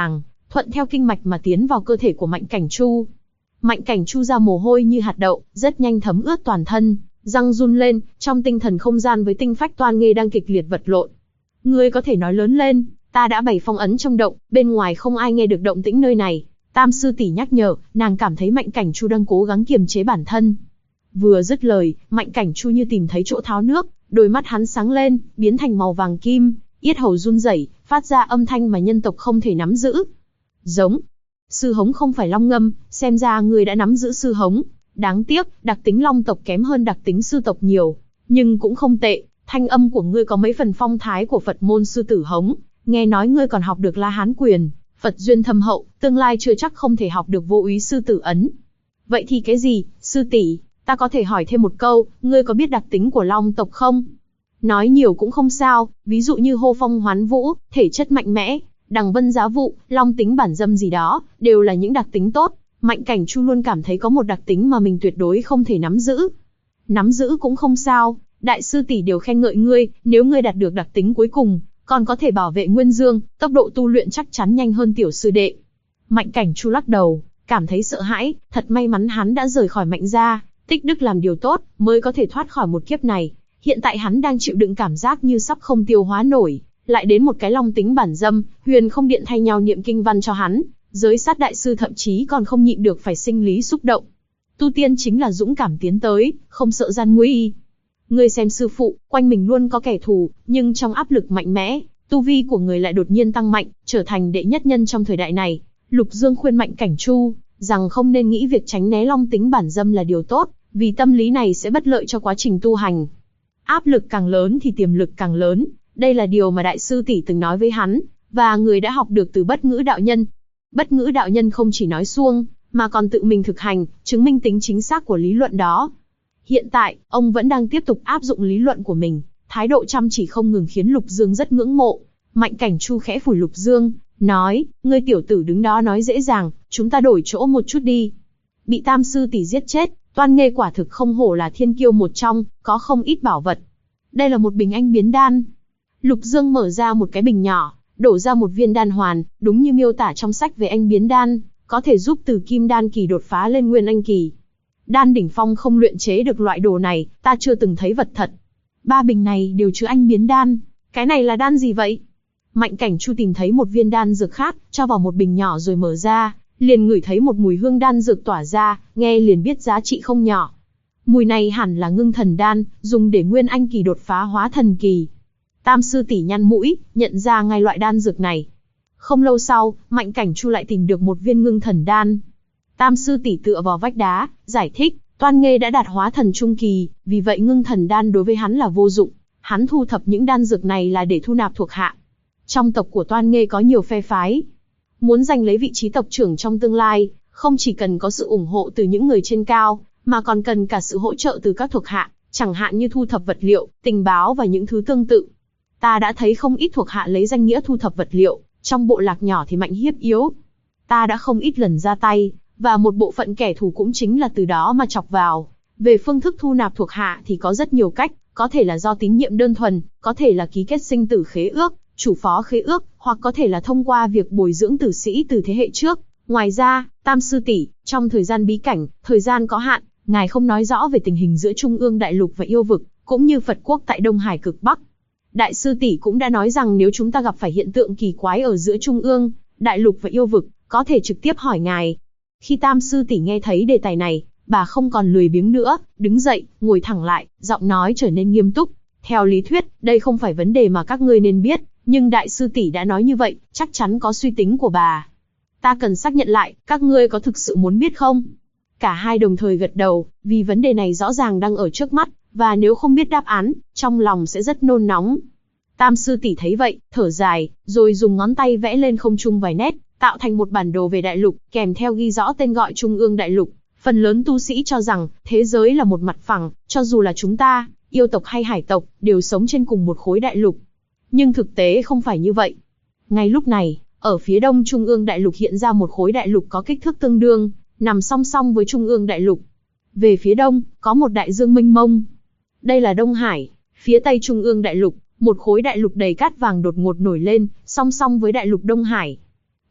thuận theo kinh mạch mà tiến vào cơ thể của Mạnh Cảnh Chu. Mạnh Cảnh Chu ra mồ hôi như hạt đậu, rất nhanh thấm ướt toàn thân, răng run lên, trong tinh thần không gian với tinh phách Toan Nghê đang kịch liệt vật lộn. Ngươi có thể nói lớn lên, ta đã bày phong ấn trong động, bên ngoài không ai nghe được động tĩnh nơi này. Tam sư tỷ nhắc nhở, nàng cảm thấy Mạnh Cảnh Chu đang cố gắng kiềm chế bản thân. Vừa dứt lời, Mạnh Cảnh Chu như tìm thấy chỗ tháo nước, đôi mắt hắn sáng lên, biến thành màu vàng kim, yết hầu run rẩy, phát ra âm thanh mà nhân tộc không thể nắm giữ. Giống. Sư hống không phải long ngâm, xem ra ngươi đã nắm giữ sư hống. Đáng tiếc, đặc tính long tộc kém hơn đặc tính sư tộc nhiều, nhưng cũng không tệ. Thanh âm của ngươi có mấy phần phong thái của Phật môn sư tử hống. Nghe nói ngươi còn học được La Hán quyền, Phật duyên thâm hậu, tương lai chưa chắc không thể học được Vô Úy sư tử ấn. Vậy thì cái gì, sư tỷ? Ta có thể hỏi thêm một câu, ngươi có biết đặc tính của long tộc không? Nói nhiều cũng không sao, ví dụ như hô phong hoán vũ, thể chất mạnh mẽ, đằng vân giá vụ, long tính bản dâm gì đó, đều là những đặc tính tốt. Mạnh Cảnh Chu luôn cảm thấy có một đặc tính mà mình tuyệt đối không thể nắm giữ. Nắm giữ cũng không sao, đại sư tỷ đều khen ngợi ngươi, nếu ngươi đạt được đặc tính cuối cùng, còn có thể bảo vệ Nguyên Dương, tốc độ tu luyện chắc chắn nhanh hơn tiểu sư đệ. Mạnh Cảnh Chu lắc đầu, cảm thấy sợ hãi, thật may mắn hắn đã rời khỏi Mạnh gia, tích đức làm điều tốt, mới có thể thoát khỏi một kiếp này. Hiện tại hắn đang chịu đựng cảm giác như sắp không tiêu hóa nổi, lại đến một cái long tính bản dâm, Huyền Không Điện thay nhau niệm kinh văn cho hắn, giới sát đại sư thậm chí còn không nhịn được phải sinh lý xúc động. Tu tiên chính là dũng cảm tiến tới, không sợ gian nguy. Ngươi xem sư phụ, quanh mình luôn có kẻ thù, nhưng trong áp lực mạnh mẽ, tu vi của người lại đột nhiên tăng mạnh, trở thành đệ nhất nhân trong thời đại này. Lục Dương khuyên Mạnh Cảnh Chu rằng không nên nghĩ việc tránh né long tính bản dâm là điều tốt, vì tâm lý này sẽ bất lợi cho quá trình tu hành. Áp lực càng lớn thì tiềm lực càng lớn, đây là điều mà đại sư tỷ từng nói với hắn, và người đã học được từ Bất Ngữ đạo nhân. Bất Ngữ đạo nhân không chỉ nói suông, mà còn tự mình thực hành, chứng minh tính chính xác của lý luận đó. Hiện tại, ông vẫn đang tiếp tục áp dụng lý luận của mình, thái độ chăm chỉ không ngừng khiến Lục Dương rất ngưỡng mộ. Mạnh Cảnh Chu khẽ phủi Lục Dương, nói, ngươi tiểu tử đứng đó nói dễ dàng, chúng ta đổi chỗ một chút đi. Bị tam sư tỷ giết chết, Toan Nghê quả thực không hổ là thiên kiêu một trong, có không ít bảo vật. Đây là một bình anh biến đan. Lục Dương mở ra một cái bình nhỏ, đổ ra một viên đan hoàn, đúng như miêu tả trong sách về anh biến đan, có thể giúp từ kim đan kỳ đột phá lên nguyên anh kỳ. Đan đỉnh phong không luyện chế được loại đồ này, ta chưa từng thấy vật thật. 3 bình này đều chứa anh biến đan, cái này là đan gì vậy? Mạnh Cảnh Chu tìm thấy một viên đan dược khác, cho vào một bình nhỏ rồi mở ra, liền ngửi thấy một mùi hương đan dược tỏa ra, nghe liền biết giá trị không nhỏ. Mùi này hẳn là ngưng thần đan, dùng để nguyên anh kỳ đột phá hóa thần kỳ. Tam sư tỷ nhăn mũi, nhận ra ngay loại đan dược này. Không lâu sau, Mạnh Cảnh Chu lại tìm được một viên ngưng thần đan. Tam sư tỷ tựa vào vách đá, giải thích, Toan Nghê đã đạt hóa thần trung kỳ, vì vậy ngưng thần đan đối với hắn là vô dụng. Hắn thu thập những đan dược này là để thu nạp thuộc hạ. Trong tộc của Toan Nghê có nhiều phe phái. Muốn giành lấy vị trí tộc trưởng trong tương lai, không chỉ cần có sự ủng hộ từ những người trên cao, mà còn cần cả sự hỗ trợ từ các thuộc hạ, chẳng hạn như thu thập vật liệu, tình báo và những thứ tương tự. Ta đã thấy không ít thuộc hạ lấy danh nghĩa thu thập vật liệu, trong bộ lạc nhỏ thì mạnh hiếp yếu. Ta đã không ít lần ra tay, và một bộ phận kẻ thù cũng chính là từ đó mà chọc vào. Về phương thức thu nạp thuộc hạ thì có rất nhiều cách, có thể là do tín nhiệm đơn thuần, có thể là ký kết sinh tử khế ước, chủ phó khế ước, hoặc có thể là thông qua việc bồi dưỡng tử sĩ từ thế hệ trước. Ngoài ra, Tam sư tỷ, trong thời gian bí cảnh, thời gian có hạn, ngài không nói rõ về tình hình giữa Trung ương Đại Lục và yêu vực, cũng như Phật quốc tại Đông Hải cực Bắc. Đại sư tỷ cũng đã nói rằng nếu chúng ta gặp phải hiện tượng kỳ quái ở giữa Trung ương Đại Lục và yêu vực, có thể trực tiếp hỏi ngài. Khi Tam sư tỷ nghe thấy đề tài này, bà không còn lười biếng nữa, đứng dậy, ngồi thẳng lại, giọng nói trở nên nghiêm túc. Theo lý thuyết, đây không phải vấn đề mà các ngươi nên biết, nhưng đại sư tỷ đã nói như vậy, chắc chắn có suy tính của bà. Ta cần xác nhận lại, các ngươi có thực sự muốn biết không? Cả hai đồng thời gật đầu, vì vấn đề này rõ ràng đang ở trước mắt, và nếu không biết đáp án, trong lòng sẽ rất nôn nóng. Tam sư tỷ thấy vậy, thở dài, rồi dùng ngón tay vẽ lên không trung vài nét, tạo thành một bản đồ về đại lục, kèm theo ghi rõ tên gọi Trung ương Đại Lục. Phần lớn tu sĩ cho rằng, thế giới là một mặt phẳng, cho dù là chúng ta, yêu tộc hay hải tộc, đều sống trên cùng một khối đại lục. Nhưng thực tế không phải như vậy. Ngay lúc này, ở phía đông Trung ương Đại Lục hiện ra một khối đại lục có kích thước tương đương, nằm song song với Trung ương Đại Lục. Về phía đông, có một đại dương mênh mông. Đây là Đông Hải. Phía tây Trung ương Đại Lục, một khối đại lục đầy cát vàng đột ngột nổi lên, song song với đại lục Đông Hải.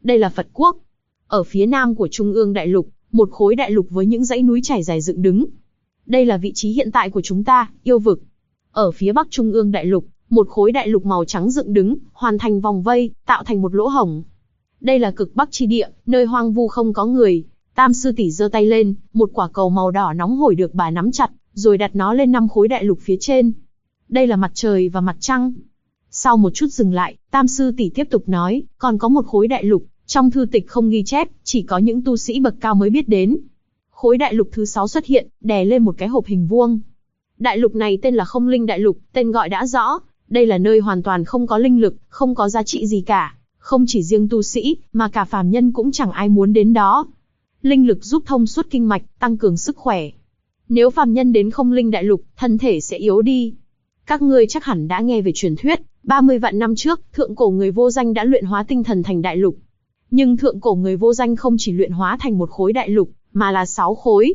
Đây là Phật quốc. Ở phía nam của Trung ương đại lục, một khối đại lục với những dãy núi trải dài dựng đứng. Đây là vị trí hiện tại của chúng ta, yêu vực. Ở phía bắc Trung ương đại lục, một khối đại lục màu trắng dựng đứng, hoàn thành vòng vây, tạo thành một lỗ hổng. Đây là cực bắc chi địa, nơi hoang vu không có người. Tam sư tỷ giơ tay lên, một quả cầu màu đỏ nóng hổi được bà nắm chặt, rồi đặt nó lên 5 khối đại lục phía trên. Đây là mặt trời và mặt trăng. Sau một chút dừng lại, Tam sư tỷ tiếp tục nói, còn có một khối đại lục, trong thư tịch không ghi chép, chỉ có những tu sĩ bậc cao mới biết đến. Khối đại lục thứ 6 xuất hiện, đè lên một cái hộp hình vuông. Đại lục này tên là Không Linh Đại Lục, tên gọi đã rõ, đây là nơi hoàn toàn không có linh lực, không có giá trị gì cả. Không chỉ riêng tu sĩ, mà cả phàm nhân cũng chẳng ai muốn đến đó. Linh lực giúp thông suốt kinh mạch, tăng cường sức khỏe. Nếu phàm nhân đến Không Linh Đại Lục, thân thể sẽ yếu đi. Các ngươi chắc hẳn đã nghe về truyền thuyết, 30 vạn năm trước, thượng cổ người vô danh đã luyện hóa tinh thần thành đại lục. Nhưng thượng cổ người vô danh không chỉ luyện hóa thành một khối đại lục, mà là 6 khối.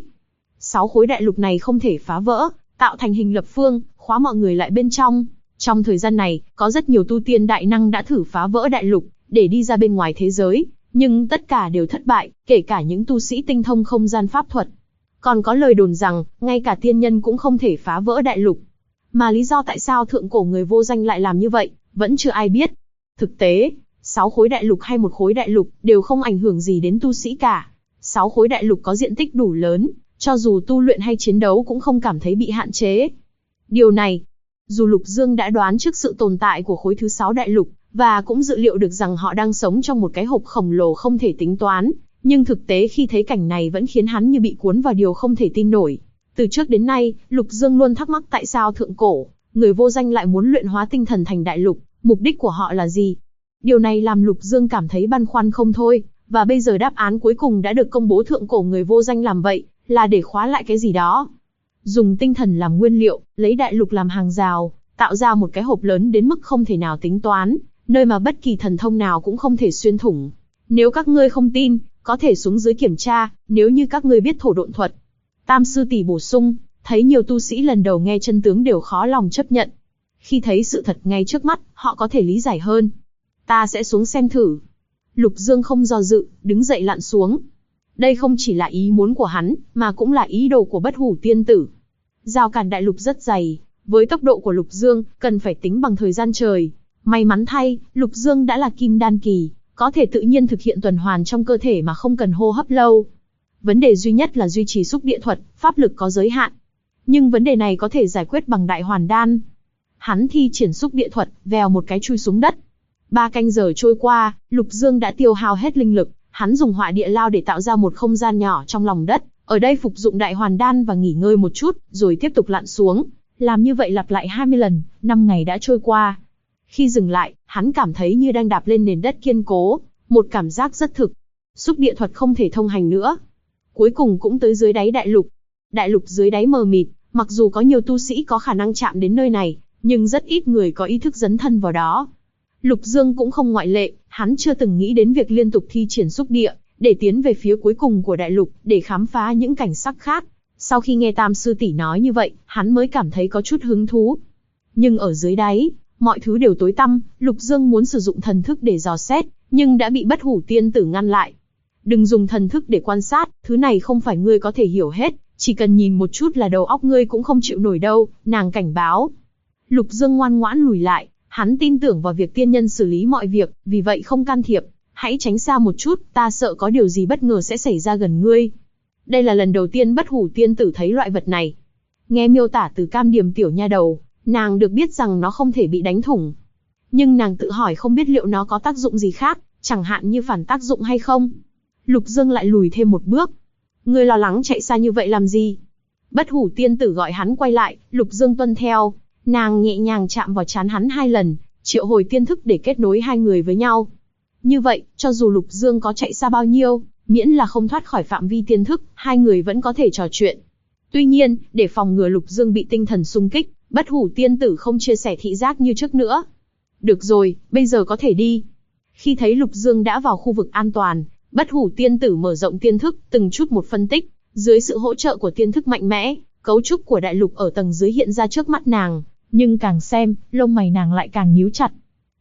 6 khối đại lục này không thể phá vỡ, tạo thành hình lập phương, khóa mọi người lại bên trong. Trong thời gian này, có rất nhiều tu tiên đại năng đã thử phá vỡ đại lục, để đi ra bên ngoài thế giới, nhưng tất cả đều thất bại, kể cả những tu sĩ tinh thông không gian pháp thuật. Còn có lời đồn rằng, ngay cả tiên nhân cũng không thể phá vỡ đại lục. Mà lý do tại sao thượng cổ người vô danh lại làm như vậy, vẫn chưa ai biết. Thực tế, 6 khối đại lục hay một khối đại lục đều không ảnh hưởng gì đến tu sĩ cả. 6 khối đại lục có diện tích đủ lớn, cho dù tu luyện hay chiến đấu cũng không cảm thấy bị hạn chế. Điều này, dù Lục Dương đã đoán trước sự tồn tại của khối thứ 6 đại lục, và cũng dự liệu được rằng họ đang sống trong một cái hộp khổng lồ không thể tính toán, nhưng thực tế khi thấy cảnh này vẫn khiến hắn như bị cuốn vào điều không thể tin nổi. Từ trước đến nay, Lục Dương luôn thắc mắc tại sao thượng cổ, người vô danh lại muốn luyện hóa tinh thần thành đại lục, mục đích của họ là gì? Điều này làm Lục Dương cảm thấy băn khoăn không thôi, và bây giờ đáp án cuối cùng đã được công bố. Thượng cổ người vô danh làm vậy, là để khóa lại cái gì đó. Dùng tinh thần làm nguyên liệu, lấy đại lục làm hàng rào, tạo ra một cái hộp lớn đến mức không thể nào tính toán, nơi mà bất kỳ thần thông nào cũng không thể xuyên thủng. Nếu các ngươi không tin, có thể xuống dưới kiểm tra, nếu như các ngươi biết thổ độn thuật. Tam sư tỷ bổ sung, thấy nhiều tu sĩ lần đầu nghe chân tướng đều khó lòng chấp nhận. Khi thấy sự thật ngay trước mắt, họ có thể lý giải hơn. Ta sẽ xuống xem thử. Lục Dương không do dự, đứng dậy lặn xuống. Đây không chỉ là ý muốn của hắn, mà cũng là ý đồ của Bất Hủ tiên tử. Rào cản đại lục rất dày, với tốc độ của Lục Dương, cần phải tính bằng thời gian trời. May mắn thay, Lục Dương đã là kim đan kỳ, có thể tự nhiên thực hiện tuần hoàn trong cơ thể mà không cần hô hấp lâu. Vấn đề duy nhất là duy trì xúc địa thuật, pháp lực có giới hạn. Nhưng vấn đề này có thể giải quyết bằng đại hoàn đan. Hắn thi triển xúc địa thuật, vèo một cái chui xuống đất. 3 canh giờ trôi qua, Lục Dương đã tiêu hao hết linh lực, hắn dùng hỏa địa lao để tạo ra một không gian nhỏ trong lòng đất, ở đây phục dụng đại hoàn đan và nghỉ ngơi một chút, rồi tiếp tục lặn xuống. Làm như vậy lặp lại 20 lần, 5 ngày đã trôi qua. Khi dừng lại, hắn cảm thấy như đang đạp lên nền đất kiên cố, một cảm giác rất thực. Xúc địa thuật không thể thông hành nữa. Cuối cùng cũng tới dưới đáy đại lục. Đại lục dưới đáy mờ mịt, mặc dù có nhiều tu sĩ có khả năng chạm đến nơi này, nhưng rất ít người có ý thức dấn thân vào đó. Lục Dương cũng không ngoại lệ, hắn chưa từng nghĩ đến việc liên tục thi triển xúc địa, để tiến về phía cuối cùng của đại lục, để khám phá những cảnh sắc khác. Sau khi nghe Tam sư tỷ nói như vậy, hắn mới cảm thấy có chút hứng thú. Nhưng ở dưới đáy, mọi thứ đều tối tăm, Lục Dương muốn sử dụng thần thức để dò xét, nhưng đã bị Bất Hủ tiên tử ngăn lại. Đừng dùng thần thức để quan sát, thứ này không phải ngươi có thể hiểu hết, chỉ cần nhìn một chút là đầu óc ngươi cũng không chịu nổi đâu, nàng cảnh báo. Lục Dương ngoan ngoãn lùi lại, hắn tin tưởng vào việc tiên nhân xử lý mọi việc, vì vậy không can thiệp. Hãy tránh xa một chút, ta sợ có điều gì bất ngờ sẽ xảy ra gần ngươi. Đây là lần đầu tiên Bất Hủ tiên tử thấy loại vật này. Nghe miêu tả từ Cam Điềm tiểu nha đầu, nàng được biết rằng nó không thể bị đánh thủng. Nhưng nàng tự hỏi không biết liệu nó có tác dụng gì khác, chẳng hạn như phản tác dụng hay không. Lục Dương lại lùi thêm một bước. Ngươi lo lắng chạy xa như vậy làm gì? Bất Hủ tiên tử gọi hắn quay lại, Lục Dương tuân theo. Nàng nhẹ nhàng chạm vào trán hắn 2 lần, triệu hồi tiên thức để kết nối hai người với nhau. Như vậy, cho dù Lục Dương có chạy xa bao nhiêu, miễn là không thoát khỏi phạm vi tiên thức, hai người vẫn có thể trò chuyện. Tuy nhiên, để phòng ngừa Lục Dương bị tinh thần xung kích, Bất Hủ tiên tử không chia sẻ thị giác như trước nữa. Được rồi, bây giờ có thể đi. Khi thấy Lục Dương đã vào khu vực an toàn, Bất Hủ tiên tử mở rộng tiên thức, từng chút một phân tích. Dưới sự hỗ trợ của tiên thức mạnh mẽ, cấu trúc của đại lục ở tầng dưới hiện ra trước mắt nàng. Nhưng càng xem, lông mày nàng lại càng nhíu chặt.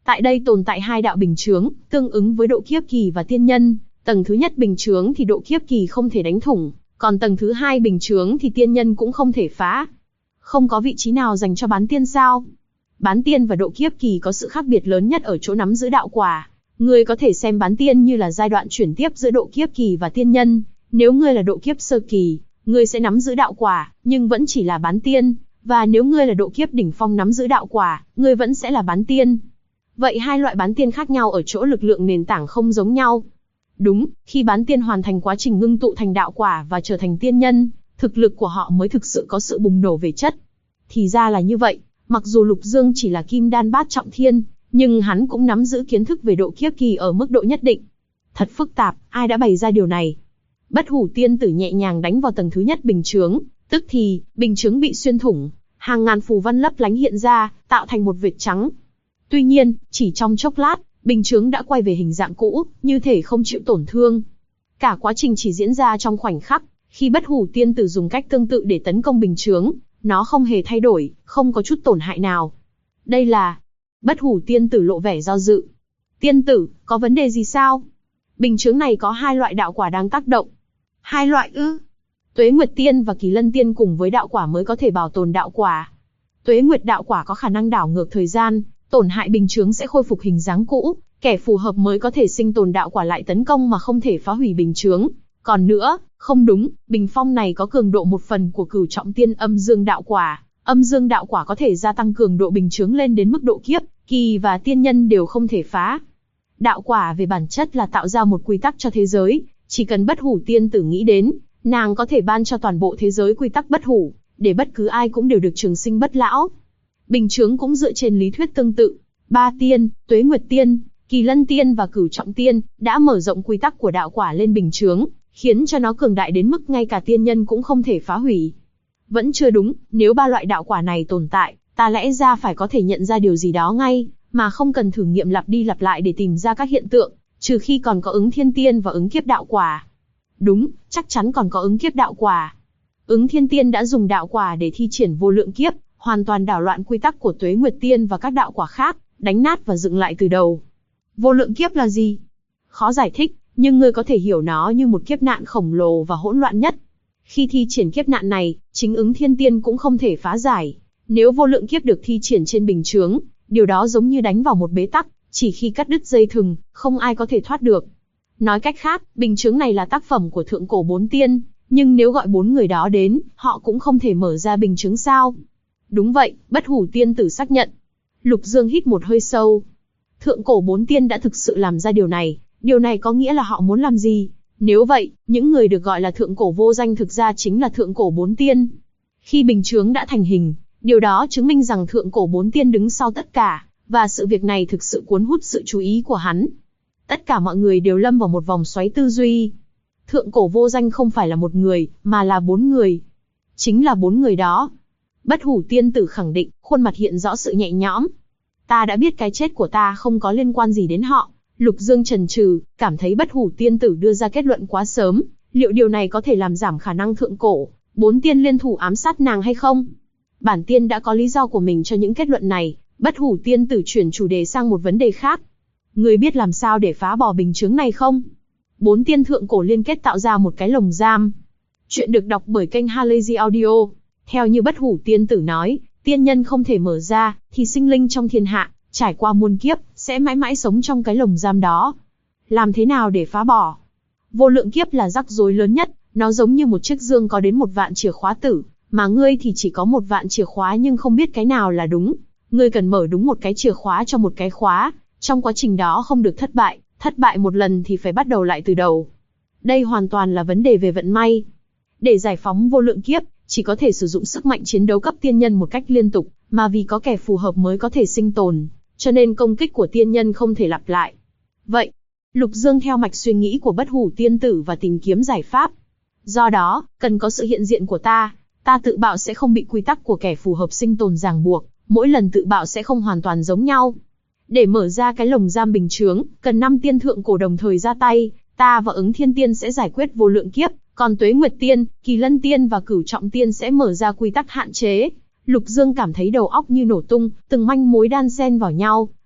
Tại đây tồn tại hai đạo bình chướng, tương ứng với độ kiếp kỳ và tiên nhân. Tầng thứ nhất bình chướng thì độ kiếp kỳ không thể đánh thủng, còn tầng thứ hai bình chướng thì tiên nhân cũng không thể phá. Không có vị trí nào dành cho bán tiên sao? Bán tiên và độ kiếp kỳ có sự khác biệt lớn nhất ở chỗ nắm giữ đạo quả. Ngươi có thể xem bán tiên như là giai đoạn chuyển tiếp giữa độ kiếp kỳ và tiên nhân. Nếu ngươi là độ kiếp sơ kỳ, ngươi sẽ nắm giữ đạo quả, nhưng vẫn chỉ là bán tiên. Và nếu ngươi là độ kiếp đỉnh phong nắm giữ đạo quả, ngươi vẫn sẽ là bán tiên. Vậy hai loại bán tiên khác nhau ở chỗ lực lượng nền tảng không giống nhau. Đúng, khi bán tiên hoàn thành quá trình ngưng tụ thành đạo quả và trở thành tiên nhân, thực lực của họ mới thực sự có sự bùng nổ về chất. Thì ra là như vậy, mặc dù Lục Dương chỉ là kim đan bát trọng thiên, nhưng hắn cũng nắm giữ kiến thức về độ kiếp kỳ ở mức độ nhất định. Thật phức tạp, ai đã bày ra điều này? Bất Hủ tiên tử nhẹ nhàng đánh vào tầng thứ nhất bình chướng, tức thì, bình chướng bị xuyên thủng, hàng ngàn phù văn lấp lánh hiện ra, tạo thành một vệt trắng. Tuy nhiên, chỉ trong chốc lát, bình chướng đã quay về hình dạng cũ, như thể không chịu tổn thương. Cả quá trình chỉ diễn ra trong khoảnh khắc, khi Bất Hủ tiên tử dùng cách tương tự để tấn công bình chướng, nó không hề thay đổi, không có chút tổn hại nào. Đây là... Bất Hủ tiên tử lộ vẻ do dự. Tiên tử, có vấn đề gì sao? Bình chướng này có hai loại đạo quả đang tác động. Hai loại ư? Tuế Nguyệt Tiên và Kỳ Lân Tiên cùng với đạo quả mới có thể bảo tồn đạo quả. Tuế Nguyệt đạo quả có khả năng đảo ngược thời gian, tổn hại bình chướng sẽ khôi phục hình dáng cũ, kẻ phù hợp mới có thể sinh tồn đạo quả lại tấn công mà không thể phá hủy bình chướng. Còn nữa, không đúng, bình phong này có cường độ một phần của Cửu Trọng Tiên âm dương đạo quả. Âm dương đạo quả có thể gia tăng cường độ bình chướng lên đến mức độ kiếp, kỳ và tiên nhân đều không thể phá. Đạo quả về bản chất là tạo ra một quy tắc cho thế giới, chỉ cần Bất Hủ tiên tử nghĩ đến, nàng có thể ban cho toàn bộ thế giới quy tắc bất hủ, để bất cứ ai cũng đều được trường sinh bất lão. Bình chướng cũng dựa trên lý thuyết tương tự. Ba tiên, Tuế Nguyệt Tiên, Kỳ Lân Tiên và Cửu Trọng Tiên đã mở rộng quy tắc của đạo quả lên bình chướng, khiến cho nó cường đại đến mức ngay cả tiên nhân cũng không thể phá hủy. Vẫn chưa đúng, nếu ba loại đạo quả này tồn tại, ta lẽ ra phải có thể nhận ra điều gì đó ngay, mà không cần thử nghiệm lặp đi lặp lại để tìm ra các hiện tượng, trừ khi còn có ứng thiên tiên và ứng kiếp đạo quả. Đúng, chắc chắn còn có ứng kiếp đạo quả. Ứng thiên tiên đã dùng đạo quả để thi triển vô lượng kiếp, hoàn toàn đảo loạn quy tắc của Tuế Nguyệt Tiên và các đạo quả khác, đánh nát và dựng lại từ đầu. Vô lượng kiếp là gì? Khó giải thích, nhưng ngươi có thể hiểu nó như một kiếp nạn khổng lồ và hỗn loạn nhất. Khi thi triển kiếp nạn này, chính ứng thiên tiên cũng không thể phá giải. Nếu vô lượng kiếp được thi triển trên bình chướng, điều đó giống như đánh vào một bế tắc, chỉ khi cắt đứt dây thừng, không ai có thể thoát được. Nói cách khác, bình chướng này là tác phẩm của thượng cổ 4 tiên, nhưng nếu gọi 4 người đó đến, họ cũng không thể mở ra bình chướng sao? Đúng vậy, Bất Hủ tiên tử xác nhận. Lục Dương hít một hơi sâu. Thượng cổ 4 tiên đã thực sự làm ra điều này có nghĩa là họ muốn làm gì? Nếu vậy, những người được gọi là thượng cổ vô danh thực ra chính là thượng cổ 4 tiên. Khi bình chướng đã thành hình, điều đó chứng minh rằng thượng cổ 4 tiên đứng sau tất cả, và sự việc này thực sự cuốn hút sự chú ý của hắn. Tất cả mọi người đều lâm vào một vòng xoáy tư duy. Thượng cổ vô danh không phải là một người, mà là 4 người. Chính là 4 người đó. Bất Hủ tiên tử khẳng định, khuôn mặt hiện rõ sự nhẹ nhõm. Ta đã biết cái chết của ta không có liên quan gì đến họ. Lục Dương chần chừ, cảm thấy Bất Hủ tiên tử đưa ra kết luận quá sớm. Liệu điều này có thể làm giảm khả năng thượng cổ 4 tiên liên thủ ám sát nàng hay không? Bản tiên đã có lý do của mình cho những kết luận này. Bất Hủ tiên tử chuyển chủ đề sang một vấn đề khác. Ngươi biết làm sao để phá bỏ bình chướng này không? 4 tiên thượng cổ liên kết tạo ra một cái lồng giam. Chuyện được đọc bởi kênh Halazy Audio. Theo như Bất Hủ tiên tử nói, tiên nhân không thể mở ra, thì sinh linh trong thiên hạ, trải qua muôn kiếp, sẽ mãi mãi sống trong cái lồng giam đó. Làm thế nào để phá bỏ? Vô lượng kiếp là rắc rối lớn nhất, nó giống như một chiếc dương có đến 1 vạn chìa khóa tử, mà ngươi thì chỉ có 1 vạn chìa khóa nhưng không biết cái nào là đúng. Ngươi cần mở đúng một cái chìa khóa cho một cái khóa, trong quá trình đó không được thất bại một lần thì phải bắt đầu lại từ đầu. Đây hoàn toàn là vấn đề về vận may. Để giải phóng vô lượng kiếp, chỉ có thể sử dụng sức mạnh chiến đấu cấp tiên nhân một cách liên tục, mà vì có kẻ phù hợp mới có thể sinh tồn, cho nên công kích của tiên nhân không thể lặp lại. Vậy, Lục Dương theo mạch suy nghĩ của Bất Hủ tiên tử và tìm kiếm giải pháp. Do đó, cần có sự hiện diện của ta tự bạo sẽ không bị quy tắc của kẻ phù hợp sinh tồn ràng buộc, mỗi lần tự bạo sẽ không hoàn toàn giống nhau. Để mở ra cái lồng giam bình chướng, cần 5 tiên thượng cổ đồng thời ra tay, ta và ứng thiên tiên sẽ giải quyết vô lượng kiếp, còn Tuế Nguyệt Tiên, Kỳ Lân Tiên và Cửu Trọng Tiên sẽ mở ra quy tắc hạn chế. Lục Dương cảm thấy đầu óc như nổ tung, từng manh mối đan xen vào nhau,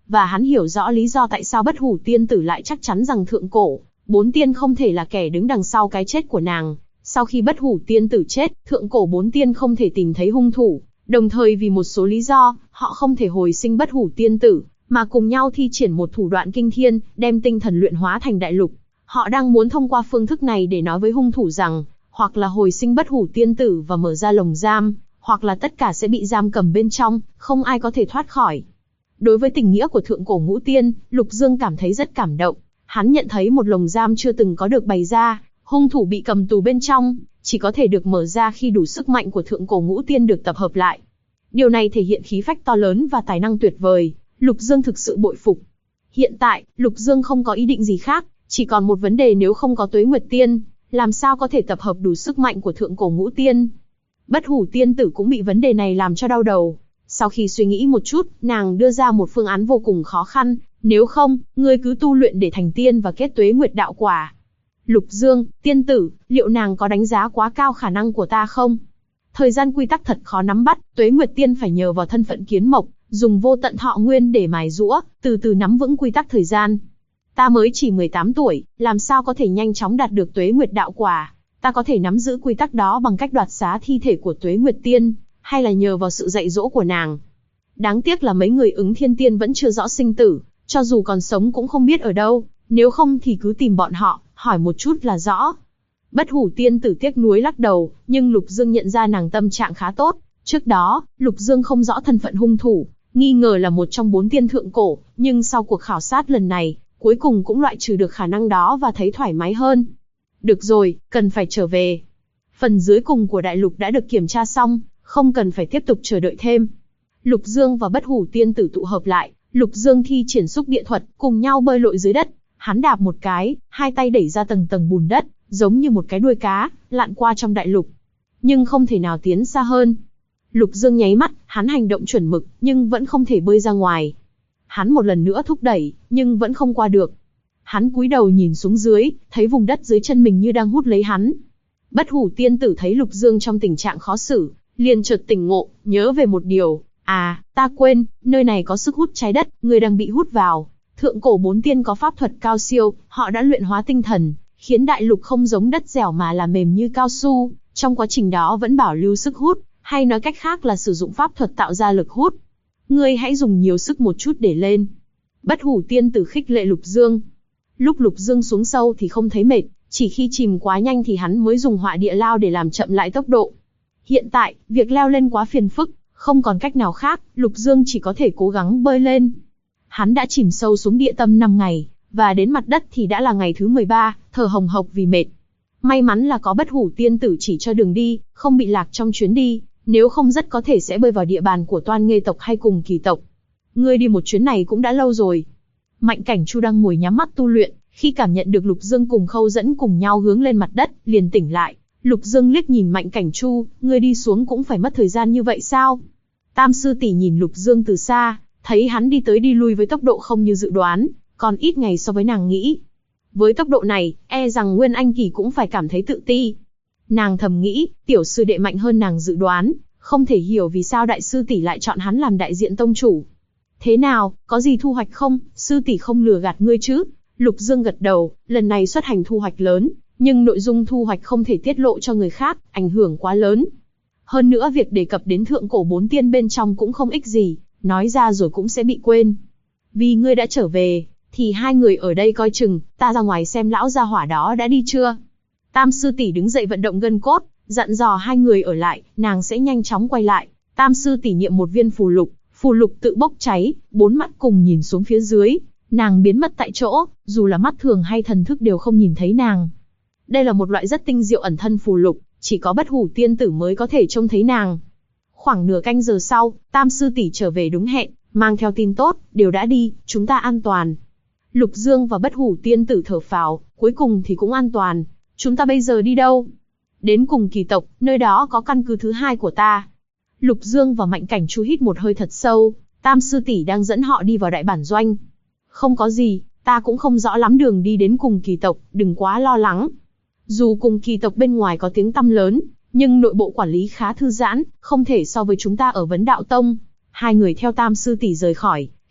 và hắn hiểu rõ lý do tại sao Bất Hủ Tiên Tử lại chắc chắn rằng Thượng Cổ Bốn Tiên không thể là kẻ đứng đằng sau cái chết của nàng. Sau khi Bất Hủ Tiên Tử chết, Thượng Cổ Bốn Tiên không thể tìm thấy hung thủ, đồng thời vì một số lý do, họ không thể hồi sinh Bất Hủ Tiên Tử, mà cùng nhau thi triển một thủ đoạn kinh thiên, đem tinh thần luyện hóa thành đại lục. Họ đang muốn thông qua phương thức này để nói với hung thủ rằng, hoặc là hồi sinh Bất Hủ Tiên Tử và mở ra lồng giam, hoặc là tất cả sẽ bị giam cầm bên trong, không ai có thể thoát khỏi. Đối với tình nghĩa của Thượng Cổ Ngũ Tiên, Lục Dương cảm thấy rất cảm động. Hắn nhận thấy một lồng giam chưa từng có được bày ra, hung thủ bị cầm tù bên trong, chỉ có thể được mở ra khi đủ sức mạnh của Thượng Cổ Ngũ Tiên được tập hợp lại. Điều này thể hiện khí phách to lớn và tài năng tuyệt vời, Lục Dương thực sự bội phục. Hiện tại, Lục Dương không có ý định gì khác, chỉ còn một vấn đề, nếu không có Tuế Nguyệt Tiên, làm sao có thể tập hợp đủ sức mạnh của Thượng Cổ Ngũ Tiên. Bất Hủ Tiên Tử cũng bị vấn đề này làm cho đau đầu. Sau khi suy nghĩ một chút, nàng đưa ra một phương án vô cùng khó khăn, nếu không, ngươi cứ tu luyện để thành tiên và kết Tuế Nguyệt đạo quả. Lục Dương, tiên tử, liệu nàng có đánh giá quá cao khả năng của ta không? Thời gian quy tắc thật khó nắm bắt, Tuế Nguyệt Tiên phải nhờ vào thân phận kiến mộc, dùng vô tận thọ nguyên để mài giũa, từ từ nắm vững quy tắc thời gian. Ta mới chỉ 18 tuổi, làm sao có thể nhanh chóng đạt được Tuế Nguyệt đạo quả? Ta có thể nắm giữ quy tắc đó bằng cách đoạt xá thi thể của Tuế Nguyệt Tiên, hay là nhờ vào sự dạy dỗ của nàng? Đáng tiếc là mấy người Ứng Thiên Tiên vẫn chưa rõ sinh tử, cho dù còn sống cũng không biết ở đâu, nếu không thì cứ tìm bọn họ, hỏi một chút là rõ. Bất Hủ Tiên Tử tiếc nuối lắc đầu, nhưng Lục Dương nhận ra nàng tâm trạng khá tốt. Trước đó, Lục Dương không rõ thân phận hung thủ, nghi ngờ là một trong 4 tiên thượng cổ, nhưng sau cuộc khảo sát lần này, cuối cùng cũng loại trừ được khả năng đó và thấy thoải mái hơn. Được rồi, cần phải trở về. Phần dưới cùng của đại lục đã được kiểm tra xong, không cần phải tiếp tục chờ đợi thêm. Lục Dương và Bất Hủ Tiên Tử tụ hợp lại, Lục Dương thi triển xúc địa thuật, cùng nhau bơi lội dưới đất. Hắn đạp một cái, hai tay đẩy ra tầng tầng bùn đất, giống như một cái đuôi cá, lặn qua trong đại lục. Nhưng không thể nào tiến xa hơn. Lục Dương nháy mắt, hắn hành động chuẩn mực, nhưng vẫn không thể bơi ra ngoài. Hắn một lần nữa thúc đẩy, nhưng vẫn không qua được. Hắn cúi đầu nhìn xuống dưới, thấy vùng đất dưới chân mình như đang hút lấy hắn. Bất Hủ Tiên Tử thấy Lục Dương trong tình trạng khó xử, liền chợt tỉnh ngộ, nhớ về một điều. À, ta quên, nơi này có sức hút trái đất, người đang bị hút vào. Thượng Cổ 4 Tiên có pháp thuật cao siêu, họ đã luyện hóa tinh thần, khiến đại lục không giống đất dẻo mà là mềm như cao su, trong quá trình đó vẫn bảo lưu sức hút, hay nói cách khác là sử dụng pháp thuật tạo ra lực hút. Ngươi hãy dùng nhiều sức một chút để lên. Bất Hủ Tiên Tử khích lệ Lục Dương. Lúc Lục Dương xuống sâu thì không thấy mệt, chỉ khi chìm quá nhanh thì hắn mới dùng hỏa địa lao để làm chậm lại tốc độ. Hiện tại, việc leo lên quá phiền phức, không còn cách nào khác, Lục Dương chỉ có thể cố gắng bơi lên. Hắn đã chìm sâu xuống địa tâm 5 ngày, và đến mặt đất thì đã là ngày thứ 13, thở hồng hộc vì mệt. May mắn là có Bất Hủ Tiên Tử chỉ cho đường đi, không bị lạc trong chuyến đi, nếu không rất có thể sẽ bơi vào địa bàn của Toan Nghê tộc hay Cùng Kỳ tộc. Ngươi đi một chuyến này cũng đã lâu rồi. Mạnh Cảnh Chu đang ngồi nhắm mắt tu luyện, khi cảm nhận được Lục Dương cùng Khâu Dẫn cùng nhau hướng lên mặt đất, liền tỉnh lại. Lục Dương liếc nhìn Mạnh Cảnh Chu, ngươi đi xuống cũng phải mất thời gian như vậy sao? Tam sư tỷ nhìn Lục Dương từ xa, thấy hắn đi tới đi lui với tốc độ không như dự đoán, còn ít ngày so với nàng nghĩ. Với tốc độ này, e rằng Nguyên Anh Kỳ cũng phải cảm thấy tự ti. Nàng thầm nghĩ, tiểu sư đệ mạnh hơn nàng dự đoán, không thể hiểu vì sao đại sư tỷ lại chọn hắn làm đại diện tông chủ. Thế nào, có gì thu hoạch không, sư tỷ không lừa gạt ngươi chứ? Lục Dương gật đầu, lần này xuất hành thu hoạch lớn, nhưng nội dung thu hoạch không thể tiết lộ cho người khác, ảnh hưởng quá lớn. Hơn nữa việc đề cập đến Thượng Cổ 4 Tiên bên trong cũng không ích gì, nói ra rồi cũng sẽ bị quên. Vì ngươi đã trở về, thì hai người ở đây coi chừng, ta ra ngoài xem lão gia hỏa đó đã đi chưa. Tam sư tỷ đứng dậy vận động gân cốt, dặn dò hai người ở lại, nàng sẽ nhanh chóng quay lại. Tam sư tỷ niệm một viên phù lục tự bốc cháy, 4 mắt cùng nhìn xuống phía dưới, nàng biến mất tại chỗ, dù là mắt thường hay thần thức đều không nhìn thấy nàng. Đây là một loại rất tinh diệu ẩn thân phù lục, chỉ có Bất Hủ Tiên Tử mới có thể trông thấy nàng. Khoảng nửa canh giờ sau, Tam sư tỷ trở về đúng hẹn, mang theo tin tốt, đều đã đi, chúng ta an toàn. Lục Dương và Bất Hủ Tiên Tử thở phào, cuối cùng thì cũng an toàn. Chúng ta bây giờ đi đâu? Đến Cùng Kỳ tộc, nơi đó có căn cứ thứ 2 của ta. Lục Dương và Mạnh Cảnh Chu hít một hơi thật sâu, Tam sư tỷ đang dẫn họ đi vào đại bản doanh. Không có gì, ta cũng không rõ lắm đường đi đến Cùng Kỳ tộc, đừng quá lo lắng. Dù Cùng Kỳ tộc bên ngoài có tiếng tăm lớn, nhưng nội bộ quản lý khá thư giãn, không thể so với chúng ta ở Vấn Đạo Tông. Hai người theo Tam sư tỷ rời khỏi,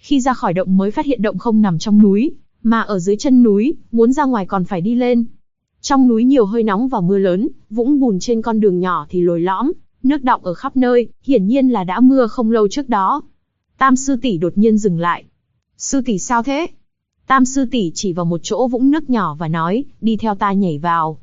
Khi ra khỏi động mới phát hiện động không nằm trong núi, mà ở dưới chân núi, muốn ra ngoài còn phải đi lên. Trong núi nhiều hơi nóng và mưa lớn, vũng bùn trên con đường nhỏ thì lồi lõm, nước đọng ở khắp nơi, hiển nhiên là đã mưa không lâu trước đó. Tam sư tỷ đột nhiên dừng lại. Sư tỷ sao thế? Tam sư tỷ chỉ vào một chỗ vũng nước nhỏ và nói, đi theo ta nhảy vào.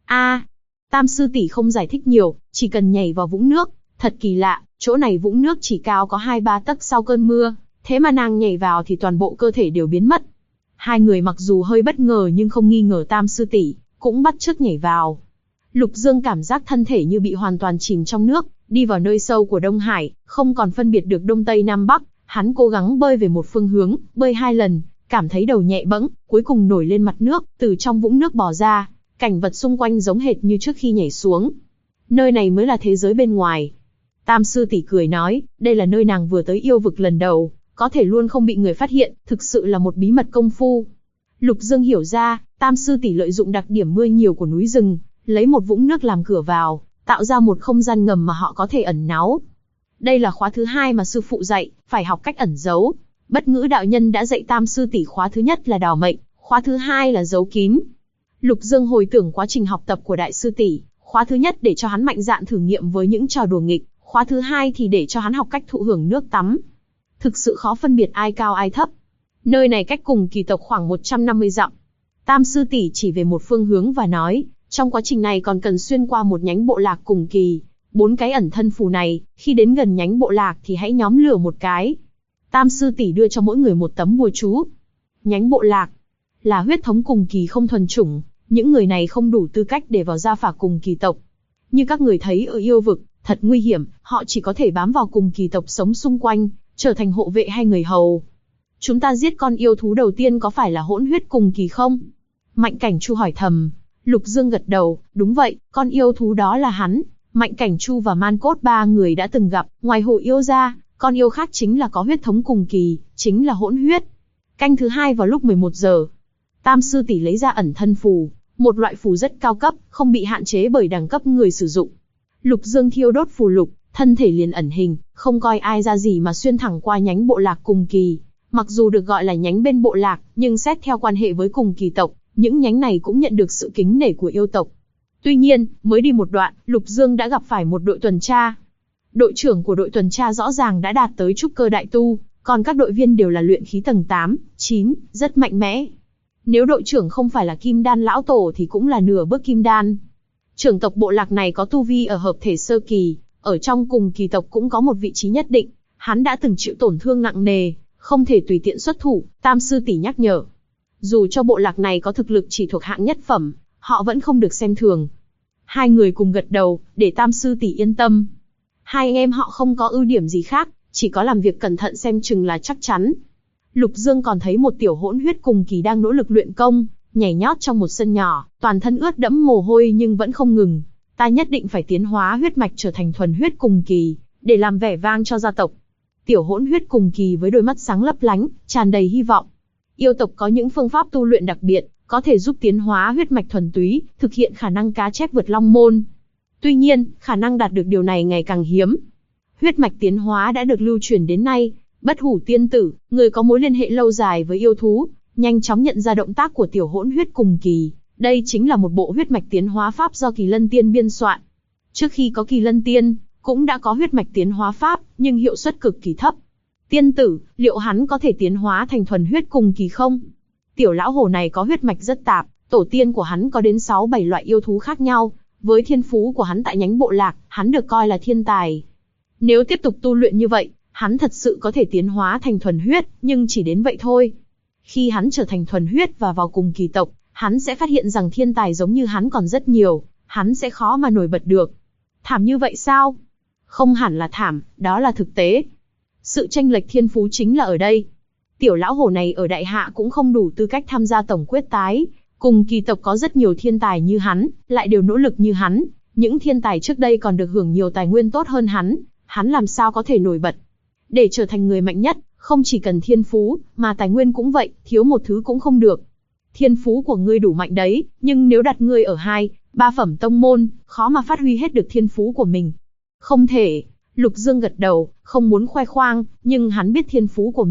Tam sư tỷ không giải thích nhiều, chỉ cần nhảy vào vũng nước. Thật kỳ lạ, chỗ này vũng nước chỉ cao có 2-3 tấc sau cơn mưa, thế mà nàng nhảy vào thì toàn bộ cơ thể đều biến mất. Hai người mặc dù hơi bất ngờ nhưng không nghi ngờ tam sư tỷ, cũng bắt chước nhảy vào. Lục Dương cảm giác thân thể như bị hoàn toàn chìm trong nước, đi vào nơi sâu của Đông Hải, không còn phân biệt được Đông Tây Nam Bắc. Hắn cố gắng bơi về một phương hướng, bơi 2 lần, cảm thấy đầu nhẹ bẫng, cuối cùng nổi lên mặt nước, từ trong vũng nước bò ra. Cảnh vật xung quanh giống hệt như trước khi nhảy xuống. Nơi này mới là thế giới bên ngoài. Tam sư tỷ cười nói, đây là nơi nàng vừa tới yêu vực lần đầu, có thể luôn không bị người phát hiện, thực sự là một bí mật công phu. Lục Dương hiểu ra, tam sư tỷ lợi dụng đặc điểm mưa nhiều của núi rừng, lấy một vũng nước làm cửa vào, tạo ra một không gian ngầm mà họ có thể ẩn náu. Đây là khóa thứ 2 mà sư phụ dạy, phải học cách ẩn giấu. Bất Ngữ đạo nhân đã dạy tam sư tỷ khóa thứ nhất là đào mệnh, khóa thứ 2 là giấu kín. Lục Dương hồi tưởng quá trình học tập của đại sư tỷ, khóa thứ nhất để cho hắn mạnh dạn thử nghiệm với những trò đùa nghịch, khóa thứ 2 thì để cho hắn học cách thụ hưởng nước tắm. Thực sự khó phân biệt ai cao ai thấp. Nơi này cách cùng kỳ tộc khoảng 150 dặm. Tam sư tỷ chỉ về một phương hướng và nói, trong quá trình này còn cần xuyên qua một nhánh bộ lạc cùng kỳ. 4 cái ẩn thân phù này, khi đến gần nhánh bộ lạc thì hãy nhóm lửa một cái. Tam sư tỷ đưa cho mỗi người một tấm bùa chú. Nhánh bộ lạc là huyết thống cùng kỳ không thuần chủng, những người này không đủ tư cách để vào gia phả cùng kỳ tộc. Như các người thấy ở yêu vực, thật nguy hiểm, họ chỉ có thể bám vào cùng kỳ tộc sống xung quanh, trở thành hộ vệ hay người hầu. Chúng ta giết con yêu thú đầu tiên có phải là hỗn huyết cùng kỳ không? Mạnh Cảnh Chu hỏi thầm. Lục Dương gật đầu, đúng vậy, con yêu thú đó là hắn. Mạnh Cảnh Chu và Man Cốt 3 người đã từng gặp, ngoài hổ yêu ra, con yêu khác chính là có huyết thống cùng kỳ, chính là hỗn huyết. Canh thứ 2 vào lúc 11 giờ. Tam sư tỷ lấy ra ẩn thân phù, một loại phù rất cao cấp, không bị hạn chế bởi đẳng cấp người sử dụng. Lục Dương thiêu đốt phù lục, thân thể liền ẩn hình, không coi ai ra gì mà xuyên thẳng qua nhánh bộ lạc cùng kỳ. Mặc dù được gọi là nhánh bên bộ lạc, nhưng xét theo quan hệ với cùng kỳ tộc, những nhánh này cũng nhận được sự kính nể của yêu tộc. Tuy nhiên, mới đi một đoạn, Lục Dương đã gặp phải một đội tuần tra. Đội trưởng của đội tuần tra rõ ràng đã đạt tới trúc cơ đại tu, còn các đội viên đều là luyện khí tầng 8, 9, rất mạnh mẽ. Nếu đội trưởng không phải là Kim Đan lão tổ thì cũng là nửa bước Kim Đan. Trưởng tộc bộ lạc này có tu vi ở hợp thể sơ kỳ, ở trong cùng kỳ tộc cũng có một vị trí nhất định. Hắn đã từng chịu tổn thương nặng nề, không thể tùy tiện xuất thủ, Tam sư tỷ nhắc nhở. Dù cho bộ lạc này có thực lực chỉ thuộc hạng nhất phẩm, họ vẫn không được xem thường. Hai người cùng gật đầu, để Tam sư tỷ yên tâm. Hai anh em họ không có ưu điểm gì khác, chỉ có làm việc cẩn thận xem chừng là chắc chắn. Lục Dương còn thấy một tiểu hỗn huyết cùng kỳ đang nỗ lực luyện công, nhảy nhót trong một sân nhỏ, toàn thân ướt đẫm mồ hôi nhưng vẫn không ngừng. Ta nhất định phải tiến hóa huyết mạch trở thành thuần huyết cùng kỳ, để làm vẻ vang cho gia tộc. Tiểu hỗn huyết cùng kỳ với đôi mắt sáng lấp lánh, tràn đầy hy vọng. Yêu tộc có những phương pháp tu luyện đặc biệt, có thể giúp tiến hóa huyết mạch thuần túy, thực hiện khả năng cá chép vượt long môn. Tuy nhiên, khả năng đạt được điều này ngày càng hiếm. Huyết mạch tiến hóa đã được lưu truyền đến nay. Bất Hủ tiên tử, người có mối liên hệ lâu dài với yêu thú, nhanh chóng nhận ra động tác của tiểu hỗn huyết cùng kỳ. Đây chính là một bộ huyết mạch tiến hóa pháp do Kỳ Lân Tiên biên soạn. Trước khi có Kỳ Lân Tiên, cũng đã có huyết mạch tiến hóa pháp, nhưng hiệu suất cực kỳ thấp. Tiên tử, liệu hắn có thể tiến hóa thành thuần huyết cùng kỳ không? Tiểu lão hồ này có huyết mạch rất tạp, tổ tiên của hắn có đến 6-7 loại yêu thú khác nhau. Với thiên phú của hắn tại nhánh bộ lạc, hắn được coi là thiên tài. Nếu tiếp tục tu luyện như vậy, hắn thật sự có thể tiến hóa thành thuần huyết, nhưng chỉ đến vậy thôi. Khi hắn trở thành thuần huyết và vào cùng kỳ tộc, hắn sẽ phát hiện rằng thiên tài giống như hắn còn rất nhiều, hắn sẽ khó mà nổi bật được. Thảm như vậy sao? Không hẳn là thảm, đó là thực tế. Sự chênh lệch thiên phú chính là ở đây. Tiểu lão hồ này ở đại hạ cũng không đủ tư cách tham gia tổng quyết tái. Cùng kỳ tộc có rất nhiều thiên tài như hắn, lại đều nỗ lực như hắn. Những thiên tài trước đây còn được hưởng nhiều tài nguyên tốt hơn hắn làm sao có thể nổi bật. Để trở thành người mạnh nhất, không chỉ cần thiên phú, mà tài nguyên cũng vậy, thiếu một thứ cũng không được. Thiên phú của ngươi đủ mạnh đấy, nhưng nếu đặt ngươi ở 2-3 phẩm tông môn, khó mà phát huy hết được thiên phú của mình. Không thể. Lục Dương gật đầu, không muốn khoe khoang, nhưng hắn biết thiên phú của mình,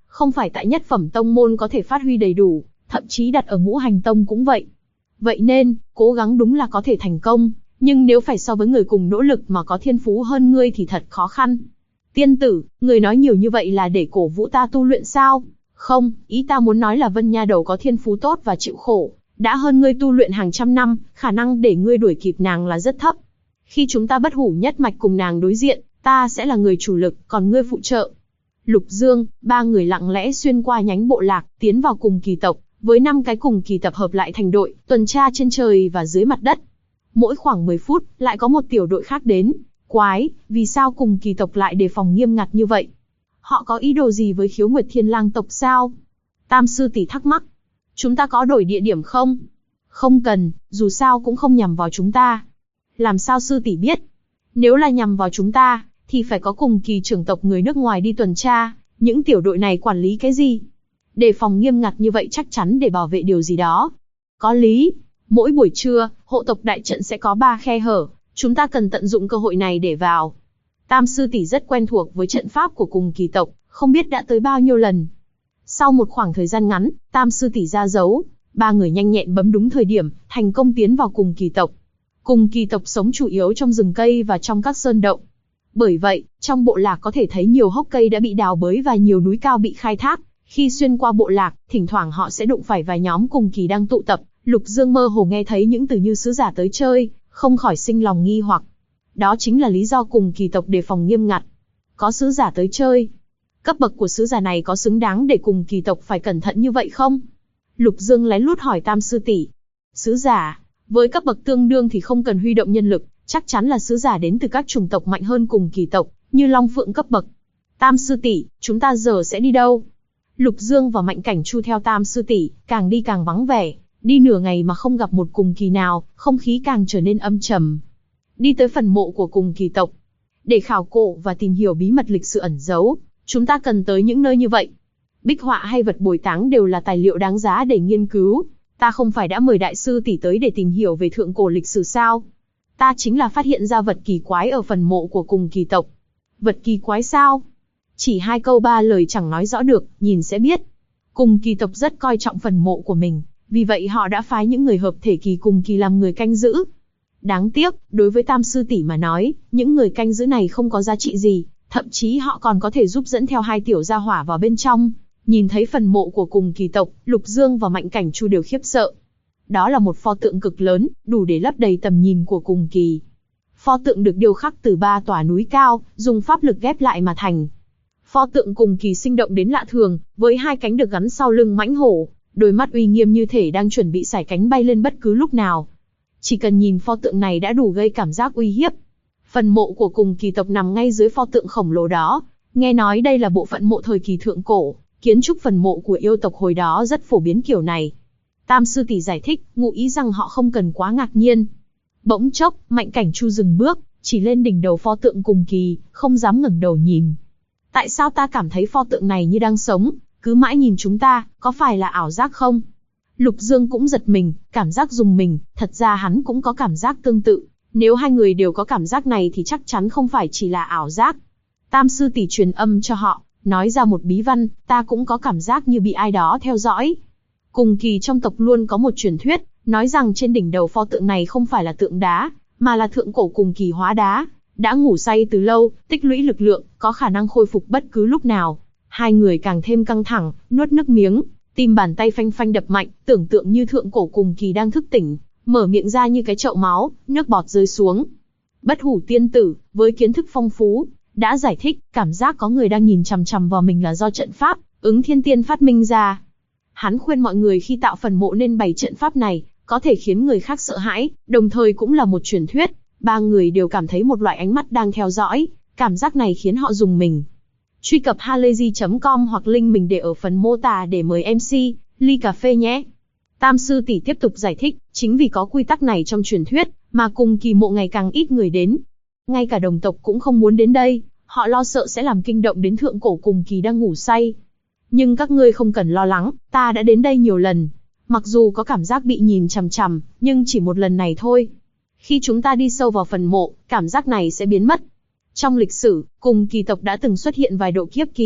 Không phải tại nhất phẩm tông môn có thể phát huy đầy đủ, thậm chí đặt ở ngũ hành tông cũng vậy. Vậy nên, cố gắng đúng là có thể thành công, nhưng nếu phải so với người cùng nỗ lực mà có thiên phú hơn ngươi thì thật khó khăn. Tiên tử, người nói nhiều như vậy là để cổ vũ ta tu luyện sao? Không, ý ta muốn nói là Vân Nha Đầu có thiên phú tốt và chịu khổ, đã hơn ngươi tu luyện hàng trăm năm, khả năng để ngươi đuổi kịp nàng là rất thấp. Khi chúng ta bất hủ nhất mạch cùng nàng đối diện, ta sẽ là người chủ lực, còn ngươi phụ trợ. Lục Dương, ba người lặng lẽ xuyên qua nhánh bộ lạc, tiến vào cùng kỳ tộc, với 5 cái cùng kỳ tập hợp lại thành đội, tuần tra trên trời và dưới mặt đất. Mỗi khoảng 10 phút, lại có một tiểu đội khác đến. Quái, vì sao cùng kỳ tộc lại đề phòng nghiêm ngặt như vậy? Họ có ý đồ gì với Khiếu Nguyệt Thiên Lang tộc sao? Tam sư tỷ thắc mắc. Chúng ta có đổi địa điểm không? Không cần, dù sao cũng không nhằm vào chúng ta. Làm sao sư tỷ biết? Nếu là nhằm vào chúng ta, thì phải có cùng kỳ trưởng tộc người nước ngoài đi tuần tra, những tiểu đội này quản lý cái gì? Đề phòng nghiêm ngặt như vậy chắc chắn để bảo vệ điều gì đó. Có lý, mỗi buổi trưa, hộ tộc đại trận sẽ có 3 khe hở, chúng ta cần tận dụng cơ hội này để vào. Tam sư tỷ rất quen thuộc với trận pháp của cùng kỳ tộc, không biết đã tới bao nhiêu lần. Sau một khoảng thời gian ngắn, tam sư tỷ ra dấu, ba người nhanh nhẹn bấm đúng thời điểm, thành công tiến vào cùng kỳ tộc. Cùng kỳ tộc sống chủ yếu trong rừng cây và trong các sơn động. Bởi vậy, trong bộ lạc có thể thấy nhiều hốc cây đã bị đào bới và nhiều núi cao bị khai thác. Khi xuyên qua bộ lạc, thỉnh thoảng họ sẽ đụng phải vài nhóm cùng kỳ đang tụ tập. Lục Dương mơ hồ nghe thấy những từ như sứ giả tới chơi, không khỏi sinh lòng nghi hoặc. Đó chính là lý do cùng kỳ tộc đề phòng nghiêm ngặt. Có sứ giả tới chơi. Cấp bậc của sứ giả này có xứng đáng để cùng kỳ tộc phải cẩn thận như vậy không? Lục Dương lén lút hỏi tam sư tỷ. Sứ giả, với cấp bậc tương đương thì không cần huy động nhân lực, chắc chắn là sứ giả đến từ các chủng tộc mạnh hơn cùng kỳ tộc, như Long Phượng cấp bậc. Tam sư tỷ, chúng ta giờ sẽ đi đâu? Lục Dương và Mạnh Cảnh Chu theo tam sư tỷ, càng đi càng vắng vẻ, đi nửa ngày mà không gặp một cùng kỳ nào, không khí càng trở nên âm trầm. Đi tới phần mộ của cùng kỳ tộc. Để khảo cổ và tìm hiểu bí mật lịch sử ẩn giấu, chúng ta cần tới những nơi như vậy. Bích họa hay vật bồi táng đều là tài liệu đáng giá để nghiên cứu. Ta không phải đã mời đại sư tỷ tới để tìm hiểu về thượng cổ lịch sử sao? Ta chính là phát hiện ra vật kỳ quái ở phần mộ của cùng kỳ tộc. Vật kỳ quái sao? Chỉ 2 câu 3 lời chẳng nói rõ được, nhìn sẽ biết. Cùng kỳ tộc rất coi trọng phần mộ của mình, vì vậy họ đã phái những người hợp thể kỳ cùng kỳ làm người canh giữ. Đáng tiếc, đối với tam sư tỷ mà nói, những người canh giữ này không có giá trị gì, thậm chí họ còn có thể giúp dẫn theo 2 tiểu gia hỏa vào bên trong. Nhìn thấy phần mộ của cùng kỳ tộc, Lục Dương và Mạnh Cảnh Chu đều khiếp sợ. Đó là một pho tượng cực lớn, đủ để lấp đầy tầm nhìn của cùng kỳ. Pho tượng được điêu khắc từ 3 tòa núi cao, dùng pháp lực ghép lại mà thành. Pho tượng cùng kỳ sinh động đến lạ thường, với 2 cánh được gắn sau lưng mãnh hổ, đôi mắt uy nghiêm như thể đang chuẩn bị sải cánh bay lên bất cứ lúc nào. Chỉ cần nhìn pho tượng này đã đủ gây cảm giác uy hiếp. Phần mộ của cùng kỳ tộc nằm ngay dưới pho tượng khổng lồ đó. Nghe nói đây là bộ phận mộ thời kỳ thượng cổ, kiến trúc phần mộ của yêu tộc hồi đó rất phổ biến kiểu này. Tam sư tỷ giải thích, ngụ ý rằng họ không cần quá ngạc nhiên. Bỗng chốc, Mạnh Cảnh Chu dừng bước, chỉ lên đỉnh đầu pho tượng cùng kỳ, không dám ngẩng đầu nhìn. Tại sao ta cảm thấy pho tượng này như đang sống, cứ mãi nhìn chúng ta, có phải là ảo giác không? Lục Dương cũng giật mình, cảm giác rùng mình, thật ra hắn cũng có cảm giác tương tự. Nếu 2 người đều có cảm giác này thì chắc chắn không phải chỉ là ảo giác. Tam sư tỷ truyền âm cho họ, nói ra một bí văn, ta cũng có cảm giác như bị ai đó theo dõi. Cùng kỳ trong tộc luôn có một truyền thuyết, nói rằng trên đỉnh đầu pho tượng này không phải là tượng đá, mà là thượng cổ cùng kỳ hóa đá, đã ngủ say từ lâu, tích lũy lực lượng, có khả năng khôi phục bất cứ lúc nào. 2 người càng thêm căng thẳng, nuốt nước miếng, tim bàn tay phanh phanh đập mạnh, tưởng tượng như thượng cổ cùng kỳ đang thức tỉnh, mở miệng ra như cái chậu máu, nước bọt rơi xuống. Bất hủ tiên tử, với kiến thức phong phú, đã giải thích, cảm giác có người đang nhìn chằm chằm vào mình là do trận pháp, ứng thiên tiên phát minh ra. Hắn khuyên mọi người khi tạo phần mộ nên bày trận pháp này, có thể khiến người khác sợ hãi, đồng thời cũng là một truyền thuyết. 3 người đều cảm thấy một loại ánh mắt đang theo dõi, cảm giác này khiến họ rùng mình. Truy cập halayzi.com hoặc link mình để ở phần mô tả để mời MC, ly cà phê nhé. Tam sư tỷ tiếp tục giải thích, chính vì có quy tắc này trong truyền thuyết, mà cùng kỳ mộ ngày càng ít người đến. Ngay cả đồng tộc cũng không muốn đến đây, họ lo sợ sẽ làm kinh động đến thượng cổ cùng kỳ đang ngủ say. Nhưng các ngươi không cần lo lắng, ta đã đến đây nhiều lần. Mặc dù có cảm giác bị nhìn chằm chằm, nhưng chỉ một lần này thôi. Khi chúng ta đi sâu vào phần mộ, cảm giác này sẽ biến mất. Trong lịch sử, cùng kỳ tộc đã từng xuất hiện vài độ kiếp kỳ,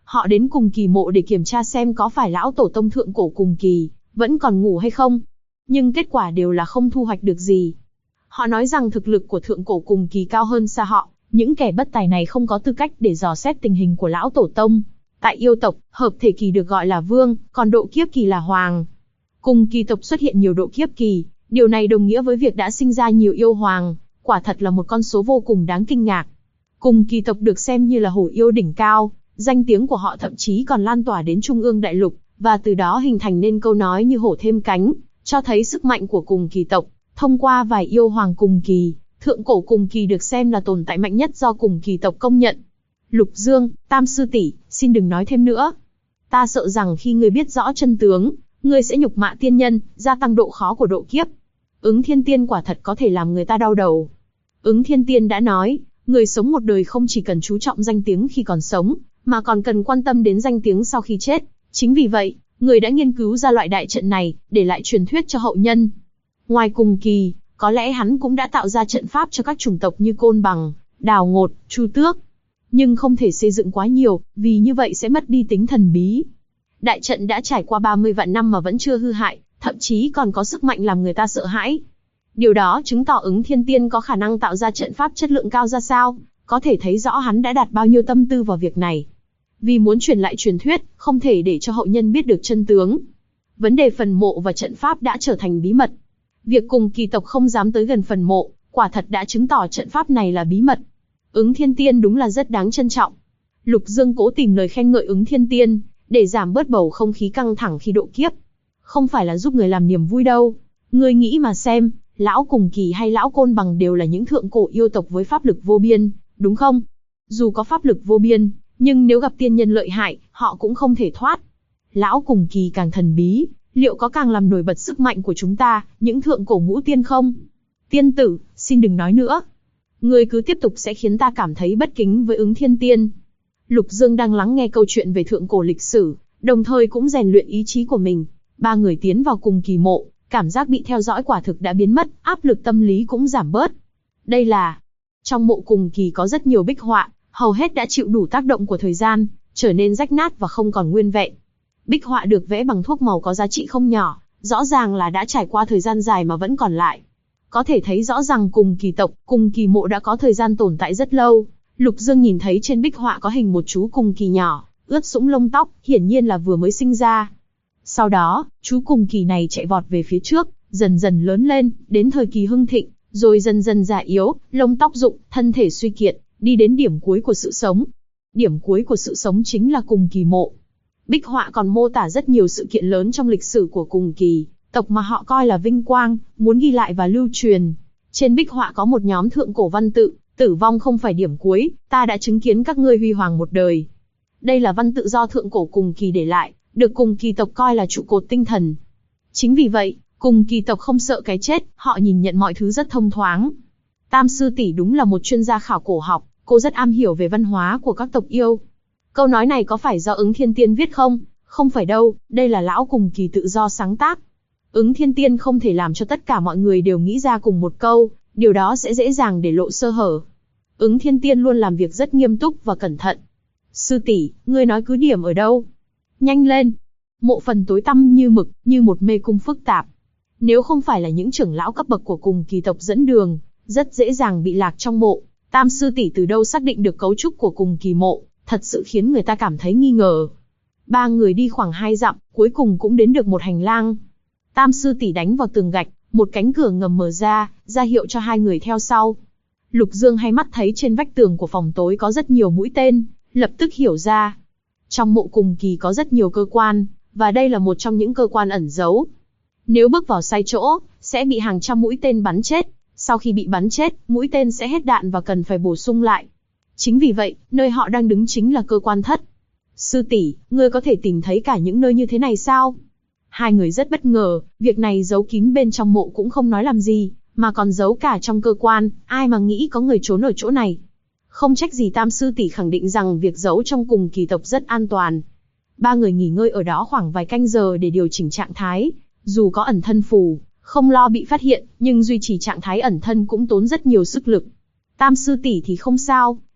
Họ đến cùng kỳ mộ để kiểm tra xem có phải lão tổ tông thượng cổ cùng kỳ vẫn còn ngủ hay không. Nhưng kết quả đều là không thu hoạch được gì. Họ nói rằng thực lực của thượng cổ cùng kỳ cao hơn xa họ, những kẻ bất tài này không có tư cách để dò xét tình hình của lão tổ tông. Tại yêu tộc, hợp thể kỳ được gọi là vương, còn độ kiếp kỳ là hoàng. Cùng kỳ tộc xuất hiện nhiều độ kiếp kỳ, điều này đồng nghĩa với việc đã sinh ra nhiều yêu hoàng, quả thật là một con số vô cùng đáng kinh ngạc. Cùng kỳ tộc được xem như là hổ yêu đỉnh cao, danh tiếng của họ thậm chí còn lan tỏa đến Trung ương đại lục, và từ đó hình thành nên câu nói như hổ thêm cánh, cho thấy sức mạnh của cùng kỳ tộc. Thông qua vài yêu hoàng cùng kỳ, thượng cổ cùng kỳ được xem là tồn tại mạnh nhất do cùng kỳ tộc công nhận. Lục Dương, Tam sư tỷ, xin đừng nói thêm nữa. Ta sợ rằng khi ngươi biết rõ chân tướng, ngươi sẽ nhục mạ tiên nhân, gia tăng độ khó của độ kiếp. Ứng Thiên Tiên quả thật có thể làm người ta đau đầu. Ứng Thiên Tiên đã nói, người sống một đời không chỉ cần chú trọng danh tiếng khi còn sống, mà còn cần quan tâm đến danh tiếng sau khi chết. Chính vì vậy, người đã nghiên cứu ra loại đại trận này, để lại truyền thuyết cho hậu nhân. Ngoài cùng kỳ, có lẽ hắn cũng đã tạo ra trận pháp cho các chủng tộc như Côn Bằng, Đào Ngột, Chu Tước. Nhưng không thể xây dựng quá nhiều, vì như vậy sẽ mất đi tính thần bí. Đại trận đã trải qua 30 vạn năm mà vẫn chưa hư hại, thậm chí còn có sức mạnh làm người ta sợ hãi. Điều đó chứng tỏ Ứng Thiên Tiên có khả năng tạo ra trận pháp chất lượng cao ra sao, có thể thấy rõ hắn đã đặt bao nhiêu tâm tư vào việc này. Vì muốn truyền lại truyền thuyết, không thể để cho hậu nhân biết được chân tướng. Vấn đề phần mộ và trận pháp đã trở thành bí mật. Việc cùng kỳ tộc không dám tới gần phần mộ, quả thật đã chứng tỏ trận pháp này là bí mật. Ứng Thiên Tiên đúng là rất đáng trân trọng. Lục Dương cố tìm lời khen ngợi Ứng Thiên Tiên, để giảm bớt bầu không khí căng thẳng khi độ kiếp. Không phải là giúp người làm niềm vui đâu. Ngươi nghĩ mà xem, lão cùng kỳ hay lão Côn Bằng đều là những thượng cổ yêu tộc với pháp lực vô biên, đúng không? Dù có pháp lực vô biên, nhưng nếu gặp tiên nhân lợi hại, họ cũng không thể thoát. Lão cùng kỳ càng thần bí, liệu có càng làm nổi bật sức mạnh của chúng ta, những thượng cổ ngũ tiên không? Tiên tử, xin đừng nói nữa. Ngươi cứ tiếp tục sẽ khiến ta cảm thấy bất kính với Ứng Thiên Tiên. Lục Dương đang lắng nghe câu chuyện về thượng cổ lịch sử, đồng thời cũng rèn luyện ý chí của mình. Ba người tiến vào cùng kỳ mộ, cảm giác bị theo dõi quả thực đã biến mất, áp lực tâm lý cũng giảm bớt. Đây là... Trong mộ cùng kỳ có rất nhiều bích họa, hầu hết đã chịu đủ tác động của thời gian, trở nên rách nát và không còn nguyên vẹn. Bích họa được vẽ bằng thuốc màu có giá trị không nhỏ, rõ ràng là đã trải qua thời gian dài mà vẫn còn lại. Có thể thấy rõ ràng cùng kỳ tộc, cùng kỳ mộ đã có thời gian tồn tại rất lâu. Lục Dương nhìn thấy trên bích họa có hình một chú cùng kỳ nhỏ, ướt sũng lông tóc, hiển nhiên là vừa mới sinh ra. Sau đó, chú cùng kỳ này chạy vọt về phía trước, dần dần lớn lên, đến thời kỳ hưng thịnh, rồi dần dần già yếu, lông tóc rụng, thân thể suy kiệt, đi đến điểm cuối của sự sống. Điểm cuối của sự sống chính là cùng kỳ mộ. Bích họa còn mô tả rất nhiều sự kiện lớn trong lịch sử của cùng kỳ tộc mà họ coi là vinh quang, muốn ghi lại và lưu truyền. Trên bích họa có một nhóm thượng cổ văn tự, tử vong không phải điểm cuối, ta đã chứng kiến các ngươi huy hoàng một đời. Đây là văn tự do thượng cổ cùng kỳ để lại, được cùng kỳ tộc coi là trụ cột tinh thần. Chính vì vậy, cùng kỳ tộc không sợ cái chết, họ nhìn nhận mọi thứ rất thông thoáng. Tam sư tỷ đúng là một chuyên gia khảo cổ học, cô rất am hiểu về văn hóa của các tộc yêu. Câu nói này có phải do Ứng Thiên Tiên viết không? Không phải đâu, đây là lão cùng kỳ tự do sáng tác. Ứng Thiên Tiên không thể làm cho tất cả mọi người đều nghĩ ra cùng một câu, điều đó sẽ dễ dàng để lộ sơ hở. Ứng Thiên Tiên luôn làm việc rất nghiêm túc và cẩn thận. Sư tỷ, ngươi nói cứ điểm ở đâu? Nhanh lên! Mộ phần tối tăm như mực, như một mê cung phức tạp. Nếu không phải là những trưởng lão cấp bậc của cùng kỳ tộc dẫn đường, rất dễ dàng bị lạc trong mộ. Tam sư tỷ từ đâu xác định được cấu trúc của cùng kỳ mộ, thật sự khiến người ta cảm thấy nghi ngờ. Ba người đi khoảng 2 dặm, cuối cùng cũng đến được một hành lang. Tam sư tỷ đánh vào tường gạch, một cánh cửa ngầm mở ra hiệu cho hai người theo sau. Lục Dương hay mắt thấy trên vách tường của phòng tối có rất nhiều mũi tên, lập tức hiểu ra. Trong mộ cùng kỳ có rất nhiều cơ quan, và đây là một trong những cơ quan ẩn giấu. Nếu bước vào sai chỗ, sẽ bị hàng trăm mũi tên bắn chết. Sau khi bị bắn chết, mũi tên sẽ hết đạn và cần phải bổ sung lại. Chính vì vậy, nơi họ đang đứng chính là cơ quan thất. Sư tỷ, ngươi có thể tìm thấy cả những nơi như thế này sao? Hai người rất bất ngờ, việc này giấu kín bên trong mộ cũng không nói làm gì, mà còn giấu cả trong cơ quan, ai mà nghĩ có người trốn ở chỗ này. Không trách gì Tam sư tỷ khẳng định rằng việc giấu trong cùng kỳ tộc rất an toàn. Ba người nghỉ ngơi ở đó khoảng vài canh giờ để điều chỉnh trạng thái, dù có ẩn thân phù, không lo bị phát hiện, nhưng duy trì trạng thái ẩn thân cũng tốn rất nhiều sức lực. Tam sư tỷ thì không sao,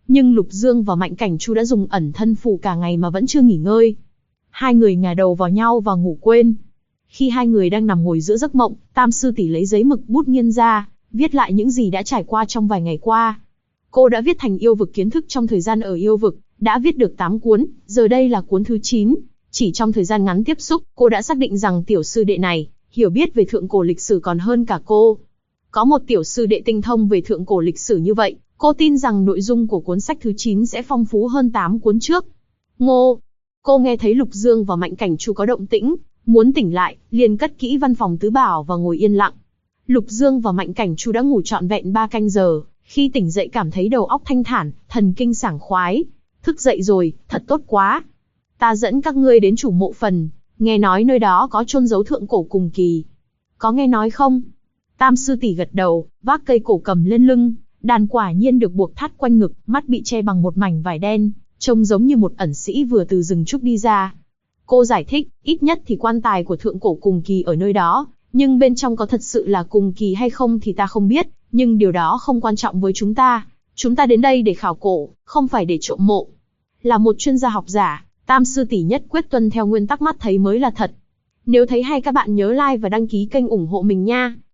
Nhưng Lục Dương và Mạnh Cảnh Chu đã dùng ẩn thân phù cả ngày mà vẫn chưa nghỉ ngơi. Hai người ngả đầu vào nhau và ngủ quên. Khi hai người đang nằm ngồi giữa giấc mộng, Tam sư tỷ lấy giấy mực bút nghiên ra, viết lại những gì đã trải qua trong vài ngày qua. Cô đã viết thành yêu vực kiến thức trong thời gian ở yêu vực, đã viết được 8 cuốn, giờ đây là cuốn thứ 9. Chỉ trong thời gian ngắn tiếp xúc, cô đã xác định rằng tiểu sư đệ này hiểu biết về thượng cổ lịch sử còn hơn cả cô. Có một tiểu sư đệ tinh thông về thượng cổ lịch sử như vậy, cô tin rằng nội dung của cuốn sách thứ 9 sẽ phong phú hơn 8 cuốn trước. Ngô! Cô nghe thấy Lục Dương và Mạnh Cảnh Chu có động tĩnh, muốn tỉnh lại, liền cất kỹ văn phòng tứ bảo và ngồi yên lặng. Lục Dương và Mạnh Cảnh Chu đã ngủ trọn vẹn 3 canh giờ, khi tỉnh dậy cảm thấy đầu óc thanh thản, thần kinh sảng khoái. Thức dậy rồi, thật tốt quá. Ta dẫn các ngươi đến chủ mộ phần, nghe nói nơi đó có chôn giấu thượng cổ cùng kỳ. Có nghe nói không? Tam sư tỷ gật đầu, vác cây cổ cầm lên lưng, đàn quả nhiên được buộc thắt quanh ngực, mắt bị che bằng một mảnh vải đen, trông giống như một ẩn sĩ vừa từ rừng trúc đi ra. Cô giải thích, ít nhất thì quan tài của thượng cổ cùng kỳ ở nơi đó, nhưng bên trong có thật sự là cùng kỳ hay không thì ta không biết, nhưng điều đó không quan trọng với chúng ta. Chúng ta đến đây để khảo cổ, không phải để trộm mộ. Là một chuyên gia học giả, Tam sư tỷ nhất quyết tuân theo nguyên tắc mắt thấy mới là thật. Nếu thấy hay các bạn nhớ like và đăng ký kênh ủng hộ mình nha.